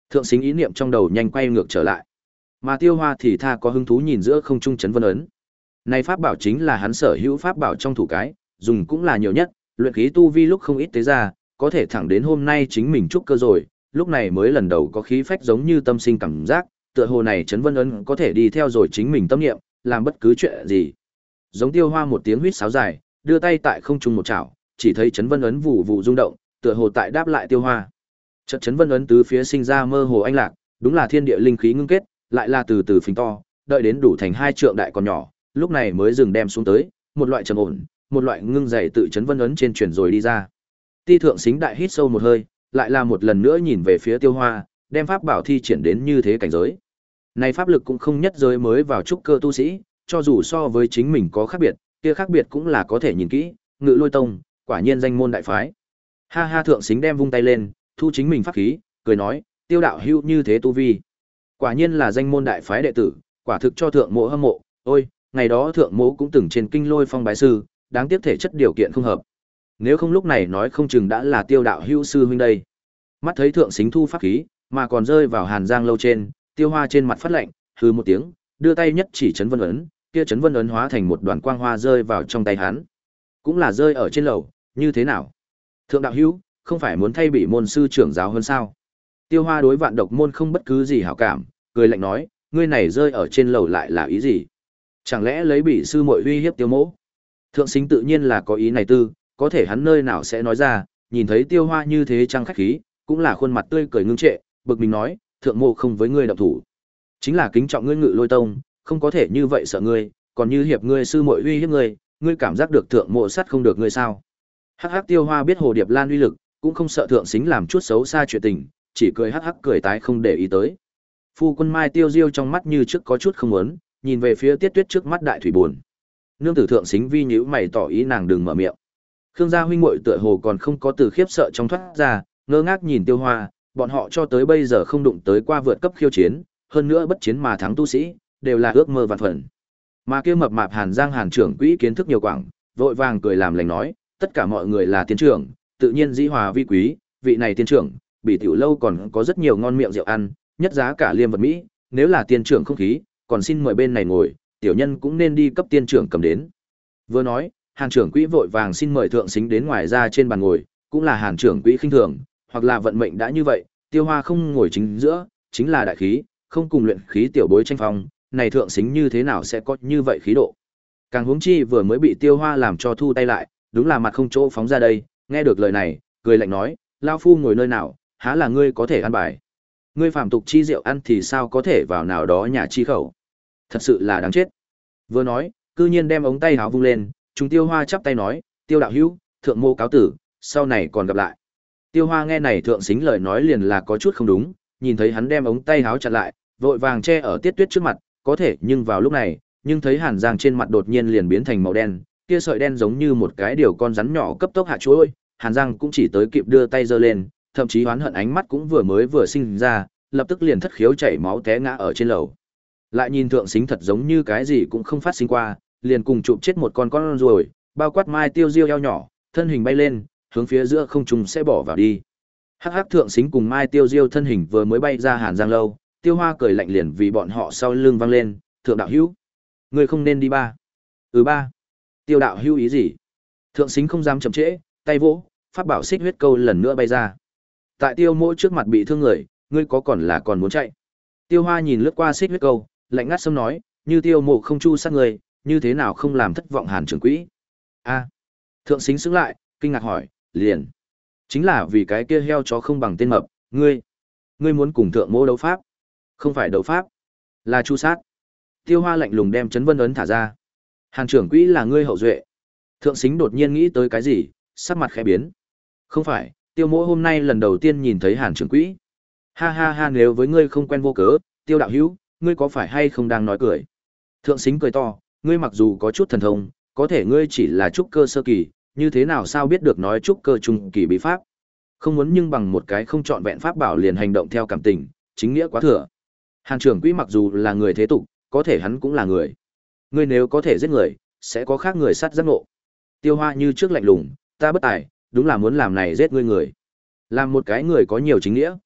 Thượng xính ý niệm trong đầu nhanh quay ngược trở lại. Mà Tiêu Hoa thì tha có hứng thú nhìn giữa không trung chấn vân ấn. Này pháp bảo chính là hắn sở hữu pháp bảo trong thủ cái, dùng cũng là nhiều nhất, luyện khí tu vi lúc không ít tế ra, có thể thẳng đến hôm nay chính mình trúc cơ rồi, lúc này mới lần đầu có khí phách giống như tâm sinh cảm giác, tựa hồ này chấn vân ấn có thể đi theo rồi chính mình tâm niệm, làm bất cứ chuyện gì. Giống Tiêu Hoa một tiếng huýt sáo dài, đưa tay tại không trung một chảo, chỉ thấy chấn vân ấn vụ vụ rung động, tựa hồ tại đáp lại Tiêu Hoa. Chợt chấn vân ấn tứ phía sinh ra mơ hồ anh lạc, đúng là thiên địa linh khí ngưng kết, lại là từ từ phình to, đợi đến đủ thành hai trượng đại còn nhỏ, lúc này mới dừng đem xuống tới, một loại trầm ổn, một loại ngưng dày tự chấn vân ấn trên chuyển rồi đi ra. Ti thượng xính đại hít sâu một hơi, lại là một lần nữa nhìn về phía Tiêu Hoa, đem pháp bảo thi triển đến như thế cảnh giới. Này pháp lực cũng không nhất giới mới vào trúc cơ tu sĩ, cho dù so với chính mình có khác biệt, kia khác biệt cũng là có thể nhìn kỹ, Ngự Lôi Tông, quả nhiên danh môn đại phái. Ha ha, thượng xính đem vung tay lên, thu chính mình pháp khí, cười nói, Tiêu đạo hữu như thế tu vi, quả nhiên là danh môn đại phái đệ tử, quả thực cho thượng mộ hâm mộ. Ôi, ngày đó thượng mộ cũng từng trên kinh Lôi Phong bái sư, đáng tiếc thể chất điều kiện không hợp. Nếu không lúc này nói không chừng đã là Tiêu đạo hữu sư huynh đây. Mắt thấy thượng xính thu pháp khí, mà còn rơi vào Hàn Giang lâu trên, Tiêu Hoa trên mặt phát lạnh, hừ một tiếng, đưa tay nhất chỉ chấn vân ấn, kia chấn vân ấn hóa thành một đoàn quang hoa rơi vào trong tay hắn. Cũng là rơi ở trên lầu, như thế nào? Thượng đạo hữu, không phải muốn thay bị môn sư trưởng giáo hơn sao? Tiêu Hoa đối Vạn Độc môn không bất cứ gì hảo cảm, cười lạnh nói, ngươi này rơi ở trên lầu lại là ý gì? Chẳng lẽ lấy bị sư muội uy hiếp Tiêu mỗ? Thượng xính tự nhiên là có ý này tư, có thể hắn nơi nào sẽ nói ra, nhìn thấy Tiêu Hoa như thế trăng khách khí, cũng là khuôn mặt tươi cười ngưng trệ, bực mình nói, thượng mộ không với ngươi động thủ. Chính là kính trọng ngươi Ngự Lôi Tông, không có thể như vậy sợ ngươi, còn như hiệp ngươi sư muội uy hiếp ngươi, ngươi cảm giác được thượng mộ sát không được ngươi sao? Hắc hắc, Tiêu Hoa biết Hồ Điệp Lan uy lực, cũng không sợ thượng xính làm chút xấu xa chuyện tình, chỉ cười hắc hắc cười tái không để ý tới. Phu quân Mai Tiêu Diêu trong mắt như trước có chút không muốn, nhìn về phía Tiết Tuyết trước mắt đại thủy buồn. Nương tử thượng xính vi nhíu mày tỏ ý nàng đừng mở miệng. Khương gia huynh muội tựa hồ còn không có từ khiếp sợ trong thoát ra, ngơ ngác nhìn Tiêu Hoa, bọn họ cho tới bây giờ không đụng tới qua vượt cấp khiêu chiến, hơn nữa bất chiến mà thắng tu sĩ, đều là ước mơ vạn phần. Mà kia mập mạp Hàn Giang Hàn trưởng quỹ kiến thức nhiều quảng, vội vàng cười làm lành nói, tất cả mọi người là tiên trưởng, tự nhiên dĩ hòa vi quý, vị này tiên trưởng, bị tiểu lâu còn có rất nhiều ngon miệng rượu ăn, nhất giá cả liêm vật mỹ, nếu là tiên trưởng không khí, còn xin mời bên này ngồi, tiểu nhân cũng nên đi cấp tiên trưởng cầm đến. Vừa nói, Hàn trưởng quỹ vội vàng xin mời thượng xính đến ngoài ra trên bàn ngồi, cũng là Hàn trưởng quỹ khinh thường, hoặc là vận mệnh đã như vậy, Tiêu Hoa không ngồi chính giữa, chính là đại khí, không cùng luyện khí tiểu bối tranh phong, này thượng xính như thế nào sẽ có như vậy khí độ. Càng huống chi vừa mới bị Tiêu Hoa làm cho thu tay lại, đúng là mặt không chỗ phóng ra đây, nghe được lời này, cười lạnh nói, lao phu ngồi nơi nào, há là ngươi có thể ăn bài. Ngươi phàm tục chi rượu ăn thì sao có thể vào nào đó nhà chi khẩu. Thật sự là đáng chết. Vừa nói, cư nhiên đem ống tay áo vung lên, chúng Tiêu Hoa chắp tay nói, Tiêu đạo hữu, thượng mô cáo tử, sau này còn gặp lại. Tiêu Hoa nghe này thượng xính lời nói liền là có chút không đúng, nhìn thấy hắn đem ống tay áo chặt lại, vội vàng che ở Tiết Tuyết trước mặt, có thể nhưng vào lúc này, nhưng thấy Hàn Giang trên mặt đột nhiên liền biến thành màu đen, kia sợi đen giống như một cái điều con rắn nhỏ cấp tốc hạ chuỗi, Hàn Giang cũng chỉ tới kịp đưa tay giơ lên, thậm chí oán hận ánh mắt cũng vừa mới vừa sinh ra, lập tức liền thất khiếu chảy máu té ngã ở trên lầu. Lại nhìn thượng xính thật giống như cái gì cũng không phát sinh qua, liền cùng chụp chết một con con ruồi, bao quát Mai Tiêu Diêu eo nhỏ, thân hình bay lên, hướng phía giữa không trung sẽ bỏ vào đi. Hắc hắc, thượng xính cùng Mai Tiêu Diêu thân hình vừa mới bay ra Hàn Giang lâu, Tiêu Hoa cười lạnh liền vì bọn họ sau lưng vang lên, "Thượng đạo hữu, ngươi không nên đi ba." "Ừ ba." "Tiêu đạo hữu ý gì?" Thượng xính không dám chậm trễ, tay vỗ, pháp bảo xích huyết câu lần nữa bay ra. Tại Tiêu Mỗ trước mặt bị thương người, ngươi có còn là còn muốn chạy? Tiêu Hoa nhìn lướt qua xích huyết câu, lạnh ngắt sâm nói, "Như Tiêu Mộ không chu sát người, như thế nào không làm thất vọng Hàn trưởng quỹ?" "A." Thượng xính sững lại, kinh ngạc hỏi, "Liền chính là vì cái kia heo chó không bằng tên mập, ngươi, ngươi muốn cùng thượng mô đấu pháp?" "Không phải đấu pháp, là chu sát." Tiêu Hoa lạnh lùng đem chấn vân ấn thả ra. "Hàn trưởng quỹ là ngươi hậu duệ." Thượng xính đột nhiên nghĩ tới cái gì, sắc mặt khẽ biến. "Không phải, Tiêu Mỗ hôm nay lần đầu tiên nhìn thấy Hàn trưởng quỹ." "Ha ha ha, nếu với ngươi không quen vô cớ, Tiêu đạo hữu, ngươi có phải hay không đang nói cười?" Thượng xính cười to, "Ngươi mặc dù có chút thần thông, có thể ngươi chỉ là trúc cơ sơ kỳ, như thế nào sao biết được nói trúc cơ trung kỳ bí pháp? Không muốn nhưng bằng một cái không chọn vẹn pháp bảo liền hành động theo cảm tình, chính nghĩa quá thừa." Hàn trưởng quỹ mặc dù là người thế tục, có thể hắn cũng là người. Ngươi nếu có thể giết người, sẽ có khác người sát giác ngộ. Tiêu Hoa như trước lạnh lùng, "Ta bất tài, đúng là muốn làm này giết ngươi người. Làm một cái người có nhiều chính nghĩa."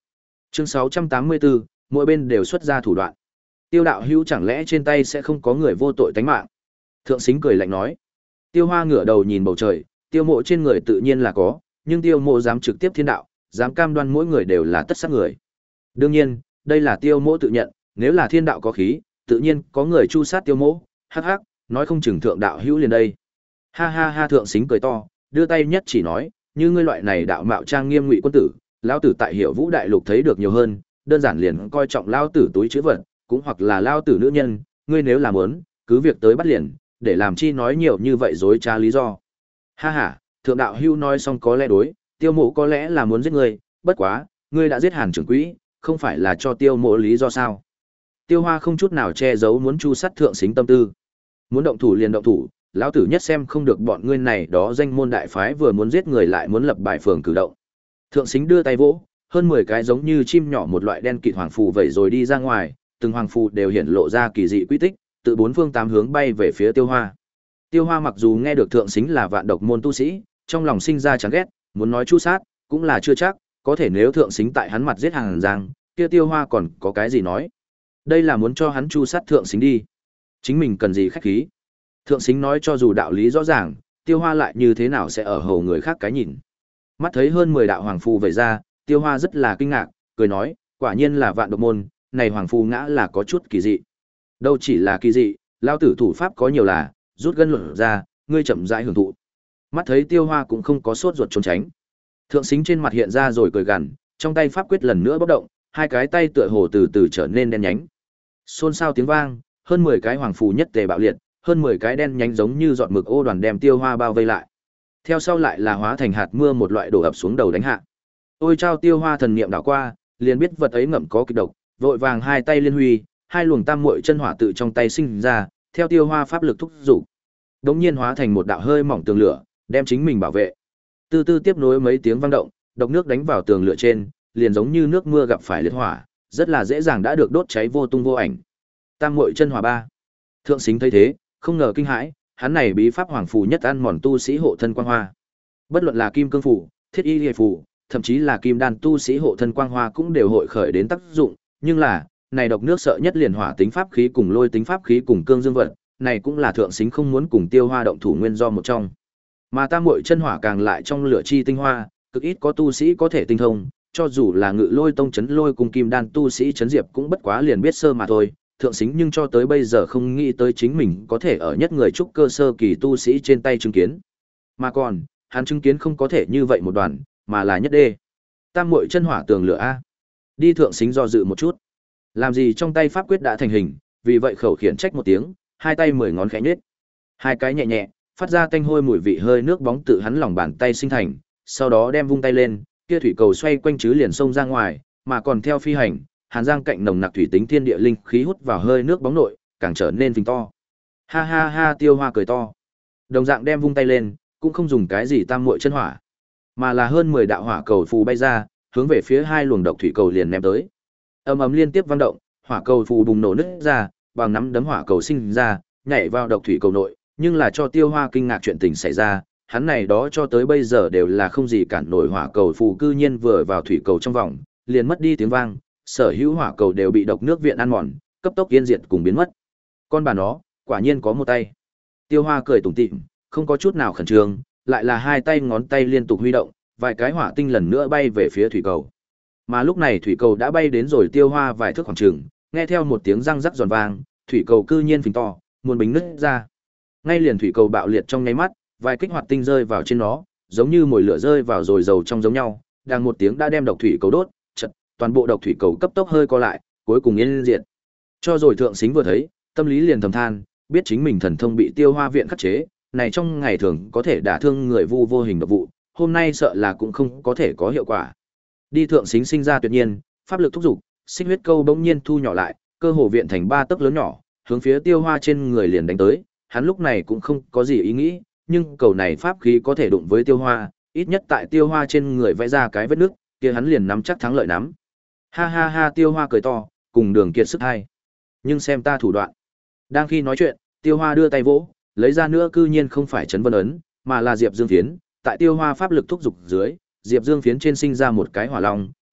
Chương sáu trăm tám mươi bốn, mỗi bên đều xuất ra thủ đoạn. Tiêu đạo hữu chẳng lẽ trên tay sẽ không có người vô tội tánh mạng? Thượng Sính cười lạnh nói. Tiêu Hoa ngửa đầu nhìn bầu trời, Tiêu Mộ trên người tự nhiên là có, nhưng Tiêu Mộ dám trực tiếp thiên đạo, dám cam đoan mỗi người đều là tất sát người. Đương nhiên, đây là Tiêu Mộ tự nhận, nếu là thiên đạo có khí, tự nhiên có người chu sát Tiêu Mộ, hắc hắc, nói không chừng thượng đạo hữu liền đây. Ha ha ha, Thượng Sính cười to, đưa tay nhất chỉ nói, như ngươi loại này đạo mạo trang nghiêm ngụy quân tử, lão tử tại Hiểu Vũ đại lục thấy được nhiều hơn, đơn giản liền coi trọng lão tử túi trữ vật, cũng hoặc là lão tử nữ nhân, ngươi nếu làm muốn, cứ việc tới bắt liền, để làm chi nói nhiều như vậy dối trá lý do. Ha ha, thượng đạo hưu nói xong có lẽ đối, Tiêu Mộ có lẽ là muốn giết ngươi, bất quá, ngươi đã giết Hàn trưởng quỹ, không phải là cho Tiêu Mộ lý do sao? Tiêu Hoa không chút nào che giấu muốn chu sát Thượng Sính tâm tư. Muốn động thủ liền động thủ, lão tử nhất xem không được bọn ngươi này đó danh môn đại phái vừa muốn giết người lại muốn lập bài phường cử động. Thượng Sính đưa tay vỗ, hơn mười cái giống như chim nhỏ một loại đen kịt hoàng phù vẩy rồi đi ra ngoài, từng hoàng phù đều hiển lộ ra kỳ dị quy tích, từ bốn phương tám hướng bay về phía Tiêu Hoa. Tiêu Hoa mặc dù nghe được Thượng Sính là vạn độc môn tu sĩ, trong lòng sinh ra chán ghét, muốn nói chu sát, cũng là chưa chắc, có thể nếu Thượng Sính tại hắn mặt giết Hàn Giang, kia Tiêu Hoa còn có cái gì nói? Đây là muốn cho hắn chu sát Thượng Sính đi. Chính mình cần gì khách khí? Thượng Sính nói cho dù đạo lý rõ ràng, Tiêu Hoa lại như thế nào sẽ ở hầu người khác cái nhìn. Mắt thấy hơn mười đạo hoàng phù vẩy ra, Tiêu Hoa rất là kinh ngạc, cười nói, quả nhiên là vạn độc môn, này hoàng phù ngã là có chút kỳ dị. Đâu chỉ là kỳ dị, lao tử thủ pháp có nhiều là, rút gân luận ra, ngươi chậm rãi hưởng thụ. Mắt thấy Tiêu Hoa cũng không có sốt ruột trốn tránh. Thượng Sính trên mặt hiện ra rồi cười gằn, trong tay pháp quyết lần nữa bốc động, hai cái tay tựa hồ từ từ trở nên đen nhánh. Xôn xao tiếng vang, hơn mười cái hoàng phù nhất tề bạo liệt, hơn mười cái đen nhánh giống như giọt mực ô đoàn đem Tiêu Hoa bao vây lại. Theo sau lại là hóa thành hạt mưa một loại đổ ập xuống đầu đánh hạ. Ôi trao Tiêu Hoa thần niệm đảo qua, liền biết vật ấy ngậm có kịch độc, vội vàng hai tay liên huy, hai luồng tam muội chân hỏa tự trong tay sinh ra, theo Tiêu Hoa pháp lực thúc dục, đống nhiên hóa thành một đạo hơi mỏng tường lửa, đem chính mình bảo vệ. Từ từ tiếp nối mấy tiếng vang động, độc nước đánh vào tường lửa trên, liền giống như nước mưa gặp phải liệt hỏa, rất là dễ dàng đã được đốt cháy vô tung vô ảnh. Tam muội chân hỏa ba. Thượng Sính thấy thế, không ngờ kinh hãi, hắn này bí pháp hoàng phù nhất ăn mòn tu sĩ hộ thân quang hoa. Bất luận là kim cương phù, thiết y liệt phù, thậm chí là kim đan tu sĩ hộ thân quang hoa cũng đều hội khởi đến tác dụng, nhưng là, này độc nước sợ nhất liền hỏa tính pháp khí cùng lôi tính pháp khí cùng cương dương vật, này cũng là Thượng Sính không muốn cùng Tiêu Hoa động thủ nguyên do một trong. Mà tam muội chân hỏa càng lại trong lửa chi tinh hoa, cực ít có tu sĩ có thể tinh thông, cho dù là Ngự Lôi tông chấn lôi cùng kim đan tu sĩ chấn diệp cũng bất quá liền biết sơ mà thôi. Thượng Sính nhưng cho tới bây giờ không nghĩ tới chính mình có thể ở nhất người trúc cơ sơ kỳ tu sĩ trên tay chứng kiến. Mà còn, hắn chứng kiến không có thể như vậy một đoàn, mà là nhất đê. Tam muội chân hỏa tường lửa a. Đi Thượng Sính do dự một chút. Làm gì trong tay pháp quyết đã thành hình, vì vậy khẩu khiển trách một tiếng, hai tay mười ngón khẽ nhếch. Hai cái nhẹ nhẹ, phát ra tanh hôi mùi vị hơi nước bóng tự hắn lòng bàn tay sinh thành, sau đó đem vung tay lên, kia thủy cầu xoay quanh chứ liền xông ra ngoài, mà còn theo phi hành, Hàn Giang cạnh nồng nặc thủy tính thiên địa linh khí hút vào hơi nước bóng nội, càng trở nên phình to. Ha ha ha, Tiêu Hoa cười to. Đồng dạng đem vung tay lên, cũng không dùng cái gì tam muội chân hỏa, mà là hơn mười đạo hỏa cầu phù bay ra, hướng về phía hai luồng độc thủy cầu liền ném tới. Ầm ầm liên tiếp vang động, hỏa cầu phù bùng nổ nứt ra, bằng nắm đấm hỏa cầu sinh ra, nhảy vào độc thủy cầu nội, nhưng là cho Tiêu Hoa kinh ngạc chuyện tình xảy ra, hắn này đó cho tới bây giờ đều là không gì cản nổi hỏa cầu phù cư nhiên vừa vào thủy cầu trong vòng, liền mất đi tiếng vang, sở hữu hỏa cầu đều bị độc nước viện ăn mòn, cấp tốc yên diệt cùng biến mất. Con bà nó, quả nhiên có một tay. Tiêu Hoa cười tủm tỉm, không có chút nào khẩn trương, lại là hai tay ngón tay liên tục huy động, vài cái hỏa tinh lần nữa bay về phía thủy cầu. Mà lúc này thủy cầu đã bay đến rồi Tiêu Hoa vài thước khoảng chừng, nghe theo một tiếng răng rắc giòn vang, thủy cầu cư nhiên phình to, muôn bính nứt ra. Ngay liền thủy cầu bạo liệt trong nháy mắt, vài kích hoạt tinh rơi vào trên nó, giống như mồi lửa rơi vào rồi dầu trong giống nhau, đang một tiếng đã đem độc thủy cầu đốt, chật, toàn bộ độc thủy cầu cấp tốc hơi co lại, cuối cùng yên diệt. Cho rồi Thượng Sính vừa thấy, tâm lý liền thầm than, biết chính mình thần thông bị Tiêu Hoa viện khắc chế, này trong ngày thường có thể đả thương người vu vô hình độc vụ, hôm nay sợ là cũng không có thể có hiệu quả. Đi Thượng Sính sinh ra tuyệt nhiên, pháp lực thúc dục, xích huyết câu bỗng nhiên thu nhỏ lại, cơ hồ viện thành ba tấc lớn nhỏ, hướng phía Tiêu Hoa trên người liền đánh tới, hắn lúc này cũng không có gì ý nghĩ, nhưng cầu này pháp khí có thể đụng với Tiêu Hoa, ít nhất tại Tiêu Hoa trên người vẽ ra cái vết nứt, kia hắn liền nắm chắc thắng lợi nắm. Ha ha ha, Tiêu Hoa cười to, cùng Đường Kiệt sức hai. Nhưng xem ta thủ đoạn. Đang khi nói chuyện, Tiêu Hoa đưa tay vỗ, lấy ra nữa cư nhiên không phải chấn vân ấn, mà là Diệp Dương phiến, tại Tiêu Hoa pháp lực thúc dục dưới, Diệp Dương phiến trên sinh ra một cái hỏa long,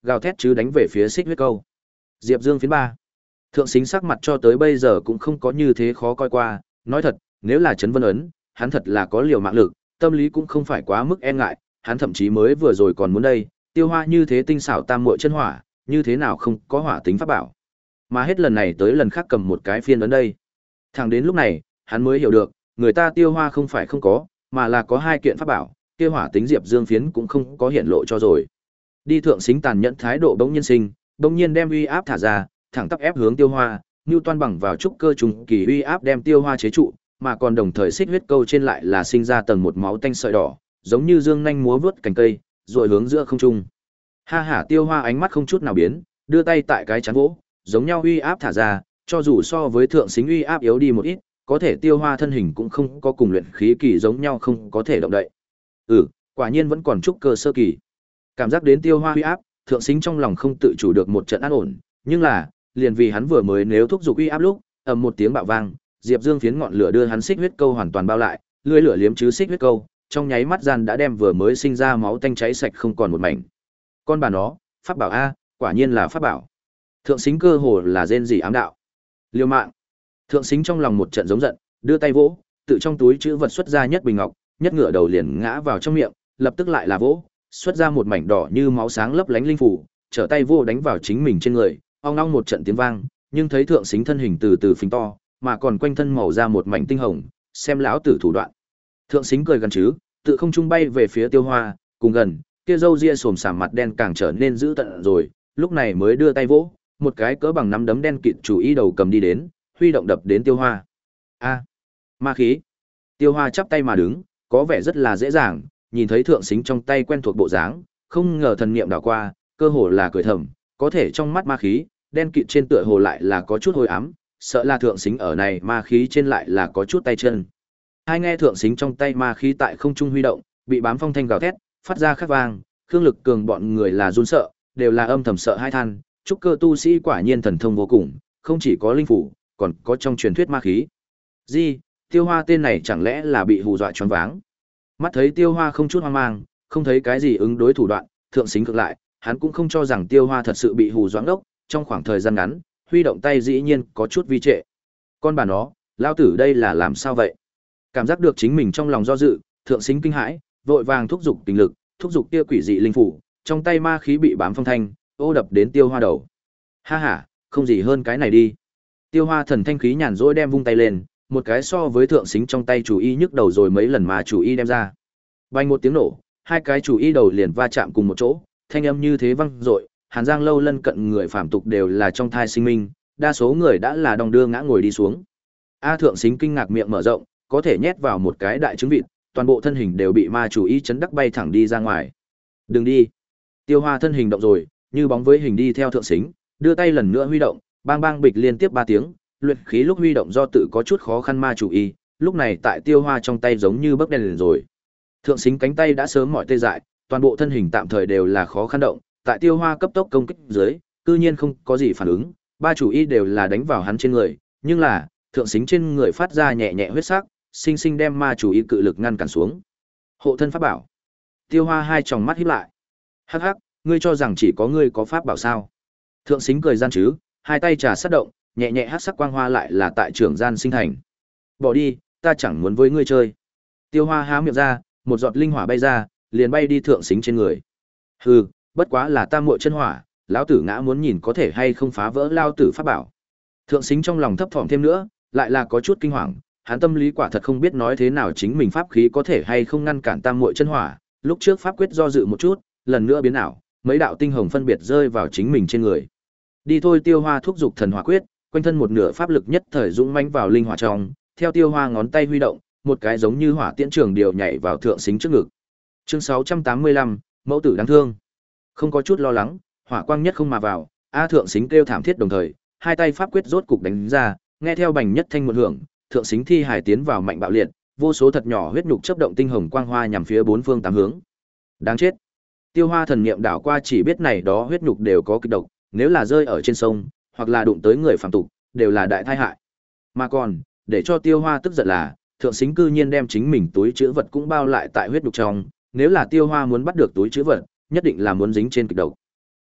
gào thét chứ đánh về phía xích huyết câu. Diệp Dương phiến ba. Thượng Sính sắc mặt cho tới bây giờ cũng không có như thế khó coi qua, nói thật, nếu là Trấn Vân ấn, hắn thật là có liều mạng lực, tâm lý cũng không phải quá mức e ngại, hắn thậm chí mới vừa rồi còn muốn đây, Tiêu Hoa như thế tinh xảo tam muội chân hỏa, như thế nào không có hỏa tính pháp bảo. Mà hết lần này tới lần khác cầm một cái phiên ấn đây. Thẳng đến lúc này, hắn mới hiểu được, người ta Tiêu Hoa không phải không có, mà là có hai kiện pháp bảo, kia hỏa tính Diệp Dương phiến cũng không có hiện lộ cho rồi. Đi Thượng Sính tàn nhẫn thái độ bỗng nhiên sinh, bỗng nhiên đem uy áp thả ra, thẳng tắp ép hướng Tiêu Hoa, Newton bằng vào trúc cơ trùng kỳ uy áp đem Tiêu Hoa chế trụ, mà còn đồng thời xích huyết câu trên lại là sinh ra tầng một máu tanh sợi đỏ, giống như dương nhanh múa vớt cành cây, rồi hướng giữa không trung. Ha ha, Tiêu Hoa ánh mắt không chút nào biến, đưa tay tại cái chắn vỗ, giống nhau uy áp thả ra, cho dù so với Thượng Sính uy áp yếu đi một ít, có thể Tiêu Hoa thân hình cũng không có cùng luyện khí kỳ giống nhau không có thể động đậy. Ừ, quả nhiên vẫn còn trúc cơ sơ kỳ. Cảm giác đến Tiêu Hoa uy áp, Thượng Sính trong lòng không tự chủ được một trận an ổn, nhưng là, liền vì hắn vừa mới nếu thúc giục uy áp lúc, ầm một tiếng bạo vang, Diệp Dương phiến ngọn lửa đưa hắn xích huyết câu hoàn toàn bao lại, lưỡi lửa liếm chứ xích huyết câu, trong nháy mắt gian đã đem vừa mới sinh ra máu tanh cháy sạch không còn một mảnh. Con bà nó, pháp bảo a, quả nhiên là pháp bảo. Thượng Sính cơ hồ là rên rỉ ám đạo. Liêu mạng. Thượng Sính trong lòng một trận giống giận, đưa tay vỗ, tự trong túi chữ vật xuất ra nhất bình ngọc, nhất ngựa đầu liền ngã vào trong miệng, lập tức lại là vỗ, xuất ra một mảnh đỏ như máu sáng lấp lánh linh phủ, trở tay vô đánh vào chính mình trên người, ong ong một trận tiếng vang, nhưng thấy Thượng Sính thân hình từ từ phình to, mà còn quanh thân màu ra một mảnh tinh hồng, xem lão tử thủ đoạn. Thượng Sính cười gần chứ, tự không trung bay về phía Tiêu Hoa, cùng gần, kia râu ria xồm xàm mặt đen càng trở nên dữ tợn rồi, lúc này mới đưa tay vỗ, một cái cỡ bằng nắm đấm đen kịt chủ ý đầu cầm đi đến, huy động đập đến Tiêu Hoa. A, ma khí. Tiêu Hoa chắp tay mà đứng, có vẻ rất là dễ dàng, nhìn thấy Thượng Sính trong tay quen thuộc bộ dáng, không ngờ thần niệm đảo qua, cơ hồ là cười thầm, có thể trong mắt ma khí, đen kịt trên tựa hồ lại là có chút hồi ám, sợ là Thượng Sính ở này ma khí trên lại là có chút tay chân. Hai nghe Thượng Sính trong tay ma khí tại không trung huy động, bị bám phong thanh gào thét, phát ra khắc vang, Khương Lực Cường bọn người là run sợ, đều là âm thầm sợ hai than, trúc cơ tu sĩ quả nhiên thần thông vô cùng, không chỉ có linh phủ, còn có trong truyền thuyết ma khí. Gì, Tiêu Hoa tên này chẳng lẽ là bị hù dọa choáng váng? Mắt thấy Tiêu Hoa không chút hoang mang, không thấy cái gì ứng đối thủ đoạn, Thượng Sính ngược lại, hắn cũng không cho rằng Tiêu Hoa thật sự bị hù dọa ngốc, trong khoảng thời gian ngắn, huy động tay dĩ nhiên có chút vi trệ. Con bà nó, lao tử đây là làm sao vậy? Cảm giác được chính mình trong lòng do dự, Thượng Sính kinh hãi, vội vàng thúc giục tình lực, thúc giục kia quỷ dị linh phủ, trong tay ma khí bị bám phong thanh, ô đập đến Tiêu Hoa đầu. Ha ha, không gì hơn cái này đi. Tiêu Hoa thần thanh khí nhàn rỗi đem vung tay lên, một cái so với Thượng Sính trong tay chủ y nhức đầu rồi mấy lần mà chủ y đem ra. Vang một tiếng nổ, hai cái chủ y đầu liền va chạm cùng một chỗ, thanh âm như thế vang dội, Hàn Giang lâu lân cận người phàm tục đều là trong thai sinh minh, đa số người đã là đong đưa ngã ngồi đi xuống. A Thượng Sính kinh ngạc miệng mở rộng, có thể nhét vào một cái đại trứng vịt, toàn bộ thân hình đều bị ma chủ y chấn đắc bay thẳng đi ra ngoài. Đừng đi. Tiêu Hoa thân hình động rồi, như bóng với hình đi theo Thượng Sính, đưa tay lần nữa huy động, bang bang bịch liên tiếp ba tiếng, luyện khí lúc huy động do tự có chút khó khăn ma chủ y, lúc này tại Tiêu Hoa trong tay giống như bấc đèn liền rồi. Thượng Sính cánh tay đã sớm mỏi tê dại, toàn bộ thân hình tạm thời đều là khó khăn động, tại Tiêu Hoa cấp tốc công kích dưới, cư nhiên không có gì phản ứng, ba chủ y đều là đánh vào hắn trên người, nhưng là, Thượng Sính trên người phát ra nhẹ nhẹ huyết sắc, sinh sinh đem ma chủ y cự lực ngăn cản xuống. Hộ thân pháp bảo. Tiêu Hoa hai tròng mắt híp lại. Hắc hắc, ngươi cho rằng chỉ có ngươi có pháp bảo sao? Thượng Sính cười gian chứ, hai tay trà sát động, nhẹ nhẹ hắc sắc quang hoa lại là tại trưởng gian sinh thành. Bỏ đi, ta chẳng muốn với ngươi chơi. Tiêu Hoa há miệng ra, một giọt linh hỏa bay ra, liền bay đi Thượng Sính trên người. Hừ, bất quá là tam muội chân hỏa, lão tử ngã muốn nhìn có thể hay không phá vỡ lao tử pháp bảo. Thượng Sính trong lòng thấp thỏm thêm nữa, lại là có chút kinh hoàng, hắn tâm lý quả thật không biết nói thế nào chính mình pháp khí có thể hay không ngăn cản tam muội chân hỏa, lúc trước pháp quyết do dự một chút, lần nữa biến ảo, mấy đạo tinh hồng phân biệt rơi vào chính mình trên người. Đi thôi, Tiêu Hoa thúc giục thần hỏa quyết, quanh thân một nửa pháp lực nhất thời dũng mãnh vào linh hỏa trong, theo Tiêu Hoa ngón tay huy động, một cái giống như hỏa tiễn trường điều nhảy vào Thượng Sính trước ngực. Chương sáu trăm tám mươi lăm, mẫu tử đáng thương. Không có chút lo lắng, hỏa quang nhất không mà vào, A Thượng Sính kêu thảm thiết đồng thời, hai tay pháp quyết rốt cục đánh ra, nghe theo bành nhất thanh một hưởng, Thượng Sính thi hải tiến vào mạnh bạo liệt, vô số thật nhỏ huyết nhục chớp động tinh hồng quang hoa nhằm phía bốn phương tám hướng. Đáng chết. Tiêu Hoa thần niệm đảo qua chỉ biết này đó huyết nhục đều có kịch độc, nếu là rơi ở trên sông, hoặc là đụng tới người phàm tục, đều là đại tai hại. Mà còn, để cho Tiêu Hoa tức giận là, Thượng Sính cư nhiên đem chính mình túi trữ vật cũng bao lại tại huyết nhục trong, nếu là Tiêu Hoa muốn bắt được túi trữ vật, nhất định là muốn dính trên kịch độc.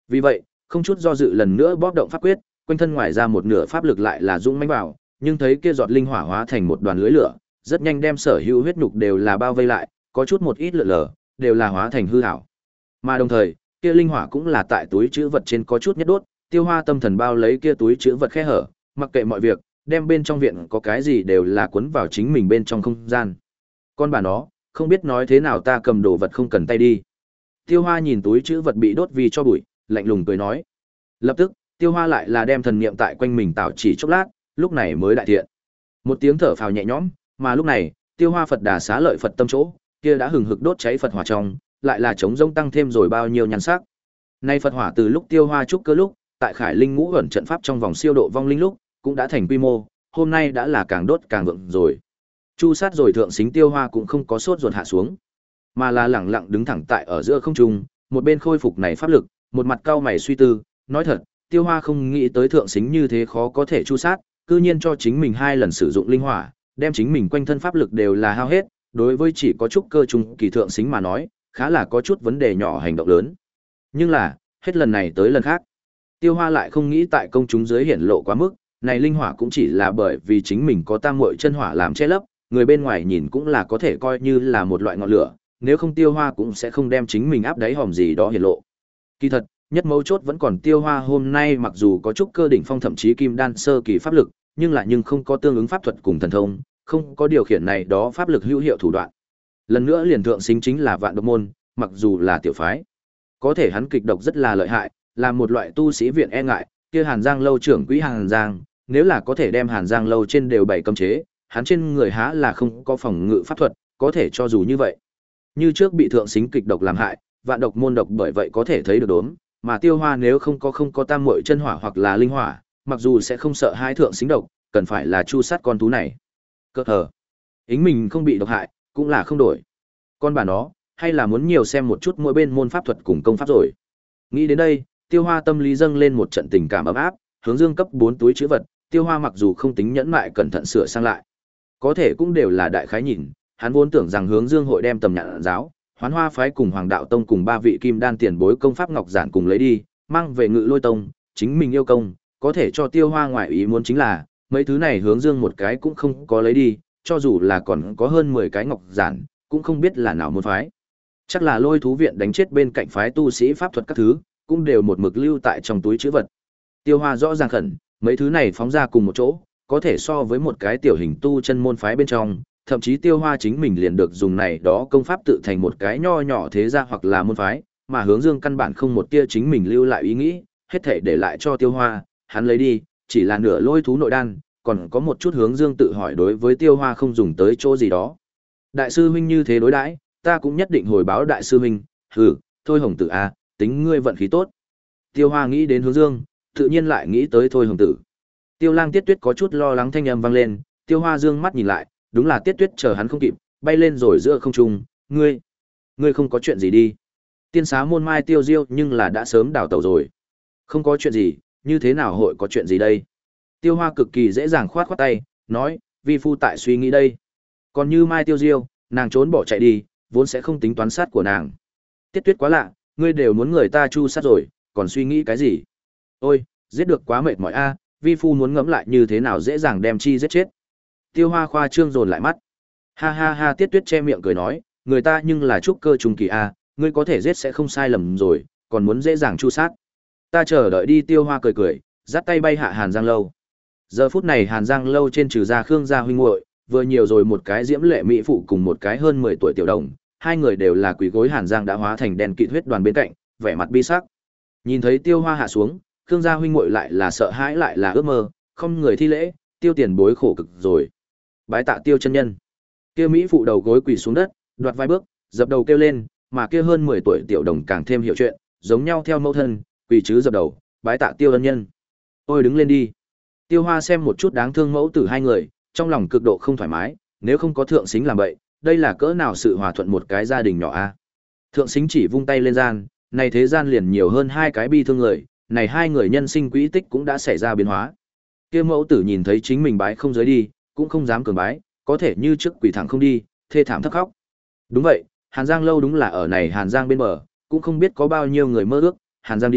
Vì vậy, không chút do dự lần nữa bóp động pháp quyết, quanh thân ngoài ra một nửa pháp lực lại là dũng mãnh vào, nhưng thấy kia giọt linh hỏa hóa thành một đoàn lưới lửa, rất nhanh đem sở hữu huyết nhục đều là bao vây lại, có chút một ít lượn lờ, đều là hóa thành hư ảo. Mà đồng thời, kia linh hỏa cũng là tại túi trữ vật trên có chút nhất đốt, Tiêu Hoa tâm thần bao lấy kia túi trữ vật khe hở, mặc kệ mọi việc, đem bên trong viện có cái gì đều là cuốn vào chính mình bên trong không gian. Con bà nó, không biết nói thế nào ta cầm đồ vật không cần tay đi. Tiêu Hoa nhìn túi trữ vật bị đốt vì cho bụi, lạnh lùng cười nói. Lập tức, Tiêu Hoa lại là đem thần niệm tại quanh mình tạo chỉ chốc lát, lúc này mới đại thiện. Một tiếng thở phào nhẹ nhõm, mà lúc này, Tiêu Hoa Phật Đà xá lợi Phật tâm chỗ, kia đã hừng hực đốt cháy Phật hỏa trong, lại là chống rông tăng thêm rồi bao nhiêu nhan sắc. Nay Phật hỏa từ lúc Tiêu Hoa trúc cơ lúc, tại Khải Linh Ngũ ẩn trận pháp trong vòng siêu độ vong linh lúc, cũng đã thành quy mô, hôm nay đã là càng đốt càng vượng rồi. Chu sát rồi thượng xính Tiêu Hoa cũng không có sốt ruột hạ xuống, mà là lẳng lặng đứng thẳng tại ở giữa không trung, một bên khôi phục này pháp lực, một mặt cau mày suy tư, nói thật, Tiêu Hoa không nghĩ tới thượng xính như thế khó có thể chu sát, cư nhiên cho chính mình hai lần sử dụng linh hỏa, đem chính mình quanh thân pháp lực đều là hao hết, đối với chỉ có chút cơ trung kỳ thượng xính mà nói, khá là có chút vấn đề nhỏ hành động lớn. Nhưng là, hết lần này tới lần khác, Tiêu Hoa lại không nghĩ tại công chúng dưới hiển lộ quá mức, này linh hỏa cũng chỉ là bởi vì chính mình có tam muội chân hỏa làm che lấp, người bên ngoài nhìn cũng là có thể coi như là một loại ngọn lửa, nếu không Tiêu Hoa cũng sẽ không đem chính mình áp đáy hòm gì đó hiển lộ. Kỳ thật, nhất mấu chốt vẫn còn Tiêu Hoa hôm nay mặc dù có chút cơ đỉnh phong thậm chí kim đan sơ kỳ pháp lực, nhưng lại nhưng không có tương ứng pháp thuật cùng thần thông, không có điều khiển này đó pháp lực hữu hiệu thủ đoạn. Lần nữa liền thượng xính chính là Vạn Độc môn, mặc dù là tiểu phái, có thể hắn kịch độc rất là lợi hại, là một loại tu sĩ viện e ngại, kia Hàn Giang lâu trưởng quỹ Hàn Giang, nếu là có thể đem Hàn Giang lâu trên đều bảy cấm chế, hắn trên người há là không có phòng ngự pháp thuật, có thể cho dù như vậy. Như trước bị thượng xính kịch độc làm hại, Vạn Độc môn độc bởi vậy có thể thấy được đốm, mà Tiêu Hoa nếu không có không có tam muội chân hỏa hoặc là linh hỏa, mặc dù sẽ không sợ hai thượng xính độc, cần phải là chu sát con thú này. Cơ hờ, ính mình không bị độc hại, cũng là không đổi. Con bà nó, hay là muốn nhiều xem một chút mỗi bên môn pháp thuật cùng công pháp rồi. Nghĩ đến đây, Tiêu Hoa tâm lý dâng lên một trận tình cảm ấm áp, hướng dương cấp bốn túi chữ vật, Tiêu Hoa mặc dù không tính nhẫn mại cẩn thận sửa sang lại, có thể cũng đều là đại khái nhìn, hắn vốn tưởng rằng hướng dương hội đem tầm nhạn giáo, Hoán Hoa phái cùng Hoàng đạo tông cùng ba vị kim đan tiền bối công pháp ngọc giản cùng lấy đi, mang về Ngự Lôi tông, chính mình yêu công, có thể cho Tiêu Hoa ngoại ý muốn chính là, mấy thứ này hướng dương một cái cũng không có lấy đi, cho dù là còn có hơn mười cái ngọc giản, cũng không biết là nào môn phái. Chắc là Lôi thú viện đánh chết bên cạnh phái tu sĩ pháp thuật các thứ, cũng đều một mực lưu tại trong túi trữ vật. Tiêu Hoa rõ ràng khẩn, mấy thứ này phóng ra cùng một chỗ, có thể so với một cái tiểu hình tu chân môn phái bên trong, thậm chí Tiêu Hoa chính mình liền được dùng này đó công pháp tự thành một cái nho nhỏ thế gia hoặc là môn phái, mà hướng dương căn bản không một tia chính mình lưu lại ý nghĩ, hết thảy để lại cho Tiêu Hoa, hắn lấy đi, chỉ là nửa lôi thú nội đan, còn có một chút hướng dương tự hỏi đối với Tiêu Hoa không dùng tới chỗ gì đó. Đại sư huynh như thế đối đãi, ta cũng nhất định hồi báo đại sư huynh, hừ, thôi hồng tử a, tính ngươi vận khí tốt. Tiêu Hoa nghĩ đến hướng dương, tự nhiên lại nghĩ tới thôi hồng tử. Tiêu Lang Tiết Tuyết có chút lo lắng thanh âm vang lên, Tiêu Hoa dương mắt nhìn lại, đúng là Tiết Tuyết chờ hắn không kịp, bay lên rồi giữa không trung, ngươi, ngươi không có chuyện gì đi. Tiên xá môn mai Tiêu Diêu nhưng là đã sớm đào tẩu rồi. Không có chuyện gì, như thế nào hội có chuyện gì đây? Tiêu Hoa cực kỳ dễ dàng khoát khoát tay, nói, vi phu tại suy nghĩ đây. Còn như mai Tiêu Diêu, nàng trốn bỏ chạy đi, vốn sẽ không tính toán sát của nàng. Tiết Tuyết quá lạ, ngươi đều muốn người ta chu sát rồi, còn suy nghĩ cái gì? Ôi, giết được quá mệt mỏi a, vi phu muốn ngẫm lại như thế nào dễ dàng đem chi giết chết. Tiêu Hoa khoa trương dồn lại mắt. Ha ha ha, Tiết Tuyết che miệng cười nói, người ta nhưng là trúc cơ trung kỳ a, ngươi có thể giết sẽ không sai lầm rồi, còn muốn dễ dàng chu sát. Ta chờ đợi đi. Tiêu Hoa cười cười, dắt tay bay hạ Hàn Giang lâu. Giờ phút này Hàn Giang lâu trên trừ ra Khương gia huynh muội, vừa nhiều rồi một cái diễm lệ mỹ phụ cùng một cái hơn mười tuổi tiểu đồng, hai người đều là quỷ gối Hàn Giang đã hóa thành đèn kịt huyết đoàn bên cạnh, vẻ mặt bi sắc. Nhìn thấy Tiêu Hoa hạ xuống, Khương gia huynh muội lại là sợ hãi lại là ước mơ, không người thi lễ, Tiêu tiền bối khổ cực rồi. Bái tạ Tiêu chân nhân. Kia mỹ phụ đầu gối quỳ xuống đất, đoạt vài bước, dập đầu kêu lên, mà kia hơn mười tuổi tiểu đồng càng thêm hiểu chuyện, giống nhau theo mẫu thân, quỳ chứ dập đầu, bái tạ Tiêu ân nhân. Ôi đứng lên đi. Tiêu Hoa xem một chút đáng thương mẫu tử hai người, trong lòng cực độ không thoải mái, nếu không có thượng xính làm bậy, đây là cỡ nào sự hòa thuận một cái gia đình nhỏ a. Thượng xính chỉ vung tay lên gian, này thế gian liền nhiều hơn hai cái bi thương người, này hai người nhân sinh quỹ tích cũng đã xảy ra biến hóa. Kia mẫu tử nhìn thấy chính mình bái không giới đi, cũng không dám cường bái, có thể như trước quỷ thẳng không đi, thê thảm thấp khóc. Đúng vậy, Hàn Giang lâu đúng là ở này Hàn Giang bên bờ, cũng không biết có bao nhiêu người mơ ước, Hàn Giang đi,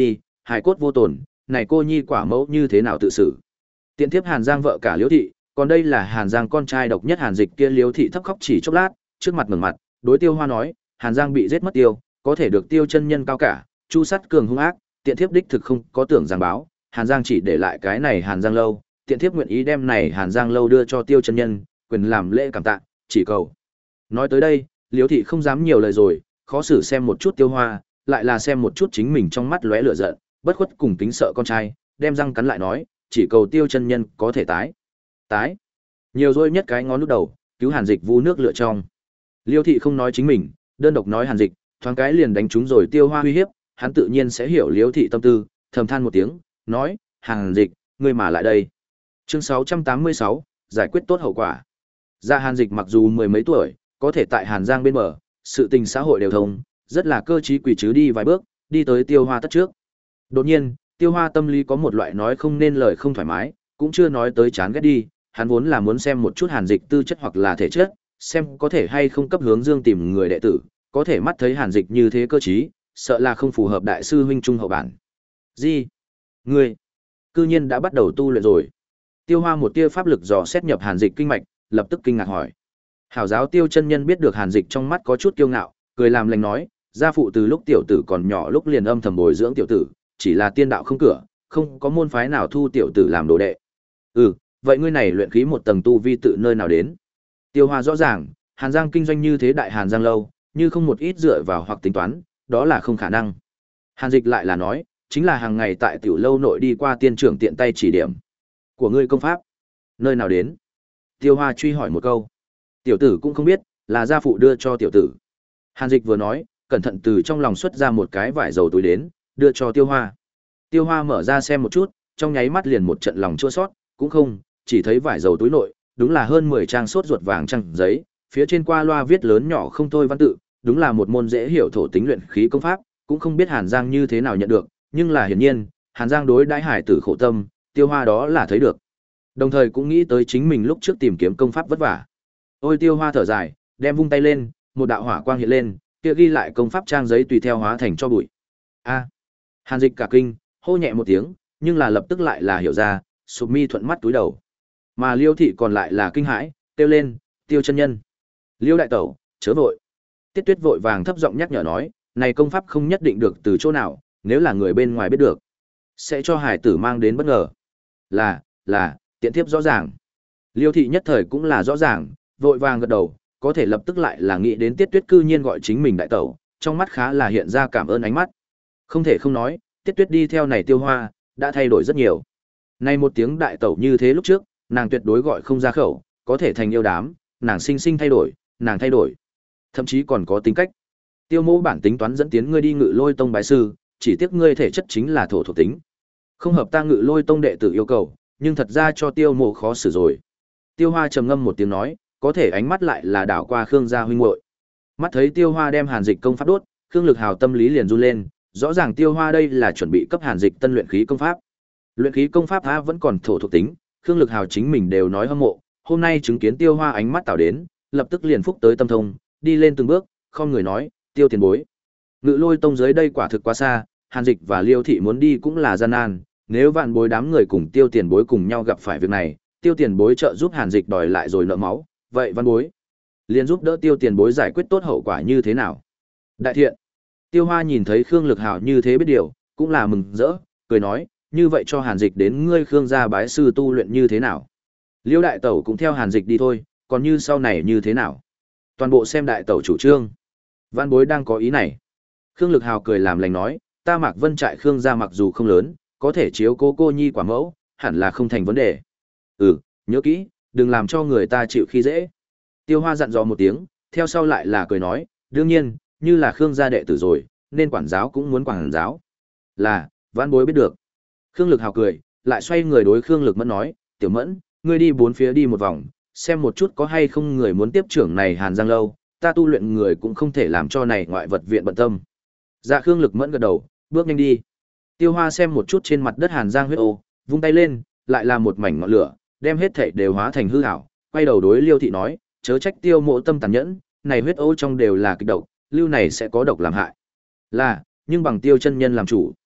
hài cốt vô tổn, này cô nhi quả mẫu như thế nào tự xử. Tiện thiếp Hàn Giang vợ cả Liễu thị, còn đây là Hàn Giang con trai độc nhất Hàn Dịch kia. Liễu thị thấp khóc chỉ chốc lát, trước mặt ngẩng mặt, đối Tiêu Hoa nói, Hàn Giang bị giết mất tiêu, có thể được Tiêu chân nhân cao cả, chu sắt cường hung ác, tiện thiếp đích thực không có tưởng giang báo, Hàn Giang chỉ để lại cái này Hàn Giang lâu, tiện thiếp nguyện ý đem này Hàn Giang lâu đưa cho Tiêu chân nhân, quyền làm lễ cảm tạ, chỉ cầu. Nói tới đây, Liễu thị không dám nhiều lời rồi, khó xử xem một chút Tiêu Hoa, lại là xem một chút chính mình trong mắt lóe lửa giận, bất khuất cùng kính sợ con trai, đem răng cắn lại nói, chỉ cầu Tiêu chân nhân có thể tái. Tái. Nhiều rồi nhất cái ngón lúc đầu, cứu Hàn Dịch vu nước lựa trong. Liêu thị không nói chính mình, đơn độc nói Hàn Dịch, thoáng cái liền đánh trúng rồi Tiêu Hoa uy hiếp, hắn tự nhiên sẽ hiểu Liêu thị tâm tư, thầm than một tiếng, nói, Hàn Dịch, ngươi mà lại đây. Chương sáu trăm tám mươi sáu, giải quyết tốt hậu quả. Ra Hàn Dịch mặc dù mười mấy tuổi, có thể tại Hàn Giang bên bờ, sự tình xã hội đều thông, rất là cơ trí quỷ chứ đi vài bước, đi tới Tiêu Hoa tất trước. Đột nhiên, Tiêu Hoa tâm lý có một loại nói không nên lời không thoải mái, cũng chưa nói tới chán ghét đi, hắn vốn là muốn xem một chút Hàn Dịch tư chất hoặc là thể chất, xem có thể hay không cấp hướng Dương tìm người đệ tử, có thể mắt thấy Hàn Dịch như thế cơ trí, sợ là không phù hợp đại sư huynh trung hậu bản. Gì? Ngươi cư nhiên đã bắt đầu tu luyện rồi? Tiêu Hoa một tia pháp lực dò xét nhập Hàn Dịch kinh mạch, lập tức kinh ngạc hỏi. Hảo giáo Tiêu chân nhân biết được Hàn Dịch trong mắt có chút kiêu ngạo, cười làm lành nói, gia phụ từ lúc tiểu tử còn nhỏ lúc liền âm thầm bồi dưỡng tiểu tử, chỉ là tiên đạo không cửa, không có môn phái nào thu tiểu tử làm đồ đệ. Ừ, vậy ngươi này luyện khí một tầng tu vi tự nơi nào đến? Tiêu Hoa rõ ràng, Hàn Giang kinh doanh như thế đại Hàn Giang lâu, như không một ít dựa vào hoặc tính toán, đó là không khả năng. Hàn Dịch lại là nói, chính là hàng ngày tại tiểu lâu nội đi qua tiên trưởng tiện tay chỉ điểm. Của ngươi công pháp, nơi nào đến? Tiêu Hoa truy hỏi một câu. Tiểu tử cũng không biết, là gia phụ đưa cho tiểu tử. Hàn Dịch vừa nói, cẩn thận từ trong lòng xuất ra một cái vải dầu túi đến, đưa cho Tiêu Hoa. Tiêu Hoa mở ra xem một chút, trong nháy mắt liền một trận lòng chua xót, cũng không, chỉ thấy vải dầu túi nội, đúng là hơn mười trang sốt ruột vàng trăng giấy, phía trên qua loa viết lớn nhỏ không thôi văn tự, đúng là một môn dễ hiểu thổ tính luyện khí công pháp, cũng không biết Hàn Giang như thế nào nhận được, nhưng là hiển nhiên, Hàn Giang đối đãi hải tử khổ tâm, Tiêu Hoa đó là thấy được. Đồng thời cũng nghĩ tới chính mình lúc trước tìm kiếm công pháp vất vả. Ôi Tiêu Hoa thở dài, đem vung tay lên, một đạo hỏa quang hiện lên, kia ghi lại công pháp trang giấy tùy theo hóa thành cho bụi. A. Hàn Dịch cả kinh, hô nhẹ một tiếng, nhưng là lập tức lại là hiểu ra, sụp mi thuận mắt túi đầu. Mà Liêu thị còn lại là kinh hãi, kêu lên, Tiêu chân nhân. Liêu đại tẩu, chớ vội. Tiết Tuyết vội vàng thấp giọng nhắc nhở nói, này công pháp không nhất định được từ chỗ nào, nếu là người bên ngoài biết được, sẽ cho hải tử mang đến bất ngờ. Là, là, tiện thiếp rõ ràng. Liêu thị nhất thời cũng là rõ ràng, vội vàng gật đầu, có thể lập tức lại là nghĩ đến Tiết Tuyết cư nhiên gọi chính mình đại tẩu, trong mắt khá là hiện ra cảm ơn ánh mắt. Không thể không nói, Tiết Tuyết đi theo này Tiêu Hoa, đã thay đổi rất nhiều. Nay một tiếng đại tẩu như thế lúc trước, nàng tuyệt đối gọi không ra khẩu, có thể thành yêu đám, nàng sinh sinh thay đổi, nàng thay đổi. Thậm chí còn có tính cách. Tiêu Mỗ bản tính toán dẫn tiến ngươi đi Ngự Lôi tông bái sư, chỉ tiếc ngươi thể chất chính là thổ thuộc tính. Không hợp ta Ngự Lôi tông đệ tử yêu cầu, nhưng thật ra cho Tiêu Mỗ khó xử rồi. Tiêu Hoa trầm ngâm một tiếng nói, có thể ánh mắt lại là đảo qua Khương gia huynh muội. Mắt thấy Tiêu Hoa đem Hàn Dịch công pháp đốt, Khương Lực Hào tâm lý liền run lên, rõ ràng Tiêu Hoa đây là chuẩn bị cấp Hàn Dịch tân luyện khí công pháp. Luyện khí công pháp a vẫn còn thổ thuộc tính, Khương Lực Hào chính mình đều nói hâm mộ, hôm nay chứng kiến Tiêu Hoa ánh mắt tạo đến, lập tức liền phúc tới tâm thông, đi lên từng bước, không người nói, Tiêu tiền bối. Ngự Lôi tông dưới đây quả thực quá xa, Hàn Dịch và Liêu thị muốn đi cũng là gian nan, nếu vạn bối đám người cùng Tiêu tiền bối cùng nhau gặp phải việc này, Tiêu tiền bối trợ giúp Hàn Dịch đòi lại rồi nợ máu, vậy văn bối liền giúp đỡ Tiêu tiền bối giải quyết tốt hậu quả như thế nào? Đại thiện. Tiêu Hoa nhìn thấy Khương Lực Hào như thế biết điều, cũng là mừng rỡ, cười nói, như vậy cho Hàn Dịch đến ngươi Khương gia bái sư tu luyện như thế nào? Liêu đại tẩu cũng theo Hàn Dịch đi thôi, còn như sau này như thế nào? Toàn bộ xem đại tẩu chủ trương. Văn bối đang có ý này. Khương Lực Hào cười làm lành nói, ta Mạc Vân trại Khương gia mặc dù không lớn, có thể chiếu cố cô nhi quả mẫu, hẳn là không thành vấn đề. Ừ, nhớ kỹ, đừng làm cho người ta chịu khi dễ. Tiêu Hoa dặn dò một tiếng, theo sau lại là cười nói, đương nhiên, như là Khương gia đệ tử rồi, nên quản giáo cũng muốn quản giáo. Là, văn bối biết được. Khương Lực Hào cười, lại xoay người đối Khương Lực Mẫn nói, Tiểu Mẫn, ngươi đi bốn phía đi một vòng, xem một chút có hay không người muốn tiếp trưởng này Hàn Giang lâu, ta tu luyện người cũng không thể làm cho này ngoại vật viện bận tâm. Dạ Khương Lực Mẫn gật đầu, bước nhanh đi. Tiêu Hoa xem một chút trên mặt đất Hàn Giang huyết ô, vung tay lên, lại là một mảnh ngọn lửa, đem hết thảy đều hóa thành hư ảo, quay đầu đối Liêu thị nói, chớ trách Tiêu Mộ tâm tàn nhẫn, này huyết ô trong đều là kịch độc, lưu này sẽ có độc làm hại. Là, nhưng bằng Tiêu chân nhân làm chủ.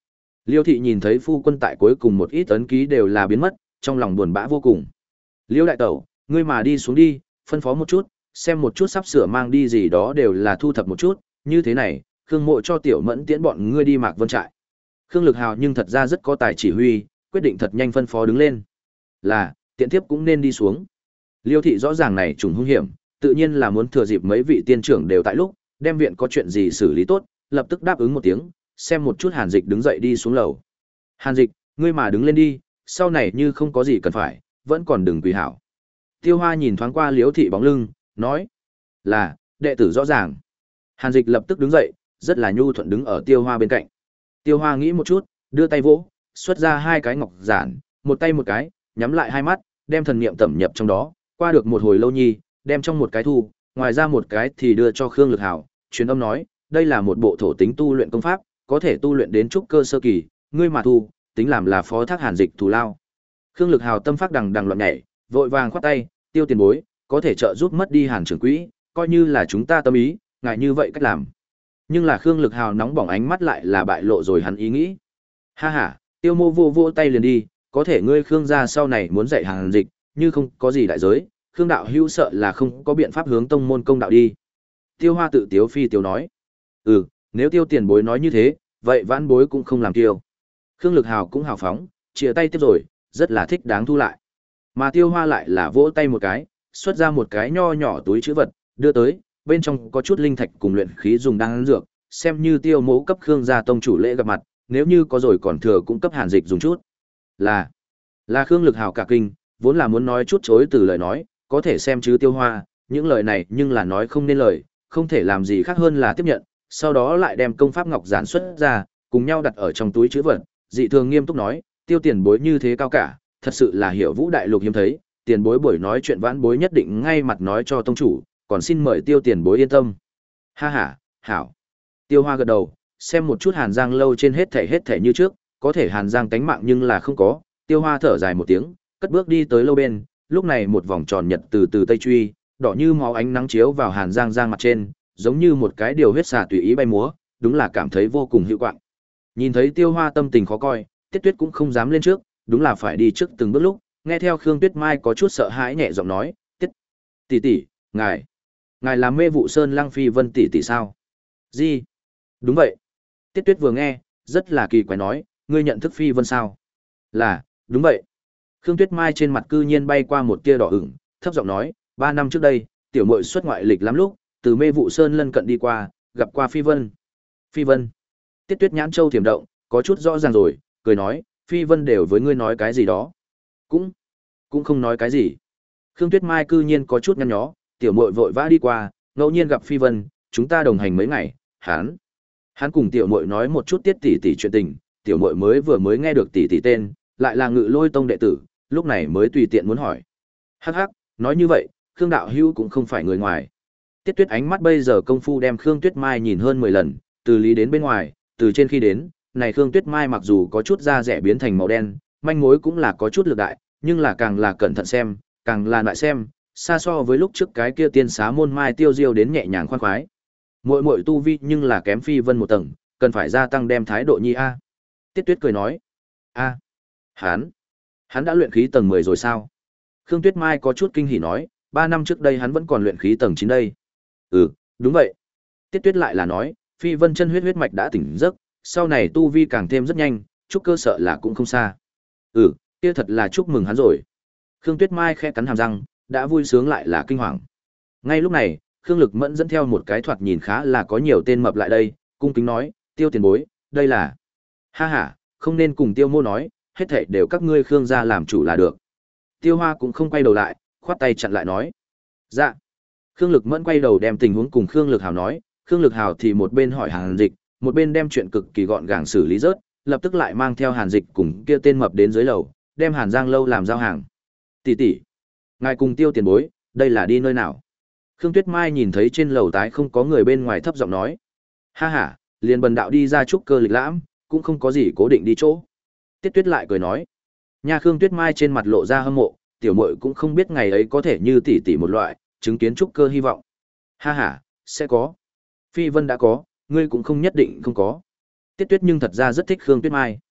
Liêu thị nhìn thấy phu quân tại cuối cùng một ít ấn ký đều là biến mất, trong lòng buồn bã vô cùng. Liêu đại tẩu, ngươi mà đi xuống đi, phân phó một chút, xem một chút sắp sửa mang đi gì đó đều là thu thập một chút, như thế này, Khương Mộ cho Tiểu Mẫn tiễn bọn ngươi đi Mạc Vân trại. Khương Lực Hào nhưng thật ra rất có tài chỉ huy, quyết định thật nhanh phân phó đứng lên. Là, tiện tiếp cũng nên đi xuống. Liêu thị rõ ràng này trùng hung hiểm, tự nhiên là muốn thừa dịp mấy vị tiên trưởng đều tại lúc, đem viện có chuyện gì xử lý tốt, lập tức đáp ứng một tiếng, xem một chút Hàn Dịch đứng dậy đi xuống lầu. Hàn Dịch, ngươi mà đứng lên đi, sau này như không có gì cần phải, vẫn còn đừng quỳ hảo. Tiêu Hoa nhìn thoáng qua Liêu thị bóng lưng, nói là, đệ tử rõ ràng. Hàn Dịch lập tức đứng dậy, rất là nhu thuận đứng ở Tiêu Hoa bên cạnh. Tiêu Hoa nghĩ một chút, đưa tay vỗ, xuất ra hai cái ngọc giản, một tay một cái, nhắm lại hai mắt, đem thần niệm tẩm nhập trong đó, qua được một hồi lâu nhi, đem trong một cái thu, ngoài ra một cái thì đưa cho Khương Lực Hào, truyền âm nói, đây là một bộ thổ tính tu luyện công pháp, có thể tu luyện đến trúc cơ sơ kỳ, ngươi mà thu, tính làm là phó thác Hàn Dịch thù lao. Khương Lực Hào tâm phát đằng đằng loạn nhảy, vội vàng khoát tay, Tiêu tiền bối, có thể trợ giúp mất đi Hàn trưởng quỹ, coi như là chúng ta tâm ý, ngại như vậy cách làm. Nhưng là Khương Lực Hào nóng bỏng ánh mắt lại là bại lộ rồi hắn ý nghĩ. Ha ha, Tiêu Mô vô vô tay liền đi, có thể ngươi Khương gia sau này muốn dạy Hàn Dịch, như không có gì đại giới, Khương đạo hữu sợ là không có biện pháp hướng tông môn công đạo đi. Tiêu Hoa tự tiếu phi tiếu nói. Ừ, nếu Tiêu tiền bối nói như thế, vậy vãn bối cũng không làm tiêu. Khương Lực Hào cũng hào phóng, chia tay tiếp rồi, rất là thích đáng thu lại. Mà Tiêu Hoa lại là vỗ tay một cái, xuất ra một cái nho nhỏ túi trữ vật, đưa tới, bên trong có chút linh thạch cùng luyện khí dùng đan dược, xem như Tiêu mẫu cấp Khương gia tông chủ lễ gặp mặt, nếu như có rồi còn thừa cũng cấp Hàn Dịch dùng chút. Là, là Khương Lực Hào cả kinh, vốn là muốn nói chút chối từ lời nói, có thể xem chứ Tiêu Hoa, những lời này nhưng là nói không nên lời, không thể làm gì khác hơn là tiếp nhận, sau đó lại đem công pháp ngọc giản xuất ra, cùng nhau đặt ở trong túi trữ vật, dị thường nghiêm túc nói, Tiêu tiền bối như thế cao cả, thật sự là hiểu vũ đại lục hiếm thấy, tiền bối buổi nói chuyện vãn bối nhất định ngay mặt nói cho tông chủ, còn xin mời Tiêu tiền bối yên tâm. Ha ha, hảo. Tiêu Hoa gật đầu, xem một chút Hàn Giang lâu trên hết thể hết thể như trước, có thể Hàn Giang tánh mạng nhưng là không có, Tiêu Hoa thở dài một tiếng, cất bước đi tới lâu bên, lúc này một vòng tròn nhật từ từ tây truy, đỏ như máu ánh nắng chiếu vào Hàn Giang Giang mặt trên, giống như một cái điều huyết xà tùy ý bay múa, đúng là cảm thấy vô cùng hữu quạng. Nhìn thấy Tiêu Hoa tâm tình khó coi, Tiết Tuyết cũng không dám lên trước, đúng là phải đi trước từng bước lúc, nghe theo Khương Tuyết Mai có chút sợ hãi nhẹ giọng nói, "Tiết tỷ tỷ, ngài, ngài là Mê Vụ Sơn Lăng Phi Vân tỷ tỷ sao?" "Gì?" "Đúng vậy." Tiết Tuyết vừa nghe, rất là kỳ quái nói, "Ngươi nhận thức Phi Vân sao?" "Là, đúng vậy." Khương Tuyết Mai trên mặt cư nhiên bay qua một tia đỏ ửng, thấp giọng nói, ba năm trước đây, tiểu muội xuất ngoại lịch lắm lúc, từ Mê Vụ Sơn lân cận đi qua, gặp qua Phi Vân." "Phi Vân?" Tiết Tuyết nhãn châu thiểm động, có chút rõ ràng rồi, cười nói, "Phi Vân đều với ngươi nói cái gì đó?" "Cũng, cũng không nói cái gì." Khương Tuyết Mai cư nhiên có chút nhăn nhó, tiểu muội vội vã đi qua, ngẫu nhiên gặp Phi Vân, chúng ta đồng hành mấy ngày, hắn, hắn cùng tiểu muội nói một chút Tiết tỷ tỷ chuyện tình, tiểu muội mới vừa mới nghe được tỷ tỷ tên, lại là Ngự Lôi tông đệ tử, lúc này mới tùy tiện muốn hỏi. Hắc hắc, nói như vậy, Khương đạo hữu cũng không phải người ngoài. Tiết Tuyết ánh mắt bây giờ công phu đem Khương Tuyết Mai nhìn hơn mười lần, từ lý đến bên ngoài, từ trên khi đến, này Khương Tuyết Mai mặc dù có chút da rẻ biến thành màu đen, manh mối cũng là có chút lực đại, nhưng là càng là cẩn thận xem, càng là lại xem, xa so với lúc trước cái kia tiên xá môn mai tiêu diêu đến nhẹ nhàng khoan khoái. Muội muội tu vi nhưng là kém Phi Vân một tầng, cần phải gia tăng đem thái độ nhi a. Tiết Tuyết cười nói, "A, hắn, hắn đã luyện khí tầng mười rồi sao?" Khương Tuyết Mai có chút kinh hỉ nói, ba năm trước đây hắn vẫn còn luyện khí tầng chín đây. "Ừ, đúng vậy." Tiết Tuyết lại là nói, Phi Vân chân huyết huyết mạch đã tỉnh giấc, sau này tu vi càng thêm rất nhanh, chúc cơ sợ là cũng không xa. "Ừ, kia thật là chúc mừng hắn rồi." Khương Tuyết Mai khẽ cắn hàm răng, đã vui sướng lại là kinh hoàng. Ngay lúc này, Khương Lực Mẫn dẫn theo một cái thoạt nhìn khá là có nhiều tên mập lại đây, cung kính nói, "Tiêu tiền bối, đây là..." "Ha ha, không nên cùng Tiêu mô nói, hết thảy đều các ngươi Khương gia làm chủ là được." Tiêu Hoa cũng không quay đầu lại, khoát tay chặn lại nói, "Dạ." Khương Lực Mẫn quay đầu đem tình huống cùng Khương Lực Hào nói, Khương Lực Hào thì một bên hỏi Hàn Dịch, một bên đem chuyện cực kỳ gọn gàng xử lý rớt, lập tức lại mang theo Hàn Dịch cùng kia tên mập đến dưới lầu, đem Hàn Giang lâu làm giao hàng. "Tỷ tỷ, ngài cùng Tiêu tiền bối, đây là đi nơi nào?" Khương Tuyết Mai nhìn thấy trên lầu tái không có người bên ngoài thấp giọng nói, "Ha ha, liền bần đạo đi ra trúc cơ lịch lãm, cũng không có gì cố định đi chỗ." Tiết Tuyết lại cười nói, nha. Khương Tuyết Mai trên mặt lộ ra hâm mộ, tiểu muội cũng không biết ngày ấy có thể như tỷ tỷ một loại, chứng kiến trúc cơ hy vọng. "Ha ha, sẽ có. Phi Vân đã có, ngươi cũng không nhất định không có." Tiết Tuyết nhưng thật ra rất thích Khương Tuyết Mai.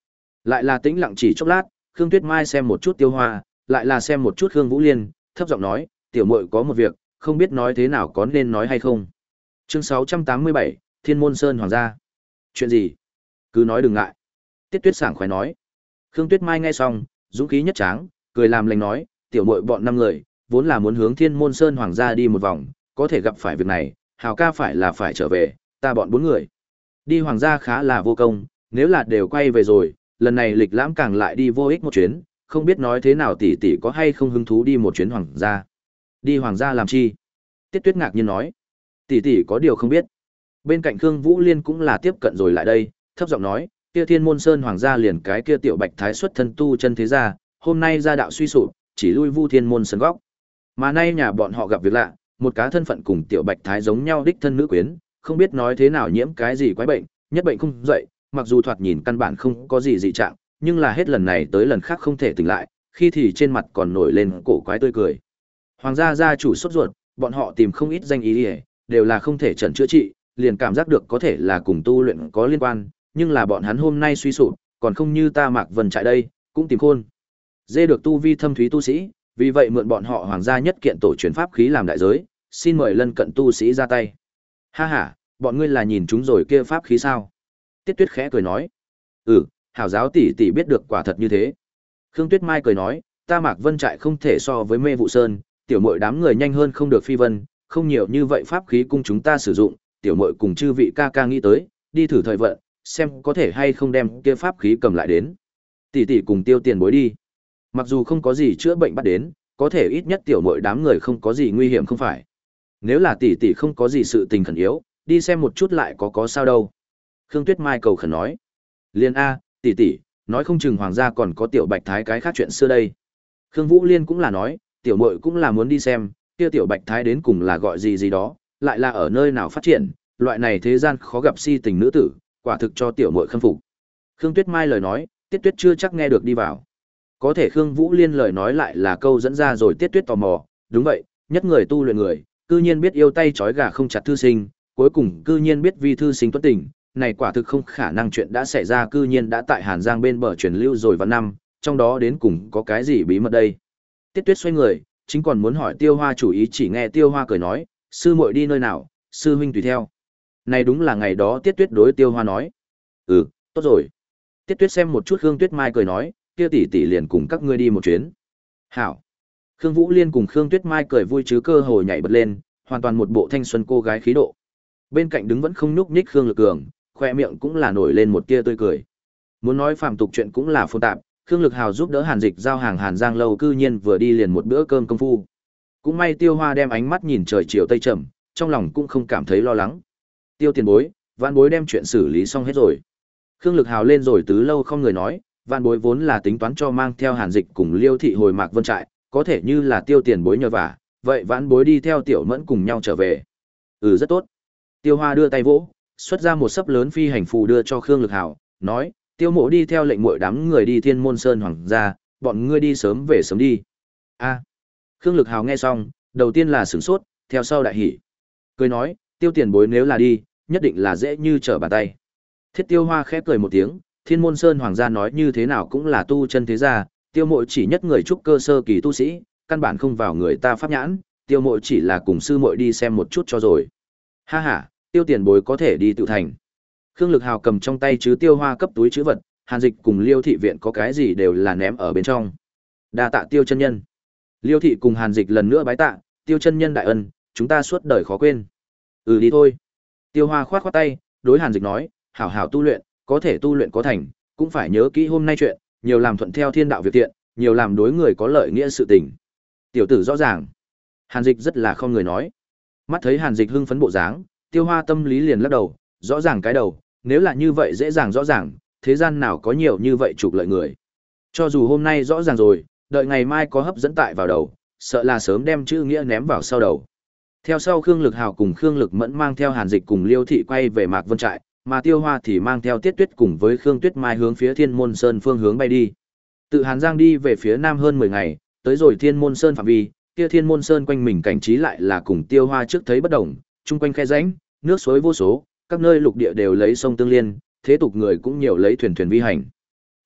Lại là tĩnh lặng chỉ chốc lát, Khương Tuyết Mai xem một chút Tiêu Hoa, lại là xem một chút Khương Vũ Liên, thấp giọng nói, tiểu muội có một việc, không biết nói thế nào có nên nói hay không. Chương sáu trăm tám mươi bảy, Thiên Môn Sơn Hoàng gia. Chuyện gì? Cứ nói đừng ngại. Tiết Tuyết sảng khoái nói. Khương Tuyết Mai nghe xong, dũng khí nhất tráng, cười làm lành nói, tiểu muội bọn năm người, vốn là muốn hướng Thiên Môn Sơn Hoàng gia đi một vòng, có thể gặp phải việc này, Hào ca phải là phải trở về, ta bọn bốn người. Đi Hoàng gia khá là vô công, nếu là đều quay về rồi, lần này lịch lãm càng lại đi vô ích một chuyến, không biết nói thế nào tỷ tỷ có hay không hứng thú đi một chuyến Hoàng gia. Đi Hoàng gia làm chi? Tiết Tuyết ngạc nhiên nói. Tỷ tỷ có điều không biết. Bên cạnh Khương Vũ Liên cũng là tiếp cận rồi lại đây, thấp giọng nói, kia Thiên Môn Sơn Hoàng gia liền cái kia tiểu Bạch Thái xuất thân tu chân thế gia, hôm nay gia đạo suy sụp, chỉ lui vu Thiên Môn Sơn góc. Mà nay nhà bọn họ gặp việc lạ, một cá thân phận cùng tiểu Bạch Thái giống nhau đích thân nữ quyến, không biết nói thế nào nhiễm cái gì quái bệnh, nhất bệnh không dậy, mặc dù thoạt nhìn căn bản không có gì dị trạng, nhưng là hết lần này tới lần khác không thể tỉnh lại, khi thì trên mặt còn nổi lên cổ quái tươi cười. Hoàng gia gia chủ sốt ruột, bọn họ tìm không ít danh ý, đều là không thể chẩn chữa trị, liền cảm giác được có thể là cùng tu luyện có liên quan, nhưng là bọn hắn hôm nay suy sụp, còn không như ta Mạc Vân Trại đây, cũng tìm khôn. Dê được tu vi thâm thúy tu sĩ, vì vậy mượn bọn họ hoàng gia nhất kiện tổ truyền pháp khí làm đại giới, xin mời lân cận tu sĩ ra tay. Ha ha, bọn ngươi là nhìn chúng rồi kia pháp khí sao? Tiết Tuyết khẽ cười nói. Ừ, hảo giáo tỷ tỷ biết được quả thật như thế. Khương Tuyết Mai cười nói, ta Mạc Vân Trại không thể so với Mê Vụ Sơn, tiểu muội đám người nhanh hơn không được phi vân, không nhiều như vậy pháp khí cung chúng ta sử dụng, tiểu muội cùng chư vị ca ca nghĩ tới, đi thử thời vận, xem có thể hay không đem kia pháp khí cầm lại đến. Tỷ tỷ cùng tiêu tiền bối đi. Mặc dù không có gì chữa bệnh bắt đến, có thể ít nhất tiểu muội đám người không có gì nguy hiểm không phải. Nếu là tỷ tỷ không có gì sự tình khẩn yếu, đi xem một chút lại có có sao đâu. Khương Tuyết Mai cầu khẩn nói. Liên A, tỷ tỷ, nói không chừng hoàng gia còn có tiểu Bạch Thái cái khác chuyện xưa đây. Khương Vũ Liên cũng là nói, tiểu muội cũng là muốn đi xem, kia tiểu Bạch Thái đến cùng là gọi gì gì đó, lại là ở nơi nào phát triển, loại này thế gian khó gặp si tình nữ tử, quả thực cho tiểu muội khâm phục. Khương Tuyết Mai lời nói, Tiết Tuyết chưa chắc nghe được đi vào. Có thể Khương Vũ Liên lời nói lại là câu dẫn ra rồi Tiết Tuyết tò mò, đúng vậy, nhất người tu luyện người, cư nhiên biết yêu tay trói gà không chặt thư sinh, cuối cùng cư nhiên biết vi thư sinh tuấn tình, này quả thực không khả năng chuyện đã xảy ra, cư nhiên đã tại Hàn Giang bên bờ truyền lưu rồi vào năm, trong đó đến cùng có cái gì bí mật đây. Tiết Tuyết xoay người, chính còn muốn hỏi Tiêu Hoa chủ ý, chỉ nghe Tiêu Hoa cười nói, sư muội đi nơi nào, sư huynh tùy theo. Này đúng là ngày đó Tiết Tuyết đối Tiêu Hoa nói. Ừ, tốt rồi. Tiết Tuyết xem một chút Khương Tuyết Mai cười nói, kia tỷ tỷ liền cùng các ngươi đi một chuyến. Hảo. Khương Vũ Liên cùng Khương Tuyết Mai cười vui chứ cơ hồ nhảy bật lên, hoàn toàn một bộ thanh xuân cô gái khí độ. Bên cạnh đứng vẫn không nhúc nhích Khương Lực Cường, khoe miệng cũng là nổi lên một tia tươi cười. Muốn nói phàm tục chuyện cũng là phồn tạp, Khương Lực Hào giúp đỡ Hàn Dịch giao hàng Hàn Giang lâu cư nhiên vừa đi liền một bữa cơm công phu. Cũng may Tiêu Hoa đem ánh mắt nhìn trời chiều tây trầm, trong lòng cũng không cảm thấy lo lắng. Tiêu tiền bối, Vạn Bối đem chuyện xử lý xong hết rồi. Khương Lực Hào lên rồi tứ lâu không người nói, Vạn Bối vốn là tính toán cho mang theo Hàn Dịch cùng Liêu thị hồi Mạc Vân Trại, có thể như là Tiêu tiền bối nhờ vả, vậy Vạn Bối đi theo Tiểu Mẫn cùng nhau trở về. Ừ, rất tốt. Tiêu Hoa đưa tay vỗ, xuất ra một sấp lớn phi hành phù đưa cho Khương Lực Hào, nói, Tiêu Mộ đi theo lệnh muội đám người đi Thiên Môn Sơn Hoàng gia, bọn ngươi đi sớm về sớm đi. A. Khương Lực Hào nghe xong, đầu tiên là sửng sốt, theo sau đại hỉ. Cười nói, Tiêu tiền bối nếu là đi, nhất định là dễ như trở bàn tay. Thiết Tiêu Hoa khẽ cười một tiếng, Thiên Môn Sơn Hoàng gia nói như thế nào cũng là tu chân thế gia, Tiêu Mộ chỉ nhất người trúc cơ sơ kỳ tu sĩ, căn bản không vào người ta pháp nhãn, Tiêu Mộ chỉ là cùng sư muội đi xem một chút cho rồi. Ha ha, Tiêu tiền bối có thể đi tự thành. Khương Lực Hào cầm trong tay chứ Tiêu Hoa cấp túi chữ vật, Hàn Dịch cùng Liêu thị viện có cái gì đều là ném ở bên trong. Đa tạ Tiêu chân nhân. Liêu thị cùng Hàn Dịch lần nữa bái tạ, Tiêu chân nhân đại ân, chúng ta suốt đời khó quên. Ừ đi thôi. Tiêu Hoa khoát khoát tay, đối Hàn Dịch nói, hảo hảo tu luyện, có thể tu luyện có thành, cũng phải nhớ kỹ hôm nay chuyện, nhiều làm thuận theo thiên đạo việc tiện, nhiều làm đối người có lợi nghĩa sự tình. Tiểu tử rõ ràng. Hàn Dịch rất là không người nói. Mắt thấy Hàn Dịch hưng phấn bộ dáng, Tiêu Hoa tâm lý liền lắc đầu, rõ ràng cái đầu, nếu là như vậy dễ dàng rõ ràng, thế gian nào có nhiều như vậy trục lợi người. Cho dù hôm nay rõ ràng rồi, đợi ngày mai có hấp dẫn tại vào đầu, sợ là sớm đem chữ nghĩa ném vào sau đầu. Theo sau Khương Lực Hào cùng Khương Lực Mẫn mang theo Hàn Dịch cùng Liêu thị quay về Mạc Vân Trại, mà Tiêu Hoa thì mang theo Tiết Tuyết cùng với Khương Tuyết Mai hướng phía Thiên Môn Sơn phương hướng bay đi. Từ Hàn Giang đi về phía nam hơn mười ngày, tới rồi Thiên Môn Sơn phạm vi, kia Thiên Môn Sơn quanh mình cảnh trí lại là cùng Tiêu Hoa trước thấy bất đồng, chung quanh khe rãnh, nước suối vô số, các nơi lục địa đều lấy sông tương liên, thế tục người cũng nhiều lấy thuyền thuyền vi hành.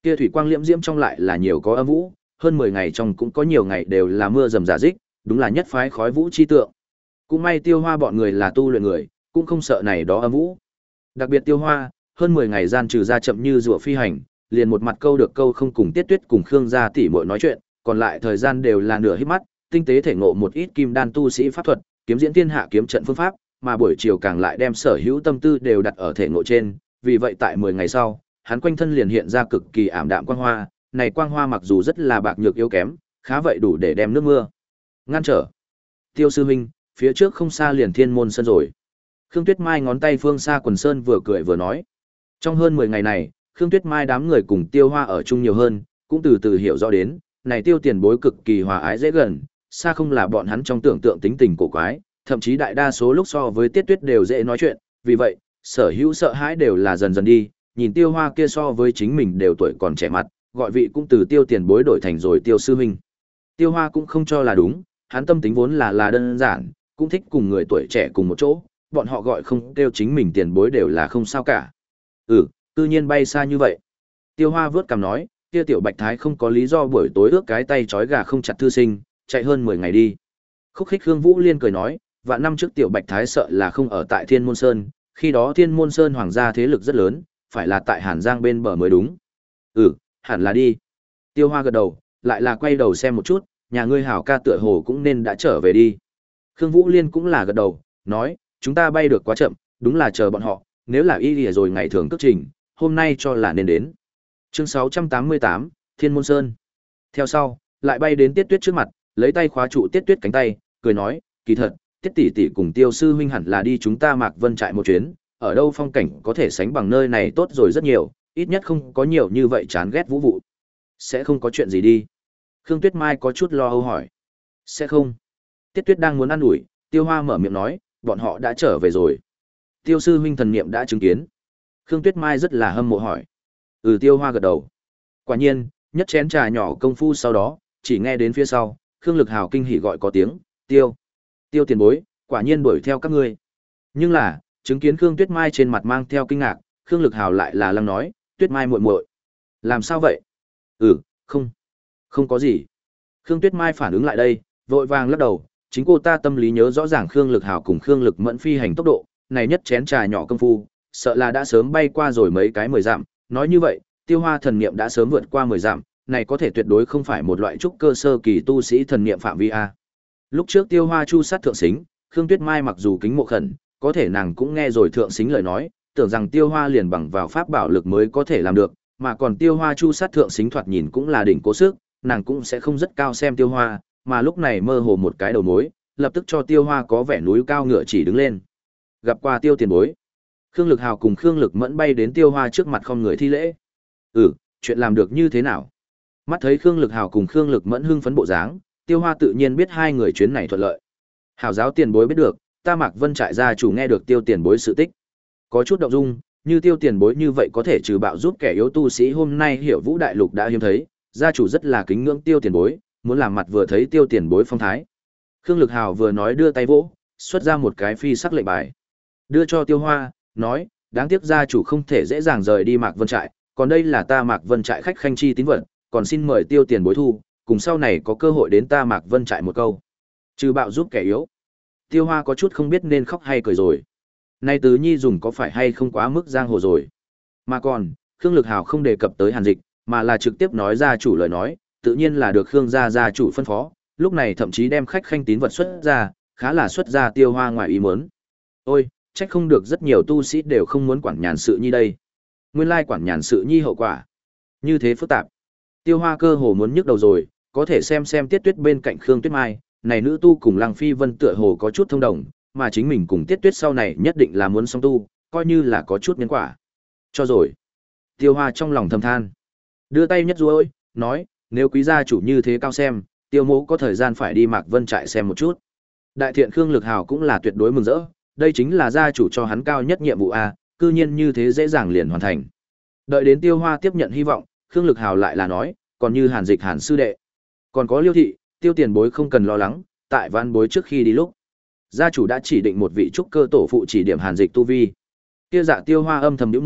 Kia thủy quang liễm diễm trong lại là nhiều có âm vũ, hơn mười ngày trong cũng có nhiều ngày đều là mưa rầm rả rích, đúng là nhất phái khói vũ chi tượng. Cũng may Tiêu Hoa bọn người là tu luyện người, cũng không sợ này đó âm vũ. Đặc biệt Tiêu Hoa, hơn mười ngày gian trừ ra chậm như rùa phi hành, liền một mặt câu được câu không cùng Tiết Tuyết cùng Khương gia tỷ muội nói chuyện, còn lại thời gian đều là nửa híp mắt, tinh tế thể ngộ một ít kim đan tu sĩ pháp thuật, kiếm diễn thiên hạ kiếm trận phương pháp, mà buổi chiều càng lại đem sở hữu tâm tư đều đặt ở thể ngộ trên, vì vậy tại mười ngày sau, hắn quanh thân liền hiện ra cực kỳ ảm đạm quang hoa, này quang hoa mặc dù rất là bạc nhược yếu kém, khá vậy đủ để đem nước mưa ngăn trở. Tiêu sư huynh, phía trước không xa liền Thiên Môn Sơn rồi. Khương Tuyết Mai ngón tay phương xa quần sơn vừa cười vừa nói. Trong hơn mười ngày này, Khương Tuyết Mai đám người cùng Tiêu Hoa ở chung nhiều hơn, cũng từ từ hiểu rõ đến, này Tiêu tiền bối cực kỳ hòa ái dễ gần, xa không là bọn hắn trong tưởng tượng tính tình cổ quái, thậm chí đại đa số lúc so với Tiết Tuyết đều dễ nói chuyện, vì vậy, sở hữu sợ hãi đều là dần dần đi, nhìn Tiêu Hoa kia so với chính mình đều tuổi còn trẻ mặt, gọi vị cũng từ Tiêu tiền bối đổi thành rồi Tiêu sư huynh. Tiêu Hoa cũng không cho là đúng, hắn tâm tính vốn là là đơn giản, cũng thích cùng người tuổi trẻ cùng một chỗ, bọn họ gọi không kêu chính mình tiền bối đều là không sao cả. Ừ, tự nhiên bay xa như vậy. Tiêu Hoa vớt cằm nói, kia tiểu Bạch Thái không có lý do buổi tối ước cái tay trói gà không chặt thư sinh, chạy hơn mười ngày đi. Khúc Khích Khương Vũ Liên cười nói, vạn năm trước tiểu Bạch Thái sợ là không ở tại Thiên Môn Sơn, khi đó Thiên Môn Sơn hoàng gia thế lực rất lớn, phải là tại Hàn Giang bên bờ mới đúng. Ừ, hẳn là đi. Tiêu Hoa gật đầu, lại là quay đầu xem một chút, nhà ngươi hảo ca tựa hồ cũng nên đã trở về đi. Khương Vũ Liên cũng là gật đầu, nói, chúng ta bay được quá chậm, đúng là chờ bọn họ, nếu là y lìa rồi ngày thường cất trình, hôm nay cho là nên đến. Chương sáu trăm tám mươi tám, Thiên Môn Sơn. Theo sau, lại bay đến Tiết Tuyết trước mặt, lấy tay khóa trụ Tiết Tuyết cánh tay, cười nói, kỳ thật, Tiết tỷ tỷ cùng Tiêu sư huynh hẳn là đi chúng ta Mạc Vân trại một chuyến, ở đâu phong cảnh có thể sánh bằng nơi này tốt rồi rất nhiều, ít nhất không có nhiều như vậy chán ghét vũ vụ. Sẽ không có chuyện gì đi. Khương Tuyết Mai có chút lo âu hỏi. Sẽ không. Tiết Tuyết đang muốn ăn ủi, Tiêu Hoa mở miệng nói, bọn họ đã trở về rồi. Tiêu sư huynh thần niệm đã chứng kiến. Khương Tuyết Mai rất là hâm mộ hỏi. Ừ, Tiêu Hoa gật đầu. Quả nhiên, nhất chén trà nhỏ công phu sau đó, chỉ nghe đến phía sau, Khương Lực Hào kinh hỉ gọi có tiếng, Tiêu. Tiêu tiền bối, quả nhiên đuổi theo các ngươi. Nhưng là, chứng kiến Khương Tuyết Mai trên mặt mang theo kinh ngạc, Khương Lực Hào lại là lăng nói, Tuyết Mai muội muội, làm sao vậy? Ừ, không, không có gì. Khương Tuyết Mai phản ứng lại đây, vội vàng lắc đầu, chính cô ta tâm lý nhớ rõ ràng Khương Lực Hào cùng Khương Lực Mẫn phi hành tốc độ, này nhất chén trà nhỏ công phu, sợ là đã sớm bay qua rồi mấy cái mười dặm, nói như vậy, Tiêu Hoa thần niệm đã sớm vượt qua mười dặm, này có thể tuyệt đối không phải một loại trúc cơ sơ kỳ tu sĩ thần niệm phạm vi a. Lúc trước Tiêu Hoa chu sát thượng xính, Khương Tuyết Mai mặc dù kính mộ khẩn, có thể nàng cũng nghe rồi thượng xính lời nói, tưởng rằng Tiêu Hoa liền bằng vào pháp bảo lực mới có thể làm được, mà còn Tiêu Hoa chu sát thượng xính thoạt nhìn cũng là đỉnh cố sức, nàng cũng sẽ không rất cao xem Tiêu Hoa, mà lúc này mơ hồ một cái đầu mối, lập tức cho Tiêu Hoa có vẻ núi cao ngựa chỉ đứng lên. Gặp qua Tiêu tiền bối, Khương Lực Hào cùng Khương Lực Mẫn bay đến Tiêu Hoa trước mặt không người thi lễ. Ừ, chuyện làm được như thế nào? Mắt thấy Khương Lực Hào cùng Khương Lực Mẫn hưng phấn bộ dáng, Tiêu Hoa tự nhiên biết hai người chuyến này thuận lợi. Hảo giáo tiền bối biết được, ta Mạc Vân trại gia chủ nghe được Tiêu tiền bối sự tích, có chút động dung, như Tiêu tiền bối như vậy có thể trừ bạo giúp kẻ yếu tu sĩ hôm nay hiểu vũ đại lục đã hiếm thấy, gia chủ rất là kính ngưỡng Tiêu tiền bối, muốn làm mặt vừa thấy Tiêu tiền bối phong thái. Khương Lực Hào vừa nói đưa tay vỗ, xuất ra một cái phi sắc lệnh bài, đưa cho Tiêu Hoa, nói, đáng tiếc gia chủ không thể dễ dàng rời đi Mạc Vân trại, còn đây là ta Mạc Vân trại khách khanh chi tín vật, còn xin mời Tiêu tiền bối thu, cùng sau này có cơ hội đến ta Mạc Vân trại một câu. Trừ bạo giúp kẻ yếu. Tiêu Hoa có chút không biết nên khóc hay cười rồi. Nay Tứ Nhi dùng có phải hay không quá mức giang hồ rồi. Mà còn, Khương Lực Hào không đề cập tới Hàn Dịch, mà là trực tiếp nói gia chủ lời nói, tự nhiên là được Khương gia gia chủ phân phó, lúc này thậm chí đem khách khanh tín vật xuất ra, khá là xuất ra Tiêu Hoa ngoài ý muốn. Ôi, trách không được rất nhiều tu sĩ đều không muốn quản nhàn sự nhi đây. Nguyên lai quản nhàn sự nhi hậu quả như thế phức tạp. Tiêu Hoa cơ hồ muốn nhức đầu rồi, có thể xem xem Tiết Tuyết bên cạnh Khương Tuyết Mai, này nữ tu cùng Lăng Phi Vân tựa hồ có chút thông đồng, mà chính mình cùng Tiết Tuyết sau này nhất định là muốn song tu, coi như là có chút nhân quả. Cho rồi. Tiêu Hoa trong lòng thầm than, đưa tay nhất ruôi, nói, nếu quý gia chủ như thế cao xem, Tiêu mỗ có thời gian phải đi Mạc Vân trại xem một chút. Đại thiện Khương Lực Hào cũng là tuyệt đối mừng rỡ, đây chính là gia chủ cho hắn cao nhất nhiệm vụ a, cư nhiên như thế dễ dàng liền hoàn thành. Đợi đến Tiêu Hoa tiếp nhận hy vọng, Khương Lực Hào lại là nói, còn như Hàn Dịch Hàn sư đệ, còn có Liêu thị, Tiêu tiền bối không cần lo lắng, tại Văn bối trước khi đi lúc, gia chủ đã chỉ định một vị trúc cơ tổ phụ chỉ điểm Hàn Dịch tu vi. Kia Dạ Tiêu Hoa âm thầm nhíu môi,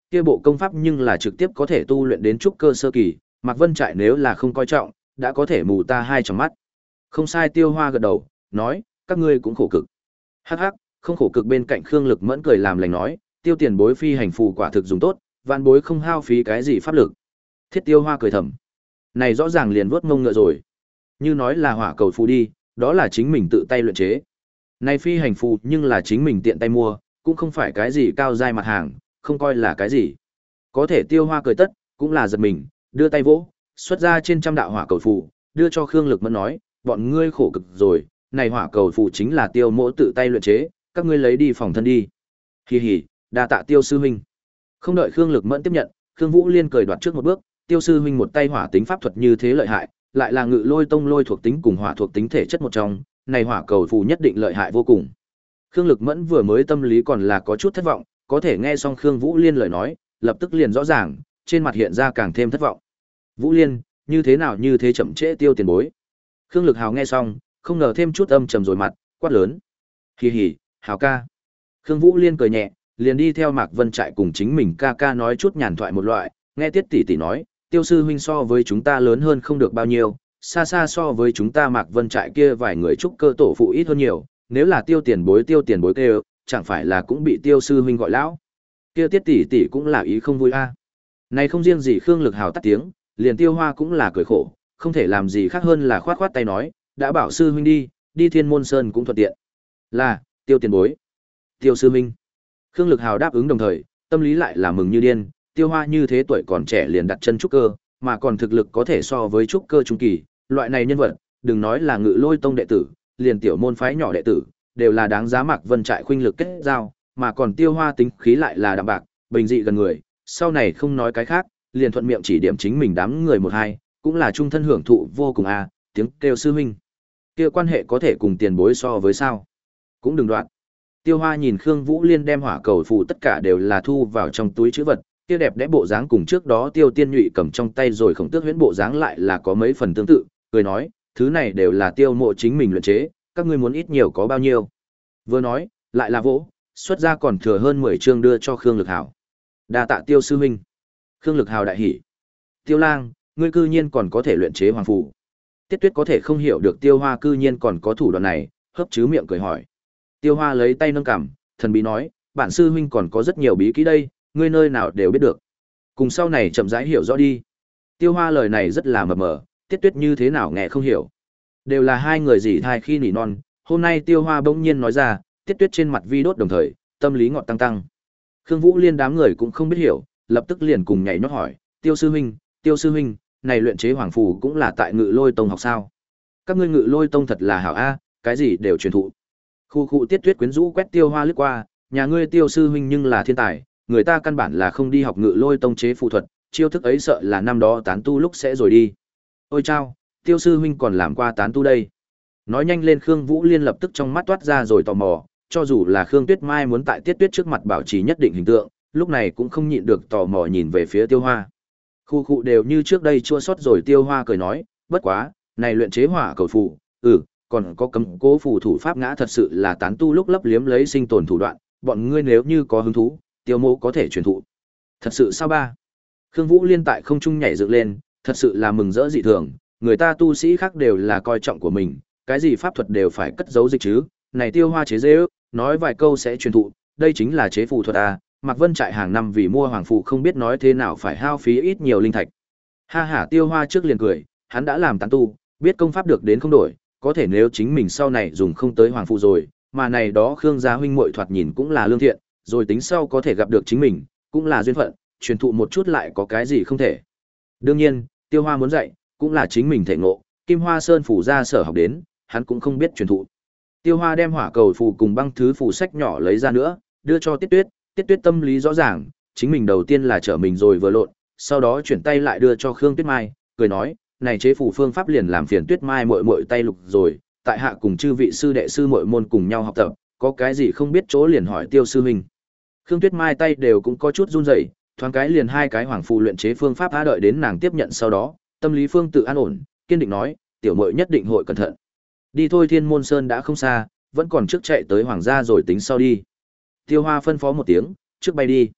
Kia bộ công pháp nhưng là trực tiếp có thể tu luyện đến trúc cơ sơ kỳ, Mạc Vân Trại nếu là không coi trọng, đã có thể mù ta hai tròng mắt. Không sai, Tiêu Hoa gật đầu, nói, các ngươi cũng khổ cực. Hắc hắc, không khổ cực. Bên cạnh Khương Lực Mẫn cười làm lành nói, Tiêu tiền bối phi hành phù quả thực dùng tốt, vạn bối không hao phí cái gì pháp lực. Thiết Tiêu Hoa cười thầm, này rõ ràng liền vuốt mông ngựa rồi. Như nói là hỏa cầu phù đi, đó là chính mình tự tay luyện chế. Này phi hành phù nhưng là chính mình tiện tay mua, cũng không phải cái gì cao giai mặt hàng, không coi là cái gì. Có thể Tiêu Hoa cười tất, cũng là giật mình, đưa tay vỗ, xuất ra trên trăm đạo hỏa cầu phù, đưa cho Khương Lực Mẫn nói, bọn ngươi khổ cực rồi, này hỏa cầu phù chính là Tiêu mỗ tự tay luyện chế, các ngươi lấy đi phòng thân đi. Hì hì, đa tạ Tiêu sư huynh. Không đợi Khương Lực Mẫn tiếp nhận, Khương Vũ Liên cười đoạt trước một bước, Tiêu sư huynh một tay hỏa tính pháp thuật như thế lợi hại, lại là Ngự Lôi tông lôi thuộc tính cùng hỏa thuộc tính thể chất một trong, này hỏa cầu phù nhất định lợi hại vô cùng. Khương Lực Mẫn vừa mới tâm lý còn là có chút thất vọng, có thể nghe xong Khương Vũ Liên lời nói, lập tức liền rõ ràng, trên mặt hiện ra càng thêm thất vọng. Vũ Liên, như thế nào như thế chậm trễ Tiêu tiền bối? Khương Lực Hào nghe xong, không ngờ thêm chút âm trầm rồi mặt, quát lớn. Hì hì, Hào ca. Khương Vũ Liên cười nhẹ, liền đi theo Mạc Vân Trại cùng chính mình ca ca nói chút nhàn thoại một loại, nghe Tiết tỷ tỷ nói, Tiêu sư huynh so với chúng ta lớn hơn không được bao nhiêu, xa xa so với chúng ta Mạc Vân Trại kia vài người trúc cơ tổ phụ ít hơn nhiều, nếu là Tiêu tiền bối Tiêu tiền bối kêu, chẳng phải là cũng bị Tiêu sư huynh gọi lão. Kia Tiết tỷ tỷ cũng là ý không vui a. À. Này không riêng gì Khương Lực Hào tắt tiếng, liền Tiêu Hoa cũng là cười khổ, không thể làm gì khác hơn là khoát khoát tay nói, đã bảo sư huynh đi, đi Thiên Môn Sơn cũng thuận tiện. Là, Tiêu tiền bối. Tiêu sư huynh. Khương Lực Hào đáp ứng đồng thời, tâm lý lại là mừng như điên, Tiêu Hoa như thế tuổi còn trẻ liền đặt chân trúc cơ, mà còn thực lực có thể so với trúc cơ trung kỳ, loại này nhân vật, đừng nói là Ngự Lôi tông đệ tử, liền tiểu môn phái nhỏ đệ tử, đều là đáng giá Mạc Vân Trại khuynh lực kết giao, mà còn Tiêu Hoa tính khí lại là đạm bạc, bình dị gần người, sau này không nói cái khác, liền thuận miệng chỉ điểm chính mình đám người một hai, cũng là trung thân hưởng thụ vô cùng a, tiếng kêu sư huynh. Kia quan hệ có thể cùng tiền bối so với sao? Cũng đừng đoạn. Tiêu Hoa nhìn Khương Vũ Liên đem hỏa cầu phù tất cả đều là thu vào trong túi trữ vật, kia đẹp đẽ bộ dáng cùng trước đó Tiêu Tiên Nhụy cầm trong tay rồi Khổng Tước Huyễn bộ dáng lại là có mấy phần tương tự, cười nói, thứ này đều là Tiêu mộ chính mình luyện chế, các ngươi muốn ít nhiều có bao nhiêu. Vừa nói, lại là vỗ, xuất ra còn thừa hơn mười chương đưa cho Khương Lực Hào. Đa tạ Tiêu sư huynh. Khương Lực Hào đại hỉ. Tiêu Lang, ngươi cư nhiên còn có thể luyện chế hoàng phù. Tiết Tuyết có thể không hiểu được Tiêu Hoa cư nhiên còn có thủ đoạn này, hấp chứ miệng cười hỏi. Tiêu Hoa lấy tay nâng cằm, thần bí nói, bản sư huynh còn có rất nhiều bí kỹ đây, ngươi nơi nào đều biết được. Cùng sau này chậm rãi hiểu rõ đi. Tiêu Hoa lời này rất là mờ mờ, Tiết Tuyết như thế nào nghe không hiểu. Đều là hai người dì thai khi nỉ non, hôm nay Tiêu Hoa bỗng nhiên nói ra, Tiết Tuyết trên mặt vi đốt đồng thời, tâm lý ngọt tăng tăng. Khương Vũ Liên đám người cũng không biết hiểu, lập tức liền cùng nhảy nhót hỏi, Tiêu sư huynh, Tiêu sư huynh, này luyện chế hoàng phù cũng là tại Ngự Lôi tông học sao? Các ngươi Ngự Lôi tông thật là hảo a, cái gì đều truyền thụ. Khu khu Tiết Tuyết quyến rũ quét Tiêu Hoa lướt qua, nhà ngươi Tiêu sư huynh nhưng là thiên tài, người ta căn bản là không đi học Ngự Lôi tông chế phù thuật, chiêu thức ấy sợ là năm đó tán tu lúc sẽ rồi đi. Ôi chao, Tiêu sư huynh còn làm qua tán tu đây. Nói nhanh lên, Khương Vũ Liên lập tức trong mắt toát ra rồi tò mò, cho dù là Khương Tuyết Mai muốn tại Tiết Tuyết trước mặt bảo trì nhất định hình tượng, lúc này cũng không nhịn được tò mò nhìn về phía Tiêu Hoa. Khu khu đều như trước đây chua xót rồi. Tiêu Hoa cười nói, bất quá, này luyện chế hỏa cầu phù, ừ, còn có cấm cố phù thủ pháp ngã thật sự là tán tu lúc lấp liếm lấy sinh tồn thủ đoạn, bọn ngươi nếu như có hứng thú, Tiêu mô có thể truyền thụ. Thật sự sao ba? Khương Vũ Liên tại không trung nhảy dựng lên, thật sự là mừng rỡ dị thường, người ta tu sĩ khác đều là coi trọng của mình, cái gì pháp thuật đều phải cất giấu dịch chứ, này Tiêu Hoa chế dễ ước, nói vài câu sẽ truyền thụ, đây chính là chế phù thuật à, Mạc Vân Trại hàng năm vì mua hoàng phù không biết nói thế nào phải hao phí ít nhiều linh thạch. Ha ha, Tiêu Hoa trước liền cười, hắn đã làm tán tu, biết công pháp được đến không đổi, có thể nếu chính mình sau này dùng không tới hoàng phù rồi, mà này đó Khương gia huynh muội thoạt nhìn cũng là lương thiện, rồi tính sau có thể gặp được chính mình, cũng là duyên phận, truyền thụ một chút lại có cái gì không thể. Đương nhiên, Tiêu Hoa muốn dạy, cũng là chính mình thể ngộ, Kim Hoa Sơn phủ ra sở học đến, hắn cũng không biết truyền thụ. Tiêu Hoa đem hỏa cầu phù cùng băng thứ phù sách nhỏ lấy ra nữa, đưa cho Tiết Tuyết, Tiết Tuyết tâm lý rõ ràng, chính mình đầu tiên là trở mình rồi vừa lộn, sau đó chuyển tay lại đưa cho Khương Tuyết Mai, cười nói, này chế phù phương pháp liền làm phiền Tuyết Mai muội muội tay lục rồi, tại hạ cùng chư vị sư đệ sư muội môn cùng nhau học tập, có cái gì không biết chỗ liền hỏi Tiêu sư huynh. Khương Tuyết Mai tay đều cũng có chút run rẩy, thoáng cái liền hai cái hoàng phù luyện chế phương pháp đã đợi đến nàng tiếp nhận sau đó, tâm lý phương tự an ổn, kiên định nói, tiểu muội nhất định hội cẩn thận. Đi thôi, Thiên Môn Sơn đã không xa, vẫn còn trước chạy tới hoàng gia rồi tính sau đi. Tiêu Hoa phân phó một tiếng, trước bay đi.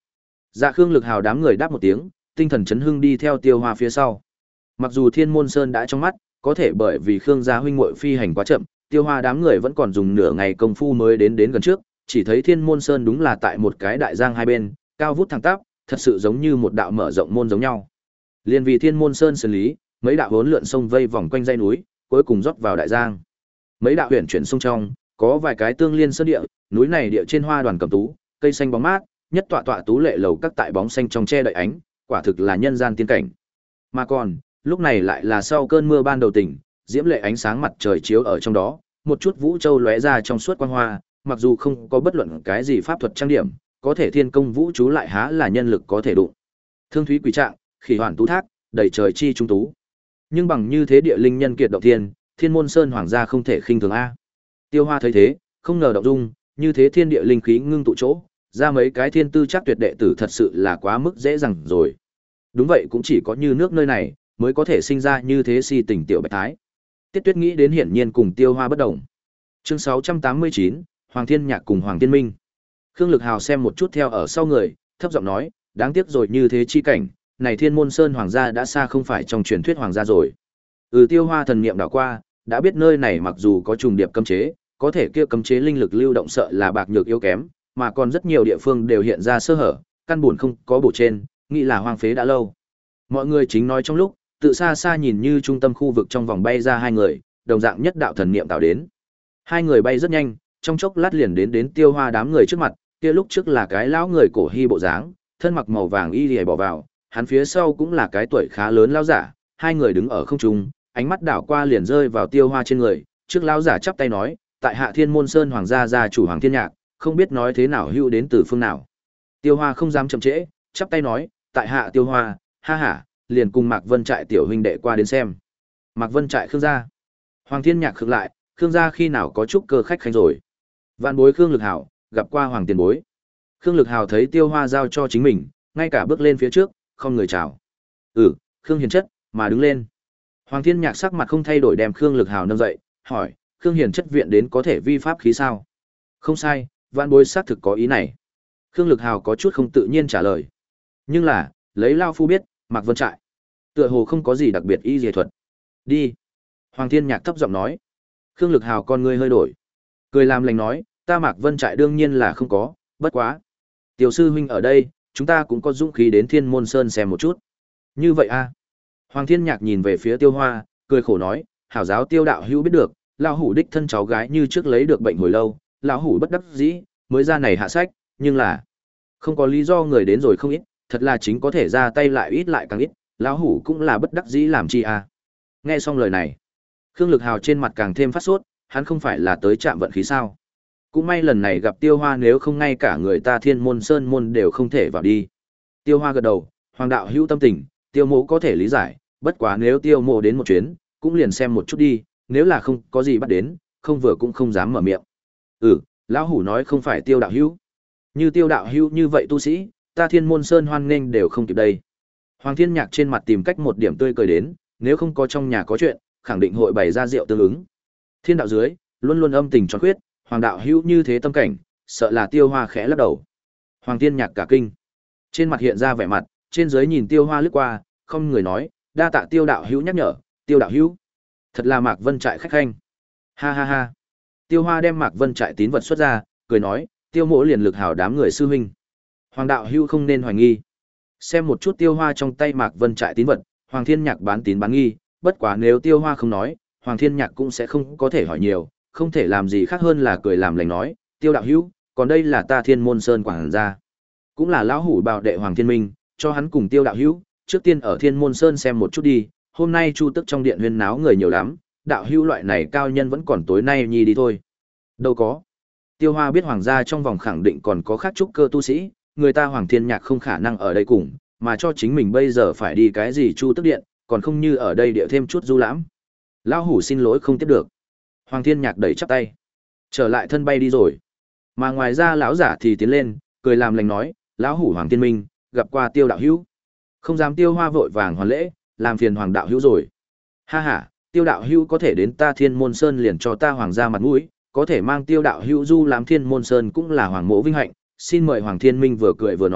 Dạ Khương Lực Hào đám người đáp một tiếng, tinh thần chấn hưng đi theo Tiêu Hoa phía sau. Mặc dù Thiên Môn Sơn đã trong mắt, có thể bởi vì Khương gia huynh muội phi hành quá chậm, Tiêu Hoa đám người vẫn còn dùng nửa ngày công phu mới đến đến gần trước, chỉ thấy Thiên Môn Sơn đúng là tại một cái đại giang hai bên, cao vút thẳng tắp, thật sự giống như một đạo mở rộng môn giống nhau. Liên vì Thiên Môn Sơn xử lý, mấy đạo hỗn lượn sông vây vòng quanh dãy núi, cuối cùng rót vào đại giang. Mấy đạo huyền chuyển sông trong, có vài cái tương liên sơn địa, núi này địa trên hoa đoàn cầm tú, cây xanh bóng mát, nhất tọa tọa tú lệ lầu các tại bóng xanh trong che đậy ánh, quả thực là nhân gian tiên cảnh. Mà còn, lúc này lại là sau cơn mưa ban đầu tỉnh, diễm lệ ánh sáng mặt trời chiếu ở trong đó, một chút vũ châu lóe ra trong suốt quang hoa, mặc dù không có bất luận cái gì pháp thuật trang điểm, có thể thiên công vũ chú lại há là nhân lực có thể đụng. Thương thúy quỷ trạng, khỉ hoàn tú thác, đầy trời chi trung tú. Nhưng bằng như thế địa linh nhân kiệt động thiên, Thiên Môn Sơn hoàng gia không thể khinh thường a. Tiêu Hoa thấy thế, không ngờ động dung, như thế thiên địa linh khí ngưng tụ chỗ, ra mấy cái thiên tư chắc tuyệt đệ tử thật sự là quá mức dễ dàng rồi. Đúng vậy, cũng chỉ có như nước nơi này mới có thể sinh ra như thế si tình tiểu bạch thái. Tiết Tuyết nghĩ đến hiển nhiên cùng Tiêu Hoa bất đồng. Chương sáu trăm tám mươi chín, Hoàng Thiên Nhạc cùng Hoàng Thiên Minh. Khương Lực Hào xem một chút theo ở sau người, thấp giọng nói, đáng tiếc rồi như thế chi cảnh, này Thiên Môn Sơn hoàng gia đã xa không phải trong truyền thuyết hoàng gia rồi. Ừ, Tiêu Hoa thần niệm đảo qua, đã biết nơi này mặc dù có trùng điệp cấm chế, có thể kia cấm chế linh lực lưu động sợ là bạc nhược yếu kém, mà còn rất nhiều địa phương đều hiện ra sơ hở, căn buồn không có bổ trên, nghĩ là hoang phế đã lâu. Mọi người chính nói trong lúc, tự xa xa nhìn như trung tâm khu vực trong vòng bay ra hai người, đồng dạng nhất đạo thần niệm tạo đến. Hai người bay rất nhanh, trong chốc lát liền đến đến Tiêu Hoa đám người trước mặt, kia lúc trước là cái lão người cổ hy bộ dáng, thân mặc màu vàng y liễu bỏ vào, hắn phía sau cũng là cái tuổi khá lớn lão giả, hai người đứng ở không trung, ánh mắt đảo qua liền rơi vào Tiêu Hoa trên người, trước lão giả chắp tay nói, tại Hạ Thiên Môn Sơn hoàng gia gia chủ Hoàng Thiên Nhạc, không biết nói thế nào hữu đến từ phương nào. Tiêu Hoa không dám chậm trễ, chắp tay nói, tại Hạ Tiêu Hoa, ha ha, liền cùng Mạc Vân Trại tiểu huynh đệ qua đến xem. Mạc Vân Trại Khương gia. Hoàng Thiên Nhạc khựng lại, Khương gia khi nào có chút cơ khách khanh rồi. Vạn bối Khương Lực Hảo, gặp qua Hoàng tiền bối. Khương Lực Hảo thấy Tiêu Hoa giao cho chính mình, ngay cả bước lên phía trước, không người chào. Ừ, Khương Hiền chất, mà đứng lên. Hoàng Thiên Nhạc sắc mặt không thay đổi đem Khương Lực Hảo nâng dậy, hỏi, Khương Hiền chất viện đến có thể vi pháp khí sao? Không sai, vạn bối xác thực có ý này. Khương Lực Hảo có chút không tự nhiên trả lời. Nhưng là, lấy lao phu biết, Mạc Vân Trại tựa hồ không có gì đặc biệt y dề thuật. Đi. Hoàng Thiên Nhạc thấp giọng nói. Khương Lực Hào con ngươi hơi đổi. Cười làm lành nói, ta Mạc Vân Trại đương nhiên là không có, bất quá. Tiểu sư huynh ở đây, chúng ta cũng có dũng khí đến Thiên Môn Sơn xem một chút. Như vậy a à? Hoàng Thiên Nhạc nhìn về phía Tiêu Hoa, cười khổ nói, hảo giáo Tiêu đạo hữu biết được, lão hủ đích thân cháu gái như trước lấy được bệnh hồi lâu, lão hủ bất đắc dĩ, mới ra này hạ sách, nhưng là không có lý do người đến rồi không ít, thật là chính có thể ra tay lại ít lại càng ít, lão hủ cũng là bất đắc dĩ làm chi à. Nghe xong lời này, Khương Lực Hào trên mặt càng thêm phát sốt, hắn không phải là tới chạm vận khí sao? Cũng may lần này gặp Tiêu Hoa, nếu không ngay cả người ta Thiên Môn Sơn môn đều không thể vào đi. Tiêu Hoa gật đầu, Hoàng đạo hữu tâm tình, Tiêu Mộ có thể lý giải, bất quá nếu Tiêu Mộ đến một chuyến, cũng liền xem một chút đi, nếu là không có gì bắt đến, không vừa cũng không dám mở miệng. Ừ, lão hủ nói không phải Tiêu đạo hữu. Như Tiêu đạo hữu như vậy tu sĩ, ta Thiên Môn Sơn hoan nghênh đều không kịp đây. Hoàng Thiên Nhạc trên mặt tìm cách một điểm tươi cười đến, nếu không có trong nhà có chuyện, khẳng định hội bày ra rượu tương ứng. Thiên đạo dưới, luôn luôn âm tình tròn khuyết, Hoàng đạo hữu như thế tâm cảnh, sợ là Tiêu Hoa khẽ lắc đầu. Hoàng Thiên Nhạc cả kinh, trên mặt hiện ra vẻ mặt, trên dưới nhìn Tiêu Hoa lướt qua, không người nói, đa tạ Tiêu đạo hữu nhắc nhở, Tiêu đạo hữu, thật là Mạc Vân Trại khách khanh. Ha ha ha. Tiêu Hoa đem Mạc Vân Trại tín vật xuất ra, cười nói, Tiêu Mộ liền Lực Hảo đám người sư huynh. Hoàng đạo hữu không nên hoài nghi. Xem một chút Tiêu Hoa trong tay Mạc Vân Trại tín vật, Hoàng Thiên Nhạc bán tín bán nghi, bất quá nếu Tiêu Hoa không nói, Hoàng Thiên Nhạc cũng sẽ không có thể hỏi nhiều, không thể làm gì khác hơn là cười làm lành nói, Tiêu đạo hữu, còn đây là ta Thiên Môn Sơn quảng gia, cũng là lão hủ bảo đệ Hoàng Thiên Minh, cho hắn cùng Tiêu đạo hữu, trước tiên ở Thiên Môn Sơn xem một chút đi, hôm nay Chu Tức trong điện huyên náo người nhiều lắm, đạo hữu loại này cao nhân vẫn còn tối nay nhi đi thôi. Đâu có. Tiêu Hoa biết hoàng gia trong vòng khẳng định còn có khác trúc cơ tu sĩ, người ta Hoàng Thiên Nhạc không khả năng ở đây cùng, mà cho chính mình bây giờ phải đi cái gì Chu Tức điện, còn không như ở đây địa thêm chút du lãm. Lão hủ xin lỗi không tiếp được. Hoàng Thiên Nhạc đẩy chắp tay, trở lại thân bay đi rồi. Mà ngoài ra lão giả thì tiến lên, cười làm lành nói, lão hủ Hoàng Thiên Minh, gặp qua Tiêu đạo hữu. Không dám Tiêu Hoa vội vàng hoàn lễ, làm phiền Hoàng đạo hữu rồi. Ha ha, Tiêu đạo hữu có thể đến ta Thiên Môn Sơn liền cho ta hoàng gia mặt mũi, có thể mang Tiêu đạo hữu du làm Thiên Môn Sơn cũng là hoàng mộ vinh hạnh. Xin mời Hoàng Thiên Minh vừa cười vừa nói,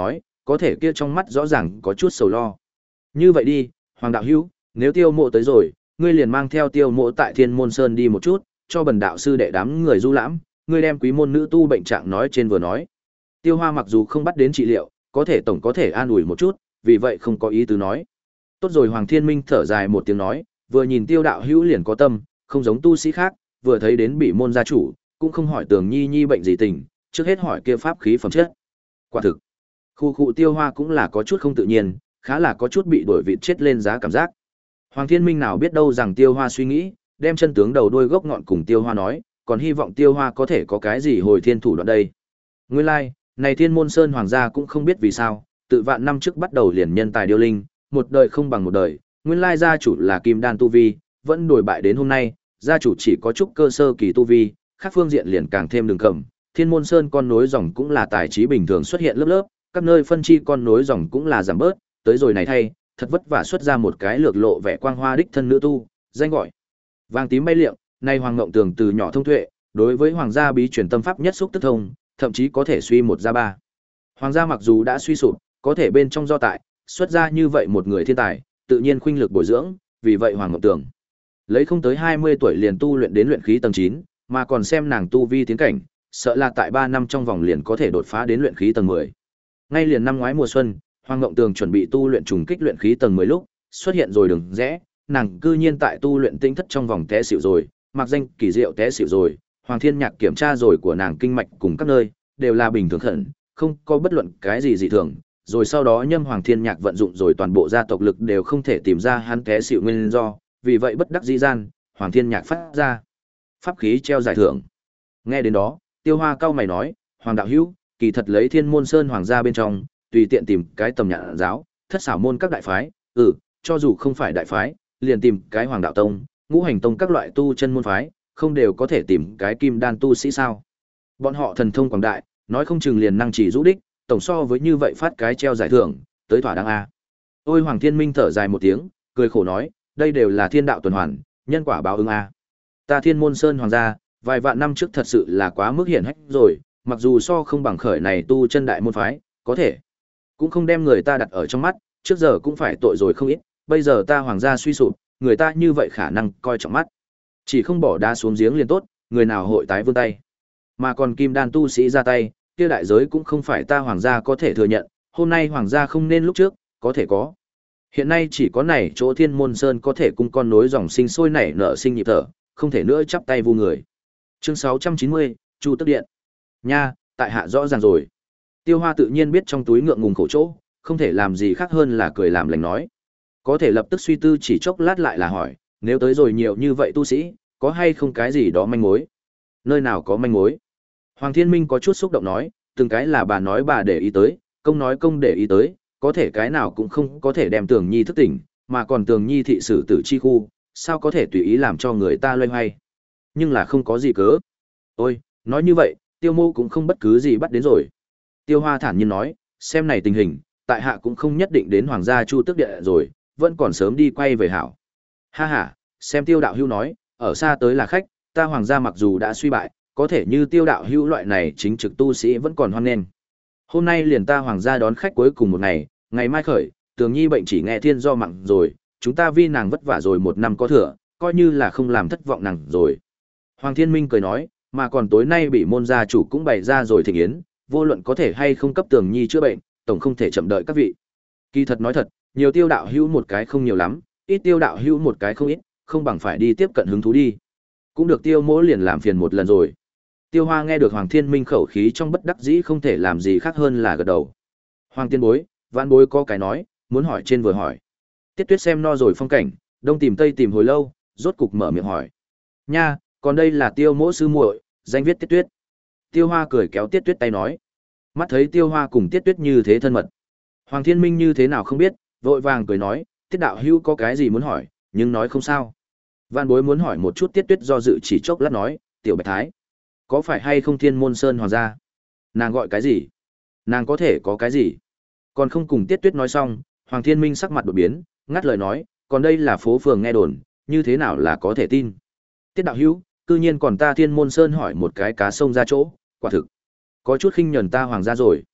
có thể kia trong mắt rõ ràng có chút sầu lo. Như vậy đi, Hoàng đạo hữu, nếu Tiêu Mộ tới rồi, ngươi liền mang theo Tiêu Mộ tại Thiên Môn Sơn đi một chút, cho bần đạo sư đệ đám người du lãm, ngươi đem quý môn nữ tu bệnh trạng nói trên vừa nói. Tiêu Hoa mặc dù không bắt đến trị liệu, có thể tổng có thể an ủi một chút, vì vậy không có ý tứ nói. Tốt rồi, Hoàng Thiên Minh thở dài một tiếng nói, vừa nhìn Tiêu đạo hữu liền có tâm, không giống tu sĩ khác, vừa thấy đến bị môn gia chủ, cũng không hỏi Tường Nhi Nhi bệnh gì tình, trước hết hỏi kia pháp khí phẩm chất. Quả thực, khu khu Tiêu Hoa cũng là có chút không tự nhiên, khá là có chút bị đổi vịt chết lên giá cảm giác. Hoàng Thiên Minh nào biết đâu rằng Tiêu Hoa suy nghĩ, đem chân tướng đầu đuôi gốc ngọn cùng Tiêu Hoa nói, còn hy vọng Tiêu Hoa có thể có cái gì hồi thiên thủ đoạn đây. Nguyên lai, like, này Thiên Môn Sơn hoàng gia cũng không biết vì sao, tự vạn năm trước bắt đầu liền nhân tài điêu linh, một đời không bằng một đời, nguyên lai gia chủ là Kim Đan tu vi, vẫn đổi bại đến hôm nay, gia chủ chỉ có chút cơ sơ kỳ tu vi, khác phương diện liền càng thêm đường cầm. Thiên Môn Sơn con nối dòng cũng là tài trí bình thường xuất hiện lớp lớp, các nơi phân chi con nối dòng cũng là giảm bớt, tới rồi này thay, thật vất vả xuất ra một cái lược lộ vẻ quang hoa đích thân nữ tu, danh gọi vàng tím bay liệng, nay Hoàng Ngộng Tường từ nhỏ thông tuệ, đối với hoàng gia bí truyền tâm pháp nhất xúc tức thông, thậm chí có thể suy một ra ba. Hoàng gia mặc dù đã suy sụp, có thể bên trong do tại, xuất ra như vậy một người thiên tài, tự nhiên khuynh lực bồi dưỡng, vì vậy Hoàng Ngộng Tường lấy không tới hai mươi tuổi liền tu luyện đến luyện khí tầng chín, mà còn xem nàng tu vi tiến cảnh, sợ là tại ba năm trong vòng liền có thể đột phá đến luyện khí tầng mười. Ngay liền năm ngoái mùa xuân, Hoàng Ngộng Tường chuẩn bị tu luyện trùng kích luyện khí tầng mười lúc, xuất hiện rồi đường rẽ, nàng cư nhiên tại tu luyện tinh thất trong vòng té xỉu rồi, mặc danh kỳ diệu té xỉu rồi, Hoàng Thiên Nhạc kiểm tra rồi của nàng kinh mạch cùng các nơi, đều là bình thường khẩn, không có bất luận cái gì dị thường, rồi sau đó Nhâm Hoàng Thiên Nhạc vận dụng rồi toàn bộ gia tộc lực đều không thể tìm ra hắn té xỉu nguyên do, vì vậy bất đắc dĩ gian, Hoàng Thiên Nhạc phát ra pháp khí treo giải thưởng. Nghe đến đó, Tiêu Hoa cao mày nói, Hoàng đạo hữu, kỳ thật lấy Thiên Môn Sơn hoàng gia bên trong, tùy tiện tìm cái tầm nhãn giáo, thất xảo môn các đại phái, ừ, cho dù không phải đại phái, liền tìm cái Hoàng đạo tông, ngũ hành tông các loại tu chân môn phái, không đều có thể tìm cái kim đan tu sĩ sao? Bọn họ thần thông quảng đại, nói không chừng liền năng chỉ rũ đích, tổng so với như vậy phát cái treo giải thưởng, tới thỏa đáng a. Ôi Hoàng Thiên Minh thở dài một tiếng, cười khổ nói, đây đều là thiên đạo tuần hoàn, nhân quả báo ứng a. Ta Thiên Môn Sơn hoàng gia, vài vạn năm trước thật sự là quá mức hiển hách rồi, mặc dù so không bằng khởi này tu chân đại môn phái, có thể cũng không đem người ta đặt ở trong mắt, trước giờ cũng phải tội rồi không ít, bây giờ ta hoàng gia suy sụp, người ta như vậy khả năng coi trọng mắt. Chỉ không bỏ đá xuống giếng liền tốt, người nào hội tái vươn tay. Mà còn kim đan tu sĩ ra tay, kia đại giới cũng không phải ta hoàng gia có thể thừa nhận, hôm nay hoàng gia không nên lúc trước, có thể có. Hiện nay chỉ có này chỗ Thiên Môn Sơn có thể cung con nối dòng sinh sôi nảy nở sinh nhịp thở, không thể nữa chắp tay vu người. Chương sáu trăm chín mươi, Chu Tức Điện. Nha, tại hạ rõ ràng rồi. Tiêu Hoa tự nhiên biết trong túi ngượng ngùng khổ chỗ, không thể làm gì khác hơn là cười làm lành nói. Có thể lập tức suy tư chỉ chốc lát lại là hỏi, nếu tới rồi nhiều như vậy tu sĩ, có hay không cái gì đó manh mối? Nơi nào có manh mối? Hoàng Thiên Minh có chút xúc động nói, từng cái là bà nói bà để ý tới, công nói công để ý tới, có thể cái nào cũng không có thể đem Tường Nhi thức tỉnh, mà còn Tường Nhi thị sử tử chi khu, sao có thể tùy ý làm cho người ta loay hoay? Nhưng là không có gì cớ. Ôi, nói như vậy, Tiêu Mô cũng không bất cứ gì bắt đến rồi. Tiêu Hoa thản nhiên nói, xem này tình hình, tại hạ cũng không nhất định đến hoàng gia Chu Tước Điện rồi, vẫn còn sớm đi quay về hảo. Ha ha, xem Tiêu đạo hữu nói, ở xa tới là khách, ta hoàng gia mặc dù đã suy bại, có thể như Tiêu đạo hữu loại này chính trực tu sĩ vẫn còn hoan nghênh. Hôm nay liền ta hoàng gia đón khách cuối cùng một ngày, ngày mai khởi, Tường Nhi bệnh chỉ nghe thiên do mặn rồi, chúng ta vì nàng vất vả rồi một năm có thừa, coi như là không làm thất vọng nàng rồi. Hoàng Thiên Minh cười nói, mà còn tối nay bị môn gia chủ cũng bày ra rồi thịnh yến, vô luận có thể hay không cấp Tường Nhi chữa bệnh, tổng không thể chậm đợi các vị. Kỳ thật nói thật, nhiều Tiêu đạo hữu một cái không nhiều lắm, ít Tiêu đạo hữu một cái không ít, không bằng phải đi tiếp cận hứng thú đi. Cũng được Tiêu Mỗ liền làm phiền một lần rồi. Tiêu Hoa nghe được Hoàng Thiên Minh khẩu khí trong bất đắc dĩ không thể làm gì khác hơn là gật đầu. Hoàng tiên bối, vãn bối có cái nói, muốn hỏi trên vừa hỏi. Tiết Tuyết xem no rồi phong cảnh, đông tìm tây tìm hồi lâu, rốt cục mở miệng hỏi. Nha, còn đây là Tiêu Mỗ sư muội, danh viết Tiết Tuyết. Tiêu Hoa cười kéo Tiết Tuyết tay nói. Mắt thấy Tiêu Hoa cùng Tiết Tuyết như thế thân mật. Hoàng Thiên Minh như thế nào không biết, vội vàng cười nói, Tiết đạo hữu có cái gì muốn hỏi, nhưng nói không sao. Vạn bối muốn hỏi một chút. Tiết Tuyết do dự chỉ chốc lát nói, Tiểu Bạch Thái, có phải hay không Thiên Môn Sơn hoàng gia? Nàng gọi cái gì? Nàng có thể có cái gì? Còn không cùng Tiết Tuyết nói xong, Hoàng Thiên Minh sắc mặt đột biến, ngắt lời nói, còn đây là phố phường nghe đồn, như thế nào là có thể tin? Tiết đạo hữu, cư nhiên còn ta Thiên Môn Sơn hỏi một cái cá sông ra chỗ, quả thực có chút khinh nhẫn ta hoàng gia rồi.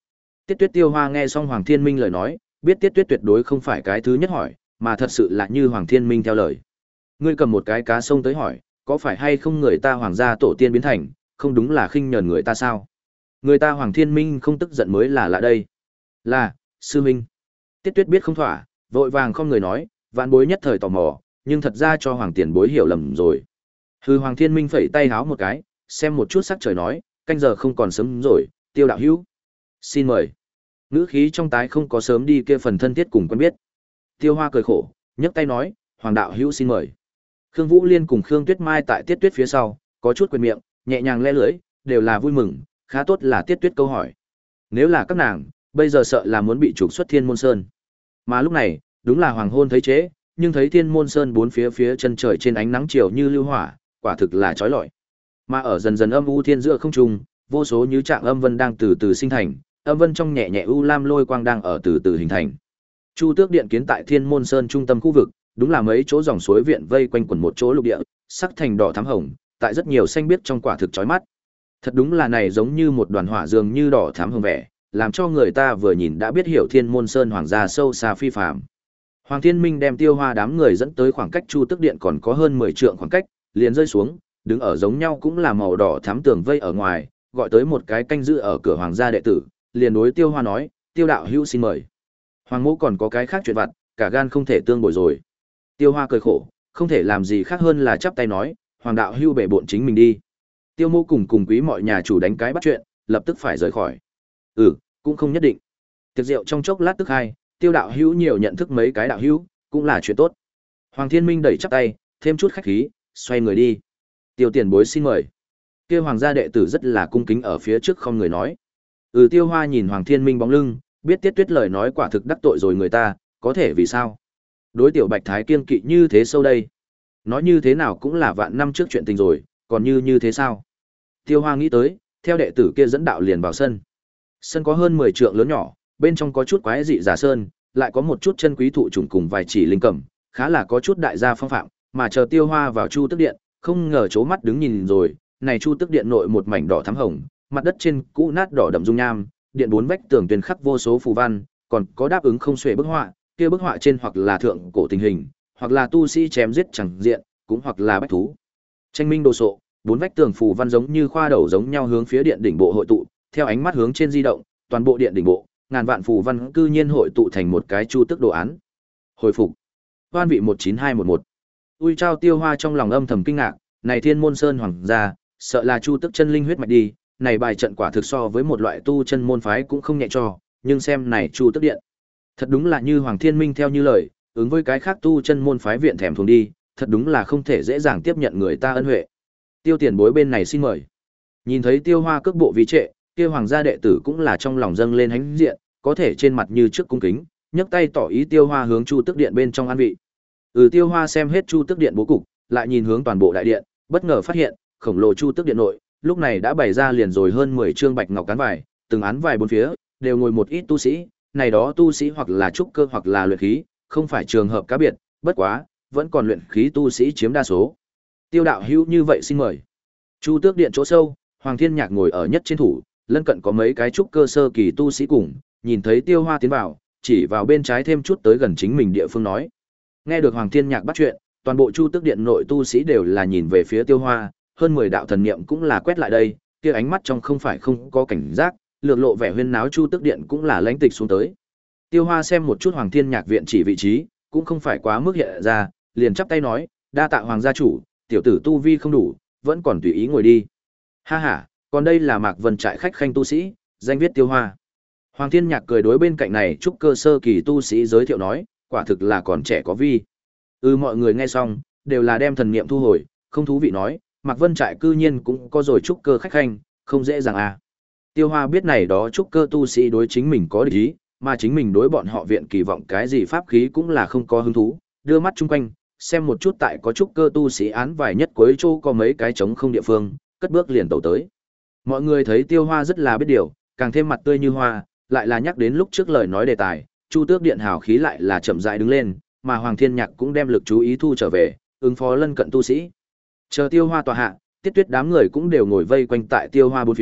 Tiết Tuyết Tiêu Hoa nghe xong Hoàng Thiên Minh lời nói, biết Tiết Tuyết tuyệt đối không phải cái thứ nhất hỏi, mà thật sự là như Hoàng Thiên Minh theo lời. Ngươi cầm một cái cá sông tới hỏi, có phải hay không người ta hoàng gia tổ tiên biến thành, không đúng là khinh nhờn người ta sao? Người ta Hoàng Thiên Minh không tức giận mới là lạ đây. Là, sư minh. Tiết Tuyết biết không thỏa, vội vàng không người nói, vạn bối nhất thời tò mò, nhưng thật ra cho Hoàng tiền bối hiểu lầm rồi. Hư Hoàng Thiên Minh phẩy tay háo một cái, xem một chút sắc trời nói, canh giờ không còn sớm rồi, Tiêu đạo hữu. Xin mời. Ngữ khí trong tái không có sớm đi kia phần thân thiết cùng quen biết. Tiêu Hoa cười khổ, nhấc tay nói, Hoàng đạo hữu xin mời. Khương Vũ Liên cùng Khương Tuyết Mai tại Tiết Tuyết phía sau, có chút quyền miệng, nhẹ nhàng le lưỡi, đều là vui mừng, khá tốt là Tiết Tuyết câu hỏi. Nếu là các nàng, bây giờ sợ là muốn bị trục xuất Thiên Môn Sơn. Mà lúc này, đúng là hoàng hôn thấy chế, nhưng thấy Thiên Môn Sơn bốn phía phía chân trời trên ánh nắng chiều như lưu hỏa, quả thực là chói lọi. Mà ở dần dần âm u thiên giữa không trung, vô số như trạng âm vân đang từ từ sinh thành, âm vân trong nhẹ nhẹ u lam lôi quang đang ở từ từ hình thành. Chu Tước Điện kiến tại Thiên Môn Sơn trung tâm khu vực, đúng là mấy chỗ dòng suối viện vây quanh quần một chỗ lục địa, sắc thành đỏ thắm hồng, tại rất nhiều xanh biếc trong quả thực chói mắt. Thật đúng là này giống như một đoàn hỏa dường như đỏ thắm hồng vẻ, làm cho người ta vừa nhìn đã biết hiểu Thiên Môn Sơn hoàng gia sâu xa phi phàm. Hoàng Thiên Minh đem Tiêu Hoa đám người dẫn tới khoảng cách Chu Tước Điện còn có hơn mười trượng khoảng cách, liền rơi xuống, đứng ở giống nhau cũng là màu đỏ thắm tường vây ở ngoài, gọi tới một cái canh giữ ở cửa hoàng gia đệ tử, liền đối Tiêu Hoa nói, Tiêu đạo hữu xin mời. Hoàng mẫu còn có cái khác chuyện vặt, cả gan không thể tương bồi rồi. Tiêu Hoa cười khổ, không thể làm gì khác hơn là chắp tay nói, Hoàng đạo hữu bể bộn chính mình đi. Tiêu Mô cùng cùng quý mọi nhà chủ đánh cái bắt chuyện, lập tức phải rời khỏi. Ừ, cũng không nhất định. Tiệc rượu trong chốc lát tức hai, Tiêu đạo hữu nhiều nhận thức mấy cái đạo hữu, cũng là chuyện tốt. Hoàng Thiên Minh đẩy chắp tay, thêm chút khách khí, xoay người đi. Tiêu tiền bối xin mời. Kia hoàng gia đệ tử rất là cung kính ở phía trước không người nói. Ừ, Tiêu Hoa nhìn Hoàng Thiên Minh bóng lưng, biết Tiết Tuyết lời nói quả thực đắc tội rồi người ta, có thể vì sao? Đối tiểu Bạch Thái kiên kỵ như thế sâu đây. Nói như thế nào cũng là vạn năm trước chuyện tình rồi, còn như như thế sao? Tiêu Hoa nghĩ tới, theo đệ tử kia dẫn đạo liền vào sân. Sân có hơn mười trượng lớn nhỏ, bên trong có chút quái dị giả sơn, lại có một chút chân quý thụ trùng cùng vài chỉ linh cẩm, khá là có chút đại gia phong phạm, mà chờ Tiêu Hoa vào Chu Tước Điện, không ngờ chố mắt đứng nhìn rồi, này Chu Tước Điện nội một mảnh đỏ thắm hồng, mặt đất trên cũ nát đỏ đậm dung nham, điện bốn vách tường tuyên khắc vô số phù văn, còn có đáp ứng không xuể bức họa, kia bức họa trên hoặc là thượng cổ tình hình, hoặc là tu sĩ chém giết chẳng diện, cũng hoặc là bách thú. Tranh minh đồ sộ, bốn vách tường phù văn giống như khoa đầu giống nhau hướng phía điện đỉnh bộ hội tụ, theo ánh mắt hướng trên di động, toàn bộ điện đỉnh bộ, ngàn vạn phù văn cư nhiên hội tụ thành một cái chu tước đồ án. Hồi phục. Hoan vị một chín hai một một. Ui Trao Tiêu Hoa trong lòng âm thầm kinh ngạc, này Thiên Môn Sơn hoàng gia, sợ là chu tước chân linh huyết mạch đi, này bài trận quả thực so với một loại tu chân môn phái cũng không nhẹ cho, nhưng xem này Chu Tước Điện, thật đúng là như Hoàng Thiên Minh theo như lời, ứng với cái khác tu chân môn phái viện thèm thuồng đi, thật đúng là không thể dễ dàng tiếp nhận người ta ân huệ. Tiêu tiền bối bên này xin mời. Nhìn thấy Tiêu Hoa cước bộ vi trệ, kia hoàng gia đệ tử cũng là trong lòng dâng lên hãnh diện, có thể trên mặt như trước cung kính, nhấc tay tỏ ý Tiêu Hoa hướng Chu Tước Điện bên trong an vị. Ừ, Tiêu Hoa xem hết Chu Tước Điện bố cục, lại nhìn hướng toàn bộ đại điện, bất ngờ phát hiện, khổng lồ Chu Tước Điện nội, lúc này đã bày ra liền rồi hơn mười trương bạch ngọc cán vải, từng án vải bốn phía, đều ngồi một ít tu sĩ, này đó tu sĩ hoặc là trúc cơ hoặc là luyện khí, không phải trường hợp cá biệt, bất quá, vẫn còn luyện khí tu sĩ chiếm đa số. Tiêu đạo hữu như vậy xin mời. Chu Tước Điện chỗ sâu, Hoàng Thiên Nhạc ngồi ở nhất trên thủ, lân cận có mấy cái trúc cơ sơ kỳ tu sĩ cùng, nhìn thấy Tiêu Hoa tiến vào, chỉ vào bên trái thêm chút tới gần chính mình địa phương nói. Nghe được Hoàng Thiên Nhạc bắt chuyện, toàn bộ Chu Tước Điện nội tu sĩ đều là nhìn về phía Tiêu Hoa, hơn mười đạo thần niệm cũng là quét lại đây, kia ánh mắt trong không phải không có cảnh giác, lược lộ vẻ huyên náo Chu Tước Điện cũng là lãnh tịch xuống tới. Tiêu Hoa xem một chút Hoàng Thiên Nhạc viện chỉ vị trí, cũng không phải quá mức hiện ra, liền chắp tay nói, đa tạ hoàng gia chủ, tiểu tử tu vi không đủ, vẫn còn tùy ý ngồi đi. Ha ha, còn đây là Mạc Vân trại khách khanh tu sĩ, danh viết Tiêu Hoa. Hoàng Thiên Nhạc cười đối bên cạnh này trúc cơ sơ kỳ tu sĩ giới thiệu nói, quả thực là còn trẻ có vi. Ừ, mọi người nghe xong, đều là đem thần niệm thu hồi, không thú vị nói, Mạc Vân trại cư nhiên cũng có rồi trúc cơ khách khanh, không dễ dàng à. Tiêu Hoa biết này đó trúc cơ tu sĩ đối chính mình có địch ý, mà chính mình đối bọn họ viện kỳ vọng cái gì pháp khí cũng là không có hứng thú, đưa mắt chung quanh, xem một chút tại có trúc cơ tu sĩ án vài nhất cuối chỗ có mấy cái trống không địa phương, cất bước liền tẩu tới. Mọi người thấy Tiêu Hoa rất là biết điều, càng thêm mặt tươi như hoa, lại là nhắc đến lúc trước lời nói đề tài, Chu Tước Điện hào khí lại là chậm rãi đứng lên, mà Hoàng Thiên Nhạc cũng đem lực chú ý thu trở về, ứng phó lân cận tu sĩ. Chờ Tiêu Hoa tọa hạ, Tiết Tuyết đám người cũng đều ngồi vây quanh tại Tiêu Hoa bốn phía,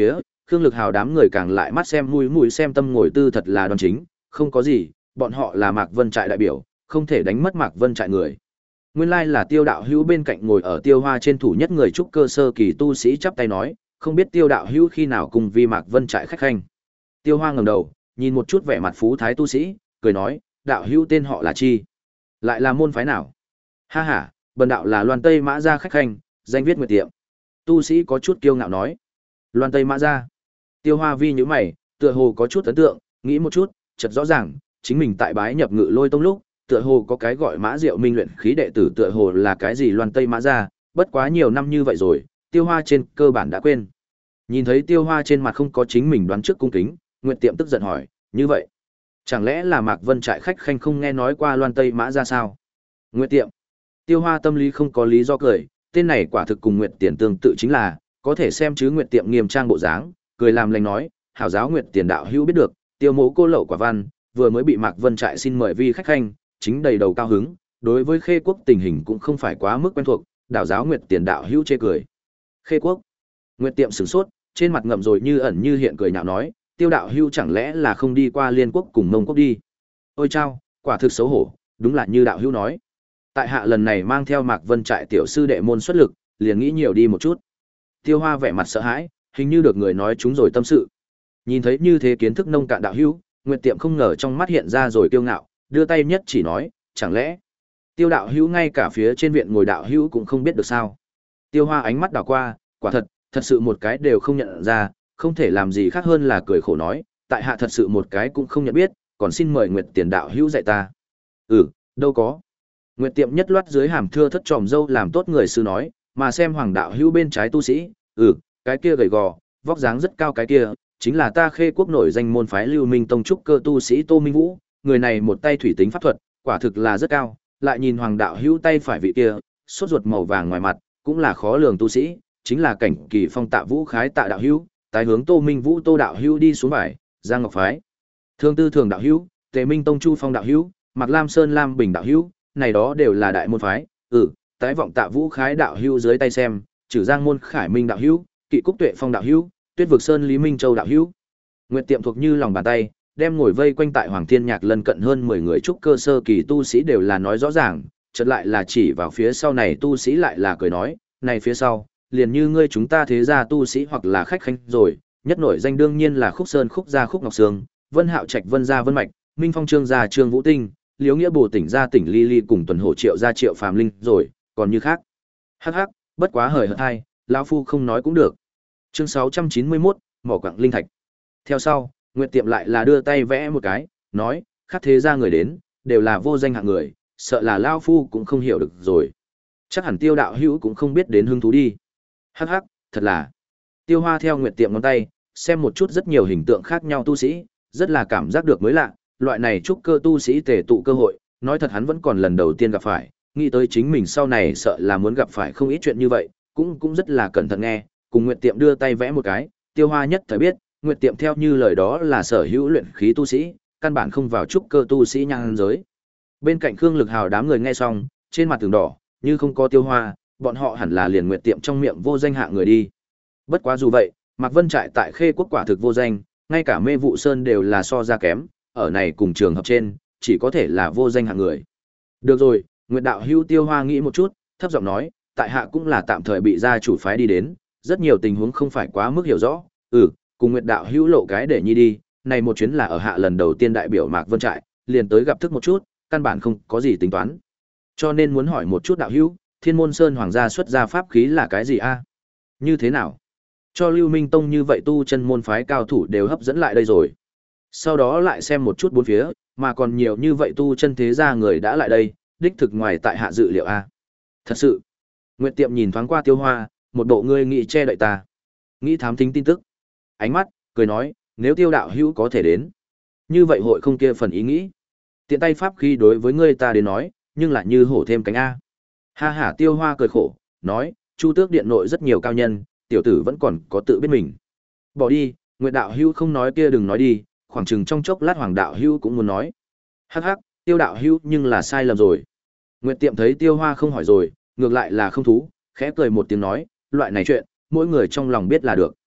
Khương Lực Hào đám người càng lại mắt xem mũi mũi xem tâm ngồi tư thật là đoan chính, không có gì, bọn họ là Mạc Vân Trại đại biểu, không thể đánh mất Mạc Vân Trại người. Nguyên lai là Tiêu đạo hữu bên cạnh ngồi ở Tiêu Hoa trên thủ nhất người trúc cơ sơ kỳ tu sĩ chắp tay nói, không biết Tiêu đạo hữu khi nào cùng vi Mạc Vân Trại khách khanh. Tiêu Hoa ngẩng đầu, nhìn một chút vẻ mặt phú thái tu sĩ, cười nói, đạo hữu tên họ là chi? Lại là môn phái nào? Ha ha, bần đạo là Loan Tây Mã Gia khách khanh, danh viết Nguyệt Tiệm. Tu sĩ có chút kiêu ngạo nói. Loan Tây Mã Gia. Tiêu Hoa vi nhíu mày, tựa hồ có chút ấn tượng, nghĩ một chút, chợt rõ ràng, chính mình tại bái nhập Ngự Lôi Tông lúc, tựa hồ có cái gọi Mã Diệu Minh luyện khí đệ tử tựa hồ là cái gì Loan Tây Mã Gia, bất quá nhiều năm như vậy rồi, Tiêu Hoa trên cơ bản đã quên. Nhìn thấy Tiêu Hoa trên mặt không có chính mình đoán trước cung kính, Nguyệt Tiệm tức giận hỏi, như vậy, chẳng lẽ là Mạc Vân Trại khách khanh không nghe nói qua Loan Tây Mã Gia sao? Nguyệt Tiệm. Tiêu Hoa tâm lý không có lý do cười, tên này quả thực cùng Nguyệt Tiền tương tự chính là, có thể xem chứ Nguyệt Tiệm nghiêm trang bộ dáng, cười làm lành nói, hảo giáo Nguyệt Tiền đạo hữu biết được, Tiêu mố cô lậu quả văn, vừa mới bị Mạc Vân Trại xin mời vi khách khanh, chính đầy đầu cao hứng, đối với Khê Quốc tình hình cũng không phải quá mức quen thuộc, đạo giáo Nguyệt Tiền đạo hữu chê cười. Khê Quốc. Nguyệt Tiệm sửng sốt, trên mặt ngậm rồi như ẩn như hiện cười nhạo nói, Tiêu đạo hữu chẳng lẽ là không đi qua Liên Quốc cùng Mông Quốc đi? Ôi chao, quả thực xấu hổ, đúng là như đạo hữu nói. Tại hạ lần này mang theo Mạc Vân Trại tiểu sư đệ môn xuất lực, liền nghĩ nhiều đi một chút. Tiêu Hoa vẻ mặt sợ hãi, hình như được người nói chúng rồi tâm sự. Nhìn thấy như thế kiến thức nông cạn đạo hữu, Nguyệt Tiệm không ngờ trong mắt hiện ra rồi kiêu ngạo, đưa tay nhất chỉ nói, chẳng lẽ Tiêu đạo hữu ngay cả phía trên viện ngồi đạo hữu cũng không biết được sao? Tiêu Hoa ánh mắt đảo qua, quả thật, thật sự một cái đều không nhận ra, không thể làm gì khác hơn là cười khổ nói, tại hạ thật sự một cái cũng không nhận biết, còn xin mời Nguyệt Tiền đạo hữu dạy ta. Ừ, đâu có. Nguyệt Tiệm nhất loát dưới hàm thưa thất tròm dâu làm tốt người sư nói, mà xem Hoàng đạo hữu bên trái tu sĩ, ừ, cái kia gầy gò, vóc dáng rất cao cái kia, chính là ta Khê Quốc nổi danh môn phái Lưu Minh Tông trúc cơ tu sĩ Tô Minh Vũ, người này một tay thủy tính pháp thuật, quả thực là rất cao, lại nhìn Hoàng đạo hữu tay phải vị kia, sốt ruột màu vàng ngoài mặt, cũng là khó lường tu sĩ, chính là cảnh kỳ phong Tạ Vũ khái Tạ đạo hữu, tái hướng Tô Minh Vũ Tô đạo hữu đi xuống bài, Giang Ngọc phái, Thương Tư Thường đạo hữu, Tề Minh Tông Chu Phong đạo hữu, Mạc Lam Sơn Lam Bình đạo hữu, này đó đều là đại môn phái, ừ, tái vọng Tạ Vũ khái đạo hữu dưới tay xem, trừ Giang môn Khải Minh đạo hữu, Kỵ Cúc Tuệ Phong đạo hữu, Tuyết Vực Sơn Lý Minh Châu đạo hữu. Nguyệt Tiệm thuộc như lòng bàn tay, đem ngồi vây quanh tại Hoàng Thiên Nhạc lân cận hơn mười người trúc cơ sơ kỳ tu sĩ đều là nói rõ ràng, chợt lại là chỉ vào phía sau này tu sĩ lại là cười nói, này phía sau, liền như ngươi chúng ta thế gia tu sĩ hoặc là khách khanh rồi, nhất nổi danh đương nhiên là Khúc Sơn Khúc gia Khúc Ngọc Sương, Vân Hạo Trạch Vân gia Vân Mạch, Minh Phong Trương gia Trương Vũ Tinh, Liễu Nghĩa Bồ tỉnh gia tỉnh Ly Ly cùng Tuần Hổ Triệu gia Triệu Phàm Linh rồi, còn như khác. Hắc hắc, bất quá hời hợt hay, lão phu không nói cũng được. Chương sáu trăm chín mươi mốt, mỏ quặng linh thạch. Theo sau, Nguyệt Tiệm lại là đưa tay vẽ một cái, nói, khác thế gia người đến, đều là vô danh hạng người, sợ là lão phu cũng không hiểu được rồi. Chắc hẳn Tiêu đạo hữu cũng không biết đến hứng thú đi. Hắc hắc, thật là. Tiêu Hoa theo Nguyệt Tiệm ngón tay, xem một chút rất nhiều hình tượng khác nhau tu sĩ, rất là cảm giác được mới lạ, loại này trúc cơ tu sĩ tề tụ cơ hội, nói thật hắn vẫn còn lần đầu tiên gặp phải, nghĩ tới chính mình sau này sợ là muốn gặp phải không ít chuyện như vậy, cũng cũng rất là cẩn thận nghe, cùng Nguyệt Tiệm đưa tay vẽ một cái, Tiêu Hoa nhất thời biết, Nguyệt Tiệm theo như lời đó là sở hữu luyện khí tu sĩ, căn bản không vào trúc cơ tu sĩ nhang giới. Bên cạnh Khương Lực Hào đám người nghe xong, trên mặt tường đỏ, như không có Tiêu Hoa, bọn họ hẳn là liền Nguyệt Tiệm trong miệng vô danh hạ người đi. Bất quá dù vậy, Mạc Vân Trại tại Khê Quốc quả thực vô danh, ngay cả Mê Vụ Sơn đều là so ra kém, ở này cùng trường hợp trên, chỉ có thể là vô danh hạng người. Được rồi, Nguyệt đạo hữu Tiêu Hoa nghĩ một chút, thấp giọng nói, tại hạ cũng là tạm thời bị gia chủ phái đi đến, rất nhiều tình huống không phải quá mức hiểu rõ, ừ, cùng Nguyệt đạo hữu lộ cái để nhi đi, này một chuyến là ở hạ lần đầu tiên đại biểu Mạc Vân Trại, liền tới gặp thức một chút, căn bản không có gì tính toán. Cho nên muốn hỏi một chút đạo hữu, Thiên Môn Sơn hoàng gia xuất ra pháp khí là cái gì a? Như thế nào? Cho Lưu Minh Tông như vậy tu chân môn phái cao thủ đều hấp dẫn lại đây rồi. Sau đó lại xem một chút bốn phía, mà còn nhiều như vậy tu chân thế gia người đã lại đây, đích thực ngoài tại hạ dự liệu a. Thật sự. Nguyệt Tiệm nhìn thoáng qua Tiêu Hoa, một bộ ngươi nghĩ che đậy ta, nghĩ thám thính tin tức. Ánh mắt cười nói, nếu Tiêu đạo hữu có thể đến, như vậy hội không kia phần ý nghĩ. Tiện tay pháp khi đối với ngươi ta đến nói, nhưng lại như hổ thêm cánh a. Ha ha, Tiêu Hoa cười khổ, nói, Chu Tước điện nội rất nhiều cao nhân, tiểu tử vẫn còn có tự biết mình. Bỏ đi, Nguyệt đạo hữu không nói kia đừng nói đi, khoảng chừng trong chốc lát Hoàng đạo hữu cũng muốn nói. Hắc hắc, Tiêu đạo hữu nhưng là sai lầm rồi. Nguyệt Tiệm thấy Tiêu Hoa không hỏi rồi, ngược lại là không thú, khẽ cười một tiếng nói, loại này chuyện, mỗi người trong lòng biết là được.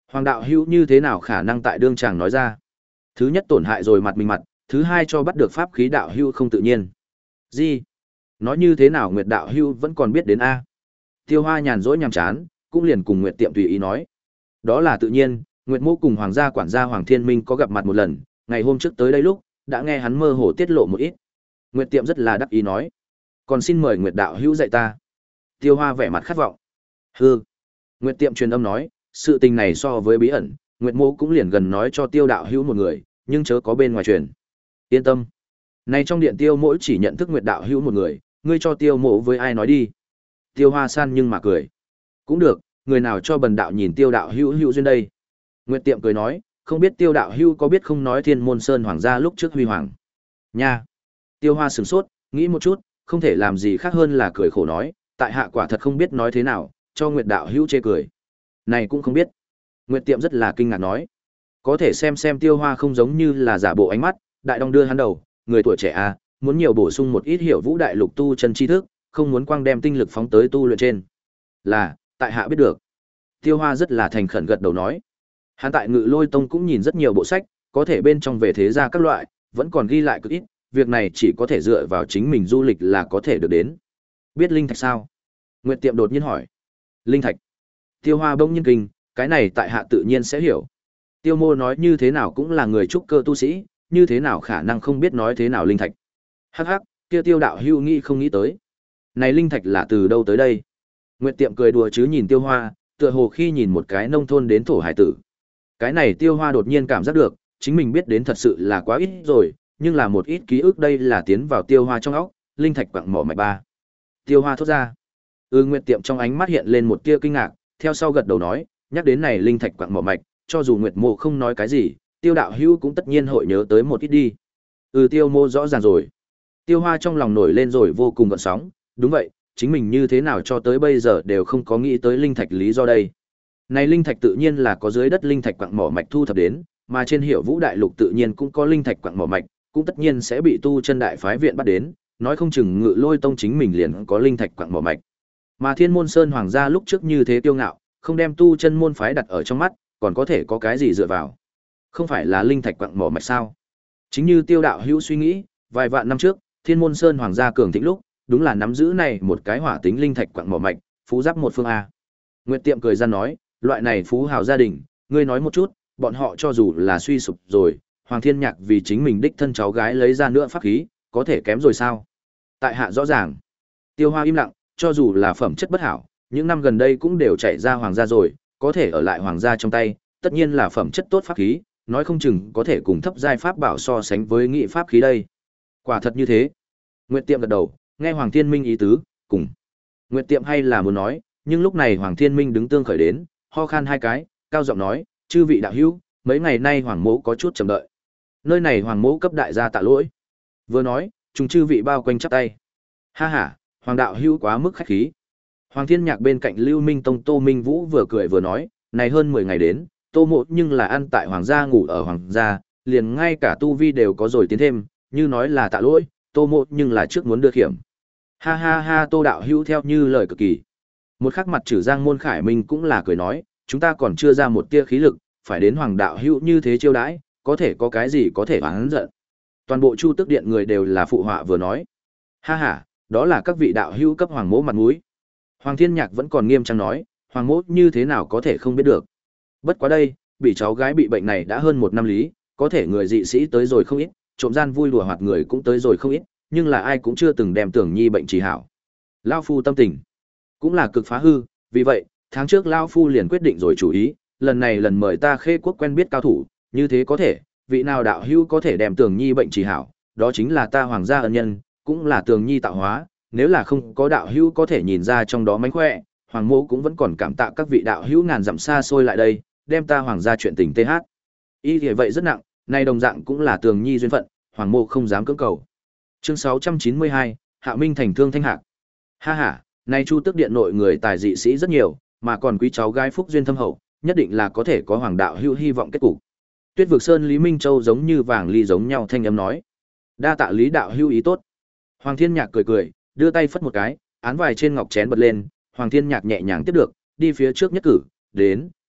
Hoàng đạo hữu như thế nào khả năng tại đương chàng nói ra? Thứ nhất tổn hại rồi mặt mình mặt, thứ hai cho bắt được pháp khí đạo hữu không tự nhiên. Gì? Nói như thế nào Nguyệt đạo hữu vẫn còn biết đến a? Tiêu Hoa nhàn rỗi nhàm chán, cũng liền cùng Nguyệt Tiệm tùy ý nói. Đó là tự nhiên, Nguyệt Mô cùng hoàng gia quản gia Hoàng Thiên Minh có gặp mặt một lần, ngày hôm trước tới đây lúc, đã nghe hắn mơ hồ tiết lộ một ít. Nguyệt Tiệm rất là đắc ý nói, còn xin mời Nguyệt đạo hữu dạy ta. Tiêu Hoa vẻ mặt khát vọng. Hừ. Nguyệt Tiệm truyền âm nói, sự tình này so với bí ẩn, Nguyệt Mô cũng liền gần nói cho Tiêu đạo hữu một người, nhưng chớ có bên ngoài truyền. Yên tâm. Này trong điện Tiêu mỗi chỉ nhận thức Nguyệt đạo hữu một người, ngươi cho Tiêu mộ với ai nói đi. Tiêu Hoa san nhưng mà cười. Cũng được, người nào cho bần đạo nhìn Tiêu đạo hữu hữu duyên đây. Nguyệt Tiệm cười nói, không biết Tiêu đạo hữu có biết không nói Thiên Môn Sơn hoàng gia lúc trước huy hoàng. Nha. Tiêu Hoa sửng sốt, nghĩ một chút, không thể làm gì khác hơn là cười khổ nói, tại hạ quả thật không biết nói thế nào, cho Nguyệt đạo hữu chê cười. Này cũng không biết. Nguyệt Tiệm rất là kinh ngạc nói, có thể xem xem Tiêu Hoa không giống như là giả bộ ánh mắt, đại đong đưa hắn đầu, người tuổi trẻ à, muốn nhiều bổ sung một ít hiểu vũ đại lục tu chân tri thức, không muốn quang đem tinh lực phóng tới tu luyện trên. Là, tại hạ biết được. Tiêu Hoa rất là thành khẩn gật đầu nói. Hắn tại Ngự Lôi Tông cũng nhìn rất nhiều bộ sách, có thể bên trong về thế gia các loại, vẫn còn ghi lại cực ít, việc này chỉ có thể dựa vào chính mình du lịch là có thể được đến. Biết linh thạch sao? Nguyệt Tiệm đột nhiên hỏi. Linh thạch. Tiêu Hoa bỗng nhiên kinh, cái này tại hạ tự nhiên sẽ hiểu. Tiêu Mô nói như thế nào cũng là người trúc cơ tu sĩ, như thế nào khả năng không biết nói thế nào linh thạch. Hắc hắc, kia Tiêu đạo hữu nghĩ không nghĩ tới. Này linh thạch là từ đâu tới đây? Nguyệt Tiệm cười đùa chứ nhìn Tiêu Hoa, tựa hồ khi nhìn một cái nông thôn đến thổ hải tử. Cái này Tiêu Hoa đột nhiên cảm giác được, chính mình biết đến thật sự là quá ít rồi, nhưng là một ít ký ức đây là tiến vào Tiêu Hoa trong óc, linh thạch quặng mỏ mạch ba. Tiêu Hoa thốt ra. Ừ, Nguyệt Tiệm trong ánh mắt hiện lên một tia kinh ngạc, theo sau gật đầu nói, nhắc đến này linh thạch quặng mỏ mạch, cho dù Nguyệt Mộ không nói cái gì, Tiêu đạo hữu cũng tất nhiên hội nhớ tới một ít đi. Ừ, Tiêu Mô rõ ràng rồi. Tiêu Hoa trong lòng nổi lên rồi vô cùng gợn sóng, đúng vậy, chính mình như thế nào cho tới bây giờ đều không có nghĩ tới linh thạch lý do đây. Này linh thạch tự nhiên là có dưới đất linh thạch quặng mỏ mạch thu thập đến, mà trên Hiểu Vũ đại lục tự nhiên cũng có linh thạch quặng mỏ mạch, cũng tất nhiên sẽ bị tu chân đại phái viện bắt đến, nói không chừng Ngự Lôi Tông chính mình liền có linh thạch quặng mỏ mạch. Mà Thiên Môn Sơn hoàng gia lúc trước như thế kiêu ngạo, không đem tu chân môn phái đặt ở trong mắt, còn có thể có cái gì dựa vào? Không phải là linh thạch quặng mỏ mạch sao? Chính như Tiêu đạo hữu suy nghĩ, vài vạn năm trước, Thiên Môn Sơn hoàng gia cường thịnh lúc, đúng là nắm giữ này một cái hỏa tính linh thạch quặng mỏ mạch, phú giáp một phương a. Nguyệt Tiệm cười ra nói, loại này phú hào gia đình, ngươi nói một chút, bọn họ cho dù là suy sụp rồi, Hoàng Thiên Nhạc vì chính mình đích thân cháu gái lấy ra nữa pháp khí, có thể kém rồi sao? Tại hạ rõ ràng. Tiêu Hoa im lặng, cho dù là phẩm chất bất hảo, những năm gần đây cũng đều chạy ra hoàng gia rồi, có thể ở lại hoàng gia trong tay, tất nhiên là phẩm chất tốt pháp khí, nói không chừng có thể cùng thấp giai pháp bảo so sánh với nghị pháp khí đây. Quả thật như thế. Nguyệt Tiệm gật đầu, nghe Hoàng Thiên Minh ý tứ, cùng. Nguyệt Tiệm hay là muốn nói, nhưng lúc này Hoàng Thiên Minh đứng tương khởi đến, ho khan hai cái, cao giọng nói, chư vị đạo hữu, mấy ngày nay Hoàng Mỗ có chút chậm đợi. Nơi này Hoàng Mỗ cấp đại gia tạ lỗi. Vừa nói, chúng chư vị bao quanh chắp tay. Ha ha, Hoàng đạo hữu quá mức khách khí. Hoàng Thiên Nhạc bên cạnh Lưu Minh Tông Tô Minh Vũ vừa cười vừa nói, này hơn mười ngày đến, Tô Mộ nhưng là ăn tại hoàng gia ngủ ở hoàng gia, liền ngay cả tu vi đều có rồi tiến thêm, như nói là tạ lỗi, Tô Mộ nhưng là trước muốn đưa khiểm. Ha ha ha, Tô đạo hữu theo như lời cực kỳ. Một khắc mặt Trử Giang Môn Khải Minh cũng là cười nói, chúng ta còn chưa ra một tia khí lực, phải đến hoàng đạo hữu như thế chiêu đãi, có thể có cái gì có thể oán giận. Toàn bộ Chu Tức Điện người đều là phụ họa vừa nói. Ha ha, đó là các vị đạo hữu cấp hoàng mỗ mặt mũi. Hoàng Thiên Nhạc vẫn còn nghiêm trang nói, hoàng mỗ như thế nào có thể không biết được. Bất quá đây, bị cháu gái bị bệnh này đã hơn một năm lý, có thể người dị sĩ tới rồi không ít, trộm gian vui đùa hoạt người cũng tới rồi không ít, nhưng là ai cũng chưa từng đem Tưởng Nhi bệnh trì hảo. Lao phu tâm tình cũng là cực phá hư, vì vậy, tháng trước Lao phu liền quyết định rồi chủ ý, lần này lần mời ta Khê Quốc quen biết cao thủ, như thế có thể, vị nào đạo hữu có thể đem Tưởng Nhi bệnh trì hảo, đó chính là ta hoàng gia ân nhân, cũng là Tưởng Nhi tạo hóa, nếu là không có đạo hữu có thể nhìn ra trong đó mánh khỏe, hoàng mẫu cũng vẫn còn cảm tạ các vị đạo hữu ngàn dặm xa xôi lại đây, đem ta hoàng gia chuyện tình th. Y thì vậy rất nặng, nay đồng dạng cũng là Tường Nhi duyên phận, hoàng mộ không dám cưỡng cầu. Chương sáu trăm chín mươi hai, Hạ Minh thành thương thanh hạc. Ha ha, nay Chu Tước Điện nội người tài dị sĩ rất nhiều, mà còn quý cháu gái phúc duyên thâm hậu, nhất định là có thể có hoàng đạo hữu hy vọng kết cục. Tuyết Vực Sơn Lý Minh Châu giống như vàng ly giống nhau thanh âm nói. Đa tạ Lý đạo hữu ý tốt. Hoàng Thiên Nhạc cười cười, đưa tay phất một cái, án vài trên ngọc chén bật lên, Hoàng Thiên Nhạc nhẹ nhàng tiếp được, đi phía trước nhất cử, đến,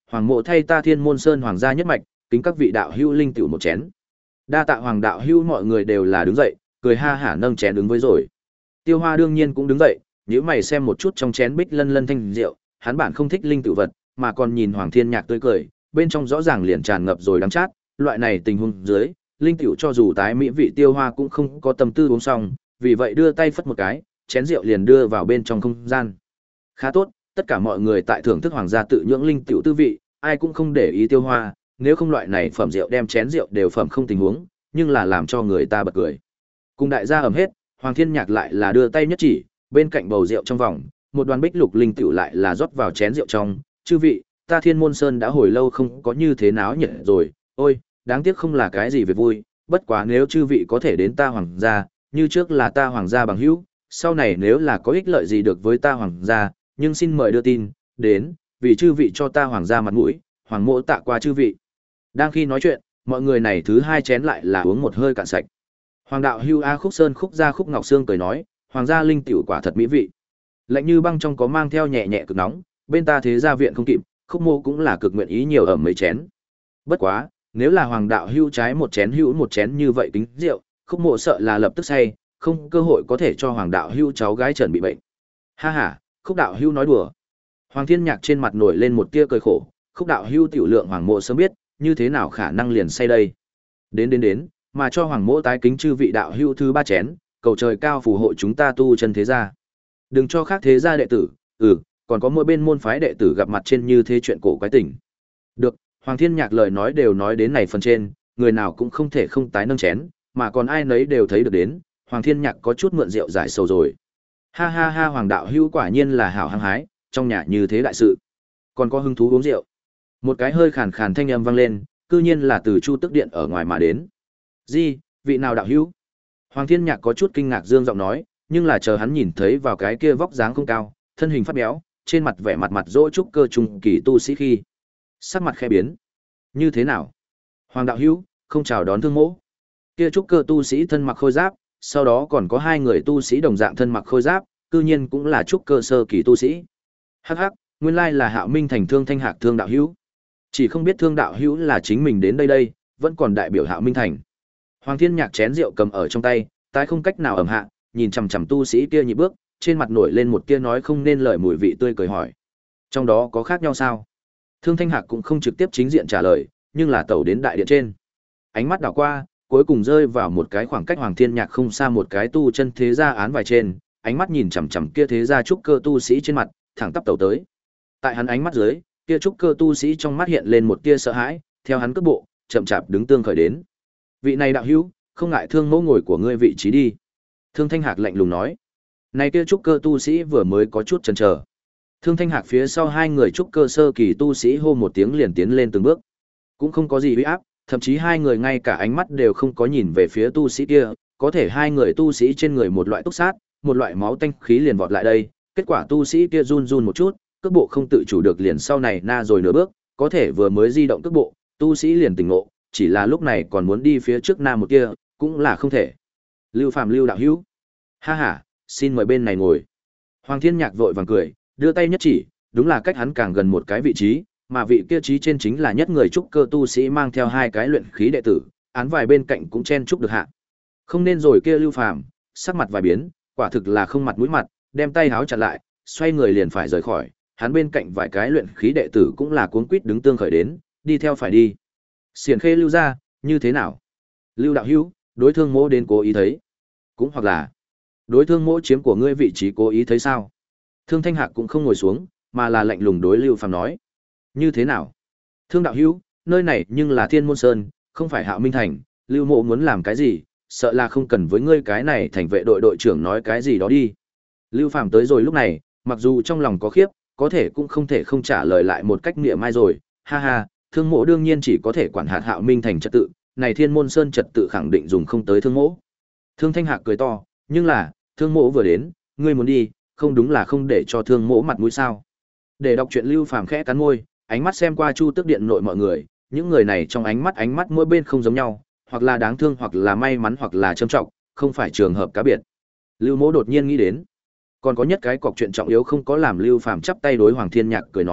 hoàng mộ thay ta Thiên Môn Sơn hoàng gia nhất mạch, kính các vị đạo hữu linh tiểu một chén. Đa tạ hoàng đạo hữu, mọi người đều là đứng dậy, cười ha hả nâng chén đứng với rồi. Tiêu Hoa đương nhiên cũng đứng dậy, nhíu mày xem một chút trong chén bích lân lân thanh rượu, hắn bản không thích linh tiểu vật, mà còn nhìn Hoàng Thiên Nhạc tươi cười, bên trong rõ ràng liền tràn ngập rồi đắng chát, loại này tình huống dưới, linh tiểu cho dù tái mỹ vị Tiêu Hoa cũng không có tâm tư uống xong, vì vậy đưa tay phất một cái, chén rượu liền đưa vào bên trong không gian. Khá tốt, tất cả mọi người tại thưởng thức hoàng gia tự nhưỡng linh tiểu tư vị, ai cũng không để ý Tiêu Hoa, nếu không loại này phẩm rượu đem chén rượu đều phẩm không tình huống, nhưng là làm cho người ta bật cười. Cùng đại gia ẩm hết, Hoàng Thiên Nhạc lại là đưa tay nhất chỉ, bên cạnh bầu rượu trong vòng, một đoàn bích lục linh tiểu lại là rót vào chén rượu trong, chư vị, ta Thiên Môn Sơn đã hồi lâu không có như thế náo nhiệt rồi, ôi, đáng tiếc không là cái gì việc vui, bất quá nếu chư vị có thể đến ta hoàng gia, như trước là ta hoàng gia bằng hữu, sau này nếu là có ích lợi gì được với ta hoàng gia, nhưng xin mời đưa tin, đến, vì chư vị cho ta hoàng gia mặt mũi, hoàng mộ tạ qua chư vị. Đang khi nói chuyện, mọi người này thứ hai chén lại là uống một hơi cạn sạch. Hoàng đạo hưu A Khúc Sơn Khúc gia Khúc Ngọc Sương cười nói, hoàng gia linh tiểu quả thật mỹ vị. Lạnh như băng trong có mang theo nhẹ nhẹ cực nóng, bên ta thế gia viện không kịp, Khúc mô cũng là cực nguyện ý nhiều ở mấy chén. Bất quá, nếu là hoàng đạo hưu trái một chén hữu một chén như vậy tính rượu, Khúc mộ sợ là lập tức say, không cơ hội có thể cho hoàng đạo hưu cháu gái chuẩn bị bệnh. Ha ha, Khúc đạo hưu nói đùa. Hoàng Thiên Nhạc trên mặt nổi lên một tia cười khổ, Khúc đạo hưu tiểu lượng hoàng mộ sớm biết, như thế nào khả năng liền say đây. Đến đến đến, mà cho hoàng mộ tái kính chư vị đạo hưu thứ ba chén, cầu trời cao phù hộ chúng ta tu chân thế gia. Đừng cho khác thế gia đệ tử, ừ, còn có mỗi bên môn phái đệ tử gặp mặt trên như thế chuyện cổ quái tình. Được, Hoàng Thiên Nhạc lời nói đều nói đến này phần trên, người nào cũng không thể không tái nâng chén, mà còn ai nấy đều thấy được đến, Hoàng Thiên Nhạc có chút mượn rượu giải sầu rồi. Ha ha ha, hoàng đạo hưu quả nhiên là hảo hăng hái, trong nhà như thế đại sự, còn có hứng thú uống rượu. Một cái hơi khàn khàn thanh âm vang lên, cư nhiên là từ Chu Tức Điện ở ngoài mà đến. Gì, vị nào đạo hữu? Hoàng Thiên Nhạc có chút kinh ngạc dương giọng nói, nhưng là chờ hắn nhìn thấy vào cái kia vóc dáng không cao, thân hình phát béo, trên mặt vẻ mặt mặt dỗ trúc cơ trung kỳ tu sĩ khi, sắc mặt khẽ biến. Như thế nào? Hoàng đạo hữu, không chào đón thương mỗ. Kia trúc cơ tu sĩ thân mặc khôi giáp, sau đó còn có hai người tu sĩ đồng dạng thân mặc khôi giáp, cư nhiên cũng là trúc cơ sơ kỳ tu sĩ. Hắc hắc, nguyên lai là Hạo Minh Thành Thương Thanh Hạc Thương đạo hữu. Chỉ không biết Thương đạo hữu là chính mình đến đây đây, vẫn còn đại biểu Hạo Minh Thành. Hoàng Thiên Nhạc chén rượu cầm ở trong tay, tái không cách nào ẩm hạ, nhìn chằm chằm tu sĩ kia nhị bước, trên mặt nổi lên một kia nói không nên lời mùi vị tươi cười hỏi. Trong đó có khác nhau sao? Thương Thanh Hạc cũng không trực tiếp chính diện trả lời, nhưng là tẩu đến đại điện trên. Ánh mắt đảo qua, cuối cùng rơi vào một cái khoảng cách Hoàng Thiên Nhạc không xa một cái tu chân thế gia án vài trên, ánh mắt nhìn chằm chằm kia thế gia trúc cơ tu sĩ trên mặt, thẳng tắp tẩu tới. Tại hắn ánh mắt dưới, kia trúc cơ tu sĩ trong mắt hiện lên một tia sợ hãi, theo hắn cước bộ, chậm chạp đứng tương khởi đến. Vị này đạo hữu, không ngại thương mẫu ngồi của ngươi vị trí đi. Thương Thanh Hạc lạnh lùng nói. Này kia trúc cơ tu sĩ vừa mới có chút chần chờ. Thương Thanh Hạc phía sau hai người trúc cơ sơ kỳ tu sĩ hô một tiếng liền tiến lên từng bước. Cũng không có gì uy áp, thậm chí hai người ngay cả ánh mắt đều không có nhìn về phía tu sĩ kia, có thể hai người tu sĩ trên người một loại túc sát, một loại máu tanh khí liền vọt lại đây, kết quả tu sĩ kia run run một chút, cước bộ không tự chủ được liền sau này na rồi nửa bước, có thể vừa mới di động cước bộ, tu sĩ liền tỉnh ngộ, chỉ là lúc này còn muốn đi phía trước na một kia, cũng là không thể. Lưu Phàm Lưu đạo hữu. Ha ha, xin mời bên này ngồi. Hoàng Thiên Nhạc vội vàng cười, đưa tay nhất chỉ, đúng là cách hắn càng gần một cái vị trí, mà vị kia trí trên chính là nhất người trúc cơ tu sĩ mang theo hai cái luyện khí đệ tử, án vài bên cạnh cũng chen chúc được hạ. Không nên rồi kia Lưu Phàm, sắc mặt vài biến, quả thực là không mặt mũi mặt, đem tay háo chặn lại, xoay người liền phải rời khỏi, hắn bên cạnh vài cái luyện khí đệ tử cũng là cuống quýt đứng tương khởi đến, đi theo phải đi. Xiển Khê Lưu ra, như thế nào? Lưu đạo hữu, đối thương mỗ đến cố ý thấy. Cũng hoặc là, đối thương mỗ chiếm của ngươi vị trí cố ý thấy sao? Thương Thanh Hạc cũng không ngồi xuống, mà là lạnh lùng đối Lưu Phàm nói. Như thế nào? Thương đạo hữu, nơi này nhưng là Thiên Môn Sơn, không phải Hạo Minh Thành, Lưu mộ muốn làm cái gì, sợ là không cần với ngươi cái này thành vệ đội đội trưởng nói cái gì đó đi. Lưu Phàm tới rồi lúc này, mặc dù trong lòng có khiếp, có thể cũng không thể không trả lời lại một cách niệm mai rồi, ha ha, thương mộ đương nhiên chỉ có thể quản hạt Hạo Minh Thành trật tự, này Thiên Môn Sơn trật tự khẳng định dùng không tới thương mộ. Thương Thanh Hạc cười to, nhưng là, thương mộ vừa đến, ngươi muốn đi, không đúng là không để cho thương mộ mặt mũi sao? Để đọc truyện Lưu Phàm khẽ cắn môi, ánh mắt xem qua Chu Tước Điện nội mọi người, những người này trong ánh mắt ánh mắt mỗi bên không giống nhau, hoặc là đáng thương hoặc là may mắn hoặc là trâm trọng, không phải trường hợp cá biệt. Lưu Mỗ đột nhiên nghĩ đến, còn có nhất cái cọc chuyện trọng yếu không có làm Lưu Phàm chắp tay đối Hoàng Thiên Nhạc cười nói,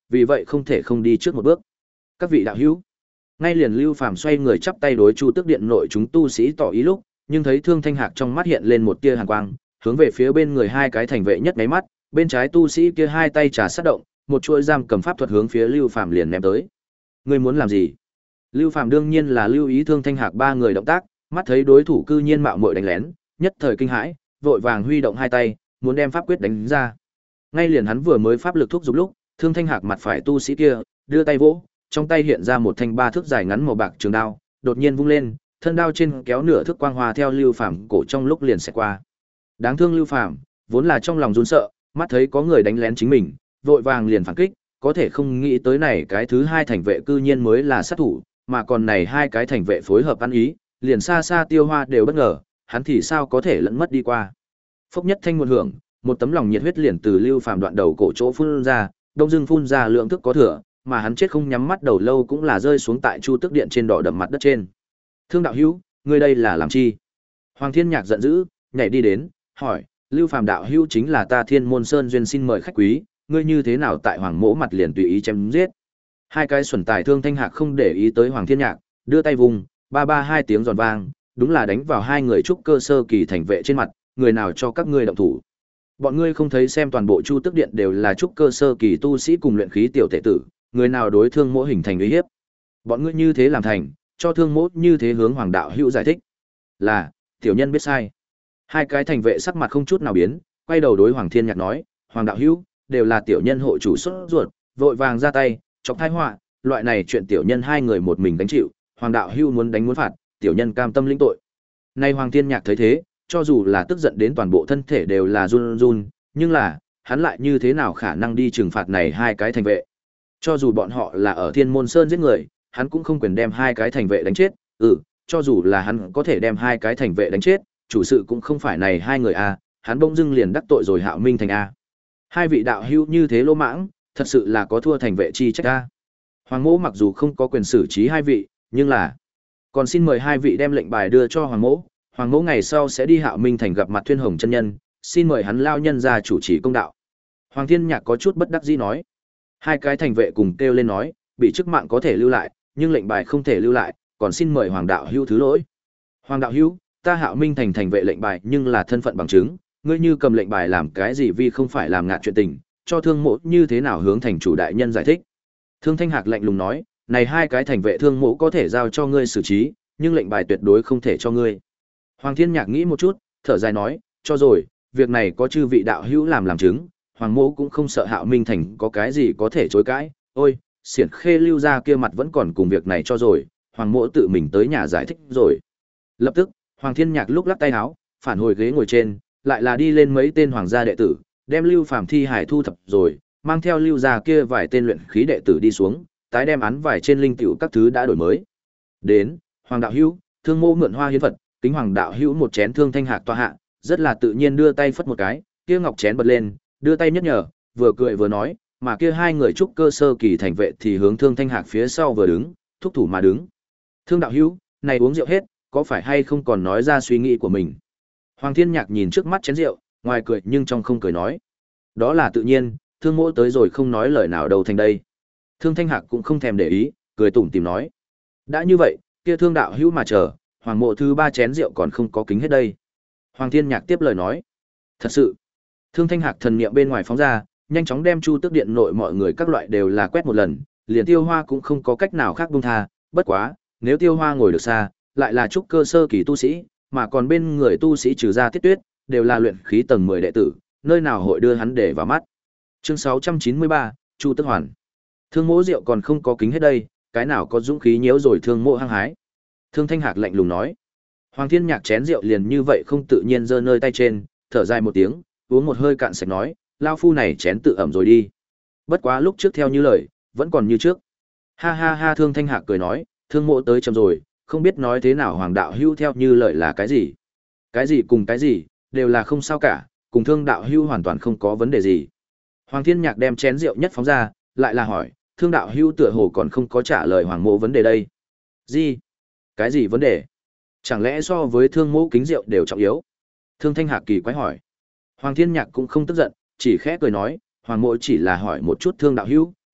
vì vậy không thể không đi trước một bước. Các vị đạo hữu, ngay liền Lưu Phàm xoay người chắp tay đối Chu Tước Điện nội chúng tu sĩ tỏ ý lúc, nhưng thấy Thương Thanh Hạc trong mắt hiện lên một tia hàn quang, hướng về phía bên người hai cái thành vệ nhất nháy mắt, bên trái tu sĩ kia hai tay trà sát động, một chuỗi giam cầm pháp thuật hướng phía Lưu Phàm liền ném tới. Ngươi muốn làm gì? Lưu Phàm đương nhiên là lưu ý Thương Thanh Hạc ba người động tác, mắt thấy đối thủ cư nhiên mạo muội đánh lén, nhất thời kinh hãi, vội vàng huy động hai tay, muốn đem pháp quyết đánh ra. Ngay liền hắn vừa mới pháp lực thúc giục lúc, Thương Thanh Hạc mặt phải tu sĩ kia đưa tay vỗ, trong tay hiện ra một thanh ba thước dài ngắn màu bạc trường đao, đột nhiên vung lên, thân đao trên kéo nửa thước quang hoa theo Lưu Phàm cổ trong lúc liền sẽ qua. Đáng thương Lưu Phàm, vốn là trong lòng run sợ, mắt thấy có người đánh lén chính mình, vội vàng liền phản kích, có thể không nghĩ tới này cái thứ hai thành vệ cư nhiên mới là sát thủ, mà còn này hai cái thành vệ phối hợp ăn ý, liền xa xa Tiêu Hoa đều bất ngờ, hắn thì sao có thể lẫn mất đi qua. Phốc nhất thanh nguồn hưởng, một tấm lòng nhiệt huyết liền từ Lưu Phàm đoạn đầu cổ chỗ phun ra, đông dưng phun ra lượng thức có thừa, mà hắn chết không nhắm mắt đầu lâu cũng là rơi xuống tại Chu Tước Điện trên đỏ đậm mặt đất trên. Thương đạo hữu, ngươi đây là làm chi? Hoàng Thiên Nhạc giận dữ, nhảy đi đến, hỏi, Lưu Phàm đạo hữu chính là ta Thiên Môn Sơn duyên xin mời khách quý, ngươi như thế nào tại Hoàng Mỗ mặt liền tùy ý chém giết? Hai cái xuẩn tài Thương Thanh Hạc không để ý tới Hoàng Thiên Nhạc, đưa tay vùng, ba ba hai tiếng giòn vang, đúng là đánh vào hai người trúc cơ sơ kỳ thành vệ trên mặt, người nào cho các ngươi động thủ? Bọn ngươi không thấy xem toàn bộ Chu Tước Điện đều là trúc cơ sơ kỳ tu sĩ cùng luyện khí tiểu tệ tử, người nào đối Thương Mỗ hình thành uy hiếp? Bọn ngươi như thế làm thành, cho Thương Mỗ như thế hướng Hoàng đạo hữu giải thích. Là, tiểu nhân biết sai. Hai cái thành vệ sắc mặt không chút nào biến, quay đầu đối Hoàng Thiên Nhạc nói, Hoàng đạo hữu, đều là tiểu nhân hộ chủ xuất ruột, vội vàng ra tay, chọc tai họa, loại này chuyện tiểu nhân hai người một mình đánh chịu, Hoàng đạo hữu muốn đánh muốn phạt, tiểu nhân cam tâm lĩnh tội. Nay Hoàng Thiên Nhạc thấy thế, cho dù là tức giận đến toàn bộ thân thể đều là run run, nhưng là, hắn lại như thế nào khả năng đi trừng phạt này hai cái thành vệ. Cho dù bọn họ là ở Thiên Môn Sơn giết người, hắn cũng không quyền đem hai cái thành vệ đánh chết, ừ, cho dù là hắn có thể đem hai cái thành vệ đánh chết, chủ sự cũng không phải này hai người a, hắn bỗng dưng liền đắc tội rồi Hạo Minh thành a. Hai vị đạo hữu như thế lỗ mãng, thật sự là có thua thành vệ chi trách a. Hoàng Mỗ mặc dù không có quyền xử trí hai vị, nhưng là còn xin mời hai vị đem lệnh bài đưa cho Hoàng Mỗ, Hoàng Mỗ ngày sau sẽ đi Hạo Minh thành gặp mặt Thuyên Hồng chân nhân, xin mời hắn lao nhân ra chủ trì công đạo. Hoàng Thiên Nhạc có chút bất đắc dĩ nói. Hai cái thành vệ cùng kêu lên nói, bị chức mạng có thể lưu lại, nhưng lệnh bài không thể lưu lại, còn xin mời Hoàng đạo hữu thứ lỗi. Hoàng đạo hữu, ta Hạo Minh thành thành vệ lệnh bài nhưng là thân phận bằng chứng, ngươi như cầm lệnh bài làm cái gì vì không phải làm ngạt chuyện tình, cho Thương Mỗ như thế nào hướng thành chủ đại nhân giải thích. Thương Thanh Hạc lạnh lùng nói, này hai cái thành vệ Thương Mỗ có thể giao cho ngươi xử trí, nhưng lệnh bài tuyệt đối không thể cho ngươi. Hoàng Thiên Nhạc nghĩ một chút, thở dài nói, cho rồi, việc này có chư vị đạo hữu làm làm chứng, Hoàng Mỗ cũng không sợ Hạo Minh thành có cái gì có thể chối cãi. Ôi, xiển khê lưu ra kia mặt vẫn còn cùng việc này cho rồi, Hoàng Mỗ tự mình tới nhà giải thích rồi. Lập tức, Hoàng Thiên Nhạc lúc lắc tay áo, phản hồi ghế ngồi trên, lại là đi lên mấy tên hoàng gia đệ tử, đem Lưu Phàm thi hải thu thập rồi, mang theo Lưu gia kia vài tên luyện khí đệ tử đi xuống, tái đem án vải trên linh tiểu các thứ đã đổi mới. Đến, Hoàng đạo hữu, Thương Mỗ mượn hoa hiến vật, kính Hoàng đạo hữu một chén Thương Thanh Hạc tọa hạ, rất là tự nhiên đưa tay phất một cái, kia ngọc chén bật lên, đưa tay nhắc nhở, vừa cười vừa nói, mà kia hai người trúc cơ sơ kỳ thành vệ thì hướng Thương Thanh Hạc phía sau vừa đứng, thúc thủ mà đứng. Thương đạo hữu, này uống rượu hết, có phải hay không còn nói ra suy nghĩ của mình? Hoàng Thiên Nhạc nhìn trước mắt chén rượu, ngoài cười nhưng trong không cười nói. Đó là tự nhiên, Thương Mỗ tới rồi không nói lời nào đâu thành đây. Thương Thanh Hạc cũng không thèm để ý, cười tủm tỉm nói. Đã như vậy, kia Thương đạo hữu mà chờ, Hoàng Mộ thứ ba chén rượu còn không có kính hết đây. Hoàng Thiên Nhạc tiếp lời nói. Thật sự. Thương Thanh Hạc thần niệm bên ngoài phóng ra, nhanh chóng đem Chu Tước Điện nội mọi người các loại đều là quét một lần, liền Tiêu Hoa cũng không có cách nào khác buông tha, bất quá, nếu Tiêu Hoa ngồi được xa, lại là trúc cơ sơ kỳ tu sĩ, mà còn bên người tu sĩ trừ ra Tiết Tuyết, đều là luyện khí tầng mười đệ tử, nơi nào hội đưa hắn để vào mắt. Chương sáu trăm chín mươi ba, Chu Tước Hoàn. Thương Mỗ rượu còn không có kính hết đây, cái nào có dũng khí nhiễu rồi Thương Mỗ hăng hái. Thương Thanh Hạc lạnh lùng nói. Hoàng Thiên Nhạc chén rượu liền như vậy không tự nhiên giơ nơi tay trên, thở dài một tiếng, uống một hơi cạn sạch nói, lao phu này chén tự ẩm rồi đi. Bất quá lúc trước theo như lời, vẫn còn như trước. Ha ha ha, Thương Thanh Hạc cười nói, Thương Mỗ tới chậm rồi, không biết nói thế nào Hoàng đạo hưu theo như lời là cái gì. Cái gì cùng cái gì, đều là không sao cả, cùng Thương đạo hưu hoàn toàn không có vấn đề gì. Hoàng Thiên Nhạc đem chén rượu nhất phóng ra, lại là hỏi, Thương đạo hưu tựa hồ còn không có trả lời Hoàng Mỗ vấn đề đây. Gì? Cái gì vấn đề? Chẳng lẽ so với Thương Mỗ kính rượu đều trọng yếu? Thương Thanh Hạc kỳ quái hỏi. Hoàng Thiên Nhạc cũng không tức giận, chỉ khẽ cười nói, Hoàng Mỗ chỉ là hỏi một chút Thương đạo hưu,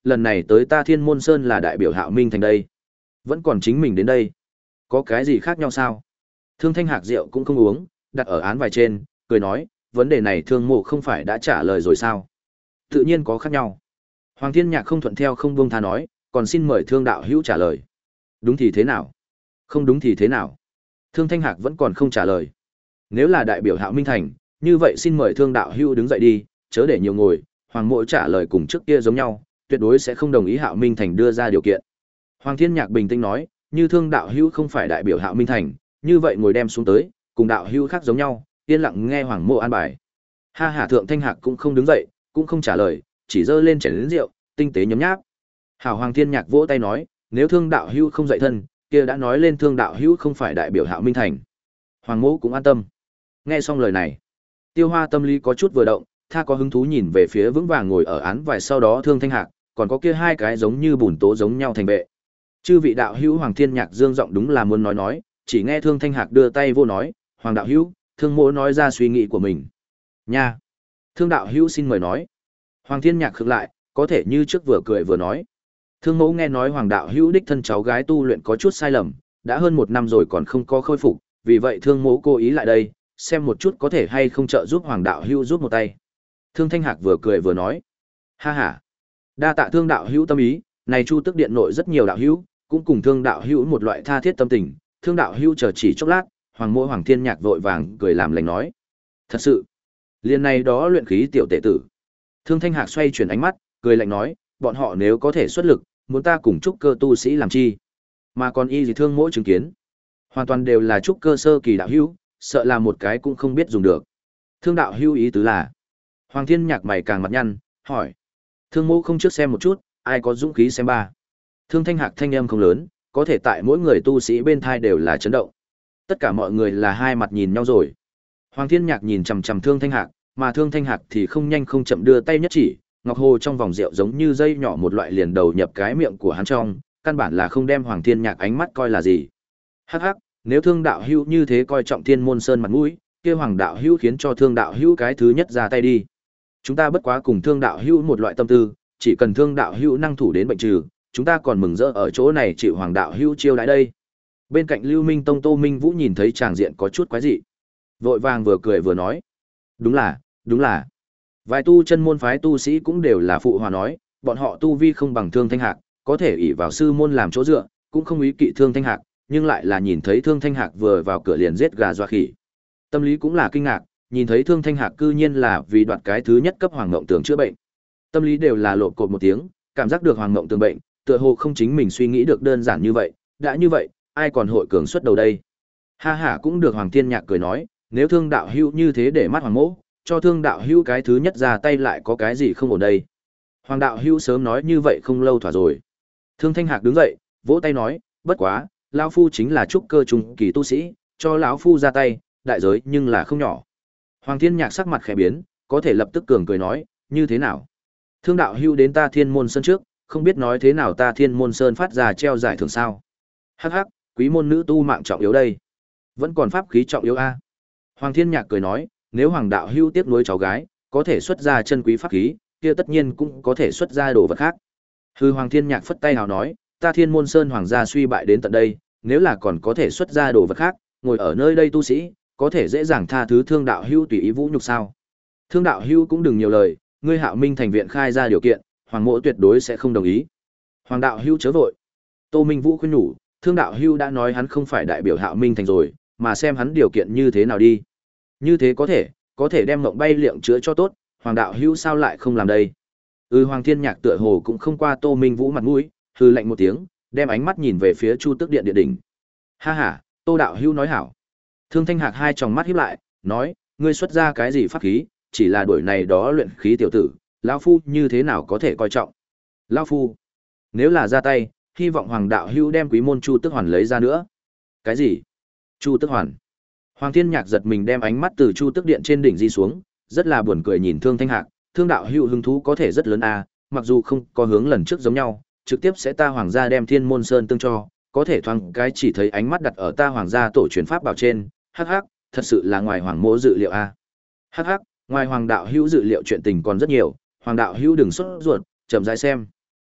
lần này tới ta Thiên Môn Sơn là đại biểu Hạo Minh thành đây. Vẫn còn chính mình đến đây. Có cái gì khác nhau sao? Thương Thanh Hạc rượu cũng không uống, đặt ở án vải trên, cười nói, vấn đề này Thương Mộ không phải đã trả lời rồi sao? Tự nhiên có khác nhau. Hoàng Thiên Nhạc không thuận theo không buông tha nói, còn xin mời Thương đạo hữu trả lời. Đúng thì thế nào? Không đúng thì thế nào? Thương Thanh Hạc vẫn còn không trả lời. Nếu là đại biểu Hạo Minh thành, như vậy xin mời Thương đạo hữu đứng dậy đi, chớ để nhiều ngồi. Hoàng Mộ trả lời cùng trước kia giống nhau, tuyệt đối sẽ không đồng ý Hạo Minh thành đưa ra điều kiện. Hoàng Thiên Nhạc bình tĩnh nói, như Thương đạo hữu không phải đại biểu Hạo Minh thành, như vậy ngồi đem xuống tới, cùng đạo hữu khác giống nhau, yên lặng nghe Hoàng Mộ an bài. Ha ha, Thượng Thanh Hạc cũng không đứng dậy, cũng không trả lời, chỉ giơ lên chén lớn rượu, tinh tế nhấm nháp. Hảo, Hoàng Thiên Nhạc vỗ tay nói, nếu Thương đạo hữu không dậy thân, kia đã nói lên Thương đạo hữu không phải đại biểu Hạo Minh thành. Hoàng Mộ cũng an tâm. Nghe xong lời này, Tiêu Hoa tâm lý có chút vừa động, tha có hứng thú nhìn về phía vững vàng ngồi ở án vải sau đó Thương Thanh Hạc, còn có kia hai cái giống như bùn tố giống nhau thành vệ. Chư vị đạo hữu, Hoàng Thiên Nhạc dương giọng đúng là muốn nói nói, chỉ nghe Thương Thanh Hạc đưa tay vô nói, Hoàng đạo hữu, Thương mỗ nói ra suy nghĩ của mình. Nha. Thương đạo hữu xin mời nói. Hoàng Thiên Nhạc khựng lại, có thể như trước vừa cười vừa nói. Thương mẫu nghe nói Hoàng đạo hữu đích thân cháu gái tu luyện có chút sai lầm, đã hơn một năm rồi còn không có khôi phục, vì vậy Thương mẫu cố ý lại đây, xem một chút có thể hay không trợ giúp Hoàng đạo hữu giúp một tay. Thương Thanh Hạc vừa cười vừa nói. Ha ha. Đa tạ Thương đạo hữu tâm ý, này Chu Tức điện nội rất nhiều đạo hữu, cũng cùng Thương đạo hữu một loại tha thiết tâm tình, Thương đạo hữu chờ chỉ chốc lát, Hoàng mỗ Hoàng Thiên Nhạc vội vàng cười làm lành nói. Thật sự, liền này đó luyện khí tiểu tể tử. Thương Thanh Hạc xoay chuyển ánh mắt, cười lạnh nói, bọn họ nếu có thể xuất lực, muốn ta cùng trúc cơ tu sĩ làm chi? Mà còn y gì Thương mỗ chứng kiến, hoàn toàn đều là trúc cơ sơ kỳ đạo hữu, sợ là một cái cũng không biết dùng được. Thương đạo hữu ý tứ là? Hoàng Thiên Nhạc mày càng mặt nhăn, hỏi. Thương mỗ không trước xem một chút, ai có dũng khí xem ba. Thương Thanh Hạc thanh âm không lớn, có thể tại mỗi người tu sĩ bên thai đều là chấn động. Tất cả mọi người là hai mặt nhìn nhau rồi. Hoàng Thiên Nhạc nhìn chằm chằm Thương Thanh Hạc, mà Thương Thanh Hạc thì không nhanh không chậm đưa tay nhất chỉ, ngọc hồ trong vòng rượu giống như dây nhỏ một loại liền đầu nhập cái miệng của hắn trong, căn bản là không đem Hoàng Thiên Nhạc ánh mắt coi là gì. Hắc hắc, nếu Thương đạo hữu như thế coi trọng Thiên Môn Sơn mặt mũi, kia Hoàng đạo hữu khiến cho Thương đạo hữu cái thứ nhất ra tay đi. Chúng ta bất quá cùng Thương đạo hữu một loại tâm tư, chỉ cần Thương đạo hữu năng thủ đến bệnh trừ, chúng ta còn mừng rỡ ở chỗ này chịu Hoàng đạo hữu chiêu đãi đây. Bên cạnh Lưu Minh Tông Tô Minh Vũ nhìn thấy tràng diện có chút quái dị, vội vàng vừa cười vừa nói, đúng là, đúng là. Vài tu chân môn phái tu sĩ cũng đều là phụ hòa nói, bọn họ tu vi không bằng Thương Thanh Hạc, có thể ỷ vào sư môn làm chỗ dựa, cũng không ý kỵ Thương Thanh Hạc, nhưng lại là nhìn thấy Thương Thanh Hạc vừa vào cửa liền giết gà dọa khỉ. Tâm lý cũng là kinh ngạc, nhìn thấy Thương Thanh Hạc cư nhiên là vì đoạt cái thứ nhất cấp Hoàng Ngộng Tường chữa bệnh. Tâm lý đều là lộn cột một tiếng, cảm giác được Hoàng Ngộng Tường bệnh, tựa hồ không chính mình suy nghĩ được đơn giản như vậy, đã như vậy, ai còn hội cường xuất đầu đây. Ha ha, cũng được. Hoàng Thiên Nhạc cười nói, nếu Thương đạo hữu như thế để mắt Hoàng mỗ, cho Thương đạo hữu cái thứ nhất ra tay lại có cái gì không ổn đây. Hoàng đạo hữu sớm nói như vậy không lâu thỏa rồi. Thương Thanh Hạc đứng dậy, vỗ tay nói, bất quá, lão phu chính là trúc cơ trung kỳ tu sĩ, cho lão phu ra tay, đại giới nhưng là không nhỏ. Hoàng Thiên Nhạc sắc mặt khẽ biến, có thể lập tức cường cười nói, như thế nào? Thương đạo hữu đến ta Thiên Môn Sơn trước, không biết nói thế nào ta Thiên Môn Sơn phát ra treo giải thưởng sao? Hắc hắc, quý môn nữ tu mạng trọng yếu đây, vẫn còn pháp khí trọng yếu a. Hoàng Thiên Nhạc cười nói, nếu Hoàng đạo hữu tiếp nối cháu gái, có thể xuất ra chân quý pháp khí, kia tất nhiên cũng có thể xuất ra đồ vật khác. Hư Hoàng Thiên Nhạc phất tay hào nói, ta Thiên Môn Sơn hoàng gia suy bại đến tận đây, nếu là còn có thể xuất ra đồ vật khác, ngồi ở nơi đây tu sĩ, có thể dễ dàng tha thứ Thương đạo hữu tùy ý vũ nhục sao? Thương đạo hữu cũng đừng nhiều lời, ngươi Hạo Minh thành viện khai ra điều kiện, Hoàng mỗ tuyệt đối sẽ không đồng ý. Hoàng đạo hữu chớ vội. Tô Minh Vũ khuyên nhủ, Thương đạo hữu đã nói hắn không phải đại biểu Hạo Minh thành rồi, mà xem hắn điều kiện như thế nào đi. Như thế có thể, có thể đem mộng bay liệng chữa cho tốt, Hoàng đạo hữu sao lại không làm đây? Ừ, Hoàng Thiên Nhạc tựa hồ cũng không qua Tô Minh Vũ mặt mũi, hừ lạnh một tiếng, đem ánh mắt nhìn về phía Chu Tức điện địa đỉnh. Ha ha, Tô đạo hữu nói hảo. Thương Thanh Hạc hai tròng mắt híp lại, nói, ngươi xuất ra cái gì pháp khí, chỉ là đuổi này đó luyện khí tiểu tử, lão phu như thế nào có thể coi trọng? Lão phu, nếu là ra tay, hy vọng Hoàng đạo hữu đem quý môn Chu Tức Hoàn lấy ra nữa. Cái gì? Chu Tức Hoàn? Hoàng Thiên Nhạc giật mình đem ánh mắt từ Chu Tức điện trên đỉnh di xuống, rất là buồn cười nhìn Thương Thanh Hạc, Thương đạo hữu hứng thú có thể rất lớn a, mặc dù không có hướng lần trước giống nhau, trực tiếp sẽ ta Hoàng gia đem Thiên Môn Sơn tương cho, có thể thoáng cái chỉ thấy ánh mắt đặt ở ta Hoàng gia tổ truyền pháp bảo trên, hắc hắc, thật sự là ngoài Hoàng mỗ dự liệu a. Hắc hắc, ngoài Hoàng đạo hữu dự liệu chuyện tình còn rất nhiều, Hoàng đạo hữu đừng sốt ruột, chậm rãi xem.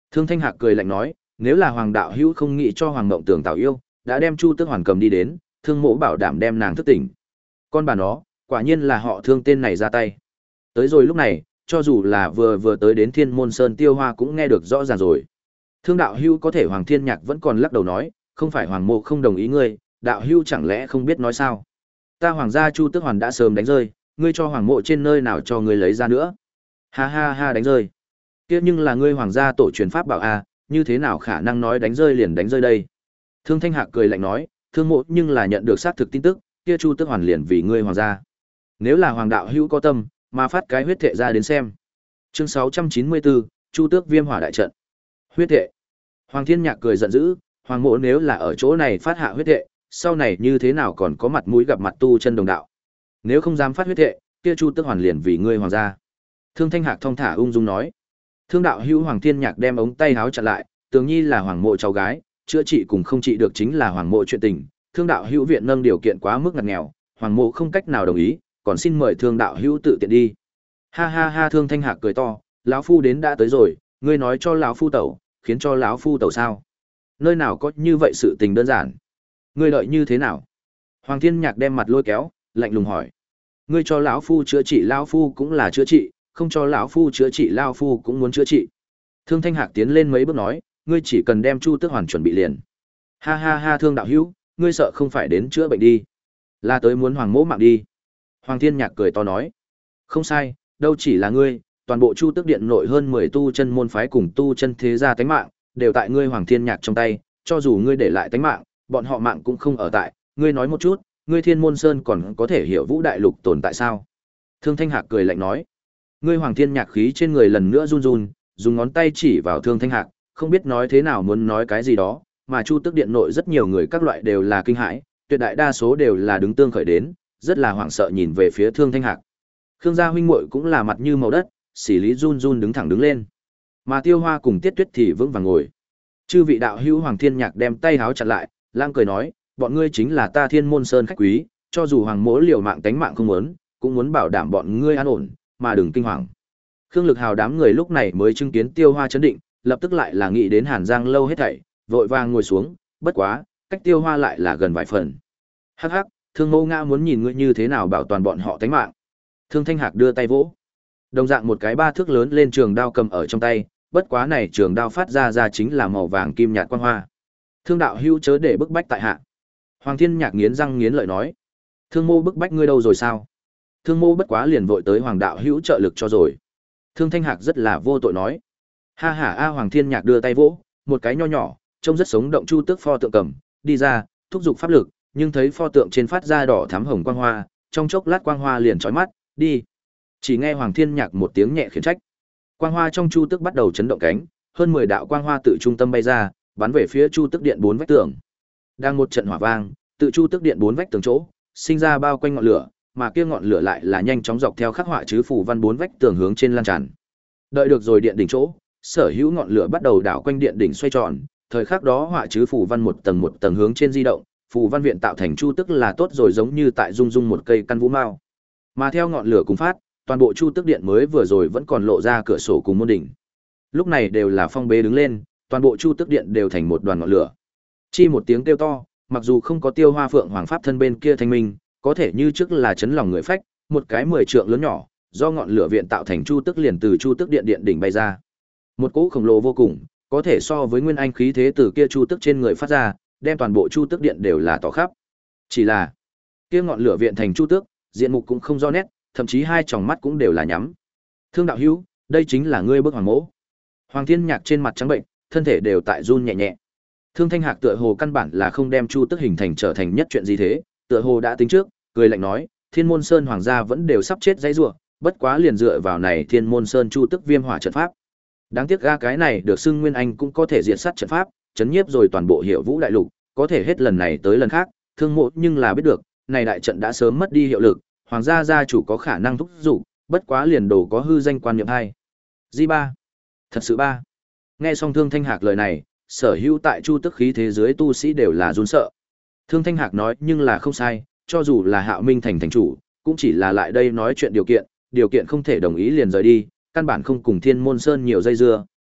Thương Thanh Hạc cười lạnh nói, nếu là Hoàng đạo hữu không nghĩ cho Hoàng Mộng Tưởng tạo yêu, đã đem Chu Tước Hoàn cầm đi đến, Thương Mỗ bảo đảm đem nàng thức tỉnh. Con bà nó, quả nhiên là họ Thương tên này ra tay. Tới rồi lúc này, cho dù là vừa vừa tới đến Thiên Môn Sơn Tiêu Hoa cũng nghe được rõ ràng rồi. Thương đạo hữu có thể Hoàng Thiên Nhạc vẫn còn lắc đầu nói, không phải Hoàng Mộ không đồng ý ngươi, đạo hữu chẳng lẽ không biết nói sao? Ta Hoàng gia Chu Tước Hoàn đã sớm đánh rơi, ngươi cho Hoàng Mộ trên nơi nào cho ngươi lấy ra nữa? Ha ha ha, đánh rơi. Kia nhưng là ngươi Hoàng gia tổ truyền pháp bảo a, như thế nào khả năng nói đánh rơi liền đánh rơi đây? Thương Thanh Hạc cười lạnh nói, Thương Mộ nhưng là nhận được xác thực tin tức, kia Chu Tước Hoàn liền vì ngươi Hoàng gia. Nếu là Hoàng đạo hữu có tâm, mà phát cái huyết thệ ra đến xem. Chương sáu trăm chín mươi bốn, Chu Tước Viêm Hỏa đại trận. Huyết thệ. Hoàng Thiên Nhạc cười giận dữ, Hoàng Mộ nếu là ở chỗ này phát hạ huyết thệ, sau này như thế nào còn có mặt mũi gặp mặt tu chân đồng đạo. Nếu không dám phát huyết thệ, kia Chu Tước Hoàn liền vì ngươi Hoàng gia. Thương Thanh Hạc thong thả ung dung nói. Thương đạo hữu Hoàng Thiên Nhạc đem ống tay háo chặn lại, Tường Nhi là Hoàng Mộ cháu gái, chữa trị cùng không trị được chính là Hoàng Mộ chuyện tình, Thương đạo hữu viện nâng điều kiện quá mức ngặt nghèo, Hoàng Mộ không cách nào đồng ý, còn xin mời Thương đạo hữu tự tiện đi. Ha ha ha, Thương Thanh Hạc cười to, lão phu đến đã tới rồi, ngươi nói cho lão phu tẩu, khiến cho lão phu tẩu sao? Nơi nào có như vậy sự tình đơn giản? Ngươi đợi như thế nào? Hoàng Thiên Nhạc đem mặt lôi kéo, lạnh lùng hỏi. Ngươi cho lão phu chữa trị, lão phu cũng là chữa trị, không cho lão phu chữa trị, lão phu cũng muốn chữa trị. Thương Thanh Hạc tiến lên mấy bước nói, ngươi chỉ cần đem Chu Tước Hoàn chuẩn bị liền. Ha ha ha, Thương đạo hữu, ngươi sợ không phải đến chữa bệnh đi, là tới muốn Hoàng Mỗ mạng đi. Hoàng Thiên Nhạc cười to nói, không sai, đâu chỉ là ngươi, toàn bộ Chu Tước Điện nội hơn mười tu chân môn phái cùng tu chân thế gia tánh mạng, đều tại ngươi Hoàng Thiên Nhạc trong tay, cho dù ngươi để lại tánh mạng, bọn họ mạng cũng không ở tại, ngươi nói một chút, ngươi Thiên Môn Sơn còn có thể hiểu Vũ Đại Lục tồn tại sao? Thương Thanh Hạc cười lạnh nói, ngươi Hoàng Thiên Nhạc khí trên người lần nữa run run, dùng ngón tay chỉ vào Thương Thanh Hạc, không biết nói thế nào muốn nói cái gì đó, mà Chu Tước Điện nội rất nhiều người các loại đều là kinh hãi, tuyệt đại đa số đều là đứng tương khởi đến, rất là hoảng sợ nhìn về phía Thương Thanh Hạc. Khương gia huynh muội cũng là mặt như màu đất, xỉ lý run run đứng thẳng đứng lên. Mà Tiêu Hoa cùng Tiết Tuyết thì vững vàng ngồi. Chư vị đạo hữu, Hoàng Thiên Nhạc đem tay háo chặn lại, lang cười nói, bọn ngươi chính là ta Thiên Môn Sơn khách quý, cho dù Hoàng Mỗ liều mạng tánh mạng không muốn, cũng muốn bảo đảm bọn ngươi an ổn, mà đừng kinh hoàng. Khương Lực Hào đám người lúc này mới chứng kiến Tiêu Hoa chấn định, lập tức lại là nghĩ đến Hàn Giang lâu hết thảy, vội vàng ngồi xuống, bất quá, cách Tiêu Hoa lại là gần vài phần. Hắc hắc, Thương Mẫu Ngã muốn nhìn ngươi như thế nào bảo toàn bọn họ tánh mạng. Thương Thanh Hạc đưa tay vỗ. Đồng dạng một cái ba thước lớn lên trường đao cầm ở trong tay, bất quá này trường đao phát ra ra chính là màu vàng kim nhạt quang hoa. Thương đạo hữu chớ để bức bách tại hạ. Hoàng Thiên Nhạc nghiến răng nghiến lợi nói. Thương mô bức bách ngươi đâu rồi sao? Thương mô bất quá liền vội tới Hoàng đạo hữu trợ lực cho rồi. Thương Thanh Hạc rất là vô tội nói. Ha ha a, Hoàng Thiên Nhạc đưa tay vỗ, một cái nho nhỏ, trông rất sống động Chu Tước pho tượng cầm, đi ra, thúc giục pháp lực, nhưng thấy pho tượng trên phát ra đỏ thắm hồng quang hoa, trong chốc lát quang hoa liền chói mắt, đi. Chỉ nghe Hoàng Thiên Nhạc một tiếng nhẹ khiển trách. Quang hoa trong Chu Tước bắt đầu chấn động cánh, hơn mười đạo quang hoa tự trung tâm bay ra, bắn về phía Chu Tước Điện bốn vách tường. Đang một trận hỏa vang, tự Chu Tước Điện bốn vách tường chỗ, sinh ra bao quanh ngọn lửa, mà kia ngọn lửa lại là nhanh chóng dọc theo khắc họa chữ phù văn bốn vách tường hướng trên lan tràn. Đợi được rồi điện đỉnh chỗ, sở hữu ngọn lửa bắt đầu đảo quanh điện đỉnh xoay tròn, thời khắc đó họa chữ phù văn một tầng một tầng hướng trên di động, phù văn viện tạo thành chu tức là tốt rồi, giống như tại dung dung một cây căn vũ mao. Mà theo ngọn lửa cùng phát, toàn bộ chu tức điện mới vừa rồi vẫn còn lộ ra cửa sổ cùng môn đỉnh. Lúc này đều là phong bế đứng lên, toàn bộ chu tức điện đều thành một đoàn ngọn lửa. Chi một tiếng kêu to, mặc dù không có Tiêu Hoa Phượng Hoàng pháp thân bên kia thanh minh, có thể như trước là chấn lòng người phách, một cái mười trượng lớn nhỏ, do ngọn lửa viện tạo thành chu tức liền từ chu tức điện điện đỉnh bay ra. Một cỗ khổng lồ vô cùng, có thể so với nguyên anh khí thế từ kia chu tức trên người phát ra, đem toàn bộ chu tức điện đều là tỏ khắp. Chỉ là kia ngọn lửa viện thành chu tước, diện mục cũng không rõ nét, thậm chí hai tròng mắt cũng đều là nhắm. Thương đạo hữu, đây chính là ngươi bức hoàng mỗ. Hoàng Thiên Nhạc trên mặt trắng bệnh, thân thể đều tại run nhẹ nhẹ. Thương Thanh Hạc tựa hồ căn bản là không đem chu tức hình thành trở thành nhất chuyện gì thế, tựa hồ đã tính trước, cười lạnh nói, Thiên Môn Sơn hoàng gia vẫn đều sắp chết dãy rủa, bất quá liền dựa vào này Thiên Môn Sơn chu tức viêm hỏa trận pháp. Đáng tiếc ga cái này được xưng nguyên anh cũng có thể diệt sát trận pháp, chấn nhiếp rồi toàn bộ Hiệu Vũ đại lục, có thể hết lần này tới lần khác, Thương Mộ nhưng là biết được, này đại trận đã sớm mất đi hiệu lực, hoàng gia gia chủ có khả năng thúc giục, bất quá liền đồ có hư danh quan niệm hay. Di ba, thật sự ba. Nghe xong Thương Thanh Hạc lời này, sở hữu tại chu tức khí thế giới tu sĩ đều là run sợ. Thương Thanh Hạc nói nhưng là không sai, cho dù là Hạo Minh thành thành chủ, cũng chỉ là lại đây nói chuyện điều kiện, điều kiện không thể đồng ý liền rời đi, căn bản không cùng Thiên Môn Sơn nhiều dây dưa,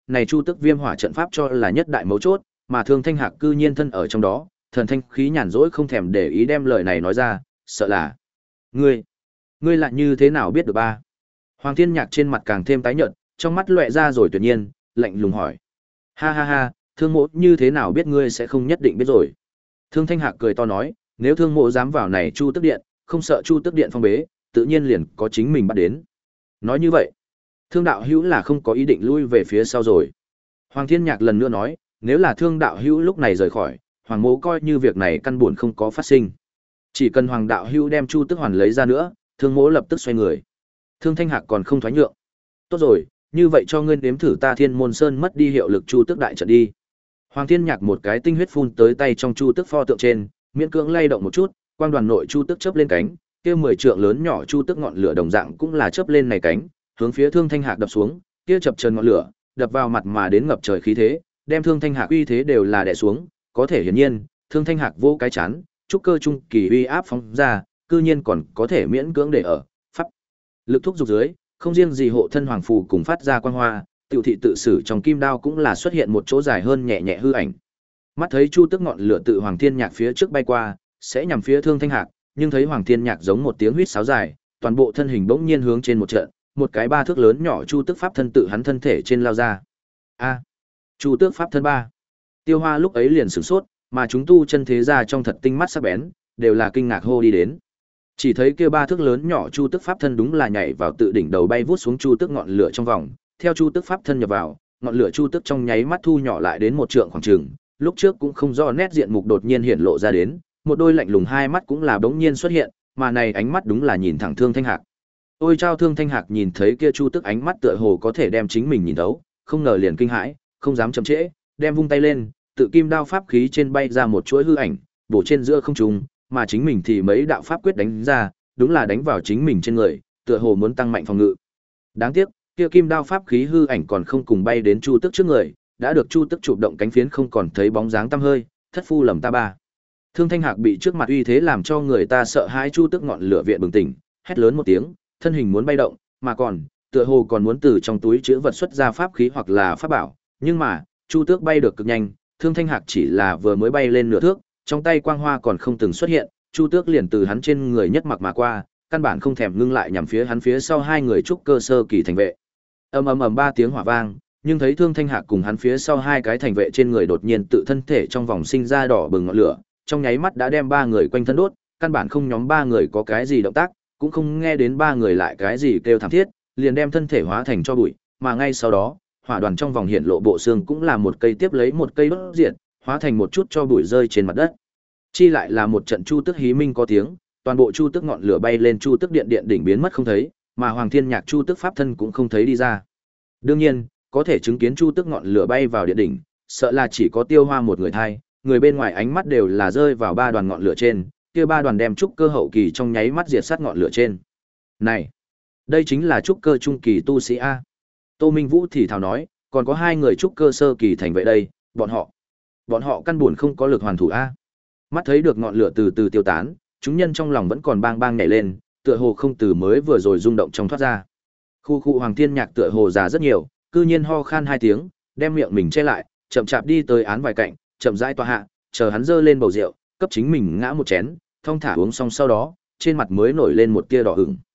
này Chu Tức Viêm Hỏa trận pháp cho là nhất đại mấu chốt, mà Thương Thanh Hạc cư nhiên thân ở trong đó, thần thanh khí nhàn rỗi không thèm để ý đem lời này nói ra, sợ là ngươi, ngươi lại như thế nào biết được ba? Hoàng Thiên Nhạc trên mặt càng thêm tái nhợt, trong mắt lóe ra rồi tuyệt nhiên, lạnh lùng hỏi. Ha ha ha, Thương Mộ như thế nào biết ngươi sẽ không nhất định biết rồi. Thương Thanh Hạc cười to nói, nếu Thương Mộ dám vào này Chu Tức Điện, không sợ Chu Tức Điện phong bế, tự nhiên liền có chính mình bắt đến. Nói như vậy, Thương đạo hữu là không có ý định lui về phía sau rồi. Hoàng Thiên Nhạc lần nữa nói, nếu là Thương đạo hữu lúc này rời khỏi, Hoàng Mộ coi như việc này căn buồn không có phát sinh. Chỉ cần Hoàng đạo hữu đem Chu Tức Hoàn lấy ra nữa, Thương Mộ lập tức xoay người. Thương Thanh Hạc còn không thoái nhượng. Tốt rồi, như vậy cho ngươi nếm thử ta Thiên Môn Sơn mất đi hiệu lực Chu Tức đại trận đi. Hoàng Thiên Nhạc một cái tinh huyết phun tới tay trong Chu Tức pho tượng trên, miễn cưỡng lay động một chút, quang đoàn nội Chu Tức chớp lên cánh, kia mười trượng lớn nhỏ Chu Tức ngọn lửa đồng dạng cũng là chớp lên này cánh, hướng phía Thương Thanh Hạc đập xuống, kia chập chờn ngọn lửa, đập vào mặt mà đến ngập trời khí thế, đem Thương Thanh Hạc uy thế đều là đè xuống, có thể hiển nhiên, Thương Thanh Hạc vô cái chán, trúc cơ trung kỳ uy áp phóng ra, cư nhiên còn có thể miễn cưỡng để ở pháp lực thúc dục dưới, không riêng gì hộ thân hoàng phù cùng phát ra quang hoa, tiểu thị tự sử trong kim đao cũng là xuất hiện một chỗ dài hơn nhẹ nhẹ hư ảnh. Mắt thấy Chu Tức ngọn lửa tự Hoàng Thiên Nhạc phía trước bay qua, sẽ nhằm phía Thương Thanh Hạc, nhưng thấy Hoàng Thiên Nhạc giống một tiếng huýt sáo dài, toàn bộ thân hình bỗng nhiên hướng trên một trận, một cái ba thước lớn nhỏ Chu Tức pháp thân tự hắn thân thể trên lao ra. A, Chu Tước pháp thân ba. Tiêu Hoa lúc ấy liền sửng sốt, mà chúng tu chân thế gia trong thật tinh mắt sắc bén, đều là kinh ngạc hô đi đến. Chỉ thấy kia ba thước lớn nhỏ Chu Tức pháp thân đúng là nhảy vào tự đỉnh đầu bay vút xuống Chu Tức ngọn lửa trong vòng, theo Chu Tức pháp thân nhập vào, ngọn lửa Chu Tức trong nháy mắt thu nhỏ lại đến một trượng khoảng chừng, lúc trước cũng không rõ nét diện mục đột nhiên hiện lộ ra đến, một đôi lạnh lùng hai mắt cũng là bỗng nhiên xuất hiện, mà này ánh mắt đúng là nhìn thẳng Thương Thanh Hạc. Ôi chao, Thương Thanh Hạc nhìn thấy kia Chu Tức ánh mắt tựa hồ có thể đem chính mình nhìn thấu, không ngờ liền kinh hãi, không dám chậm trễ, đem vung tay lên, tự kim đao pháp khí trên bay ra một chuỗi hư ảnh, bổ trên giữa không trung, mà chính mình thì mấy đạo pháp quyết đánh ra, đúng là đánh vào chính mình trên người, tựa hồ muốn tăng mạnh phòng ngự. Đáng tiếc, kia kim đao pháp khí hư ảnh còn không cùng bay đến Chu Tức trước người, đã được Chu Tức chụp động cánh phiến không còn thấy bóng dáng tăm hơi, thất phu lầm ta ba. Thương Thanh Hạc bị trước mặt uy thế làm cho người ta sợ hãi, Chu Tức ngọn lửa viện bừng tỉnh, hét lớn một tiếng, thân hình muốn bay động, mà còn, tựa hồ còn muốn từ trong túi chứa vật xuất ra pháp khí hoặc là pháp bảo, nhưng mà, Chu Tước bay được cực nhanh, Thương Thanh Hạc chỉ là vừa mới bay lên nửa thước, trong tay quang hoa còn không từng xuất hiện, Chu Tước liền từ hắn trên người nhất mặc mà qua, căn bản không thèm ngưng lại nhằm phía hắn phía sau hai người trúc cơ sơ kỳ thành vệ. Ầm ầm ầm ba tiếng hỏa vang, nhưng thấy Thương Thanh Hạc cùng hắn phía sau hai cái thành vệ trên người đột nhiên tự thân thể trong vòng sinh ra đỏ bừng ngọn lửa, trong nháy mắt đã đem ba người quanh thân đốt, căn bản không nhóm ba người có cái gì động tác, cũng không nghe đến ba người lại cái gì kêu thảm thiết, liền đem thân thể hóa thành cho bụi, mà ngay sau đó, hỏa đoàn trong vòng hiện lộ bộ xương cũng là một cây tiếp lấy một cây đốt diệt, hóa thành một chút cho bụi rơi trên mặt đất. Chi lại là một trận Chu Tức hí minh có tiếng, toàn bộ Chu Tức ngọn lửa bay lên Chu Tức điện điện đỉnh biến mất không thấy, mà Hoàng Thiên Nhạc Chu Tức pháp thân cũng không thấy đi ra. Đương nhiên, có thể chứng kiến Chu Tức ngọn lửa bay vào điện đỉnh, sợ là chỉ có Tiêu Hoa một người thay, người bên ngoài ánh mắt đều là rơi vào ba đoàn ngọn lửa trên, kia ba đoàn đem trúc cơ hậu kỳ trong nháy mắt diệt sát ngọn lửa trên. Này, đây chính là trúc cơ trung kỳ tu sĩ a. Tô Minh Vũ thì thào nói, còn có hai người trúc cơ sơ kỳ thành vậy đây, bọn họ, bọn họ căn buồn không có lực hoàn thủ a. Mắt thấy được ngọn lửa từ từ tiêu tán, chúng nhân trong lòng vẫn còn bang bang nhảy lên, tựa hồ không từ mới vừa rồi rung động trong thoát ra. Khu khu Hoàng Thiên Nhạc tựa hồ già rất nhiều, cư nhiên ho khan hai tiếng, đem miệng mình che lại, chậm chạp đi tới án vài cạnh, chậm rãi tọa hạ, chờ hắn dơ lên bầu rượu, cấp chính mình ngã một chén, thong thả uống xong sau đó, trên mặt mới nổi lên một tia đỏ ửng.